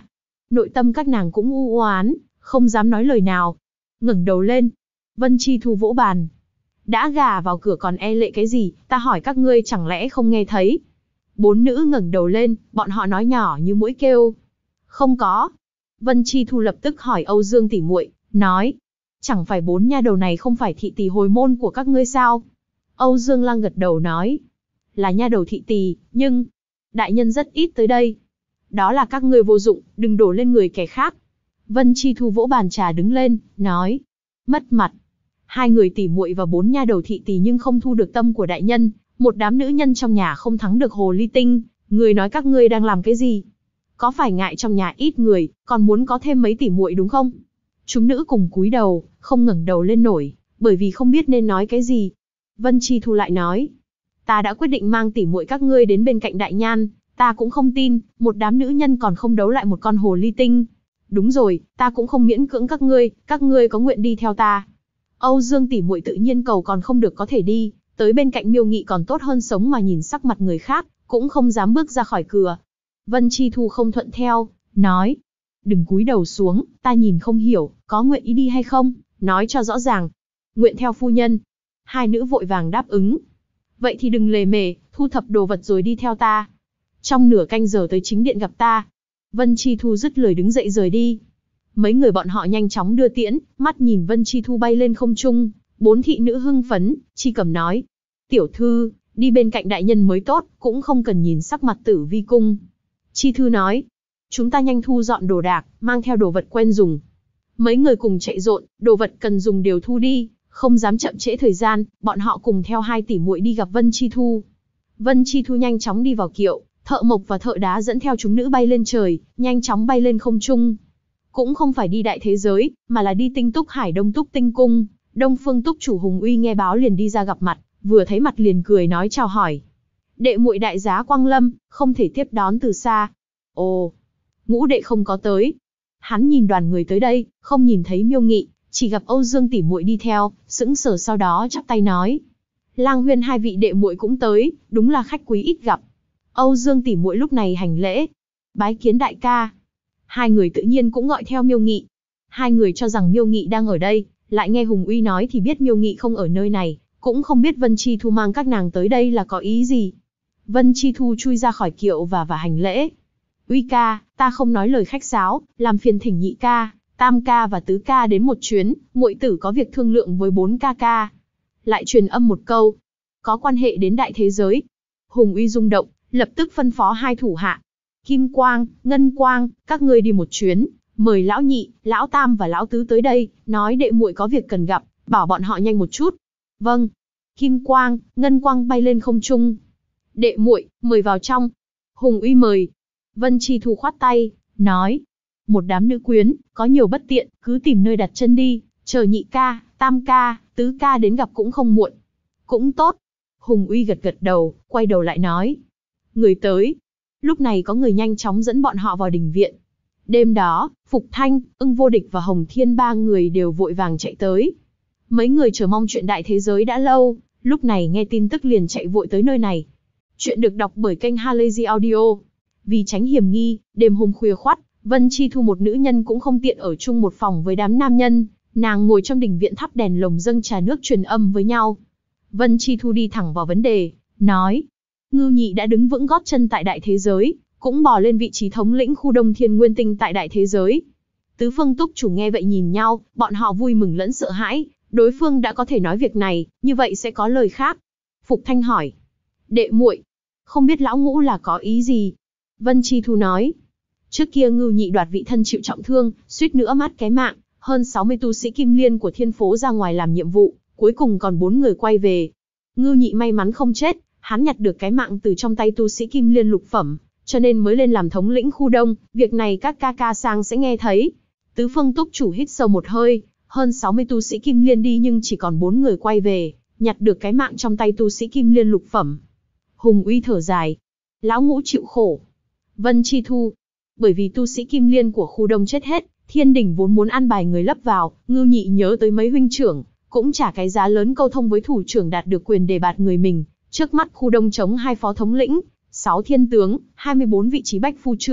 Nội tâm các nàng cũng u oán, không dám nói lời nào. Ngẩng đầu lên, Vân Chi Thu vỗ bàn. Đã gà vào cửa còn e lệ cái gì, ta hỏi các ngươi chẳng lẽ không nghe thấy? Bốn nữ ngẩng đầu lên, bọn họ nói nhỏ như muỗi kêu. Không có. Vân Chi Thu lập tức hỏi Âu Dương tỷ muội, nói. Chẳng phải bốn nha đầu này không phải thị tỳ hồi môn của các ngươi sao? Âu Dương Lăng gật đầu nói. Là nha đầu thị tỳ, nhưng đại nhân rất ít tới đây. Đó là các ngươi vô dụng, đừng đổ lên người kẻ khác. Vân Chi Thu vỗ bàn trà đứng lên, nói. Mất mặt. Hai người tỷ muội và bốn nha đầu thị tỳ nhưng không thu được tâm của đại nhân, một đám nữ nhân trong nhà không thắng được hồ ly tinh, người nói các ngươi đang làm cái gì? Có phải ngại trong nhà ít người, còn muốn có thêm mấy tỷ muội đúng không? Chúng nữ cùng cúi đầu, không ngẩng đầu lên nổi, bởi vì không biết nên nói cái gì. Vân Chi Thu lại nói, ta đã quyết định mang tỷ muội các ngươi đến bên cạnh đại nhan, ta cũng không tin, một đám nữ nhân còn không đấu lại một con hồ ly tinh. Đúng rồi, ta cũng không miễn cưỡng các ngươi có nguyện đi theo ta. Âu Dương tỷ muội tự nhiên cầu còn không được có thể đi, tới bên cạnh Miêu Nghị còn tốt hơn sống mà nhìn sắc mặt người khác, cũng không dám bước ra khỏi cửa. Vân Chi Thu không thuận theo, nói, đừng cúi đầu xuống, ta nhìn không hiểu, có nguyện ý đi hay không, nói cho rõ ràng. Nguyện theo phu nhân. Hai nữ vội vàng đáp ứng. Vậy thì đừng lề mề, thu thập đồ vật rồi đi theo ta. Trong nửa canh giờ tới chính điện gặp ta. Vân Chi Thu dứt lời đứng dậy rời đi. Mấy người bọn họ nhanh chóng đưa tiễn, mắt nhìn Vân Chi Thu bay lên không trung. Bốn thị nữ hưng phấn, Chi Cẩm nói. Tiểu thư, đi bên cạnh đại nhân mới tốt, cũng không cần nhìn sắc mặt Tử Vi cung. Chi Thư nói. Chúng ta nhanh thu dọn đồ đạc, mang theo đồ vật quen dùng. Mấy người cùng chạy rộn, đồ vật cần dùng đều thu đi, không dám chậm trễ thời gian, bọn họ cùng theo hai tỷ muội đi gặp Vân Chi Thu. Vân Chi Thu nhanh chóng đi vào kiệu, thợ mộc và thợ đá dẫn theo chúng nữ bay lên trời, nhanh chóng bay lên không trung. Cũng không phải đi đại thế giới, mà là đi Tinh Túc Hải Đông Túc Tinh Cung. Đông Phương Túc chủ Hùng Uy nghe báo liền đi ra gặp mặt, vừa thấy mặt liền cười nói chào hỏi. Đệ muội đại giá quang lâm, không thể tiếp đón từ xa. Ồ, Ngũ đệ không có tới. Hắn nhìn đoàn người tới đây, không nhìn thấy Miêu Nghị, chỉ gặp Âu Dương tỷ muội đi theo, sững sờ sau đó chắp tay nói. Lang Huyên hai vị đệ muội cũng tới, đúng là khách quý ít gặp. Âu Dương tỷ muội lúc này hành lễ. Bái kiến đại ca. Hai người tự nhiên cũng gọi theo Miêu Nghị. Hai người cho rằng Miêu Nghị đang ở đây, lại nghe Hùng Uy nói thì biết Miêu Nghị không ở nơi này, cũng không biết Vân Chi Thu mang các nàng tới đây là có ý gì. Vân Chi Thu chui ra khỏi kiệu và hành lễ. Uy ca, ta không nói lời khách sáo, làm phiền thỉnh nhị ca, tam ca và tứ ca đến một chuyến, muội tử có việc thương lượng với bốn ca ca. Lại truyền âm một câu, có quan hệ đến đại thế giới. Hùng Uy rung động, lập tức phân phó hai thủ hạ. Kim Quang, Ngân Quang, các ngươi đi một chuyến, mời lão nhị, lão tam và lão tứ tới đây, nói đệ muội có việc cần gặp, bảo bọn họ nhanh một chút. Vâng. Kim Quang, Ngân Quang bay lên không trung. Đệ muội, mời vào trong. Hùng Uy mời. Vân Chi Thu khoát tay, nói. Một đám nữ quyến, có nhiều bất tiện, cứ tìm nơi đặt chân đi, chờ nhị ca, tam ca, tứ ca đến gặp cũng không muộn. Cũng tốt. Hùng Uy gật gật đầu, quay đầu lại nói. Người tới. Lúc này có người nhanh chóng dẫn bọn họ vào đình viện. Đêm đó, Phục Thanh, Ưng Vô Địch và Hồng Thiên ba người đều vội vàng chạy tới. Mấy người chờ mong chuyện đại thế giới đã lâu, lúc này nghe tin tức liền chạy vội tới nơi này. Chuyện được đọc bởi kênh Halazy Audio. Vì tránh hiểm nghi, đêm hôm khuya khoắt, Vân Chi Thu một nữ nhân cũng không tiện ở chung một phòng với đám nam nhân, nàng ngồi trong đình viện thắp đèn lồng dâng trà nước truyền âm với nhau. Vân Chi Thu đi thẳng vào vấn đề, nói, Ngưu Nhị đã đứng vững gót chân tại đại thế giới, cũng bò lên vị trí thống lĩnh khu Đông Thiên Nguyên Tinh tại đại thế giới. Tứ phương túc chủ nghe vậy nhìn nhau, bọn họ vui mừng lẫn sợ hãi, đối phương đã có thể nói việc này, như vậy sẽ có lời khác. Phục Thanh hỏi, đệ muội, không biết lão Ngũ là có ý gì? Vân Chi Thu nói, trước kia Ngưu Nhị đoạt vị thân chịu trọng thương, suýt nữa mất cái mạng, hơn 60 tu sĩ Kim Liên của Thiên Phố ra ngoài làm nhiệm vụ, cuối cùng còn 4 người quay về. Ngưu Nhị may mắn không chết, hắn nhặt được cái mạng từ trong tay tu sĩ Kim Liên lục phẩm, cho nên mới lên làm thống lĩnh khu Đông, việc này các ca ca sang sẽ nghe thấy. Tứ phương túc chủ hít sâu một hơi, hơn 60 tu sĩ Kim Liên đi nhưng chỉ còn 4 người quay về, nhặt được cái mạng trong tay tu sĩ Kim Liên lục phẩm. Hùng Uy thở dài, lão Ngũ chịu khổ. Vân Chi Thu, bởi vì tu sĩ Kim Liên của khu Đông chết hết, Thiên Đình vốn muốn an bài người lấp vào, Ngưu Nhị nhớ tới mấy huynh trưởng, cũng trả cái giá lớn câu thông với thủ trưởng đạt được quyền đề bạt người mình. Trước mắt khu Đông chống 2 phó thống lĩnh, 6 thiên tướng, 24 vị trí bách phu trưởng,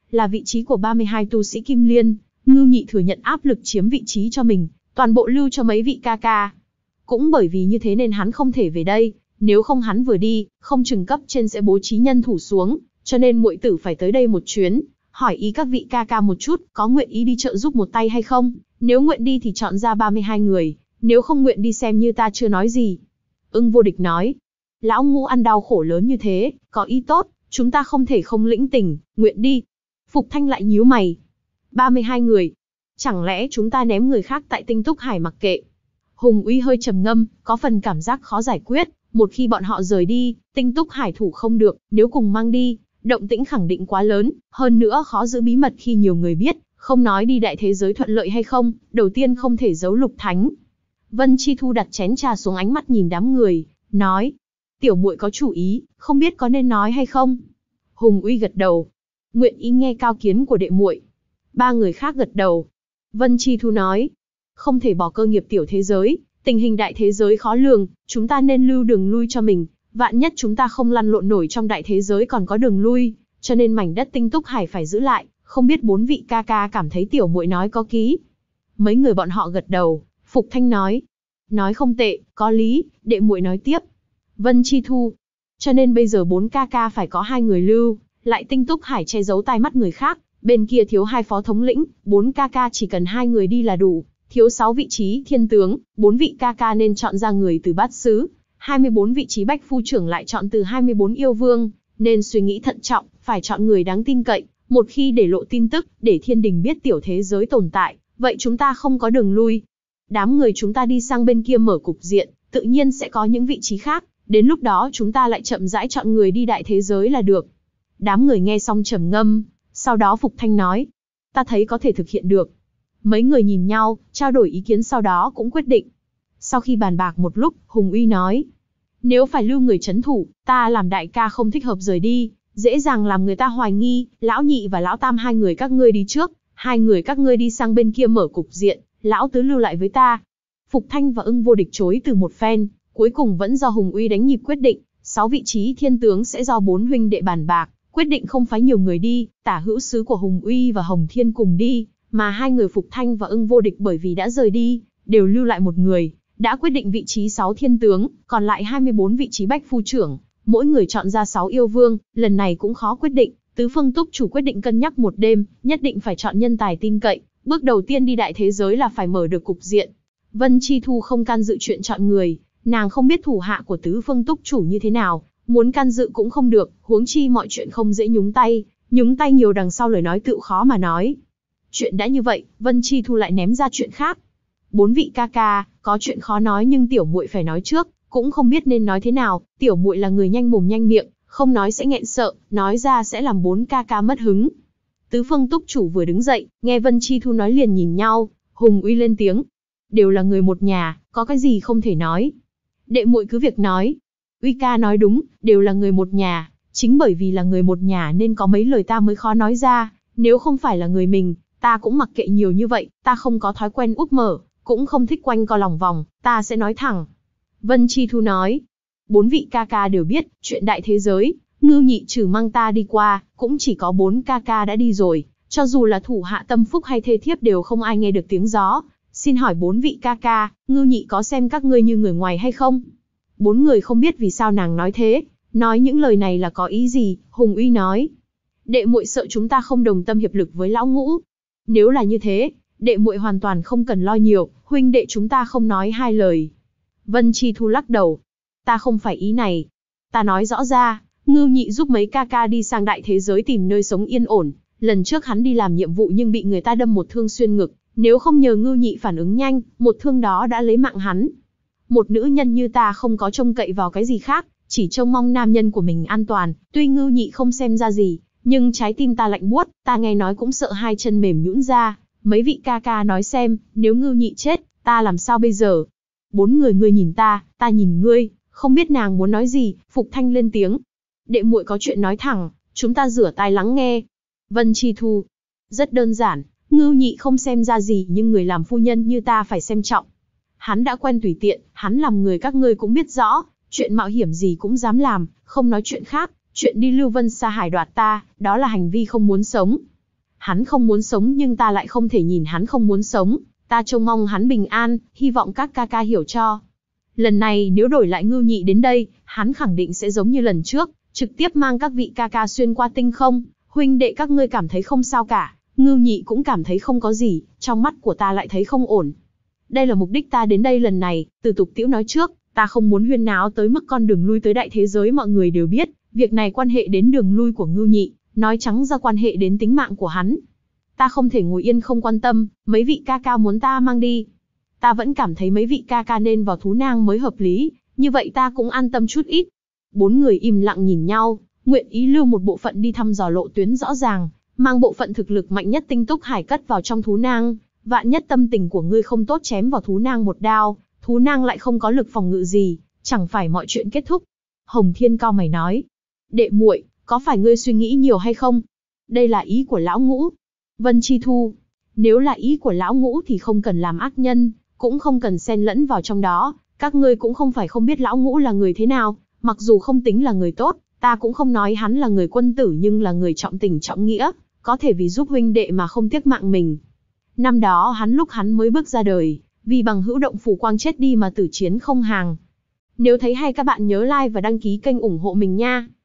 là vị trí của 32 tu sĩ Kim Liên, Ngưu Nhị thừa nhận áp lực chiếm vị trí cho mình, toàn bộ lưu cho mấy vị ca ca. Cũng bởi vì như thế nên hắn không thể về đây, nếu không hắn vừa đi, không chừng cấp trên sẽ bố trí nhân thủ xuống, cho nên muội tử phải tới đây một chuyến, hỏi ý các vị ca ca một chút, có nguyện ý đi trợ giúp một tay hay không, nếu nguyện đi thì chọn ra 32 người, nếu không nguyện đi xem như ta chưa nói gì. Ưng Vô Địch nói, lão Ngũ ăn đau khổ lớn như thế, có ý tốt, chúng ta không thể không lĩnh tình, nguyện đi. Phục Thanh lại nhíu mày. 32 người. Chẳng lẽ chúng ta ném người khác tại Tinh Túc Hải mặc kệ? Hùng Uy hơi trầm ngâm, có phần cảm giác khó giải quyết. Một khi bọn họ rời đi, Tinh Túc Hải thủ không được, nếu cùng mang đi, động tĩnh khẳng định quá lớn, hơn nữa khó giữ bí mật khi nhiều người biết, không nói đi đại thế giới thuận lợi hay không, đầu tiên không thể giấu Lục Thánh. Vân Chi Thu đặt chén trà xuống, ánh mắt nhìn đám người, nói, tiểu muội có chủ ý, không biết có nên nói hay không? Hùng Uy gật đầu, nguyện ý nghe cao kiến của đệ muội. Ba người khác gật đầu. Vân Chi Thu nói, không thể bỏ cơ nghiệp tiểu thế giới, tình hình đại thế giới khó lường, chúng ta nên lưu đường lui cho mình, vạn nhất chúng ta không lăn lộn nổi trong đại thế giới còn có đường lui, cho nên mảnh đất Tinh Túc Hải phải giữ lại, không biết bốn vị ca ca cảm thấy tiểu muội nói có ký. Mấy người bọn họ gật đầu, Phục Thanh nói không tệ, có lý, đệ muội nói tiếp. Vân Chi Thu, cho nên bây giờ 4 ca ca phải có 2 người lưu, lại Tinh Túc Hải che giấu tai mắt người khác, bên kia thiếu 2 phó thống lĩnh, 4 ca ca chỉ cần 2 người đi là đủ, thiếu 6 vị trí thiên tướng, 4 vị ca ca nên chọn ra người từ bát xứ, 24 vị trí bách phu trưởng lại chọn từ 24 yêu vương, nên suy nghĩ thận trọng, phải chọn người đáng tin cậy, một khi để lộ tin tức, để thiên đình biết tiểu thế giới tồn tại, vậy chúng ta không có đường lui. Đám người chúng ta đi sang bên kia mở cục diện, tự nhiên sẽ có những vị trí khác, đến lúc đó chúng ta lại chậm rãi chọn người đi đại thế giới là được. Đám người nghe xong trầm ngâm, sau đó Phục Thanh nói, ta thấy có thể thực hiện được. Mấy người nhìn nhau, trao đổi ý kiến sau đó cũng quyết định. Sau khi bàn bạc một lúc, Hùng Uy nói, nếu phải lưu người trấn thủ, ta làm đại ca không thích hợp rời đi, dễ dàng làm người ta hoài nghi, lão nhị và lão tam 2 người các ngươi đi trước, 2 người các ngươi đi sang bên kia mở cục diện, lão tứ lưu lại với ta. Phục Thanh và Ưng Vô Địch chối từ một phen, cuối cùng vẫn do Hùng Uy đánh nhịp quyết định, 6 vị trí thiên tướng sẽ do 4 huynh đệ bàn bạc, quyết định không phái nhiều người đi, tả hữu sứ của Hùng Uy và Hồng Thiên cùng đi, mà 2 người Phục Thanh và Ưng Vô Địch bởi vì đã rời đi, đều lưu lại một người, đã quyết định vị trí 6 thiên tướng, còn lại 24 vị trí bách phu trưởng, mỗi người chọn ra 6 yêu vương, lần này cũng khó quyết định, Tứ Phương Túc chủ quyết định cân nhắc một đêm, nhất định phải chọn nhân tài tin cậy, bước đầu tiên đi đại thế giới là phải mở được cục diện. Vân Chi Thu không can dự chuyện chọn người, nàng không biết thủ hạ của Tứ Phương Túc chủ như thế nào, muốn can dự cũng không được, huống chi mọi chuyện không dễ nhúng tay nhiều đằng sau lời nói tựu khó mà nói. Chuyện đã như vậy, Vân Chi Thu lại ném ra chuyện khác. 4 vị ca ca, có chuyện khó nói nhưng tiểu muội phải nói trước, cũng không biết nên nói thế nào, tiểu muội là người nhanh mồm nhanh miệng, không nói sẽ nghẹn sợ, nói ra sẽ làm 4 ca ca mất hứng. Tứ Phương Túc chủ vừa đứng dậy, nghe Vân Chi Thu nói liền nhìn nhau, Hùng Uy lên tiếng, đều là người một nhà, có cái gì không thể nói. Đệ muội cứ việc nói. Uy ca nói đúng, đều là người một nhà, chính bởi vì là người một nhà nên có mấy lời ta mới khó nói ra, nếu không phải là người mình, ta cũng mặc kệ nhiều như vậy, ta không có thói quen úp mở, cũng không thích quanh co lòng vòng, ta sẽ nói thẳng. Vân Chi Thu nói, 4 vị ca ca đều biết, chuyện đại thế giới, Ngưu Nhị trừ mang ta đi qua, cũng chỉ có 4 ca ca đã đi rồi, cho dù là thủ hạ tâm phúc hay thê thiếp đều không ai nghe được tiếng gió. Xin hỏi 4 vị ca ca, Ngưu Nhị có xem các ngươi như người ngoài hay không? 4 người không biết vì sao nàng nói thế, nói những lời này là có ý gì, Hùng Uy nói. Đệ muội sợ chúng ta không đồng tâm hiệp lực với lão Ngũ. Nếu là như thế, đệ muội hoàn toàn không cần lo nhiều, huynh đệ chúng ta không nói 2 lời. Vân Chi Thu lắc đầu. Ta không phải ý này. Ta nói rõ ra, Ngưu Nhị giúp mấy ca ca đi sang đại thế giới tìm nơi sống yên ổn. Lần trước hắn đi làm nhiệm vụ nhưng bị người ta đâm một thương xuyên ngực. Nếu không nhờ Ngưu Nhị phản ứng nhanh, một thương đó đã lấy mạng hắn. Một nữ nhân như ta không có trông cậy vào cái gì khác, chỉ trông mong nam nhân của mình an toàn. Tuy Ngưu Nhị không xem ra gì, nhưng trái tim ta lạnh buốt, ta nghe nói cũng sợ hai chân mềm nhũn ra. Mấy vị ca ca nói xem, nếu Ngưu Nhị chết, ta làm sao bây giờ? 4 người ngươi nhìn ta nhìn ngươi, không biết nàng muốn nói gì, Phục Thanh lên tiếng. Đệ muội có chuyện nói thẳng, chúng ta rửa tai lắng nghe. Vân Chi Thu, rất đơn giản, Ngưu Nhị không xem ra gì nhưng người làm phu nhân như ta phải xem trọng. Hắn đã quen tùy tiện, hắn làm người các ngươi cũng biết rõ, chuyện mạo hiểm gì cũng dám làm, không nói chuyện khác, chuyện đi Lưu Vân Sa Hải đoạt ta, đó là hành vi không muốn sống. Hắn không muốn sống nhưng ta lại không thể nhìn hắn không muốn sống. Ta trông mong hắn bình an, hy vọng các ca ca hiểu cho. Lần này nếu đổi lại Ngưu Nhị đến đây, hắn khẳng định sẽ giống như lần trước, trực tiếp mang các vị ca ca xuyên qua tinh không. Huynh đệ các ngươi cảm thấy không sao cả, Ngưu Nhị cũng cảm thấy không có gì, trong mắt của ta lại thấy không ổn. Đây là mục đích ta đến đây lần này, Từ Tục Tĩu nói trước, ta không muốn huyên náo tới mức con đường lui tới đại thế giới mọi người đều biết, việc này quan hệ đến đường lui của Ngưu Nhị, nói trắng ra quan hệ đến tính mạng của hắn. Ta không thể ngồi yên không quan tâm, mấy vị ca ca muốn ta mang đi. Ta vẫn cảm thấy mấy vị ca ca nên vào thú nang mới hợp lý, như vậy ta cũng an tâm chút ít. Bốn người im lặng nhìn nhau, nguyện ý lưu một bộ phận đi thăm dò lộ tuyến rõ ràng, mang bộ phận thực lực mạnh nhất Tinh Túc Hải cất vào trong thú nang. Vạn nhất tâm tình của ngươi không tốt chém vào thú nang một đao, thú nang lại không có lực phòng ngự gì, chẳng phải mọi chuyện kết thúc. Hồng Thiên cau mày nói, đệ muội, có phải ngươi suy nghĩ nhiều hay không? Đây là ý của lão Ngũ. Vân Chi Thu, nếu là ý của lão Ngũ thì không cần làm ác nhân, cũng không cần xen lẫn vào trong đó, các ngươi cũng không phải không biết lão Ngũ là người thế nào, mặc dù không tính là người tốt, ta cũng không nói hắn là người quân tử nhưng là người trọng tình trọng nghĩa, có thể vì giúp huynh đệ mà không tiếc mạng mình. Năm đó lúc hắn mới bước ra đời, vì bằng hữu động phủ quang chết đi mà tử chiến không hàng. Nếu thấy hay các bạn nhớ like và đăng ký kênh ủng hộ mình nha.